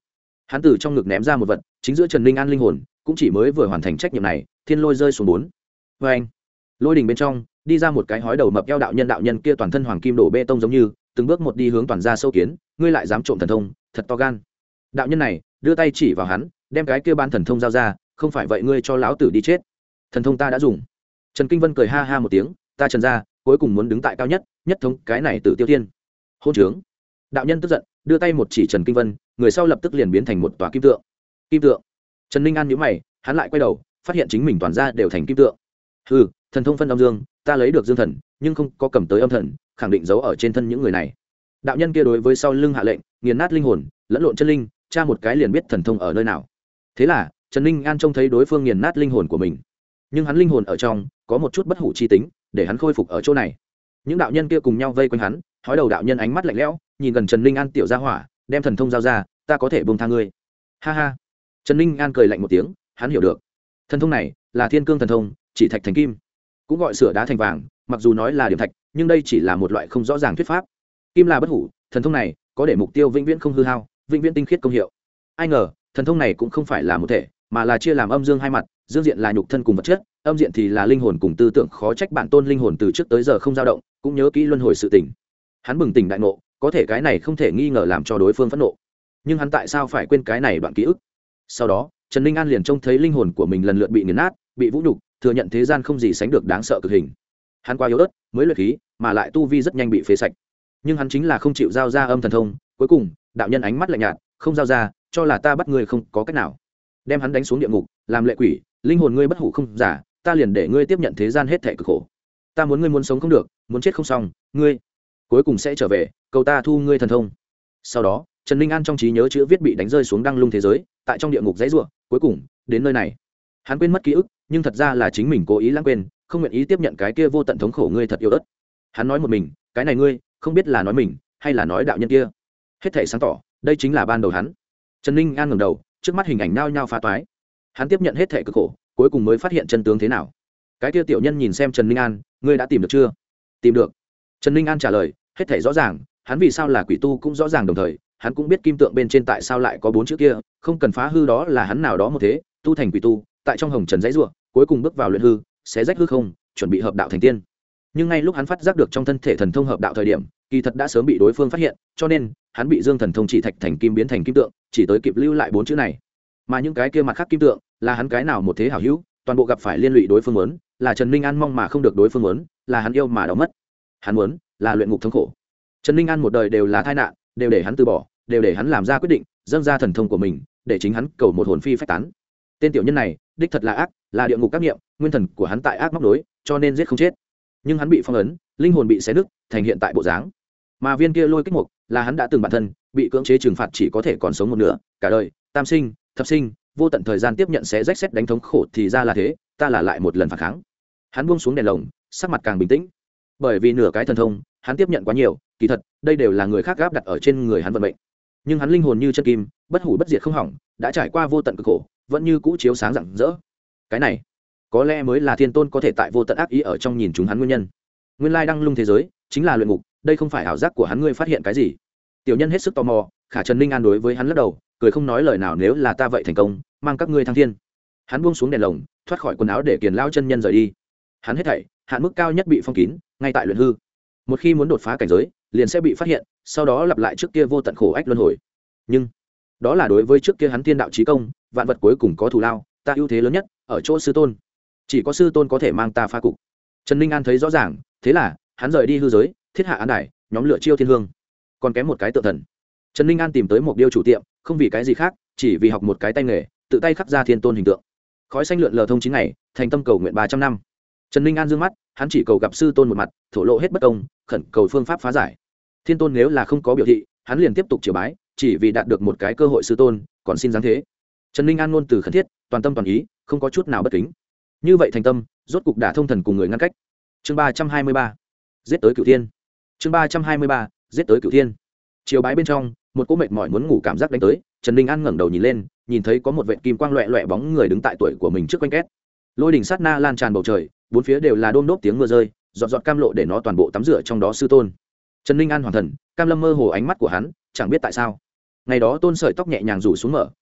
A: hắn từ trong ngực ném ra một vật chính giữa Trần Ninh An linh hồn cũng chỉ mới vừa hoàn thành trách nhiệm này, thiên lôi rơi xuống 4. Vê anh, lôi đình bên trong đi ra một cái hói đầu mập eo đạo nhân kia toàn thân hoàng kim đổ bê tông giống như từng bước một đi hướng toàn gia sâu kiến, ngươi lại dám trộm thần thông, thật to gan. Đạo nhân này đưa tay chỉ vào hắn, đem cái kia ban thần thông giao ra, không phải vậy ngươi cho lão tử đi chết. Thần thông ta đã dùng. Trần Kinh Vân cười ha ha một tiếng, ta Trần gia cuối cùng muốn đứng tại cao nhất, nhất thống cái này Tử Tiêu Thiên. Hôn trướng. Đạo nhân tức giận, đưa tay một chỉ Trần Kinh Vân, người sau lập tức liền biến thành một tòa kim tượng. Kim tượng. Trần Ninh An nhíu mày, hắn lại quay đầu, phát hiện chính mình toàn ra đều thành kim tượng. Hừ, thần thông phân âm dương, ta lấy được dương thần, nhưng không có cầm tới âm thần, khẳng định giấu ở trên thân những người này. Đạo nhân kia đối với sau lưng hạ lệnh, nghiền nát linh hồn, lẫn lộn chân linh, tra một cái liền biết thần thông ở nơi nào. Thế là Trần Ninh An trông thấy đối phương nghiền nát linh hồn của mình, nhưng hắn linh hồn ở trong có một chút bất hủ chi tính, để hắn khôi phục ở chỗ này. Những đạo nhân kia cùng nhau vây quanh hắn, hói đầu đạo nhân ánh mắt lạnh lẽo, nhìn gần Trần Ninh An tiểu gia hỏa, đem thần thông giao ra, ta có thể buông tha ngươi. Ha ha. Trần Ninh An cười lạnh một tiếng, hắn hiểu được, thần thông này là thiên cương thần thông, chỉ thạch thành kim, cũng gọi sửa đá thành vàng, mặc dù nói là điểm thạch, nhưng đây chỉ là một loại không rõ ràng thuyết pháp. Kim là bất hủ, thần thông này có để mục tiêu vĩnh viễn không hư hao, vĩnh viễn tinh khiết công hiệu. Ai ngờ, thần thông này cũng không phải là một thể, mà là chia làm âm dương hai mặt, dương diện là nhục thân cùng vật chất, âm diện thì là linh hồn cùng tư tưởng, khó trách bản tôn linh hồn từ trước tới giờ không dao động, cũng nhớ kỹ luân hồi sự tình. Hắn bừng tỉnh đại ngộ, có thể cái này không thể nghi ngờ làm cho đối phương phẫn nộ. Nhưng hắn tại sao phải quên cái này đoạn ký ức? Sau đó, Trần Ninh An liền trông thấy linh hồn của mình lần lượt bị nghiền nát, bị vũ nhục, thừa nhận thế gian không gì sánh được đáng sợ cực hình. Hắn quá yếu ớt, mới luyện khí, mà lại tu vi rất nhanh bị phế sạch. Nhưng hắn chính là không chịu giao ra âm thần thông, cuối cùng, đạo nhân ánh mắt lạnh nhạt, không giao ra, cho là ta bắt ngươi không có cách nào. Đem hắn đánh xuống địa ngục, làm lệ quỷ, linh hồn ngươi bất hủ không giả, ta liền để ngươi tiếp nhận thế gian hết thảy cực khổ. Ta muốn ngươi muốn sống không được, muốn chết không xong, ngươi cuối cùng sẽ trở về, cầu ta thu ngươi thần thông. Sau đó, Trần Ninh An trong trí nhớ chữ viết bị đánh rơi xuống đăng lung thế giới, tại trong địa ngục dãy rủa, cuối cùng đến nơi này. Hắn quên mất ký ức, nhưng thật ra là chính mình cố ý lãng quên, không nguyện ý tiếp nhận cái kia vô tận thống khổ ngươi thật yêu ớt. Hắn nói một mình, cái này ngươi, không biết là nói mình hay là nói đạo nhân kia. Hết thảy sáng tỏ, đây chính là ban đầu hắn. Trần Ninh An ngẩng đầu, trước mắt hình ảnh nao nhao phá toái. Hắn tiếp nhận hết thảy cực khổ, cuối cùng mới phát hiện chân tướng thế nào. Cái kia tiểu nhân nhìn xem Trần Ninh An, ngươi đã tìm được chưa? Tìm được. Trần Ninh An trả lời, hết thảy rõ ràng, hắn vì sao là quỷ tu cũng rõ ràng, đồng thời hắn cũng biết kim tượng bên trên tại sao lại có 4 chữ kia, không cần phá hư, đó là hắn nào đó một thế tu thành quỷ tu, tại trong hồng trần dãy rủa, cuối cùng bước vào luyện hư, xé rách hư không, chuẩn bị hợp đạo thành tiên. Nhưng ngay lúc hắn phát giác được trong thân thể thần thông hợp đạo thời điểm, kỳ thật đã sớm bị đối phương phát hiện, cho nên hắn bị dương thần thông chỉ thạch thành kim biến thành kim tượng, chỉ tới kịp lưu lại 4 chữ này. Mà những cái kia mặt khác kim tượng là hắn cái nào một thế hảo hữu, toàn bộ gặp phải liên lụy đối phương muốn, là Trần Ninh An mong mà không được đối phương muốn, là hắn yêu mà đau mất. Hắn muốn là luyện ngục thống khổ. Trần Ninh An một đời đều là tai nạn, đều để hắn từ bỏ, đều để hắn làm ra quyết định, dâng ra thần thông của mình, để chính hắn cầu một hồn phi phách tán. Tên tiểu nhân này, đích thật là ác, là địa ngục các nghiệm, nguyên thần của hắn tại ác móc đối, cho nên giết không chết. Nhưng hắn bị phong ấn, linh hồn bị xé nứt, thành hiện tại bộ dáng. Mà viên kia lôi kích mục, là hắn đã từng bản thân, bị cưỡng chế trừng phạt chỉ có thể còn sống một nửa, cả đời, tam sinh, thập sinh, vô tận thời gian tiếp nhận xé rách xét đánh thống khổ, thì ra là thế, ta là lại một lần phản kháng. Hắn buông xuống đèn lồng, sắc mặt càng bình tĩnh. Bởi vì nửa cái thần thông, hắn tiếp nhận quá nhiều, kỳ thật, đây đều là người khác gáp đặt ở trên người hắn vận mệnh. Nhưng hắn linh hồn như chân kim, bất hủ bất diệt không hỏng, đã trải qua vô tận cực khổ, vẫn như cũ chiếu sáng rạng rỡ. Cái này, có lẽ mới là thiên tôn có thể tại vô tận ác ý ở trong nhìn chúng hắn nguyên nhân. Nguyên lai đăng lung thế giới chính là luyện ngục, đây không phải ảo giác của hắn, ngươi phát hiện cái gì? Tiểu nhân hết sức tò mò, khả Trần Ninh An đối với hắn lắc đầu, cười không nói lời nào, nếu là ta vậy thành công, mang các ngươi thăng thiên. Hắn buông xuống đèn lồng, thoát khỏi quần áo để Kiền lao chân nhân rời đi. Hắn hết thảy, hạn mức cao nhất bị phong kín, ngay tại luyện hư. Một khi muốn đột phá cảnh giới, liền sẽ bị phát hiện, sau đó lặp lại trước kia vô tận khổ ách luân hồi. Nhưng đó là đối với trước kia hắn tiên đạo chí công, vạn vật cuối cùng có thù lao, ta ưu thế lớn nhất ở chỗ sư tôn, chỉ có sư tôn có thể mang ta phá cục. Trần Ninh An thấy rõ ràng, thế là hắn rời đi hư giới, thiết hạ án đài, nhóm lửa chiêu thiên hương. Còn kém một cái tượng thần. Trần Ninh An tìm tới một điêu chủ tiệm, không vì cái gì khác, chỉ vì học một cái tay nghề, tự tay khắc ra thiên tôn hình tượng. Khói xanh lượn lờ thông 9 ngày, thành tâm cầu nguyện 300 năm. Trần Ninh An dương mắt, hắn chỉ cầu gặp sư tôn một mặt, thổ lộ hết bất công, khẩn cầu phương pháp phá giải. Thiên tôn nếu là không có biểu thị, hắn liền tiếp tục triều bái, chỉ vì đạt được một cái cơ hội sư tôn, còn xin giáng thế. Trần Ninh An ngôn từ khẩn thiết, toàn tâm toàn ý, không có chút nào bất kính. Như vậy thành tâm, rốt cục đả thông thần cùng người ngăn cách. Chương 323, giết tới Cửu Thiên. Chương 323, giết tới Cửu Thiên. Chiều bái bên trong, một cỗ mệt mỏi muốn ngủ cảm giác đánh tới, Trần Ninh An ngẩng đầu nhìn lên, nhìn thấy có một vệt kim quang loẹt loẹt bóng người đứng tại tuổi của mình trước quanh két. Lôi đỉnh sát na lan tràn bầu trời, bốn phía đều là đôm đốp tiếng mưa rơi, giọt giọt cam lộ để nó toàn bộ tắm rửa trong đó sư tôn. Trần Ninh An hoàn thần, cam lâm mơ hồ ánh mắt của hắn, chẳng biết tại sao. Ngày đó tôn sợi tóc nhẹ nhàng rủ xuống mở,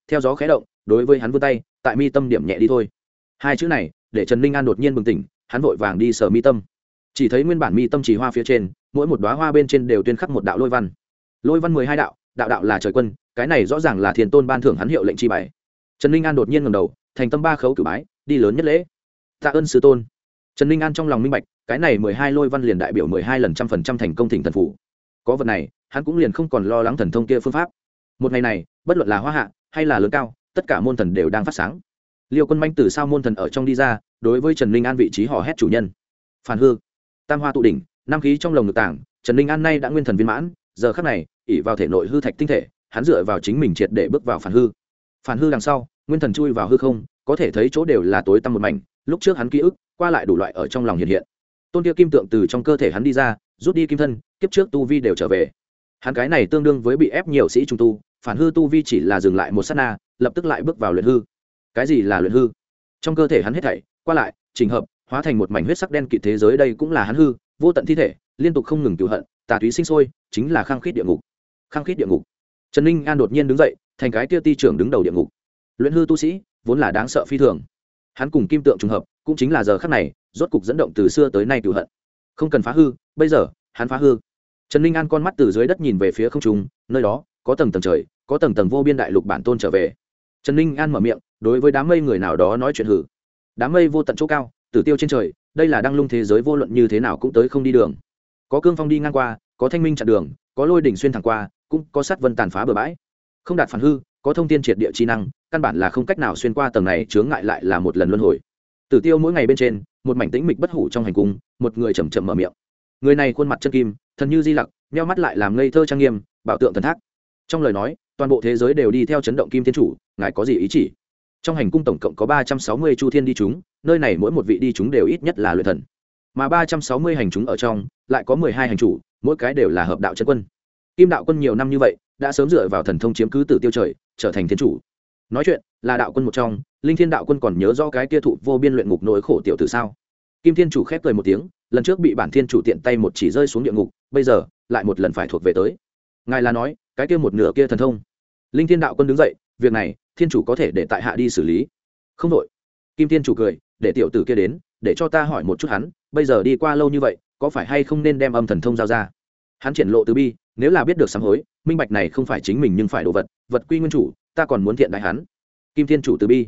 A: theo gió khẽ động đối với hắn vươn tay tại mi tâm điểm nhẹ đi thôi. Hai chữ này để Trần Ninh An đột nhiên bừng tỉnh, hắn vội vàng đi sờ mi tâm, chỉ thấy nguyên bản mi tâm chỉ hoa phía trên mỗi một đóa hoa bên trên đều tuyên khắc một đạo lôi văn. Lôi văn 12 đạo, đạo đạo là trời quân, cái này rõ ràng là Thiên Tôn ban thưởng hắn hiệu lệnh chi bài. Trần Ninh An đột nhiên ngẩng đầu, thành tâm ba khấu cửu bái, đi lớn nhất lễ. Tạ ơn sư tôn. Trần Ninh An trong lòng minh bạch, cái này 12 lôi văn liền đại biểu 12 lần 100% thành công thỉnh thần phủ. Có vật này, hắn cũng liền không còn lo lắng thần thông kia phương pháp. Một ngày này, bất luận là hoa hạ hay là lớn cao, tất cả môn thần đều đang phát sáng. Liêu Quân Manh từ sao môn thần ở trong đi ra, đối với Trần Ninh An vị trí hò hét chủ nhân. Phản hư, tam hoa tụ đỉnh, năm khí trong lồng ngực tảng, Trần Ninh An nay đã nguyên thần viên mãn, giờ khắc này, ỷ vào thể nội hư thạch tinh thể, hắn dựa vào chính mình triệt để bước vào phản hư. Phản hư đằng sau, nguyên thần chui vào hư không, có thể thấy chỗ đều là tối tăm một mảnh, lúc trước hắn ký ức, qua lại đủ loại ở trong lòng hiện hiện. Tôn kia kim tượng từ trong cơ thể hắn đi ra, rút đi kim thân, kiếp trước tu vi đều trở về. Hắn cái này tương đương với bị ép nhiều sĩ trung tu, phản hư tu vi chỉ là dừng lại một sát na, lập tức lại bước vào luyện hư. Cái gì là luyện hư? Trong cơ thể hắn hết thảy, qua lại, chỉnh hợp, hóa thành một mảnh huyết sắc đen kịt thế giới, đây cũng là hắn hư, vô tận thi thể, liên tục không ngừng cừu hận, tà túy sinh sôi, chính là khăng khít địa ngục. Khăng khít địa ngục. Trần Ninh An đột nhiên đứng dậy, thành cái kia ti trưởng đứng đầu địa ngục. Luyện hư tu sĩ, vốn là đáng sợ phi thường. Hắn cùng kim tượng trùng hợp, cũng chính là giờ khắc này, rốt cục dẫn động từ xưa tới nay cừu hận. Không cần phá hư, bây giờ, hắn phá hư. Trần Ninh An con mắt từ dưới đất nhìn về phía không trung, nơi đó có tầng tầng trời, có tầng tầng vô biên đại lục bản tôn trở về. Trần Ninh An mở miệng, đối với đám mây người nào đó nói chuyện hử. Đám mây vô tận chỗ cao, tử tiêu trên trời, đây là đăng lung thế giới vô luận như thế nào cũng tới không đi đường. Có cương phong đi ngang qua, có thanh minh chặn đường, có lôi đỉnh xuyên thẳng qua, cũng có sát vân tàn phá bờ bãi. Không đạt phản hư, có thông thiên triệt địa chi năng, căn bản là không cách nào xuyên qua tầng này, chướng ngại lại là một lần luân hồi. Tử tiêu mỗi ngày bên trên, một mảnh tĩnh mịch bất hủ trong hành cung, một người chậm chậm mở miệng. Người này khuôn mặt chân kim, thần như di lặc, nheo mắt lại làm ngây thơ trang nghiêm, bảo tượng thần thác. Trong lời nói, toàn bộ thế giới đều đi theo chấn động kim thiên chủ, ngài có gì ý chỉ? Trong hành cung tổng cộng có 360 chu thiên đi chúng, nơi này mỗi một vị đi chúng đều ít nhất là luyện thần. Mà 360 hành chúng ở trong, lại có 12 hành chủ, mỗi cái đều là hợp đạo chân quân. Kim đạo quân nhiều năm như vậy, đã sớm dựa vào thần thông chiếm cứ Tử tiêu trời, trở thành thiên chủ. Nói chuyện, là đạo quân một trong, Linh Thiên đạo quân còn nhớ rõ cái kia thụ vô biên luyện ngục nỗi khổ tiểu tử sao? Kim thiên chủ khép cười một tiếng, lần trước bị bản thiên chủ tiện tay một chỉ rơi xuống địa ngục, bây giờ lại một lần phải thuộc về tới. Ngài là nói, cái kia một nửa kia thần thông. Linh Thiên đạo quân đứng dậy, việc này, thiên chủ có thể để tại hạ đi xử lý. Không đội. Kim thiên chủ cười, để tiểu tử kia đến, để cho ta hỏi một chút hắn, bây giờ đi qua lâu như vậy, có phải hay không nên đem âm thần thông giao ra? Hắn triển lộ từ bi, nếu là biết được sám hối, minh bạch này không phải chính mình nhưng phải đồ vật, vật quy nguyên chủ, ta còn muốn thiện đại hắn. Kim thiên chủ từ bi.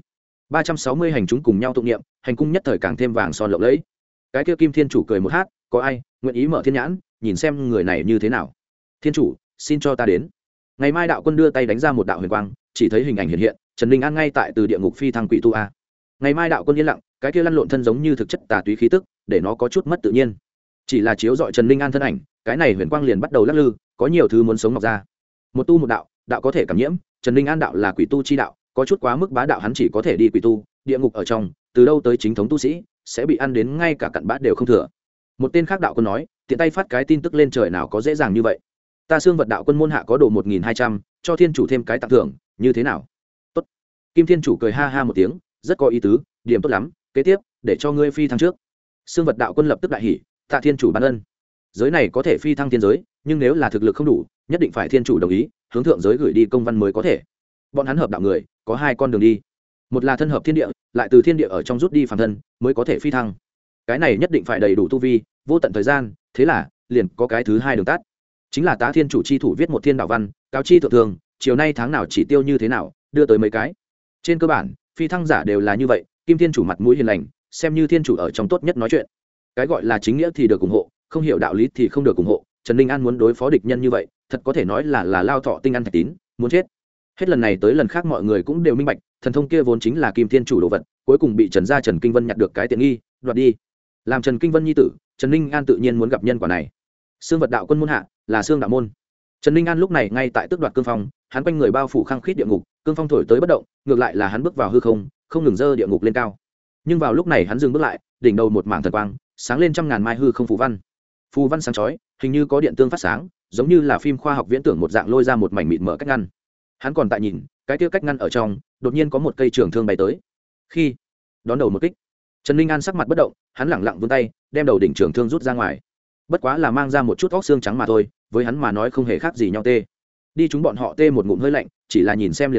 A: 360 hành chúng cùng nhau tụng niệm, hành cung nhất thời càng thêm vàng son lộng lẫy. Cái kia Kim thiên chủ cười một hát, có ai nguyện ý mở thiên nhãn, nhìn xem người này như thế nào? Thiên chủ, xin cho ta đến. Ngày mai đạo quân đưa tay đánh ra một đạo huyền quang, chỉ thấy hình ảnh hiện hiện, Trần Ninh An ngay tại từ địa ngục phi thăng quỷ tu a. Ngày mai đạo quân yên lặng, cái kia lăn lộn thân giống như thực chất tà túy khí tức, để nó có chút mất tự nhiên. Chỉ là chiếu dọi Trần Ninh An thân ảnh, cái này huyền quang liền bắt đầu lắc lư, có nhiều thứ muốn sống mọc ra. Một tu một đạo, đạo có thể cảm nhiễm, Trần Ninh An đạo là quỷ tu chi đạo, có chút quá mức bá đạo, hắn chỉ có thể đi quỷ tu, địa ngục ở trong, từ đâu tới chính thống tu sĩ, sẽ bị ăn đến ngay cả cặn bát đều không thừa. Một tên khác đạo quân nói, tiện tay phát cái tin tức lên trời nào có dễ dàng như vậy. Ta xương vật đạo quân môn hạ có độ 1200, cho thiên chủ thêm cái tặng thưởng, như thế nào? Tốt. Kim thiên chủ cười ha ha một tiếng, rất có ý tứ, điểm tốt lắm, kế tiếp, để cho ngươi phi thăng trước. Xương vật đạo quân lập tức đại hỉ, tạ thiên chủ ban ân. Giới này có thể phi thăng thiên giới, nhưng nếu là thực lực không đủ, nhất định phải thiên chủ đồng ý, hướng thượng giới gửi đi công văn mới có thể. Bọn hắn hợp đạo người, có hai con đường đi. Một là thân hợp thiên địa, lại từ thiên địa ở trong rút đi phàm thân, mới có thể phi thăng. Cái này nhất định phải đầy đủ tu vi, vô tận thời gian, thế là liền có cái thứ hai đường tắt. Chính là tá thiên chủ chi thủ viết một thiên đạo văn, cáo chi thượng thường, chiều nay tháng nào chỉ tiêu như thế nào, đưa tới mấy cái. Trên cơ bản, phi thăng giả đều là như vậy, Kim thiên chủ mặt mũi hiền lành, xem như thiên chủ ở trong tốt nhất nói chuyện. Cái gọi là chính nghĩa thì được ủng hộ, không hiểu đạo lý thì không được ủng hộ. Trần Ninh An muốn đối phó địch nhân như vậy, thật có thể nói là lao thọ tinh ăn thạch tín, muốn chết. Hết lần này tới lần khác mọi người cũng đều minh bạch, thần thông kia vốn chính là Kim thiên chủ đồ vật, cuối cùng bị Trần gia Trần Kinh Vân nhặt được cái tiện nghi, đoạt đi. Làm Trần Kinh Vân nhi tử, Trần Ninh An tự nhiên muốn gặp nhân quả này. Xương vật đạo quân môn hạ là xương đạo môn. Trần Ninh An lúc này ngay tại tước đoạt cương phong, hắn quanh người bao phủ khăng khít địa ngục, cương phong thổi tới bất động, ngược lại là hắn bước vào hư không, không ngừng dơ địa ngục lên cao. Nhưng vào lúc này hắn dừng bước lại, đỉnh đầu một mảng thần quang, sáng lên trăm ngàn mai hư không phù văn. Phù văn sáng chói, hình như có điện tương phát sáng, giống như là phim khoa học viễn tưởng một dạng lôi ra một mảnh mịt mờ cách ngăn. Hắn còn tại nhìn, cái kia cách ngăn ở trong, đột nhiên có một cây trường thương bay tới. Khi đón đầu một kích, Trần Ninh An sắc mặt bất động, hắn lẳng lặng vươn tay, đem đầu đỉnh trường thương rút ra ngoài. Bất quá là mang ra một chút óc xương trắng mà thôi, với hắn mà nói không hề khác gì nhau tê. Đi chúng bọn họ tê một ngụm hơi lạnh, chỉ là nhìn xem liền đau,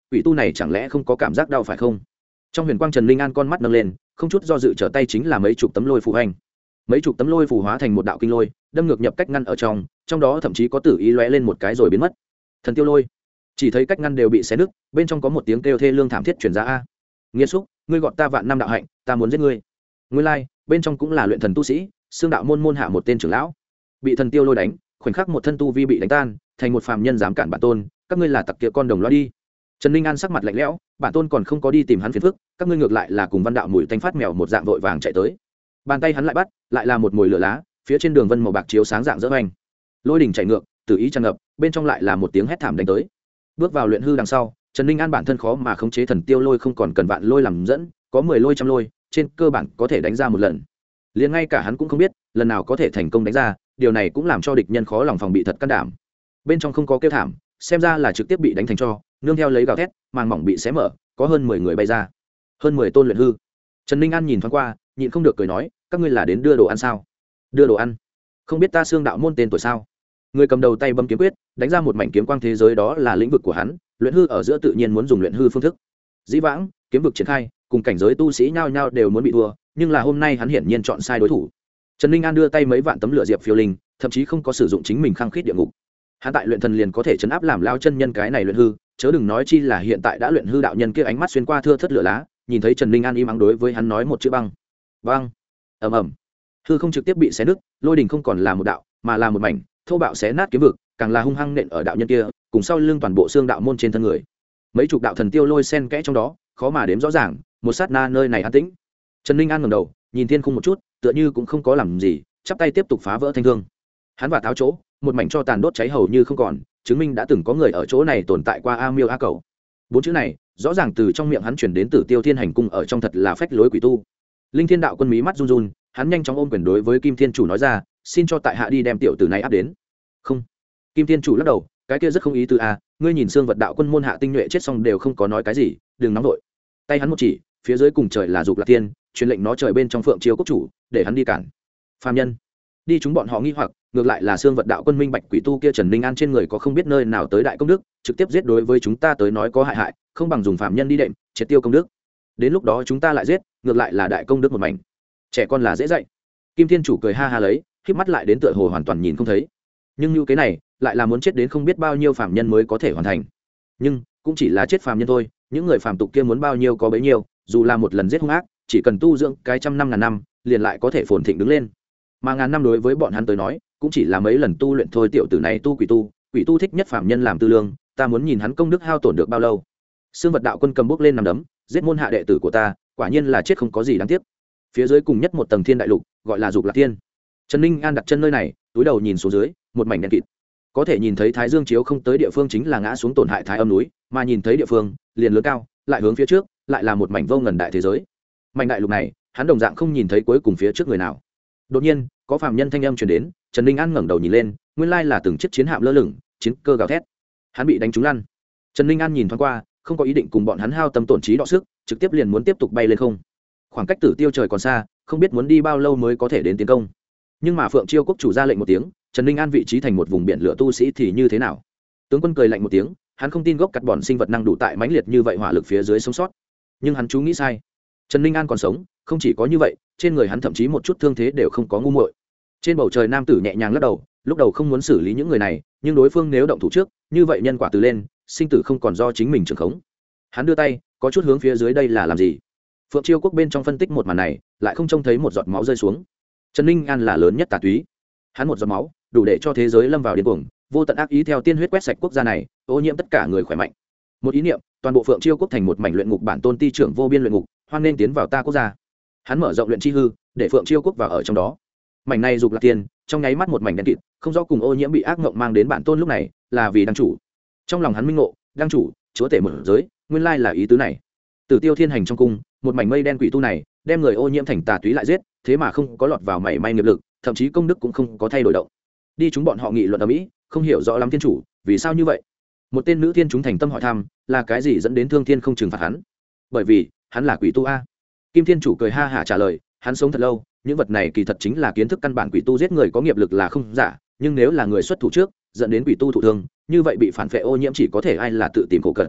A: quỷ tu này chẳng lẽ không có cảm giác đau phải không? Trong huyền quang Trần Linh An con mắt nâng lên, không chút do dự trở tay chính là mấy chục tấm lôi phù hành. Mấy chục tấm lôi phù hóa thành một đạo kinh lôi, đâm ngược nhập cách ngăn ở trong đó thậm chí có tử ý lóe lên một cái rồi biến mất. Thần tiêu lôi, chỉ thấy cách ngăn đều bị xé nứt, bên trong có một tiếng kêu thê lương thảm thiết truyền ra a. Nghiệt xúc, ngươi gọt ta vạn năm đạo hạnh, ta muốn giết ngươi. Nguyên lai, bên trong cũng là luyện thần tu sĩ, xương đạo môn môn hạ một tên trưởng lão, bị thần tiêu lôi đánh, khoảnh khắc một thân tu vi bị đánh tan, thành một phàm nhân dám cản bản tôn, các ngươi là tặc kia con đồng loa đi. Trần Ninh An sắc mặt lạnh lẽo, bản tôn còn không có đi tìm hắn phiền phức, các ngươi ngược lại là cùng Văn Đạo mùi tanh phát mèo một dạng vội vàng chạy tới. Bàn tay hắn lại bắt, lại là một mùi lửa lá, phía trên đường vân màu bạc chiếu sáng dạng rỡ hoành. Lôi đỉnh chảy ngược, tử ý tràn ngập, bên trong lại là một tiếng hét thảm đánh tới. Bước vào luyện hư đằng sau, Trần Ninh An bản thân khó mà khống chế thần tiêu lôi, không còn cần vạn lôi làm dẫn, có 10 lôi trăm lôi, trên cơ bản có thể đánh ra một lần. Liền ngay cả hắn cũng không biết, lần nào có thể thành công đánh ra, điều này cũng làm cho địch nhân khó lòng phòng bị thật can đảm. Bên trong không có kêu thảm, xem ra là trực tiếp bị đánh thành tro, nương theo lấy gào thét, màng mỏng bị xé mở, có hơn 10 người bay ra, hơn 10 tôn luyện hư. Trần Ninh An nhìn thoáng qua, nhịn không được cười nói, các ngươi là đến đưa đồ ăn sao? Đưa đồ ăn? Không biết ta xương đạo môn tên tuổi sao? Người cầm đầu tay bấm kiếm quyết, đánh ra một mảnh kiếm quang thế giới, đó là lĩnh vực của hắn, luyện hư ở giữa tự nhiên muốn dùng luyện hư phương thức. Dĩ vãng, kiếm vực triển khai, cùng cảnh giới tu sĩ nhao nhao đều muốn bị thua, nhưng là hôm nay hắn hiển nhiên chọn sai đối thủ. Trần Ninh An đưa tay mấy vạn tấm lửa diệp phiêu linh, thậm chí không có sử dụng chính mình khăng khít địa ngục. Hắn tại luyện thần liền có thể chấn áp làm lao chân nhân cái này luyện hư, chớ đừng nói chi là hiện tại đã luyện hư đạo nhân kia ánh mắt xuyên qua thưa thất lửa lá, nhìn thấy Trần Ninh An im ắng đối với hắn nói một chữ băng. Băng. Ầm ầm. Hư không trực tiếp bị xé nứt, lôi đỉnh không còn là một đạo, mà là một mảnh, thô bạo xé nát kiếm vực, càng là hung hăng nện ở đạo nhân kia, cùng sau lưng toàn bộ xương đạo môn trên thân người. Mấy chục đạo thần tiêu lôi xen kẽ trong đó, khó mà đếm rõ ràng, một sát na nơi này an tĩnh. Trần Ninh An ngẩng đầu, nhìn thiên khung một chút, tựa như cũng không có làm gì, chắp tay tiếp tục phá vỡ thanh thương. Hắn và tháo chỗ, một mảnh cho tàn đốt cháy hầu như không còn, chứng minh đã từng có người ở chỗ này tồn tại qua. A Miêu A Cầu, bốn chữ này rõ ràng từ trong miệng hắn truyền đến từ Tiêu Thiên Hành cung ở trong, thật là phách lối quỷ tu. Linh Thiên đạo quân mí mắt run run, hắn nhanh chóng ôm quyền đối với Kim Thiên chủ nói ra, xin cho tại hạ đi đem tiểu tử này áp đến. Không. Kim Thiên chủ lắc đầu, cái kia rất không ý tứ a, ngươi nhìn xương vật đạo quân môn hạ tinh nhuệ chết xong đều không có nói cái gì, đừng nóng vội. Tay hắn một chỉ, phía dưới cùng trời là Dục Lạc Thiên, truyền lệnh nó trời bên trong Phượng Chiêu quốc chủ, để hắn đi cản. Phàm nhân. Đi chúng bọn họ nghi hoặc, ngược lại là xương vật đạo quân minh bạch quỷ tu kia Trần Ninh An trên người có không biết nơi nào tới đại công đức, trực tiếp giết đối với chúng ta tới nói có hại, không bằng dùng phàm nhân đi đệm, triệt tiêu công đức. Đến lúc đó chúng ta lại giết, ngược lại là đại công đức một mảnh. Trẻ con là dễ dạy. Kim Thiên chủ cười ha ha lấy, khép mắt lại đến tựa hồ hoàn toàn nhìn không thấy. Nhưng như cái này, lại là muốn chết đến không biết bao nhiêu phàm nhân mới có thể hoàn thành. Nhưng cũng chỉ là chết phàm nhân thôi, những người phàm tục kia muốn bao nhiêu có bấy nhiêu, dù là một lần giết hung ác, chỉ cần tu dưỡng cái trăm năm ngàn năm, liền lại có thể phồn thịnh đứng lên. Mà ngàn năm đối với bọn hắn tới nói, cũng chỉ là mấy lần tu luyện thôi. Tiểu tử này tu, quỷ tu thích nhất phàm nhân làm tư lương, ta muốn nhìn hắn công đức hao tổn được bao lâu. Xương vật đạo quân cầm bút lên nằm đấm, giết môn hạ đệ tử của ta, quả nhiên là chết không có gì đáng tiếc. Phía dưới cùng nhất một tầng thiên đại lục, gọi là Dục Lạc Thiên. Trần Ninh An đặt chân nơi này, túi đầu nhìn xuống dưới, một mảnh đen kịt. Có thể nhìn thấy thái dương chiếu không tới địa phương chính là ngã xuống tổn hại thái âm núi, mà nhìn thấy địa phương liền lớn cao, lại hướng phía trước, lại là một mảnh vô ngần đại thế giới. Mảnh đại lục này, hắn đồng dạng không nhìn thấy cuối cùng phía trước người nào. Đột nhiên, có phàm nhân thanh âm truyền đến, Trần Ninh An ngẩng đầu nhìn lên, nguyên lai là từng chiếc chiến hạm lơ lửng, chiến cơ gào thét. Hắn bị đánh trúng lăn. Trần Ninh An nhìn thoáng qua, không có ý định cùng bọn hắn hao tâm tổn trí đọ sức, trực tiếp liền muốn tiếp tục bay lên không. Khoảng cách Tử Tiêu trời còn xa, không biết muốn đi bao lâu mới có thể đến tiến công. Nhưng mà Phượng Chiêu quốc chủ ra lệnh một tiếng, Trần Ninh An vị trí thành một vùng biển lửa tu sĩ thì như thế nào? Tướng quân cười lạnh một tiếng, hắn không tin gốc cắt bọn sinh vật năng đủ tại mãnh liệt như vậy hỏa lực phía dưới sống sót. Nhưng hắn chú nghĩ sai. Trần Ninh An còn sống, không chỉ có như vậy, trên người hắn thậm chí một chút thương thế đều không có ngu muội. Trên bầu trời nam tử nhẹ nhàng lắc đầu, lúc đầu không muốn xử lý những người này, nhưng đối phương nếu động thủ trước, như vậy nhân quả từ lên, sinh tử không còn do chính mình trưởng khống. Hắn đưa tay, có chút hướng phía dưới, đây là làm gì? Phượng Chiêu quốc bên trong phân tích một màn này, lại không trông thấy một giọt máu rơi xuống. Trần Ninh An là lớn nhất tà túy, hắn một giọt máu đủ để cho thế giới lâm vào điên cuồng, vô tận ác ý theo tiên huyết quét sạch quốc gia này, ô nhiễm tất cả người khỏe mạnh. Một ý niệm, toàn bộ Phượng Chiêu quốc thành một mảnh luyện ngục, bản tôn ti trưởng vô biên luyện ngục, hoan nên tiến vào ta quốc gia. Hắn mở rộng luyện chi hư, để Phượng Chiêu quốc vào ở trong đó. Mảnh này Dục Lạc Thiên, trong nháy mắt một mảnh đen kịt, không rõ cùng ô nhiễm bị ác ngộng mang đến bản tôn lúc này, là vì đăng chủ. Trong lòng hắn minh ngộ, đăng chủ, chúa tể mở giới, nguyên lai là ý tứ này. Tử Tiêu Thiên Hành trong cung, một mảnh mây đen quỷ tu này, đem người ô nhiễm thành tà túy lại giết, thế mà không có lọt vào mảy may nghiệp lực, thậm chí công đức cũng không có thay đổi động. Đi chúng bọn họ nghị luận ở mỹ, không hiểu rõ lắm thiên chủ, vì sao như vậy? Một tên nữ thiên chúng thành tâm hỏi thăm, là cái gì dẫn đến thương thiên không trừng phạt hắn? Bởi vì, hắn là quỷ tu a. Kim Thiên chủ cười ha hả trả lời, hắn sống thật lâu, những vật này kỳ thật chính là kiến thức căn bản, quỷ tu giết người có nghiệp lực là không giả, nhưng nếu là người xuất thủ trước, dẫn đến quỷ tu thụ thương, như vậy bị phản phệ ô nhiễm chỉ có thể ai là tự tìm khổ cận.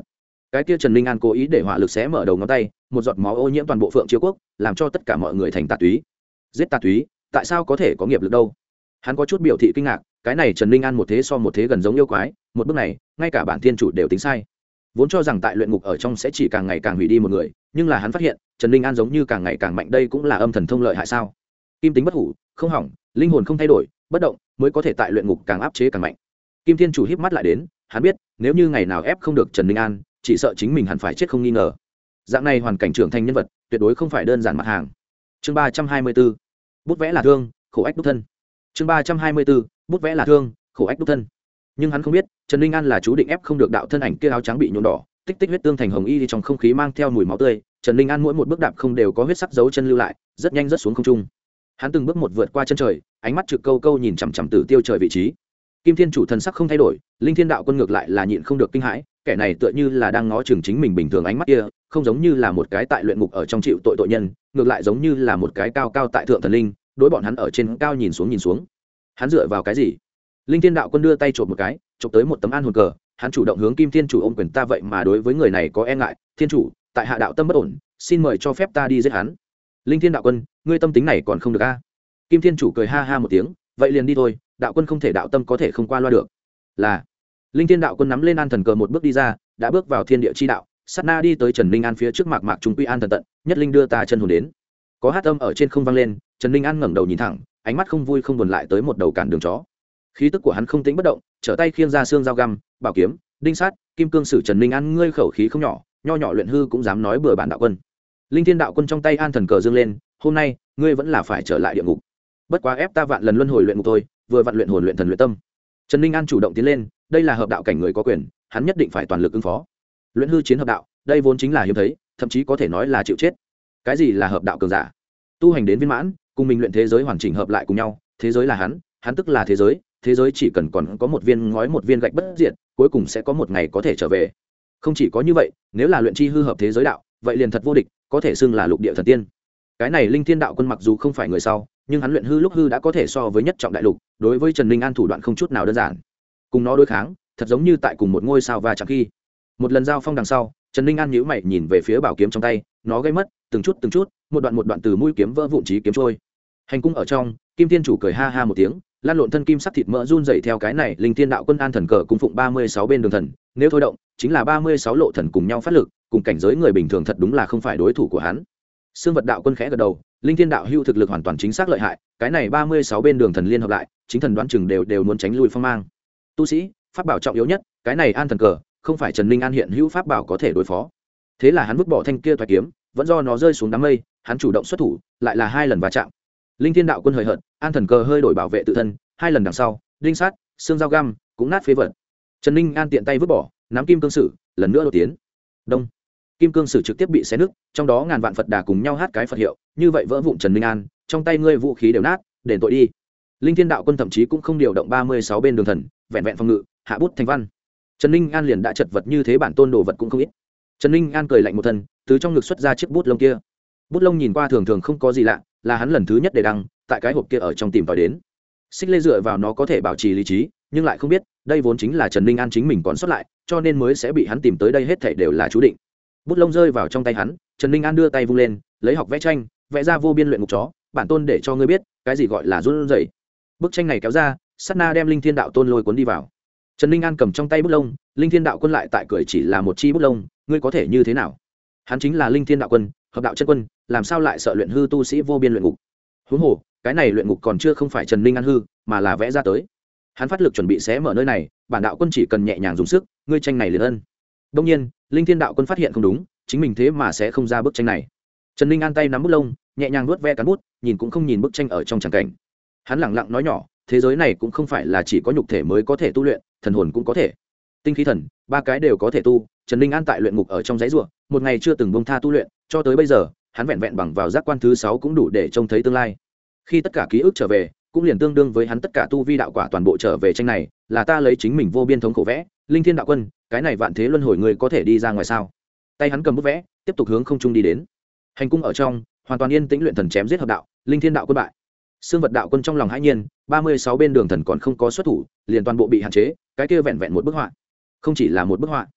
A: cái kia Trần Ninh An cố ý để hỏa lực xé mở đầu ngón tay, một giọt máu ô nhiễm toàn bộ Phượng Chiêu Quốc, làm cho tất cả mọi người thành tà túy. Giết tà túy, tại sao có thể có nghiệp lực đâu? Hắn có chút biểu thị kinh ngạc, cái này Trần Ninh An một thế so một thế gần giống yêu quái, một bước này, ngay cả bản thiên chủ đều tính sai. Vốn cho rằng tại luyện ngục ở trong sẽ chỉ càng ngày càng hủy đi một người, nhưng là hắn phát hiện, Trần Ninh An giống như càng ngày càng mạnh, đây cũng là âm thần thông lợi hại sao? Kim tính bất hủ, không hỏng, linh hồn không thay đổi, bất động, mới có thể tại luyện ngục càng áp chế càng mạnh. Kim Thiên chủ híp mắt lại đến, hắn biết, nếu như ngày nào ép không được Trần Ninh An, chỉ sợ chính mình hẳn phải chết không nghi ngờ. Dạng này hoàn cảnh trưởng thành nhân vật, tuyệt đối không phải đơn giản mặt hàng. Chương 324. Bút vẽ là thương, khổ ách đúc thân. Chương 324. Bút vẽ là thương, khổ ách đúc thân. Nhưng hắn không biết, Trần Ninh An là chú định ép không được đạo thân ảnh kia áo trắng bị nhuộm đỏ, tích tích huyết tương thành hồng y đi trong không khí mang theo mùi máu tươi. Trần Ninh An mỗi một bước đạp không đều có huyết sắc dấu chân lưu lại, rất nhanh rất xuống không trung. Hắn từng bước một vượt qua chân trời, ánh mắt trực câu câu nhìn chằm chằm Tử Tiêu trời vị trí. Kim Thiên chủ thần sắc không thay đổi, Linh Thiên đạo quân ngược lại là nhịn không được kinh hãi, kẻ này tựa như là đang ngó chừng chính mình bình thường ánh mắt kia, không giống như là một cái tại luyện ngục ở trong chịu tội nhân, ngược lại giống như là một cái cao cao tại thượng thần linh, đối bọn hắn ở trên cao nhìn xuống nhìn xuống. Hắn dựa vào cái gì? Linh Thiên đạo quân đưa tay chộp một cái, chộp tới một tấm an hồn cờ, hắn chủ động hướng Kim Thiên chủ ôm quyền, ta vậy mà đối với người này có e ngại, thiên chủ, tại hạ đạo tâm bất ổn, xin mời cho phép ta đi giết hắn. Linh Thiên đạo quân, ngươi tâm tính này còn không được a? Kim Thiên chủ cười ha ha một tiếng, vậy liền đi thôi, đạo quân không thể đạo tâm có thể không qua loa được. Là. Linh Thiên đạo quân nắm lên an thần cờ một bước đi ra, đã bước vào thiên địa chi đạo, sát na đi tới Trần Ninh An phía trước, mạc mạc trung quy an thần tận, nhất linh đưa ta chân hồn đến. Có hát âm ở trên không vang lên, Trần Ninh An ngẩng đầu nhìn thẳng, ánh mắt không vui không buồn lại tới một đầu cản đường chó. Khí tức của hắn không tĩnh bất động, trở tay khiêng ra xương dao găm, bảo kiếm, đinh sát, kim cương sử. Trần Ninh An ngươi khẩu khí không nhỏ, nho nhỏ luyện hư cũng dám nói bừa bản đạo quân. Linh Thiên đạo quân trong tay an thần cờ dương lên, hôm nay ngươi vẫn là phải trở lại địa ngục. Bất quá ép ta vạn lần luân hồi luyện ngục thôi, vừa vặn luyện hồn luyện thần luyện tâm. Trần Ninh An chủ động tiến lên, đây là hợp đạo cảnh người có quyền, hắn nhất định phải toàn lực ứng phó. Luyện hư chiến hợp đạo, đây vốn chính là hiếm thấy, thậm chí có thể nói là chịu chết. Cái gì là hợp đạo cường giả? Tu hành đến viên mãn, cùng mình luyện thế giới hoàn chỉnh hợp lại cùng nhau, thế giới là hắn tức là thế giới, thế giới chỉ cần còn có một viên ngói một viên gạch bất diệt, cuối cùng sẽ có một ngày có thể trở về. Không chỉ có như vậy, nếu là luyện chi hư hợp thế giới đạo, vậy liền thật vô địch, có thể xưng là lục địa thần tiên. Cái này Linh Thiên đạo quân mặc dù không phải người sau, nhưng hắn luyện hư lúc hư đã có thể so với nhất trọng đại lục, đối với Trần Ninh An thủ đoạn không chút nào đơn giản. Cùng nó đối kháng, thật giống như tại cùng một ngôi sao va chạm khi. Một lần giao phong đằng sau, Trần Ninh An nhíu mày nhìn về phía bảo kiếm trong tay, nó gây mất, từng chút, một đoạn từ mũi kiếm vỡ vụn chí kiếm trôi. Hành cung ở trong, Kim Thiên chủ cười ha ha một tiếng, lan lộn thân kim sắc thịt mỡ run rẩy theo cái này Linh Thiên đạo quân an thần cờ cung phụng 36 bên đường thần, nếu thôi động, chính là 36 lộ thần cùng nhau phát lực, cùng cảnh giới người bình thường thật đúng là không phải đối thủ của hắn. Sương Vật đạo quân khẽ gật đầu, Linh Thiên đạo hưu thực lực hoàn toàn chính xác lợi hại, cái này 36 bên đường thần liên hợp lại, chính thần đoán chừng đều muốn tránh lui phong mang. Tu sĩ, pháp bảo trọng yếu nhất, cái này an thần cờ, không phải Trần Ninh An hiện hữu pháp bảo có thể đối phó. Thế là hắn vứt bỏ thanh kia toái kiếm, vẫn do nó rơi xuống đám mây, hắn chủ động xuất thủ, lại là 2 lần va chạm. Linh Thiên đạo quân hời hợt, an thần cờ hơi đổi bảo vệ tự thân, 2 lần đằng sau, đinh sát, xương dao găm, cũng nát phế vật. Trần Ninh An tiện tay vứt bỏ, nắm kim cương sử, lần nữa đột tiến. Đông. Kim cương sử trực tiếp bị xé nứt, trong đó ngàn vạn Phật đà cùng nhau hát cái Phật hiệu, như vậy vỡ vụn Trần Ninh An, trong tay ngươi vũ khí đều nát, đền tội đi. Linh Thiên đạo quân thậm chí cũng không điều động 36 bên đường thần, vẹn vẹn phòng ngự, hạ bút thành văn. Trần Ninh An liền đã chật vật như thế, bản tôn đồ vật cũng không ít. Trần Ninh An cười lạnh một thân, từ trong ngực xuất ra chiếc bút lông kia. Bút lông nhìn qua thường thường không có gì lạ, là hắn lần thứ nhất để đăng, tại cái hộp kia ở trong tìm tòi đến. Xích Lê dựa vào nó có thể bảo trì lý trí, nhưng lại không biết, đây vốn chính là Trần Ninh An chính mình còn sót lại, cho nên mới sẽ bị hắn tìm tới đây, hết thảy đều là chú định. Bút lông rơi vào trong tay hắn, Trần Ninh An đưa tay vung lên, lấy học vẽ tranh, vẽ ra vô biên luyện ngục chó, bản tôn để cho ngươi biết, cái gì gọi là run rẩy. Bức tranh này kéo ra, sát na đem Linh Thiên đạo tôn lôi cuốn đi vào. Trần Ninh An cầm trong tay bút lông, Linh Thiên đạo quân lại tại cười, chỉ là một chi bút lông, ngươi có thể như thế nào? Hắn chính là Linh Thiên đạo quân, hợp đạo chân quân, làm sao lại sợ luyện hư tu sĩ vô biên luyện ngục? Huống hồ, cái này luyện ngục còn chưa không phải Trần Ninh An hư, mà là vẽ ra tới. Hắn phát lực chuẩn bị xé mở nơi này, bản đạo quân chỉ cần nhẹ nhàng dùng sức, ngươi tranh này liền ân. Đương nhiên, Linh Thiên đạo quân phát hiện không đúng, chính mình thế mà sẽ không ra bức tranh này. Trần Ninh An tay nắm bút lông, nhẹ nhàng nuốt ve cán bút, nhìn cũng không nhìn bức tranh ở trong tràng cảnh. Hắn lặng lặng nói nhỏ, thế giới này cũng không phải là chỉ có nhục thể mới có thể tu luyện, thần hồn cũng có thể. Tinh khí thần, 3 cái đều có thể tu. Trần Ninh An tại luyện ngục ở trong giấy rùa, một ngày chưa từng buông tha tu luyện, cho tới bây giờ, hắn vẹn vẹn bằng vào giác quan thứ 6 cũng đủ để trông thấy tương lai. Khi tất cả ký ức trở về, cũng liền tương đương với hắn tất cả tu vi đạo quả toàn bộ trở về, tranh này là ta lấy chính mình vô biên thống khổ vẽ. Linh Thiên đạo quân, cái này vạn thế luân hồi người có thể đi ra ngoài sao? Tay hắn cầm bút vẽ, tiếp tục hướng không trung đi đến. Hành cung ở trong, hoàn toàn yên tĩnh, luyện thần chém giết hợp đạo, Linh Thiên đạo quân bại. Sương Vật đạo quân trong lòng hãi nhiên, 36 bên đường thần còn không có xuất thủ, liền toàn bộ bị hạn chế, cái kia vẹn vẹn một bức họa. Không chỉ là một bức họa.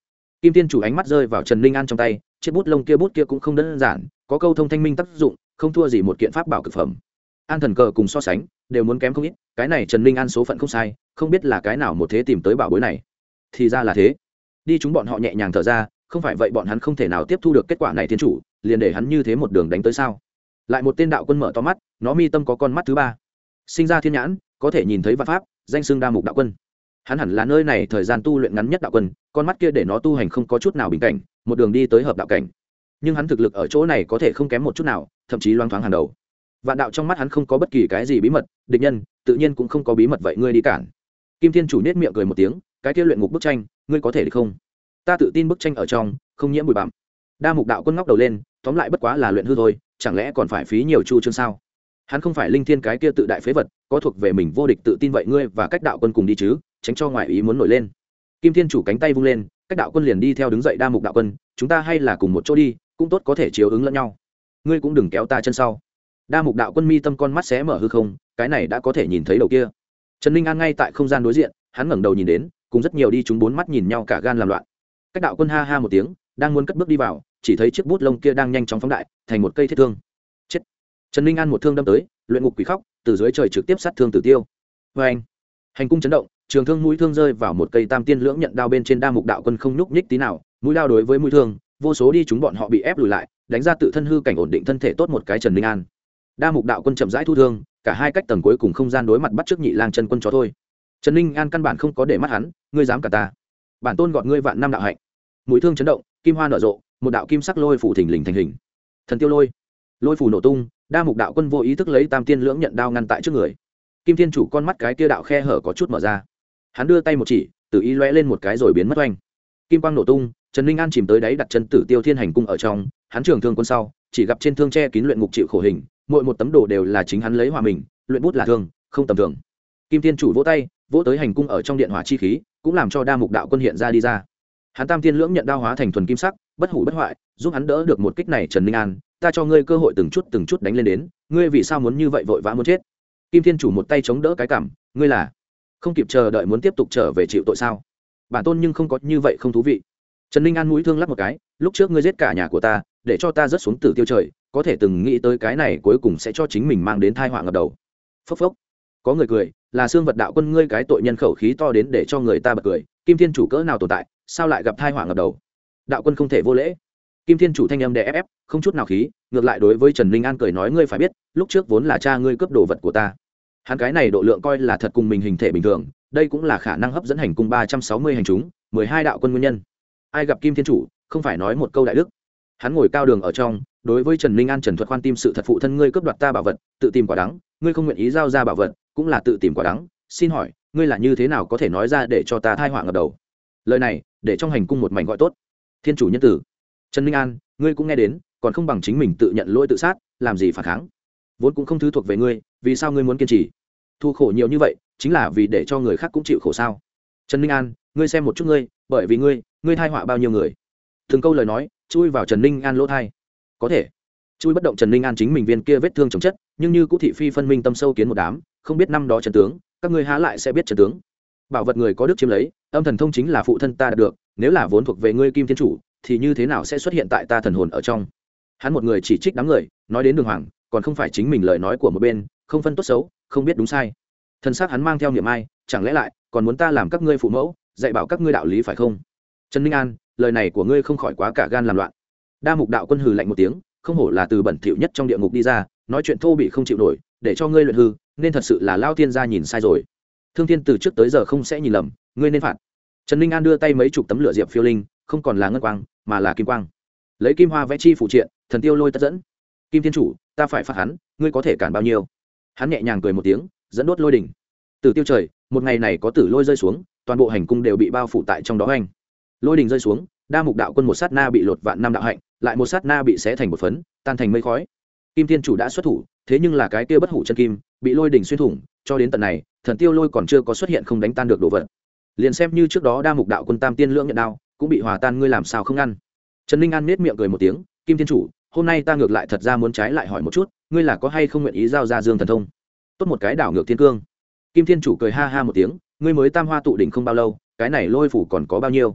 A: Kim Thiên Chủ ánh mắt rơi vào Trần Ninh An trong tay, chiếc bút kia cũng không đơn giản, có câu thông thanh minh tác dụng, không thua gì một kiện pháp bảo cực phẩm. An thần cờ cùng so sánh đều muốn kém không ít, cái này Trần Ninh An số phận không sai, không biết là cái nào một thế tìm tới bảo bối này. Thì ra là thế. Đi chúng bọn họ nhẹ nhàng thở ra, không phải vậy bọn hắn không thể nào tiếp thu được kết quả này. Thiên chủ liền để hắn như thế một đường đánh tới sao? Lại một tên đạo quân mở to mắt, nó mi tâm có con mắt thứ ba, sinh ra thiên nhãn, có thể nhìn thấy vạn pháp, danh xưng Đa Mục đạo quân. Hắn hẳn là nơi này thời gian tu luyện ngắn nhất đạo quân, con mắt kia để nó tu hành không có chút nào bình cảnh, một đường đi tới hợp đạo cảnh. Nhưng hắn thực lực ở chỗ này có thể không kém một chút nào, thậm chí loáng thoáng hàng đầu. Vạn đạo trong mắt hắn không có bất kỳ cái gì bí mật, địch nhân tự nhiên cũng không có bí mật, vậy ngươi đi cản. Kim Thiên Chủ nét miệng cười một tiếng, cái kia luyện ngục bức tranh, ngươi có thể được không? Ta tự tin bức tranh ở trong không nhiễm bụi bặm. Đa Mục đạo quân ngóc đầu lên, tóm lại bất quá là luyện hư thôi, chẳng lẽ còn phải phí nhiều chu chương sao? Hắn không phải linh thiên cái kia tự đại phế vật, có thuộc về mình vô địch tự tin, vậy ngươi và cách đạo quân cùng đi chứ, tránh cho ngoại ý muốn nổi lên. Kim Thiên Chủ cánh tay vung lên, cách đạo quân liền đi theo đứng dậy. Đa Mục đạo quân, chúng ta hay là cùng một chỗ đi, cũng tốt, có thể chiếu ứng lẫn nhau. Ngươi cũng đừng kéo ta chân sau. Đa Mục đạo quân mi tâm con mắt xé mở hư không, cái này đã có thể nhìn thấy đầu kia. Trần Ninh An ngay tại không gian đối diện, hắn ngẩng đầu nhìn đến, cùng rất nhiều đi chúng bốn mắt nhìn nhau cả gan làm loạn. Cách đạo quân ha ha một tiếng, đang muốn cất bước đi vào, chỉ thấy chiếc bút lông kia đang nhanh chóng phóng đại thành một cây thiết thương. Chết. Trần Ninh An một thương đâm tới, luyện ngục quỷ khóc từ dưới trời trực tiếp sát thương Tử Tiêu. Vê anh, hành cung chấn động, trường thương mũi thương rơi vào một cây tam tiên lưỡng nhận đao bên trên. Đa Mục đạo quân không nhúc nhích tí nào, mũi đao đối với mũi thương, vô số đi chúng bọn họ bị ép lùi lại, đánh ra tự thân hư cảnh ổn định thân thể tốt một cái. Trần Ninh An, Đa Mục đạo quân chậm rãi thu thương, cả hai cách tầng cuối cùng không gian đối mặt, bắt trước Nhị Lang chân quân chó thôi. Trần Ninh An căn bản không có để mắt hắn, ngươi dám cả ta, bản tôn gọt ngươi vạn năm đạo hạnh. Mũi thương chấn động, kim hoa nở rộ, một đạo kim sắc lôi phủ thình lình thành hình. Thần tiêu lôi, lôi phủ nổ tung, Đa Mục đạo quân vô ý thức lấy tam tiên lưỡng nhận đao ngăn tại trước người. Kim Thiên Chủ con mắt cái kia đạo khe hở có chút mở ra, hắn đưa tay một chỉ, tự ý lóe lên một cái rồi biến mất oanh. Kim quang nổ tung, Trần Ninh An chìm tới đáy đặt chân Tử Tiêu Thiên hành cung ở trong, hắn trường thương quân sau, chỉ gặp trên thương che kín luyện ngục chịu khổ hình, mỗi một tấm đồ đều là chính hắn lấy hòa mình, luyện bút là thương, không tầm thường. Kim Thiên Chủ vỗ tay, vỗ tới hành cung ở trong điện hỏa chi khí, cũng làm cho Đa Mục đạo quân hiện ra đi ra. Hắn tam tiên lưỡng nhận đao hóa thành thuần kim sắc, bất hủ bất hoại, giúp hắn đỡ được một kích này. Trần Ninh An, ta cho ngươi cơ hội từng chút đánh lên đến, ngươi vì sao muốn như vậy vội vã muốn chết? Kim Thiên Chủ một tay chống đỡ cái cằm, ngươi là không kịp chờ đợi muốn tiếp tục trở về chịu tội sao? Bản tôn nhưng không có như vậy không thú vị. Trần Ninh An mũi thương lắc một cái, lúc trước ngươi giết cả nhà của ta, để cho ta rớt xuống Tử Tiêu trời, có thể từng nghĩ tới cái này cuối cùng sẽ cho chính mình mang đến tai họa ngập đầu. Phốc phốc. Có người cười, là xương vật đạo quân, ngươi cái tội nhân khẩu khí to đến để cho người ta bật cười. Kim Thiên Chủ cỡ nào tồn tại, sao lại gặp tai họa ngập đầu? Đạo quân không thể vô lễ. Kim Thiên Chủ thanh âm đè ép, không chút nào khí, ngược lại đối với Trần Ninh An cười nói, ngươi phải biết, lúc trước vốn là cha ngươi cướp đồ vật của ta. Hắn cái này độ lượng coi là thật cùng mình hình thể bình thường, đây cũng là khả năng hấp dẫn hành cung 360 hành chúng, 12 đạo quân nguyên nhân. Ai gặp Kim Thiên Chủ, không phải nói một câu đại đức. Hắn ngồi cao đường ở trong, đối với Trần Ninh An trần thuật khoan tim sự thật, phụ thân ngươi cướp đoạt ta bảo vật, tự tìm quả đắng, ngươi không nguyện ý giao ra bảo vật, cũng là tự tìm quả đắng, xin hỏi, ngươi là như thế nào có thể nói ra để cho ta tai họa ngập đầu? Lời này, để trong hành cung một mảnh gọi tốt. Thiên Chủ nhân tử. Trần Ninh An, ngươi cũng nghe đến, còn không bằng chính mình tự nhận lỗi tự sát, làm gì phản kháng? Vốn cũng không thứ thuộc về ngươi, vì sao ngươi muốn kiên trì? Thu khổ nhiều như vậy, chính là vì để cho người khác cũng chịu khổ sao? Trần Ninh An, ngươi xem một chút ngươi, bởi vì ngươi thai họa bao nhiêu người? Từng câu lời nói chui vào Trần Ninh An lỗ thai. Có thể chui bất động Trần Ninh An chính mình viên kia vết thương chồng chất, nhưng như cũ thị phi phân minh tâm sâu kiến một đám, không biết năm đó trần tướng, các ngươi há lại sẽ biết trần tướng? Bảo vật người có đức chiếm lấy, âm thần thông chính là phụ thân ta đạt được, nếu là vốn thuộc về ngươi Kim Thiên Chủ, thì như thế nào sẽ xuất hiện tại ta thần hồn ở trong? Hắn một người chỉ trích đám người, nói đến đường hoàng, còn không phải chính mình lời nói của một bên, không phân tốt xấu, không biết đúng sai. Thân xác hắn mang theo niệm ai, chẳng lẽ lại còn muốn ta làm các ngươi phụ mẫu, dạy bảo các ngươi đạo lý phải không? Trần Ninh An, lời này của ngươi không khỏi quá cả gan làm loạn. Đa Mục đạo quân hừ lạnh một tiếng, không hổ là từ bẩn thỉu nhất trong địa ngục đi ra, nói chuyện thô bị không chịu nổi, để cho ngươi luyện hư, nên thật sự là lao tiên gia nhìn sai rồi. Thương Thiên từ trước tới giờ không sẽ nhìn lầm, ngươi nên phạt. Trần Ninh An đưa tay mấy chục tấm lửa diệp phiêu linh, không còn là ngân quang, mà là kim quang. Lấy kim hoa vẽ chi phụ triện, thần tiêu lôi tất dẫn. Kim Thiên Chủ, ta phải phạt hắn, ngươi có thể cản bao nhiêu? Hắn nhẹ nhàng cười một tiếng, dẫn đốt lôi đỉnh. Tử Tiêu trời, một ngày này có tử lôi rơi xuống, toàn bộ hành cung đều bị bao phủ tại trong đó anh. Lôi đỉnh rơi xuống, Đa Mục đạo quân một sát na bị lột vạn năm đạo hạnh, lại một sát na bị xé thành một phấn, tan thành mây khói. Kim Thiên Chủ đã xuất thủ, thế nhưng là cái kia bất hủ chân kim bị lôi đỉnh xuyên thủng, cho đến tận này, thần tiêu lôi còn chưa có xuất hiện không đánh tan được đồ vật. Liền xem như trước đó Đa Mục đạo quân tam tiên lưỡng nhận đao, cũng bị hòa tan, ngươi làm sao không ngăn? Trần Ninh An nết miệng cười một tiếng, Kim Thiên Chủ, hôm nay ta ngược lại thật ra muốn trái lại hỏi một chút, ngươi là có hay không nguyện ý giao ra Dương thần thông? Tốt một cái đảo ngược thiên cương. Kim Thiên Chủ cười ha ha một tiếng, ngươi mới tam hoa tụ đỉnh không bao lâu, cái này lôi phủ còn có bao nhiêu?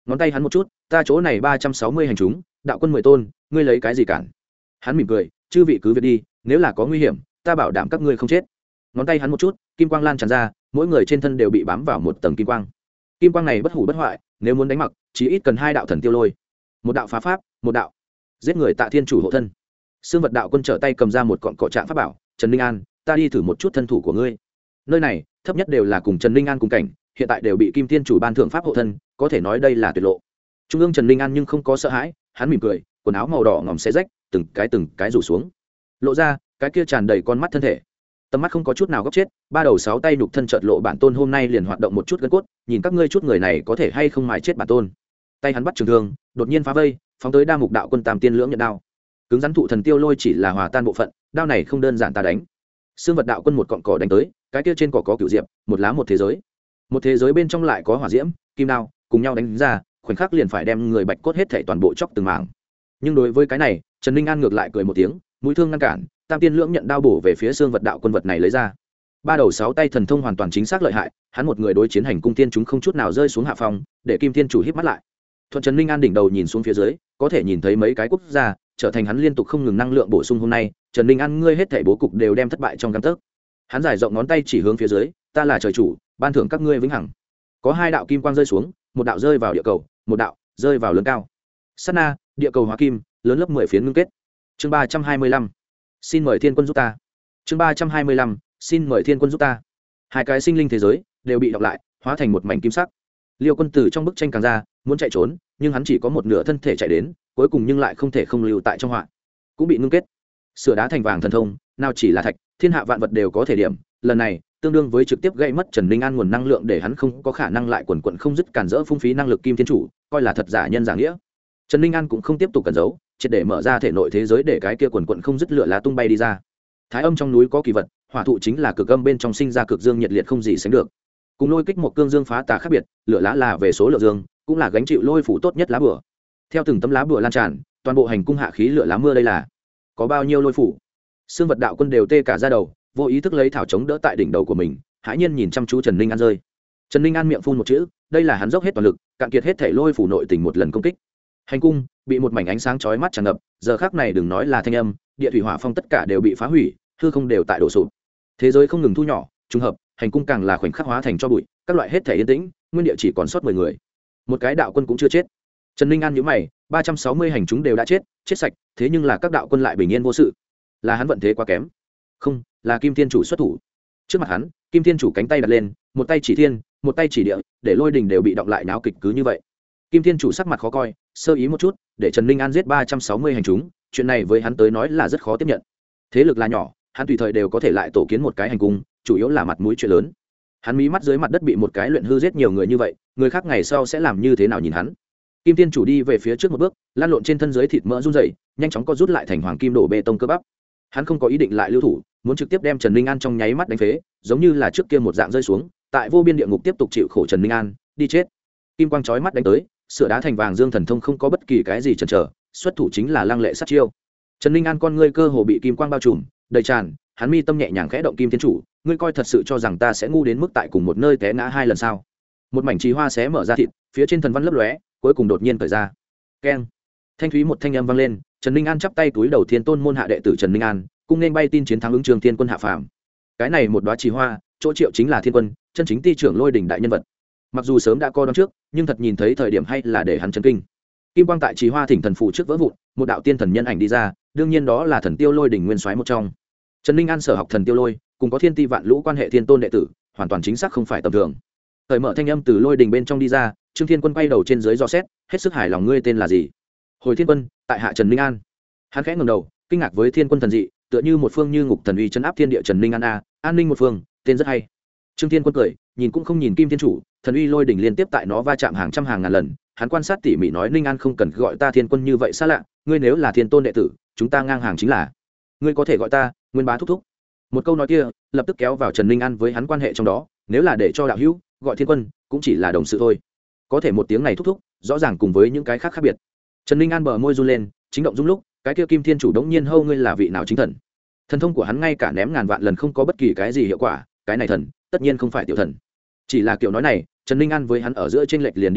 A: ngón tay hắn một chút, ta chỗ này 360 hành chúng, đạo quân 10 tôn, ngươi lấy cái gì cản? Hắn mỉm cười, chư vị cứ việc đi, nếu là có nguy hiểm, ta bảo đảm các ngươi không chết. Ngón tay hắn một chút, kim quang lan tràn ra, mỗi người trên thân đều bị bám vào một tầng kim quang. Kim quang này bất hủ bất hoại, nếu muốn đánh mặc, chỉ ít cần 2 đạo thần tiêu lôi. Một đạo phá pháp, một đạo giết người Tạ Thiên chủ hộ thân. Sương Vật đạo quân trở tay cầm ra một cọn cỏ trạng pháp bảo, Trần Ninh An, ta đi thử một chút thân thủ của ngươi. Nơi này, thấp nhất đều là cùng Trần Ninh An cùng cảnh, hiện tại đều bị Kim Thiên chủ ban thượng pháp hộ thân, có thể nói đây là tuyệt lộ. Trung ương Trần Ninh An nhưng không có sợ hãi, hắn mỉm cười, quần áo màu đỏ ngòm xé rách, từng cái rủ xuống, lộ ra cái kia tràn đầy con mắt thân thể. Tầm mắt không có chút nào góc chết, 3 đầu 6 tay nhục thân chợt lộ, bản tôn hôm nay liền hoạt động một chút gân cốt, nhìn các ngươi chút người này có thể hay không mài chết bản tôn. Tay hắn bắt trường thương, đột nhiên phá vây, phóng tới Đa Mục đạo quân Tam Tiên Lưỡng Nhận đao. Cứng rắn thụ thần tiêu lôi chỉ là hòa tan bộ phận, đao này không đơn giản ta đánh. Sương Vật đạo quân một cọng cỏ đánh tới, cái kia trên cỏ có cửu diệp, một lá một thế giới. Một thế giới bên trong lại có hỏa diễm, kim đao, cùng nhau đánh ra, khoảnh khắc liền phải đem người bạch cốt hết thảy toàn bộ chóc từng mảng. Nhưng đối với cái này, Trần Ninh An ngược lại cười một tiếng, mũi thương ngăn cản, Tam Tiên Lưỡng Nhận đao bổ về phía Sương Vật đạo quân vật này lấy ra. 3 đầu 6 tay thần thông hoàn toàn chính xác lợi hại, hắn một người đối chiến hành cung tiên chúng không chút nào rơi xuống hạ phòng, để Kim Thiên chủ híp mắt lại. Thuận Trần Ninh An đỉnh đầu nhìn xuống phía dưới, có thể nhìn thấy mấy cái quốc gia, trở thành hắn liên tục không ngừng năng lượng bổ sung hôm nay, Trần Ninh An ngươi hết thảy bố cục đều đem thất bại trong gang tấc. Hắn giải rộng ngón tay chỉ hướng phía dưới, ta là trời chủ, ban thưởng các ngươi vĩnh hằng. Có 2 đạo kim quang rơi xuống, một đạo rơi vào địa cầu, một đạo rơi vào lớn cao. Sát na, địa cầu hóa kim, lớn lớp 10 phiến ngưng kết. Chương 325. Xin mời Thiên Quân giúp ta. Chương 325. Xin mời Thiên Quân giúp ta. 2 cái sinh linh thế giới đều bị đọc lại, hóa thành một mảnh kim sắc. Liêu Quân từ trong bức tranh càng ra, muốn chạy trốn, nhưng hắn chỉ có một nửa thân thể chạy đến, cuối cùng nhưng lại không thể không lưu tại trong họa, cũng bị ngưng kết. Sửa đá thành vàng thần thông, nào chỉ là thạch, thiên hạ vạn vật đều có thể điểm, lần này tương đương với trực tiếp gây mất Trần Ninh An nguồn năng lượng, để hắn không có khả năng lại quần quật không dứt cản rỡ phung phí năng lực Kim Thiên chủ, coi là thật giả nhân giả nghĩa. Trần Ninh An cũng không tiếp tục cẩn giấu, triệt để mở ra thể nội thế giới, để cái kia quần quật không dứt lửa lá tung bay đi ra. Thái âm trong núi có kỳ vật, hỏa thụ chính là cực âm bên trong sinh ra cực dương nhiệt liệt không gì sánh được. Cùng lôi kích một cương dương phá tà khác biệt, lửa lá là về số lượng dương, cũng là gánh chịu lôi phủ tốt nhất lá bùa. Theo từng tấm lá bùa lan tràn, toàn bộ hành cung hạ khí lửa lá mưa, đây là có bao nhiêu lôi phủ. Sương Vật đạo quân đều tê cả da đầu, vô ý thức lấy thảo chống đỡ tại đỉnh đầu của mình, hãi nhiên nhìn chăm chú Trần Ninh An rơi. Trần Ninh An miệng phun một chữ, đây là hắn dốc hết toàn lực, cạn kiệt hết thể lôi phủ nội tình một lần công kích. Hành cung bị một mảnh ánh sáng chói mắt tràn ngập, giờ khắc này đừng nói là thanh âm, địa thủy hỏa phong tất cả đều bị phá hủy, hư không đều tại đổ sụp. Thế giới không ngừng thu nhỏ, trùng hợp, hành cung càng là khoảnh khắc hóa thành cho bụi, các loại hết thể yên tĩnh, nguyên địa chỉ còn sót 10 người. Một cái đạo quân cũng chưa chết. Trần Ninh An nhíu mày, 360 hành chúng đều đã chết sạch, thế nhưng là các đạo quân lại bình yên vô sự. Là hắn vận thế quá kém? Không, là Kim Thiên chủ xuất thủ. Trước mặt hắn, Kim Thiên chủ cánh tay đặt lên, một tay chỉ thiên, một tay chỉ địa, để lôi đình đều bị động lại náo kịch cứ như vậy. Kim Thiên chủ sắc mặt khó coi, sơ ý một chút, để Trần Ninh An giết 360 hành chúng, chuyện này với hắn tới nói là rất khó tiếp nhận. Thế lực là nhỏ, hắn tùy thời đều có thể lại tổ kiến một cái hành cung, chủ yếu là mặt mũi chuyện lớn. Hắn mí mắt dưới mặt đất bị một cái luyện hư giết nhiều người như vậy, người khác ngày sau sẽ làm như thế nào nhìn hắn. Kim Thiên chủ đi về phía trước một bước, lăn lộn trên thân dưới thịt mỡ run rẩy, nhanh chóng co rút lại thành hoàng kim đổ bê tông cơ bắp. Hắn không có ý định lại lưu thủ, muốn trực tiếp đem Trần Ninh An trong nháy mắt đánh phế, giống như là trước kia một dạng rơi xuống, tại vô biên địa ngục tiếp tục chịu khổ Trần Ninh An, đi chết. Kim quang chói mắt đánh tới, sửa đá thành vàng dương thần thông không có bất kỳ cái gì chần chờ, xuất thủ chính là lăng lệ sát chiêu. Trần Ninh An con ngươi cơ hồ bị kim quang bao trùm, đầy tràn, hắn mi tâm nhẹ nhàng khẽ động, Kim Thiên chủ, ngươi coi thật sự cho rằng ta sẽ ngu đến mức tại cùng một nơi té ngã 2 lần sao? Một mảnh trì hoa xé mở ra thịt, phía trên thần văn lấp lóe, cuối cùng đột nhiên cởi ra. Keng. Thanh thúy một thanh âm vang lên, Trần Ninh An chắp tay túi đầu, Thiên Tôn môn hạ đệ tử Trần Ninh An, cung nên bay tin chiến thắng ứng Trường Thiên Quân hạ phàm. Cái này một đóa trì hoa, chỗ triệu chính là Thiên Quân, chân chính ti trưởng lôi đỉnh đại nhân vật. Mặc dù sớm đã coi đón trước, nhưng thật nhìn thấy thời điểm hay là để hắn chấn kinh. Kim quang tại trì hoa thỉnh thần phù trước vỡ vụn, một đạo tiên thần nhân ảnh đi ra, đương nhiên đó là thần tiêu lôi đỉnh nguyên soái một trong. Trần Ninh An sở học thần tiêu lôi, cùng có thiên ti vạn lũ quan hệ Thiên Tôn đệ tử, hoàn toàn chính xác không phải tầm thường. Thời mở thanh âm từ lôi đỉnh bên trong đi ra, Trương Thiên Quân quay đầu trên dưới dò xét, hết sức hài lòng, ngươi tên là gì? Hồi Thiên Quân, tại hạ Trần Ninh An. Hắn khẽ ngẩng đầu, kinh ngạc với Thiên Quân thần dị, tựa như một phương như ngục thần uy trấn áp thiên địa. Trần Ninh An a, an ninh một phương, tên rất hay. Trương Thiên Quân cười, nhìn cũng không nhìn Kim Thiên chủ, thần uy lôi đỉnh liên tiếp tại nó va chạm hàng trăm hàng ngàn lần, hắn quan sát tỉ mỉ nói, Ninh An không cần gọi ta Thiên Quân như vậy xa lạ, ngươi nếu là Thiên Tôn đệ tử, chúng ta ngang hàng chính là. Ngươi có thể gọi ta Nguyên Bá thúc thúc. Một câu nói kia, lập tức kéo vào Trần Ninh An với hắn quan hệ trong đó, nếu là để cho đạo hữu gọi Thiên Quân, cũng chỉ là đồng sự thôi. Có thể một tiếng này thúc thúc, rõ ràng cùng với những cái khác khác biệt. Trần Ninh An bờ môi run lên, chính động dung lúc, cái kia Kim Thiên chủ đống nhiên hô, ngươi là vị nào chính thần? Thần thông của hắn ngay cả ném ngàn vạn lần không có bất kỳ cái gì hiệu quả, cái này thần, tất nhiên không phải tiểu thần. Chỉ là kiểu nói này, Trần Ninh An với hắn ở giữa chênh lệch liền đi ra,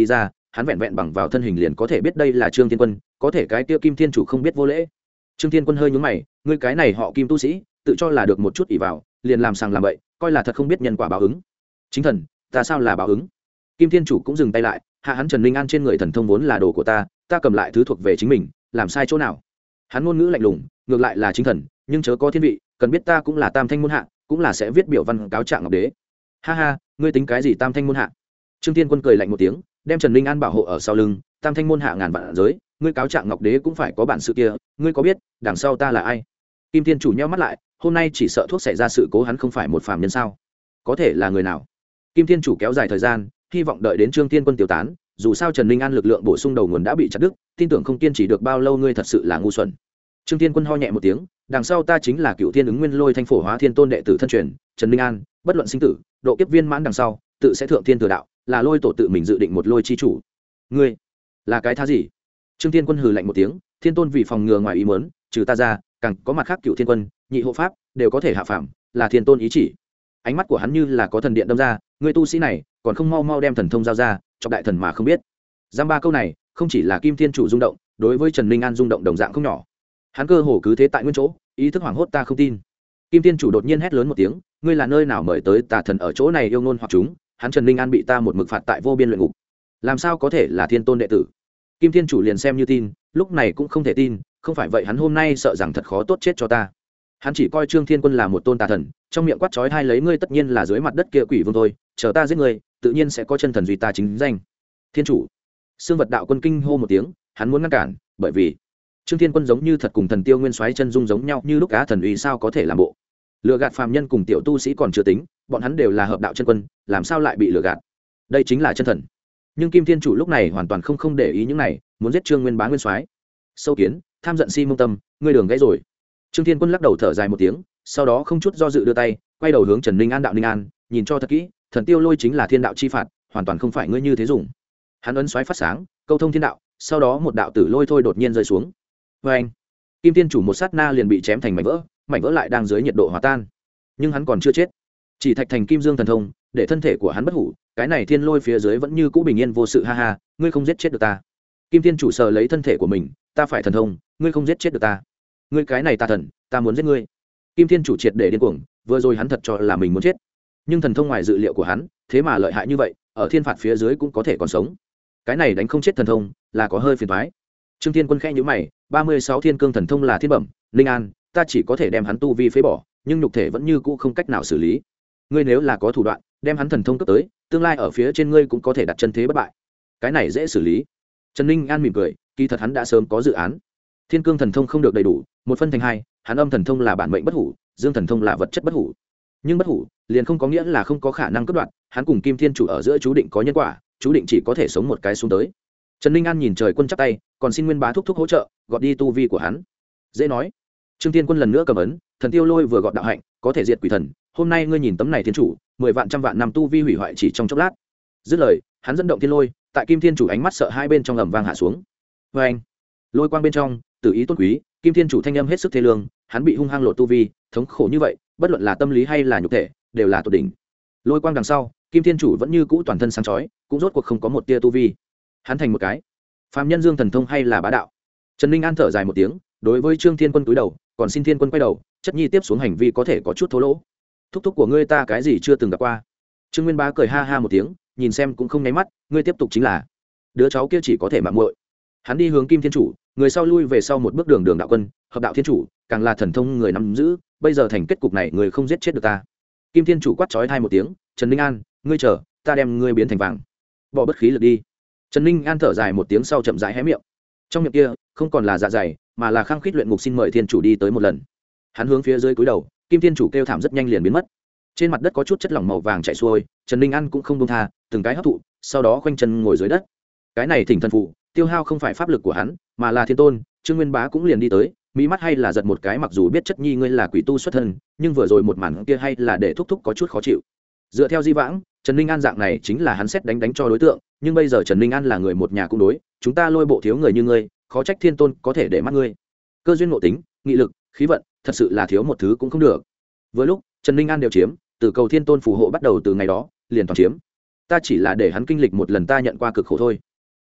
A: hắn vẹn vẹn bằng vào thân hình liền có thể biết đây là Trương Thiên Quân, có thể cái kia Kim Thiên Chủ không biết vô lễ. Trương Thiên Quân hơi nhướng mày, ngươi cái này họ Kim tu sĩ, tự cho là được một chút ỷ vào, liền làm sàng làm bậy, coi là thật không biết nhân quả báo ứng. Chính thần, ta sao là báo ứng? Kim Thiên Chủ cũng dừng tay lại, hạ hắn Trần Linh An trên người thần thông vốn là đồ của ta cầm lại thứ thuộc về chính mình, làm sai chỗ nào? Hắn ngôn ngữ lạnh lùng, ngược lại là chính thần, nhưng chớ có thiên vị, cần biết ta cũng là Tam Thanh môn hạ, cũng là sẽ viết biểu văn cáo trạng Ngọc Đế. Ha ha, ngươi tính cái gì Tam Thanh môn hạ? Trương Thiên Quân cười lạnh một tiếng, đem Trần Linh An bảo hộ ở sau lưng, Tam Thanh môn hạ ngàn vạn giới, ngươi cáo trạng Ngọc Đế cũng phải có bản sự kia, ngươi có biết đằng sau ta là ai? Kim Thiên Chủ nheo mắt lại, hôm nay chỉ sợ thuốc xảy ra sự cố hắn không phải một phàm nhân sao? Có thể là người nào? Kim Thiên Chủ kéo dài thời gian, hy vọng đợi đến Trương Thiên Quân tiêu tán, dù sao Trần Linh An lực lượng bổ sung đầu nguồn đã bị chặt đứt, tin tưởng không kiên trì được bao lâu ngươi thật sự là ngu xuẩn. Trương Thiên Quân ho nhẹ một tiếng, đằng sau ta chính là Cựu Thiên ứng Nguyên Lôi Thanh Phổ Hóa Thiên Tôn đệ tử thân truyền, Trần Linh An, bất luận sinh tử, độ kiếp viên mãn đằng sau, tự sẽ thượng thiên thừa đạo, là Lôi tổ tự mình dự định một lôi chi chủ. Ngươi là cái thá gì? Trương Thiên Quân hừ lạnh một tiếng, Thiên Tôn vì phòng ngừa ngoài ý muốn, trừ ta ra, càng có mặt khác Cựu Thiên Quân, nhị hộ pháp đều có thể hạ phàm, là Thiên Tôn ý chỉ. Ánh mắt của hắn như là có thần điện đâm ra, ngươi tu sĩ này, còn không mau mau đem thần thông giao ra, cho đại thần mà không biết. Giam ba câu này, không chỉ là Kim Thiên Chủ rung động, đối với Trần Linh An rung động đồng dạng không nhỏ. Hắn cơ hồ cứ thế tại nguyên chỗ, ý thức hoảng hốt ta không tin. Kim Thiên Chủ đột nhiên hét lớn một tiếng, ngươi là nơi nào mời tới tà thần ở chỗ này yêu ngôn hoặc chúng, hắn Trần Linh An bị ta một mực phạt tại vô biên luyện ngục, làm sao có thể là Thiên Tôn đệ tử? Kim Thiên Chủ liền xem như tin, lúc này cũng không thể tin, không phải vậy hắn hôm nay sợ rằng thật khó tốt chết cho ta. Hắn chỉ coi Trương Thiên Quân là một tôn tà thần, trong miệng quát chói hai lấy ngươi tất nhiên là dưới mặt đất kia quỷ vương thôi, chờ ta giết ngươi, tự nhiên sẽ có chân thần duy ta chính danh. Thiên Chủ. Xương Vật Đạo Quân kinh hô một tiếng, hắn muốn ngăn cản, bởi vì Trương Thiên Quân giống như thật cùng thần Tiêu Nguyên Soái chân dung giống nhau như lúc cá thần uy sao có thể làm bộ. Lừa gạt phàm nhân cùng tiểu tu sĩ còn chưa tính, bọn hắn đều là hợp đạo chân quân, làm sao lại bị lừa gạt? Đây chính là chân thần. Nhưng Kim Thiên Chủ lúc này hoàn toàn không để ý những này, muốn giết Trương Nguyên Bá Nguyên Soái. Sâu kiến, tham giận si mông tâm, ngươi đường gãy rồi. Trương Thiên Quân lắc đầu thở dài một tiếng, sau đó không chút do dự đưa tay, quay đầu hướng Trần Linh An đạo Linh An, nhìn cho thật kỹ, thần tiêu lôi chính là thiên đạo chi phạt, hoàn toàn không phải ngươi như thế dùng. Hắn ấn xoáy phát sáng, câu thông thiên đạo, sau đó một đạo tử lôi thôi đột nhiên rơi xuống. Và anh, Kim Thiên Chủ một sát na liền bị chém thành mảnh vỡ lại đang dưới nhiệt độ hòa tan. Nhưng hắn còn chưa chết, chỉ thạch thành Kim Dương thần thông, để thân thể của hắn bất hủ, cái này thiên lôi phía dưới vẫn như cũ bình yên vô sự ha ha, ngươi không giết chết được ta. Kim Thiên Chủ sờ lấy thân thể của mình, ta phải thần thông, ngươi không giết chết được ta. Ngươi cái này tà thần, ta muốn giết ngươi. Kim Thiên Chủ triệt để điên cuồng, vừa rồi hắn thật cho là mình muốn chết, nhưng thần thông ngoài dự liệu của hắn, thế mà lợi hại như vậy, ở thiên phạt phía dưới cũng có thể còn sống. Cái này đánh không chết thần thông, là có hơi phiền toái. Trương Thiên Quân khẽ nhíu mày, 36 thiên cương thần thông là thiên bẩm, Linh An, ta chỉ có thể đem hắn tu vi phế bỏ, nhưng nhục thể vẫn như cũ không cách nào xử lý. Ngươi nếu là có thủ đoạn, đem hắn thần thông cấp tới, tương lai ở phía trên ngươi cũng có thể đặt chân thế bất bại. Cái này dễ xử lý. Trần Linh An mỉm cười, kỳ thật hắn đã sớm có dự án. Thiên cương thần thông không được đầy đủ, một phân thành hai, hắn âm thần thông là bản mệnh bất hủ, dương thần thông là vật chất bất hủ. Nhưng bất hủ liền không có nghĩa là không có khả năng cướp đoạt, hắn cùng Kim Thiên Chủ ở giữa chú định có nhân quả, chú định chỉ có thể sống một cái xuống tới. Trần Linh An nhìn trời quân chắp tay, còn xin Nguyên Bá thúc thúc hỗ trợ, gọt đi tu vi của hắn. Dễ nói. Trương Thiên Quân lần nữa cầm ấn, thần tiêu lôi vừa gọt đạo hạnh, có thể diệt quỷ thần, hôm nay ngươi nhìn tấm này thiên chủ, 10 vạn trăm vạn năm tu vi hủy hoại chỉ trong chốc lát. Dứt lời, hắn dẫn động thiên lôi, tại Kim Thiên Chủ ánh mắt sợ hai bên trong ầm vang hạ xuống. Và anh, lôi quang bên trong, tự ý tôn quý, Kim Thiên Chủ thanh âm hết sức thê lương, hắn bị hung hăng lột tu vi, thống khổ như vậy, bất luận là tâm lý hay là nhục thể, đều là tột đỉnh. Lôi quang đằng sau, Kim Thiên Chủ vẫn như cũ toàn thân sáng chói, cũng rốt cuộc không có một tia tu vi. Hắn thành một cái phàm nhân dương thần thông hay là bá đạo. Trần Linh An thở dài một tiếng, đối với Trương Thiên Quân cúi đầu, còn xin Thiên Quân quay đầu, chất nhi tiếp xuống hành vi có thể có chút thô lỗ. Thúc thúc của ngươi ta cái gì chưa từng gặp qua. Trương Nguyên Bá cười ha ha một tiếng, nhìn xem cũng không nháy mắt, ngươi tiếp tục chính là đứa cháu kia chỉ có thể mạng muội. Hắn đi hướng Kim Thiên Chủ, người sau lui về sau một bước đường đạo quân, hợp đạo thiên chủ, càng là thần thông người nắm giữ, bây giờ thành kết cục này người không giết chết được ta. Kim Thiên Chủ quát chói hai một tiếng, Trần Linh An, ngươi chờ, ta đem ngươi biến thành vàng. Bỏ bất khí lực đi. Trần Linh An thở dài một tiếng sau chậm rãi hé miệng. Trong miệng kia không còn là dạ dày, mà là khăng khít luyện ngục xin mời thiên chủ đi tới một lần. Hắn hướng phía dưới cúi đầu, Kim Thiên Chủ kêu thảm rất nhanh liền biến mất. Trên mặt đất có chút chất lỏng màu vàng chảy xuôi, Trần Linh An cũng không buông tha, từng cái hấp thụ, sau đó khoanh chân ngồi dưới đất. Cái này thỉnh thần phụ, tiêu hao không phải pháp lực của hắn, mà là thiên tôn. Trương Nguyên Bá cũng liền đi tới, mỹ mắt hay là giật một cái, mặc dù biết chất nhi ngươi là quỷ tu xuất thân, nhưng vừa rồi một màn kia hay là để thúc thúc có chút khó chịu. Dựa theo di vãng, Trần Linh An dạng này chính là hắn xét đánh cho đối tượng, nhưng bây giờ Trần Linh An là người một nhà cũng đối, chúng ta lôi bộ thiếu người như ngươi, khó trách thiên tôn có thể để mắt ngươi. Cơ duyên ngộ tính, nghị lực, khí vận, thật sự là thiếu một thứ cũng không được. Vừa lúc Trần Linh An đều chiếm, từ cầu thiên tôn phù hộ bắt đầu từ ngày đó, liền toàn chiếm. Ta chỉ là để hắn kinh lịch một lần ta nhận qua cực khổ thôi.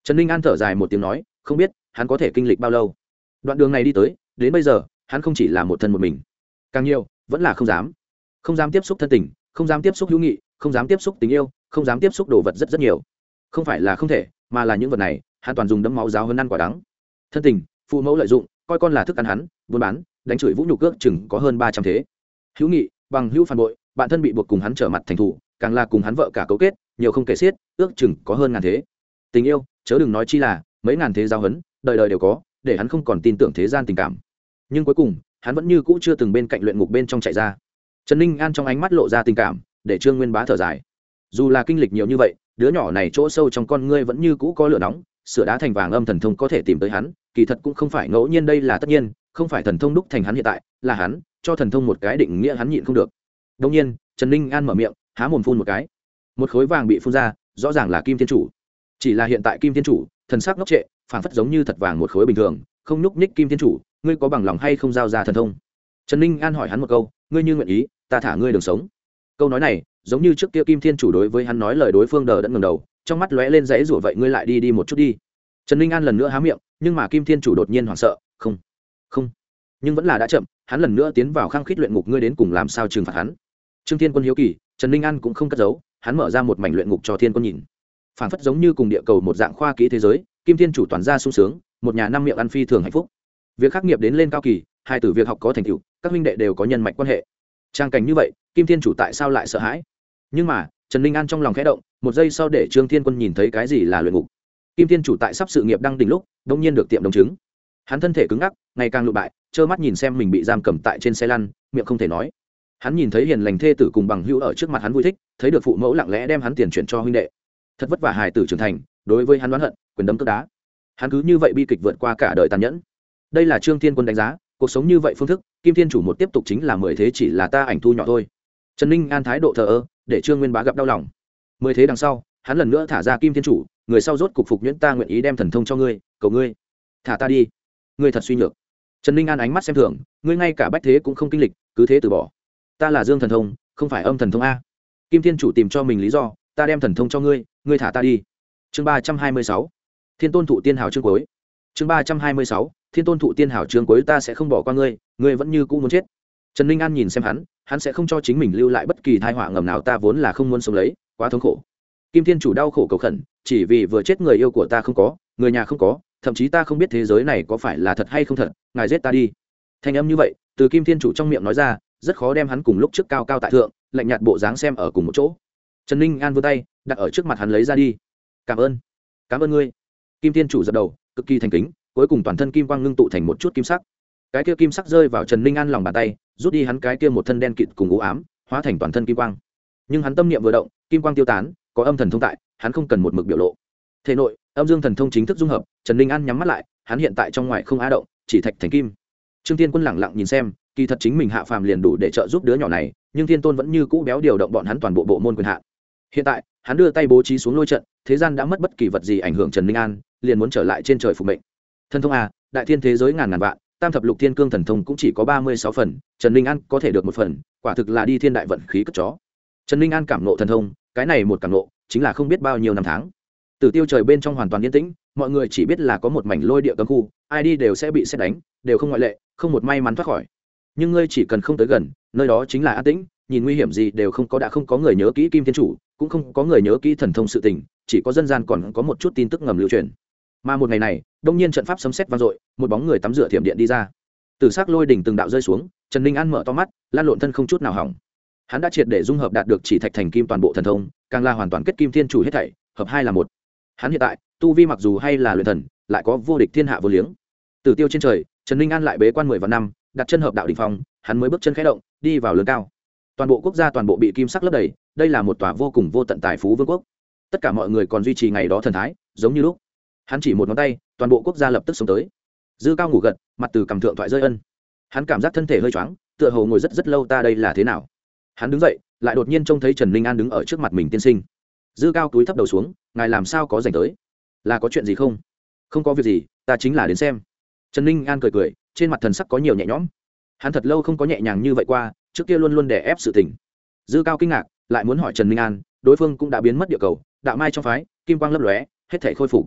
A: Trần Ninh An thở dài một tiếng nói, không biết hắn có thể kinh lịch bao lâu. Đoạn đường này đi tới đến bây giờ, hắn không chỉ là một thân một mình, càng nhiều vẫn là không dám tiếp xúc thân tình, không dám tiếp xúc hữu nghị, không dám tiếp xúc tình yêu, không dám tiếp xúc đồ vật rất nhiều. Không phải là không thể, mà là những vật này hắn toàn dùng đấm máu giáo hơn ăn quả đắng. Thân tình, phụ mẫu lợi dụng, coi con là thức ăn hắn, buôn bán, đánh chửi vũ nhục cước chừng có hơn 300 thế. Hữu nghị, bằng hữu phản bội, bạn thân bị buộc cùng hắn trở mặt thành thủ, càng là cùng hắn vợ cả cấu kết, nhiều không kể xiết, ước chừng có hơn ngàn thế. Tình yêu, chớ đừng nói chi là mấy ngàn thế giáo huấn, đời đời đều có, để hắn không còn tin tưởng thế gian tình cảm. Nhưng cuối cùng, hắn vẫn như cũ chưa từng bên cạnh luyện ngục bên trong chạy ra. Trần Ninh An trong ánh mắt lộ ra tình cảm, để Trương Nguyên Bá thở dài. Dù là kinh lịch nhiều như vậy, đứa nhỏ này chỗ sâu trong con ngươi vẫn như cũ có lửa nóng, sửa đá thành vàng âm thần thông có thể tìm tới hắn, kỳ thật cũng không phải ngẫu nhiên, đây là tất nhiên, không phải thần thông đúc thành hắn hiện tại, là hắn cho thần thông một cái định nghĩa hắn nhịn không được. Đương nhiên, Trần Ninh An mở miệng, há mồm phun một cái. Một khối vàng bị phun ra, rõ ràng là Kim Thiên Chủ. Chỉ là hiện tại Kim Thiên Chủ, thần sắc ngốc trệ, phảng phất giống như thật vàng một khối bình thường, không nhúc nhích. Kim Thiên Chủ, ngươi có bằng lòng hay không giao ra thần thông? Trần Ninh An hỏi hắn một câu, ngươi như nguyện ý, ta thả ngươi đường sống. Câu nói này, giống như trước kia Kim Thiên Chủ đối với hắn nói lời, đối phương đờ đẫn ngẩng đầu, trong mắt lóe lên dãy rủa, vậy ngươi lại đi một chút đi. Trần Ninh An lần nữa há miệng, nhưng mà Kim Thiên Chủ đột nhiên hoảng sợ, không, nhưng vẫn là đã chậm, hắn lần nữa tiến vào khăng khít luyện ngục, ngươi đến cùng làm sao trừng phạt hắn? Trương Thiên Quân hiếu kỳ, Trần Ninh An cũng không cất giấu, hắn mở ra một mảnh luyện ngục cho Thiên Quân nhìn, phảng phất giống như cùng địa cầu một dạng khoa kỹ thế giới. Kim Thiên Chủ toàn ra sung sướng, một nhà năm miệng ăn phi thường hạnh phúc, việc khắc nghiệp đến lên cao kỳ, hai tử việc học có thành tựu, các huynh đệ đều có nhân mạch quan hệ. Trang cảnh như vậy, Kim Thiên Chủ tại sao lại sợ hãi? Nhưng mà Trần Ninh An trong lòng khẽ động, một giây sau để Trương Thiên Quân nhìn thấy cái gì là luyện ngục. Kim Thiên Chủ tại sắp sự nghiệp đang đỉnh lúc, đột nhiên được tiệm đồng chứng, hắn thân thể cứng ngắc, ngày càng lụ bại, trơ mắt nhìn xem mình bị giam cầm tại trên xe lăn, miệng không thể nói. Hắn nhìn thấy hiền lành thê tử cùng bằng hữu ở trước mặt hắn vui thích, thấy được phụ mẫu lặng lẽ đem hắn tiền chuyển cho huynh đệ, thật vất vả hài tử trưởng thành, đối với hắn oán hận, quyền đấm cước đá. Hắn cứ như vậy bi kịch vượt qua cả đời tàn nhẫn. Đây là Trương Thiên Quân đánh giá, cuộc sống như vậy phương thức, Kim Thiên Chủ một tiếp tục chính là 10 thế chỉ là ta ảnh thu nhỏ thôi. Trần Ninh An thái độ thờ ơ, để Trương Nguyên Bá gặp đau lòng. 10 thế đằng sau, hắn lần nữa thả ra Kim Thiên Chủ, người sau rốt cục phục nhuyễn, ta nguyện ý đem thần thông cho ngươi, cầu ngươi thả ta đi. Ngươi thật suy nhược. Trần Ninh An ánh mắt xem thường, ngươi ngay cả bách thế cũng không kinh lịch, cứ thế từ bỏ. Ta là dương thần thông, không phải âm thần thông a. Kim Thiên Chủ tìm cho mình lý do, ta đem thần thông cho ngươi, ngươi thả ta đi. Chương 326, Thiên Tôn Thụ Tiên Hào chương cuối. Chương 326, Thiên Tôn Thụ Tiên Hào chương cuối, ta sẽ không bỏ qua ngươi, ngươi vẫn như cũ muốn chết. Trần Ninh An nhìn xem hắn sẽ không cho chính mình lưu lại bất kỳ tai họa ngầm nào, ta vốn là không muốn sống lấy, quá thống khổ. Kim Thiên Chủ đau khổ cầu khẩn, chỉ vì vừa chết người yêu của ta không có, người nhà không có, thậm chí ta không biết thế giới này có phải là thật hay không thật, ngài giết ta đi. Thanh âm như vậy từ Kim Thiên Chủ trong miệng nói ra, rất khó đem hắn cùng lúc trước cao cao tại thượng lạnh nhạt bộ dáng xem ở cùng một chỗ. Trần Ninh An vươn tay đặt ở trước mặt hắn, lấy ra đi. Cảm ơn ngươi. Kim Thiên Chủ dập đầu, cực kỳ thành kính, cuối cùng toàn thân kim quang ngưng tụ thành một chút kim sắc. Cái kia kim sắc rơi vào Trần Ninh An lòng bàn tay, rút đi hắn cái kia một thân đen kịt cùng u ám, hóa thành toàn thân kim quang. Nhưng hắn tâm niệm vừa động, kim quang tiêu tán, có âm thần thông tại, hắn không cần một mực biểu lộ. Thể nội âm dương thần thông chính thức dung hợp, Trần Ninh An nhắm mắt lại, hắn hiện tại trong ngoài không á động, chỉ thạch thành kim. Trương Thiên Quân lẳng lặng nhìn xem, kỳ thật chính mình hạ phàm liền đủ để trợ giúp đứa nhỏ này, nhưng Thiên Tôn vẫn như cũ béo điều động bọn hắn toàn bộ bộ môn quyền hạn. Hiện tại hắn đưa tay bố trí xuống lôi trận, thế gian đã mất bất kỳ vật gì ảnh hưởng Trần Ninh An, liền muốn trở lại trên trời phục mệnh. Thần thông a, đại thiên thế giới ngàn ngàn vạn, tam thập lục thiên cương thần thông cũng chỉ có 36 phần, Trần Ninh An có thể được một phần, quả thực là đi thiên đại vận khí cất chó. Trần Ninh An cảm ngộ thần thông, cái này một cảm ngộ chính là không biết bao nhiêu năm tháng. Từ tiêu trời bên trong hoàn toàn yên tĩnh, mọi người chỉ biết là có một mảnh lôi địa cấm khu, ai đi đều sẽ bị sét đánh, đều không ngoại lệ, không một may mắn thoát khỏi. Nhưng ngươi chỉ cần không tới gần, nơi đó chính là an tĩnh, nhìn nguy hiểm gì đều không có, đã không có người nhớ kỹ Kim Thiên Chủ, cũng không có người nhớ kỹ thần thông sự tình, chỉ có dân gian còn có một chút tin tức ngầm lưu truyền. Mà một ngày này, đông nhiên trận pháp sấm sét vang dội, một bóng người tắm rửa thiểm điện đi ra. Từ sắc lôi đỉnh từng đạo rơi xuống, Trần Ninh An mở to mắt, lan lộn thân không chút nào hỏng. Hắn đã triệt để dung hợp đạt được chỉ thạch thành kim toàn bộ thần thông, càng là hoàn toàn kết Kim Thiên Chủ hết thảy, hợp hai là một. Hắn hiện tại tu vi mặc dù hay là luyện thần, lại có vô địch thiên hạ vô liếng. Từ tiêu trên trời, Trần Ninh An lại bế quan 10 vạn năm, đặt chân hợp đạo đỉnh phong, hắn mới bước chân khẽ động, đi vào lớn cao. Toàn bộ quốc gia toàn bộ bị kim sắc lấp đầy, đây là một tòa vô cùng vô tận tài phú vương quốc. Tất cả mọi người còn duy trì ngày đó thần thái, giống như lúc. Hắn chỉ một ngón tay, toàn bộ quốc gia lập tức sống tới. Dư Cao ngủ gật, mặt từ cầm thượng thoại rơi ân. Hắn cảm giác thân thể hơi choáng, tựa hồ ngồi rất lâu, ta đây là thế nào? Hắn đứng dậy, lại đột nhiên trông thấy Trần Ninh An đứng ở trước mặt mình, tiên sinh. Dư Cao cúi thấp đầu xuống, ngài làm sao có rảnh tới? Là có chuyện gì không? Không có việc gì, ta chính là đến xem. Trần Ninh An cười cười, trên mặt thần sắc có nhiều nhẹ nhõm. Hắn thật lâu không có nhẹ nhàng như vậy qua, trước kia luôn luôn đè ép sự tình. Dư Cao kinh ngạc, lại muốn hỏi Trần Ninh An, đối phương cũng đã biến mất địa cầu, đạo mai trong phái, kim quang lấp lóe, hết thảy khôi phục.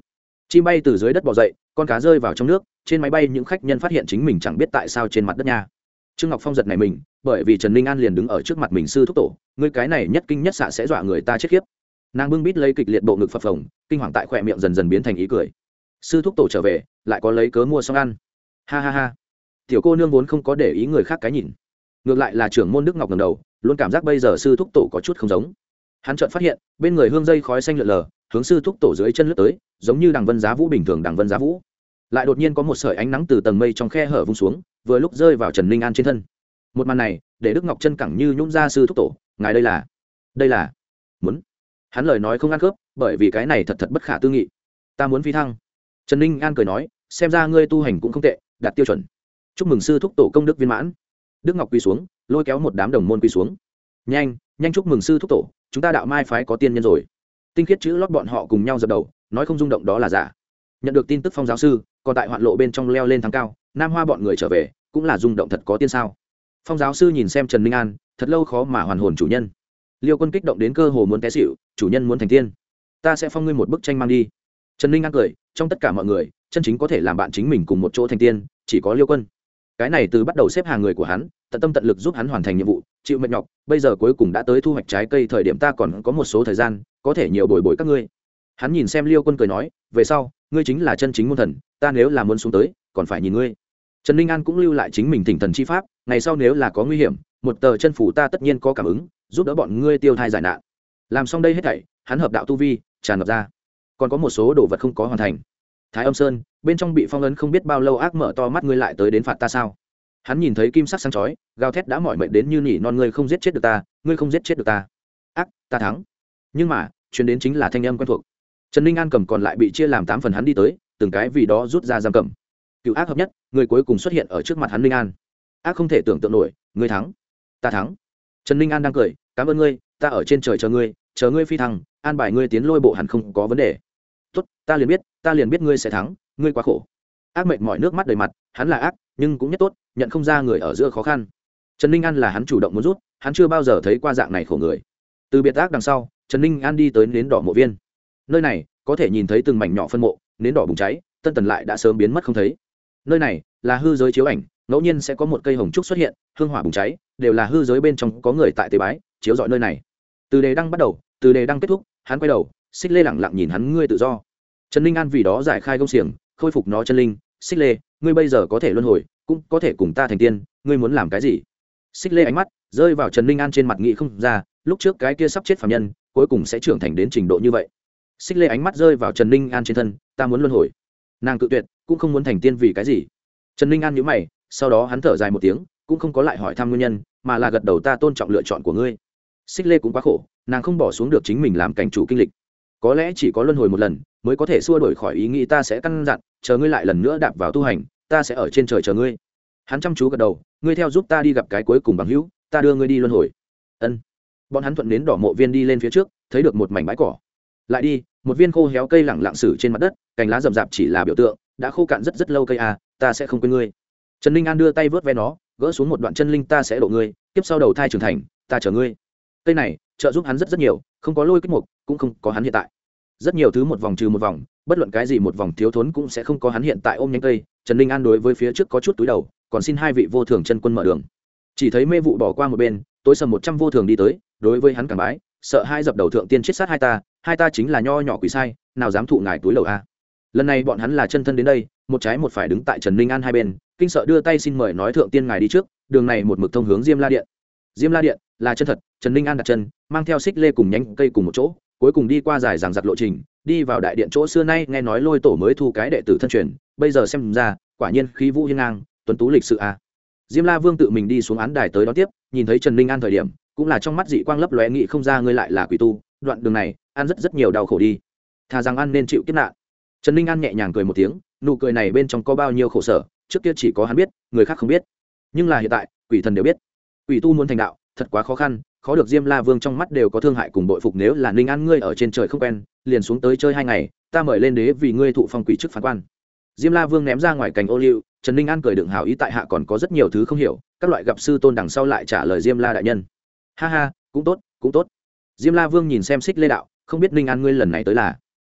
A: chim bay từ dưới đất bò dậy, con cá rơi vào trong nước. Trên máy bay những khách nhân phát hiện chính mình chẳng biết tại sao trên mặt đất nha. Trương Ngọc Phong giật này mình, bởi vì Trần Ninh An liền đứng ở trước mặt mình. Sư thúc tổ, ngươi cái này nhất kinh nhất xạ sẽ dọa người ta chết khiếp. Nàng bưng bít lấy kịch liệt bộ ngực phập phồng, kinh hoàng tại khỏe miệng dần dần biến thành ý cười. Sư thúc tổ trở về, lại có lấy cớ mua xong ăn. Ha ha ha. Tiểu cô nương vốn không có để ý người khác cái nhìn, ngược lại là trưởng môn Đức Ngọc ngẩng đầu, luôn cảm giác bây giờ sư thúc tổ có chút không giống. Hắn chợt phát hiện bên người hương dây khói xanh lượn lờ, hướng sư thúc tổ dưới chân lướt tới, giống như đằng vân giá vũ bình thường. Đằng vân giá vũ lại đột nhiên có một sợi ánh nắng từ tầng mây trong khe hở vung xuống, vừa lúc rơi vào Trần Ninh An trên thân. Một màn này để Đức Ngọc chân cẳng như nhũn ra. Sư thúc tổ, ngài đây là muốn. Hắn lời nói không ăn khớp, bởi vì cái này thật bất khả tư nghị. Ta muốn phi thăng. Trần Ninh An cười nói, xem ra ngươi tu hành cũng không tệ, đạt tiêu chuẩn. Chúc mừng sư thúc tổ công đức viên mãn. Đức Ngọc quỳ xuống, lôi kéo một đám đồng môn quỳ xuống. Nhanh chúc mừng sư thúc tổ, chúng ta đạo mai phái có tiên nhân rồi. Tinh khiết chữ lót bọn họ cùng nhau dập đầu, nói không rung động đó là giả. Nhận được tin tức Phong giáo sư còn tại hoạn lộ bên trong leo lên thắng cao, Nam Hoa bọn người trở về cũng là rung động thật có tiên sao. Phong giáo sư nhìn xem Trần Ninh An, thật lâu khó mà hoàn hồn. Chủ nhân. Liêu Quân kích động đến cơ hồ muốn té xỉu. Chủ nhân muốn thành tiên, ta sẽ phong ngươi một bức tranh mang đi. Trần Ninh An cười, trong tất cả mọi người chân chính có thể làm bạn chính mình cùng một chỗ thành tiên chỉ có Liêu Quân. Cái này từ bắt đầu xếp hàng người của hắn, tận tâm tận lực giúp hắn hoàn thành nhiệm vụ, chịu mệt nhọc, bây giờ cuối cùng đã tới thu hoạch trái cây thời điểm, ta còn có một số thời gian có thể nhiều bồi bồi các ngươi. Hắn nhìn xem Liêu Quân cười nói, về sau ngươi chính là chân chính môn thần, ta nếu là muốn xuống tới còn phải nhìn ngươi. Trần Ninh An cũng lưu lại chính mình thỉnh thần chi pháp, ngày sau nếu là có nguy hiểm, một tờ chân phủ ta tất nhiên có cảm ứng, giúp đỡ bọn ngươi tiêu thai giải nạn. Làm xong đây hết thảy, hắn hợp đạo tu vi tràn ngập ra, còn có một số đồ vật không có hoàn thành. Thái Âm Sơn bên trong bị phong ấn không biết bao lâu, ác mở to mắt, ngươi lại tới đến phạt ta sao? Hắn nhìn thấy kim sắc sáng chói, gào thét đã mỏi mệt đến như nỉ non, ngươi không giết chết được ta, ngươi không giết chết được ta. Ác, ta thắng. Nhưng mà chuyến đến chính là thanh âm quen thuộc. Trần Ninh An cầm còn lại bị chia làm 8 phần, hắn đi tới từng cái vì đó rút ra giam cầm. Cựu ác hợp nhất, người cuối cùng xuất hiện ở trước mặt hắn. Ninh An, ác không thể tưởng tượng nổi, ngươi thắng, ta thắng. Trần Ninh An đang cười, cảm ơn ngươi, ta ở trên trời chờ ngươi phi thăng, an bài ngươi tiến lôi bộ hẳn không có vấn đề. Tốt, ta liền biết ngươi sẽ thắng, ngươi quá khổ. Ác mệt mỏi nước mắt đầy mặt, hắn là ác nhưng cũng nhất tốt, nhận không ra người ở giữa khó khăn. Trần Ninh An là hắn chủ động muốn rút, hắn chưa bao giờ thấy qua dạng này khổ người. Từ biệt ác đằng sau, Trần Ninh An đi tới nến đỏ mộ viên. Nơi này có thể nhìn thấy từng mảnh nhỏ phân mộ, nến đỏ bùng cháy, tân tần lại đã sớm biến mất không thấy. Nơi này là hư giới chiếu ảnh, ngẫu nhiên sẽ có một cây hồng trúc xuất hiện, hương hỏa bùng cháy, đều là hư giới bên trong có người tại tế bái, chiếu rọi nơi này. Từ đề đăng bắt đầu, từ đề đăng kết thúc, hắn quay đầu, Xích Lê lẳng lặng nhìn hắn, ngươi tự do. Trần Ninh An vì đó giải khai gông xiềng, khôi phục nó chân linh. Xích Lê, ngươi bây giờ có thể luân hồi, cũng có thể cùng ta thành tiên, ngươi muốn làm cái gì? Xích Lê ánh mắt rơi vào Trần Ninh An trên mặt, nghĩ không ra, lúc trước cái kia sắp chết phàm nhân, cuối cùng sẽ trưởng thành đến trình độ như vậy. Xích Lê ánh mắt rơi vào Trần Ninh An trên thân, ta muốn luân hồi. Nàng cự tuyệt, cũng không muốn thành tiên, vì cái gì? Trần Ninh An nhíu mày, sau đó hắn thở dài một tiếng, cũng không có lại hỏi thăm nguyên nhân, mà là gật đầu, ta tôn trọng lựa chọn của ngươi. Xích Lê cũng quá khổ, nàng không bỏ xuống được chính mình làm cảnh chủ kinh lịch, có lẽ chỉ có luân hồi một lần mới có thể xua đổi khỏi ý nghĩ, ta sẽ căn dặn, chờ ngươi lại lần nữa đạp vào tu hành, ta sẽ ở trên trời chờ ngươi. Hắn chăm chú gật đầu, ngươi theo giúp ta đi gặp cái cuối cùng bằng hữu, ta đưa ngươi đi luân hồi. Ân. Bọn hắn thuận đến đỏ mộ viên đi lên phía trước, thấy được một mảnh bãi cỏ. Lại đi, một viên khô héo cây lẳng lặng sử trên mặt đất, cành lá rậm rạp chỉ là biểu tượng, đã khô cạn rất lâu cây à, ta sẽ không quên ngươi. Trần Ninh An đưa tay vớt ve nó, gỡ xuống một đoạn chân linh, ta sẽ độ ngươi, tiếp sau đầu thai trưởng thành, ta chờ ngươi. Cây này trợ giúp hắn rất nhiều, không có lôi kích mục, cũng không có hắn hiện tại. Rất nhiều thứ một vòng trừ một vòng, bất luận cái gì một vòng thiếu thốn cũng sẽ không có hắn hiện tại. Ôm nhánh cây, Trần Ninh An đối với phía trước có chút túi đầu, còn xin hai vị vô thường chân quân mở đường. Chỉ thấy mê vụ bỏ qua một bên, tối sầm 100 vô thường đi tới, đối với hắn cảm bái, sợ hai dập đầu, thượng tiên chết sát hai ta chính là nho nhỏ quỷ sai, nào dám thụ ngài túi lầu a. Lần này bọn hắn là chân thân đến đây, một trái một phải đứng tại Trần Ninh An hai bên, kinh sợ đưa tay xin mời, nói thượng tiên ngài đi trước, đường này một mực thông hướng Diêm La Điện. Diêm La Điện là chân thật, Trần Ninh An đặt chân, mang theo Xích Lê cùng nhánh cây cùng một chỗ, cuối cùng đi qua dài dằng dặc lộ trình, đi vào đại điện chỗ xưa nay nghe nói lôi tổ mới thu cái đệ tử thân truyền, bây giờ xem ra quả nhiên khí vũ hiên ngang, tuấn tú lịch sự a. Diêm La Vương tự mình đi xuống án đài tới đón tiếp, nhìn thấy Trần Ninh An thời điểm, cũng là trong mắt dị quang lấp lóe, nghĩ không ra ngươi lại là quỷ tu, đoạn đường này ăn rất nhiều đau khổ đi, thà rằng ăn nên chịu kiếp nạn. Trần Ninh An nhẹ nhàng cười một tiếng, nụ cười này bên trong có bao nhiêu khổ sở, trước kia chỉ có hắn biết, người khác không biết, nhưng là hiện tại quỷ thần đều biết. Quỷ tu muốn thành đạo thật quá khó khăn, khó được. Diêm La Vương trong mắt đều có thương hại cùng bội phục, nếu là Ninh An ngươi ở trên trời không quen, liền xuống tới chơi 2 ngày, ta mời lên đế vì ngươi thụ phong quỷ chức phán quan. Diêm La Vương ném ra ngoài cành ô liu. Trần Ninh An cười đựng hào ý, tại hạ còn có rất nhiều thứ không hiểu, các loại gặp sư tôn đằng sau lại trả lời Diêm La đại nhân. Ha ha, cũng tốt cũng tốt. Diêm La Vương nhìn xem Xích Lê đạo, không biết Ninh An ngươi lần này tới là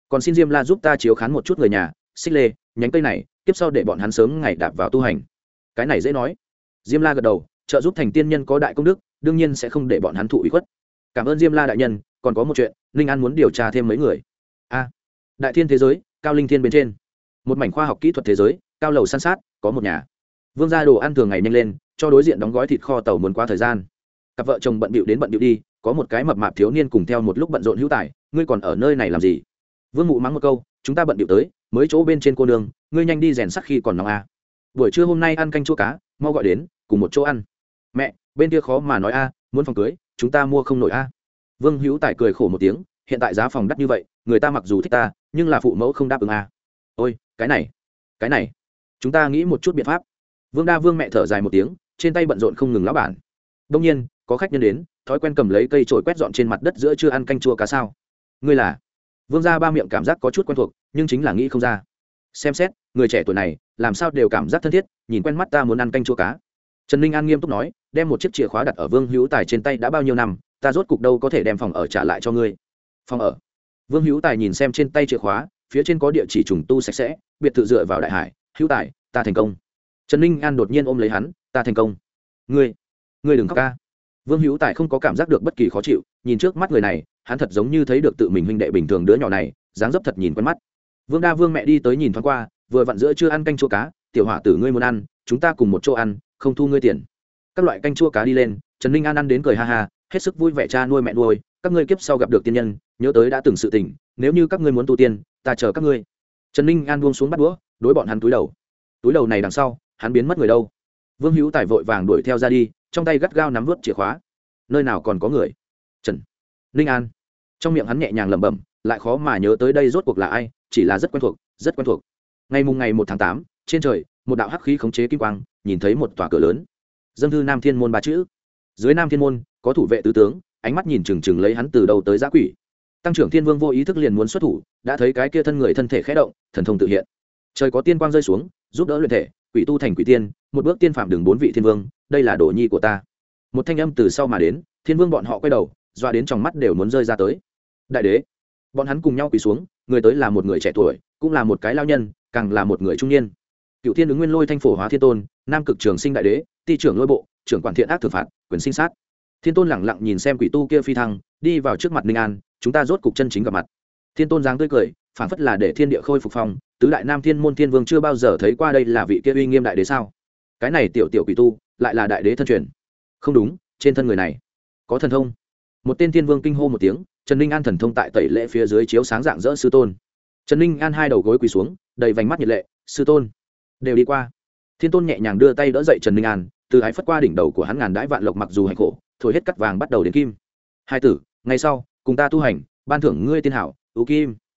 A: còn xin diêm la giúp ta chiếu khán một chút người nhà, xích lê nhánh cây này tiếp sau để bọn hắn sớm ngày đạp vào tu hành. Cái này dễ nói. Diêm la gật đầu, trợ giúp thành tiên nhân có đại công đức, đương nhiên sẽ không để bọn hắn thụ ủy khuất. Cảm ơn Diêm la đại nhân. Còn có một chuyện, Ninh An muốn điều tra thêm mấy người. Đại thiên thế giới, cao linh thiên bên trên, một mảnh khoa học kỹ thuật thế giới, cao lầu san sát, có một nhà. Vương gia đồ ăn thường ngày nhanh lên, cho đối diện đóng gói thịt kho tàu muốn qua thời gian. Cặp vợ chồng bận bịu đến bận bịu đi, có một cái mập mạp thiếu niên cùng theo một lúc bận rộn hữu tài, ngươi còn ở nơi này làm gì? Vương mụ mắng một câu, chúng ta bận bịu tới, mới chỗ bên trên cô nương, ngươi nhanh đi rèn sắt khi còn nóng a. Buổi trưa hôm nay ăn canh chua cá, mau gọi đến, cùng một chỗ ăn. Mẹ, bên kia khó mà nói a, muốn phòng cưới, chúng ta mua không nổi a. Vương hữu tài cười khổ một tiếng, hiện tại giá phòng đắt như vậy, người ta mặc dù thích ta, nhưng là phụ mẫu không đáp ứng a. Ôi, cái này, chúng ta nghĩ một chút biện pháp. Vương đa vương mẹ thở dài một tiếng, trên tay bận rộn không ngừng lão bản. Đông nhiên có khách nhân đến, thói quen cầm lấy cây chổi quét dọn trên mặt đất giữa chưa ăn canh chua cá sao. Ngươi là? Vương gia ba miệng cảm giác có chút quen thuộc, nhưng chính là nghĩ không ra. Xem xét người trẻ tuổi này làm sao đều cảm giác thân thiết, nhìn quen mắt ta muốn ăn canh chua cá. Trần Ninh An nghiêm túc nói, đem một chiếc chìa khóa đặt ở Vương Hữu Tài trên tay đã bao nhiêu năm, ta rốt cục đâu có thể đem phòng ở trả lại cho ngươi. Phòng ở? Vương Hữu Tài nhìn xem trên tay chìa khóa, phía trên có địa chỉ trùng tu sạch sẽ, biệt thự dựa vào đại hải. Hữu Tài, ta thành công. Trần Ninh An đột nhiên ôm lấy hắn, ta thành công. Ngươi đừng khóc ca. Vương Hữu Tài không có cảm giác được bất kỳ khó chịu, nhìn trước mắt người này, hắn thật giống như thấy được tự mình huynh đệ bình thường đứa nhỏ này, dáng dấp thật nhìn quen mắt. Vương đa vương mẹ đi tới nhìn thoáng qua, vừa vặn giữa chưa ăn canh chua cá, tiểu hỏa tử ngươi muốn ăn, chúng ta cùng một chỗ ăn, không thu ngươi tiền. Các loại canh chua cá đi lên, Trần Ninh An ăn đến cười ha ha, hết sức vui vẻ cha nuôi mẹ nuôi, các ngươi kiếp sau gặp được tiên nhân, nhớ tới đã từng sự tình, nếu như các ngươi muốn tu tiên, ta chờ các ngươi. Trần Ninh An buông xuống bắt đũa, đối bọn hắn túi đầu này đằng sau, hắn biến mất người đâu. Vương Hữu Tài vội vàng đuổi theo ra đi, trong tay gắt gao nắm vớt chìa khóa. Nơi nào còn có người? Trần Ninh An. Trong miệng hắn nhẹ nhàng lẩm bẩm, lại khó mà nhớ tới đây rốt cuộc là ai, chỉ là rất quen thuộc, rất quen thuộc. Ngày 1/8, trên trời, một đạo hắc khí khống chế kim quang, nhìn thấy một tòa cửa lớn. Dâng thư Nam Thiên môn ba chữ. Dưới Nam Thiên môn, có thủ vệ tứ tướng, ánh mắt nhìn chừng chừng lấy hắn từ đầu tới dã quỷ. Tăng trưởng Thiên Vương vô ý thức liền muốn xuất thủ, đã thấy cái kia thân người thân thể khẽ động, thần thông tự hiện. Trời có tiên quang rơi xuống, giúp đỡ luyện thể, quỷ tu thành quỷ tiên, một bước tiên phạm đường 4 vị thiên vương, đây là đồ nhi của ta. Một thanh âm từ sau mà đến, thiên vương bọn họ quay đầu, doa đến trong mắt đều muốn rơi ra tới. Đại đế. Bọn hắn cùng nhau quỳ xuống, người tới là một người trẻ tuổi, cũng là một cái lao nhân, càng là một người trung niên. Cựu Thiên ứng Nguyên Lôi Thanh Phổ Hóa Thiên Tôn, Nam Cực Trường Sinh Đại Đế, Ti trưởng Lôi Bộ, trưởng quản thiện ác thử phạt, quyền sinh sát. Thiên Tôn lẳng lặng nhìn xem quỷ tu kia phi thăng, đi vào trước mặt Ninh An, chúng ta rốt cục chân chính gặp mặt. Thiên Tôn dáng tươi cười, phảng phất là để thiên địa khôi phục phong, tứ đại Nam Thiên môn thiên vương chưa bao giờ thấy qua đây là vị kia uy nghiêm đại đế sao? Cái này tiểu tiểu quỷ tu, lại là đại đế thân truyền. Không đúng, trên thân người này có thần thông. Một tên thiên vương kinh hô một tiếng, Trần Ninh An thần thông tại tẩy lễ phía dưới chiếu sáng dạng dỡ sư tôn. Trần Ninh An hai đầu gối quỳ xuống, đầy vành mắt nhiệt lệ, sư tôn đều đi qua. Thiên Tôn nhẹ nhàng đưa tay đỡ dậy Trần Ninh An, từ ái phất qua đỉnh đầu của hắn ngàn đãi vạn lộc mặc dù hạnh khổ, thổi hết cắt vàng bắt đầu đến kim. Hai tử, ngày sau cùng ta tu hành, ban thưởng ngươi tiên hảo, ưu kim.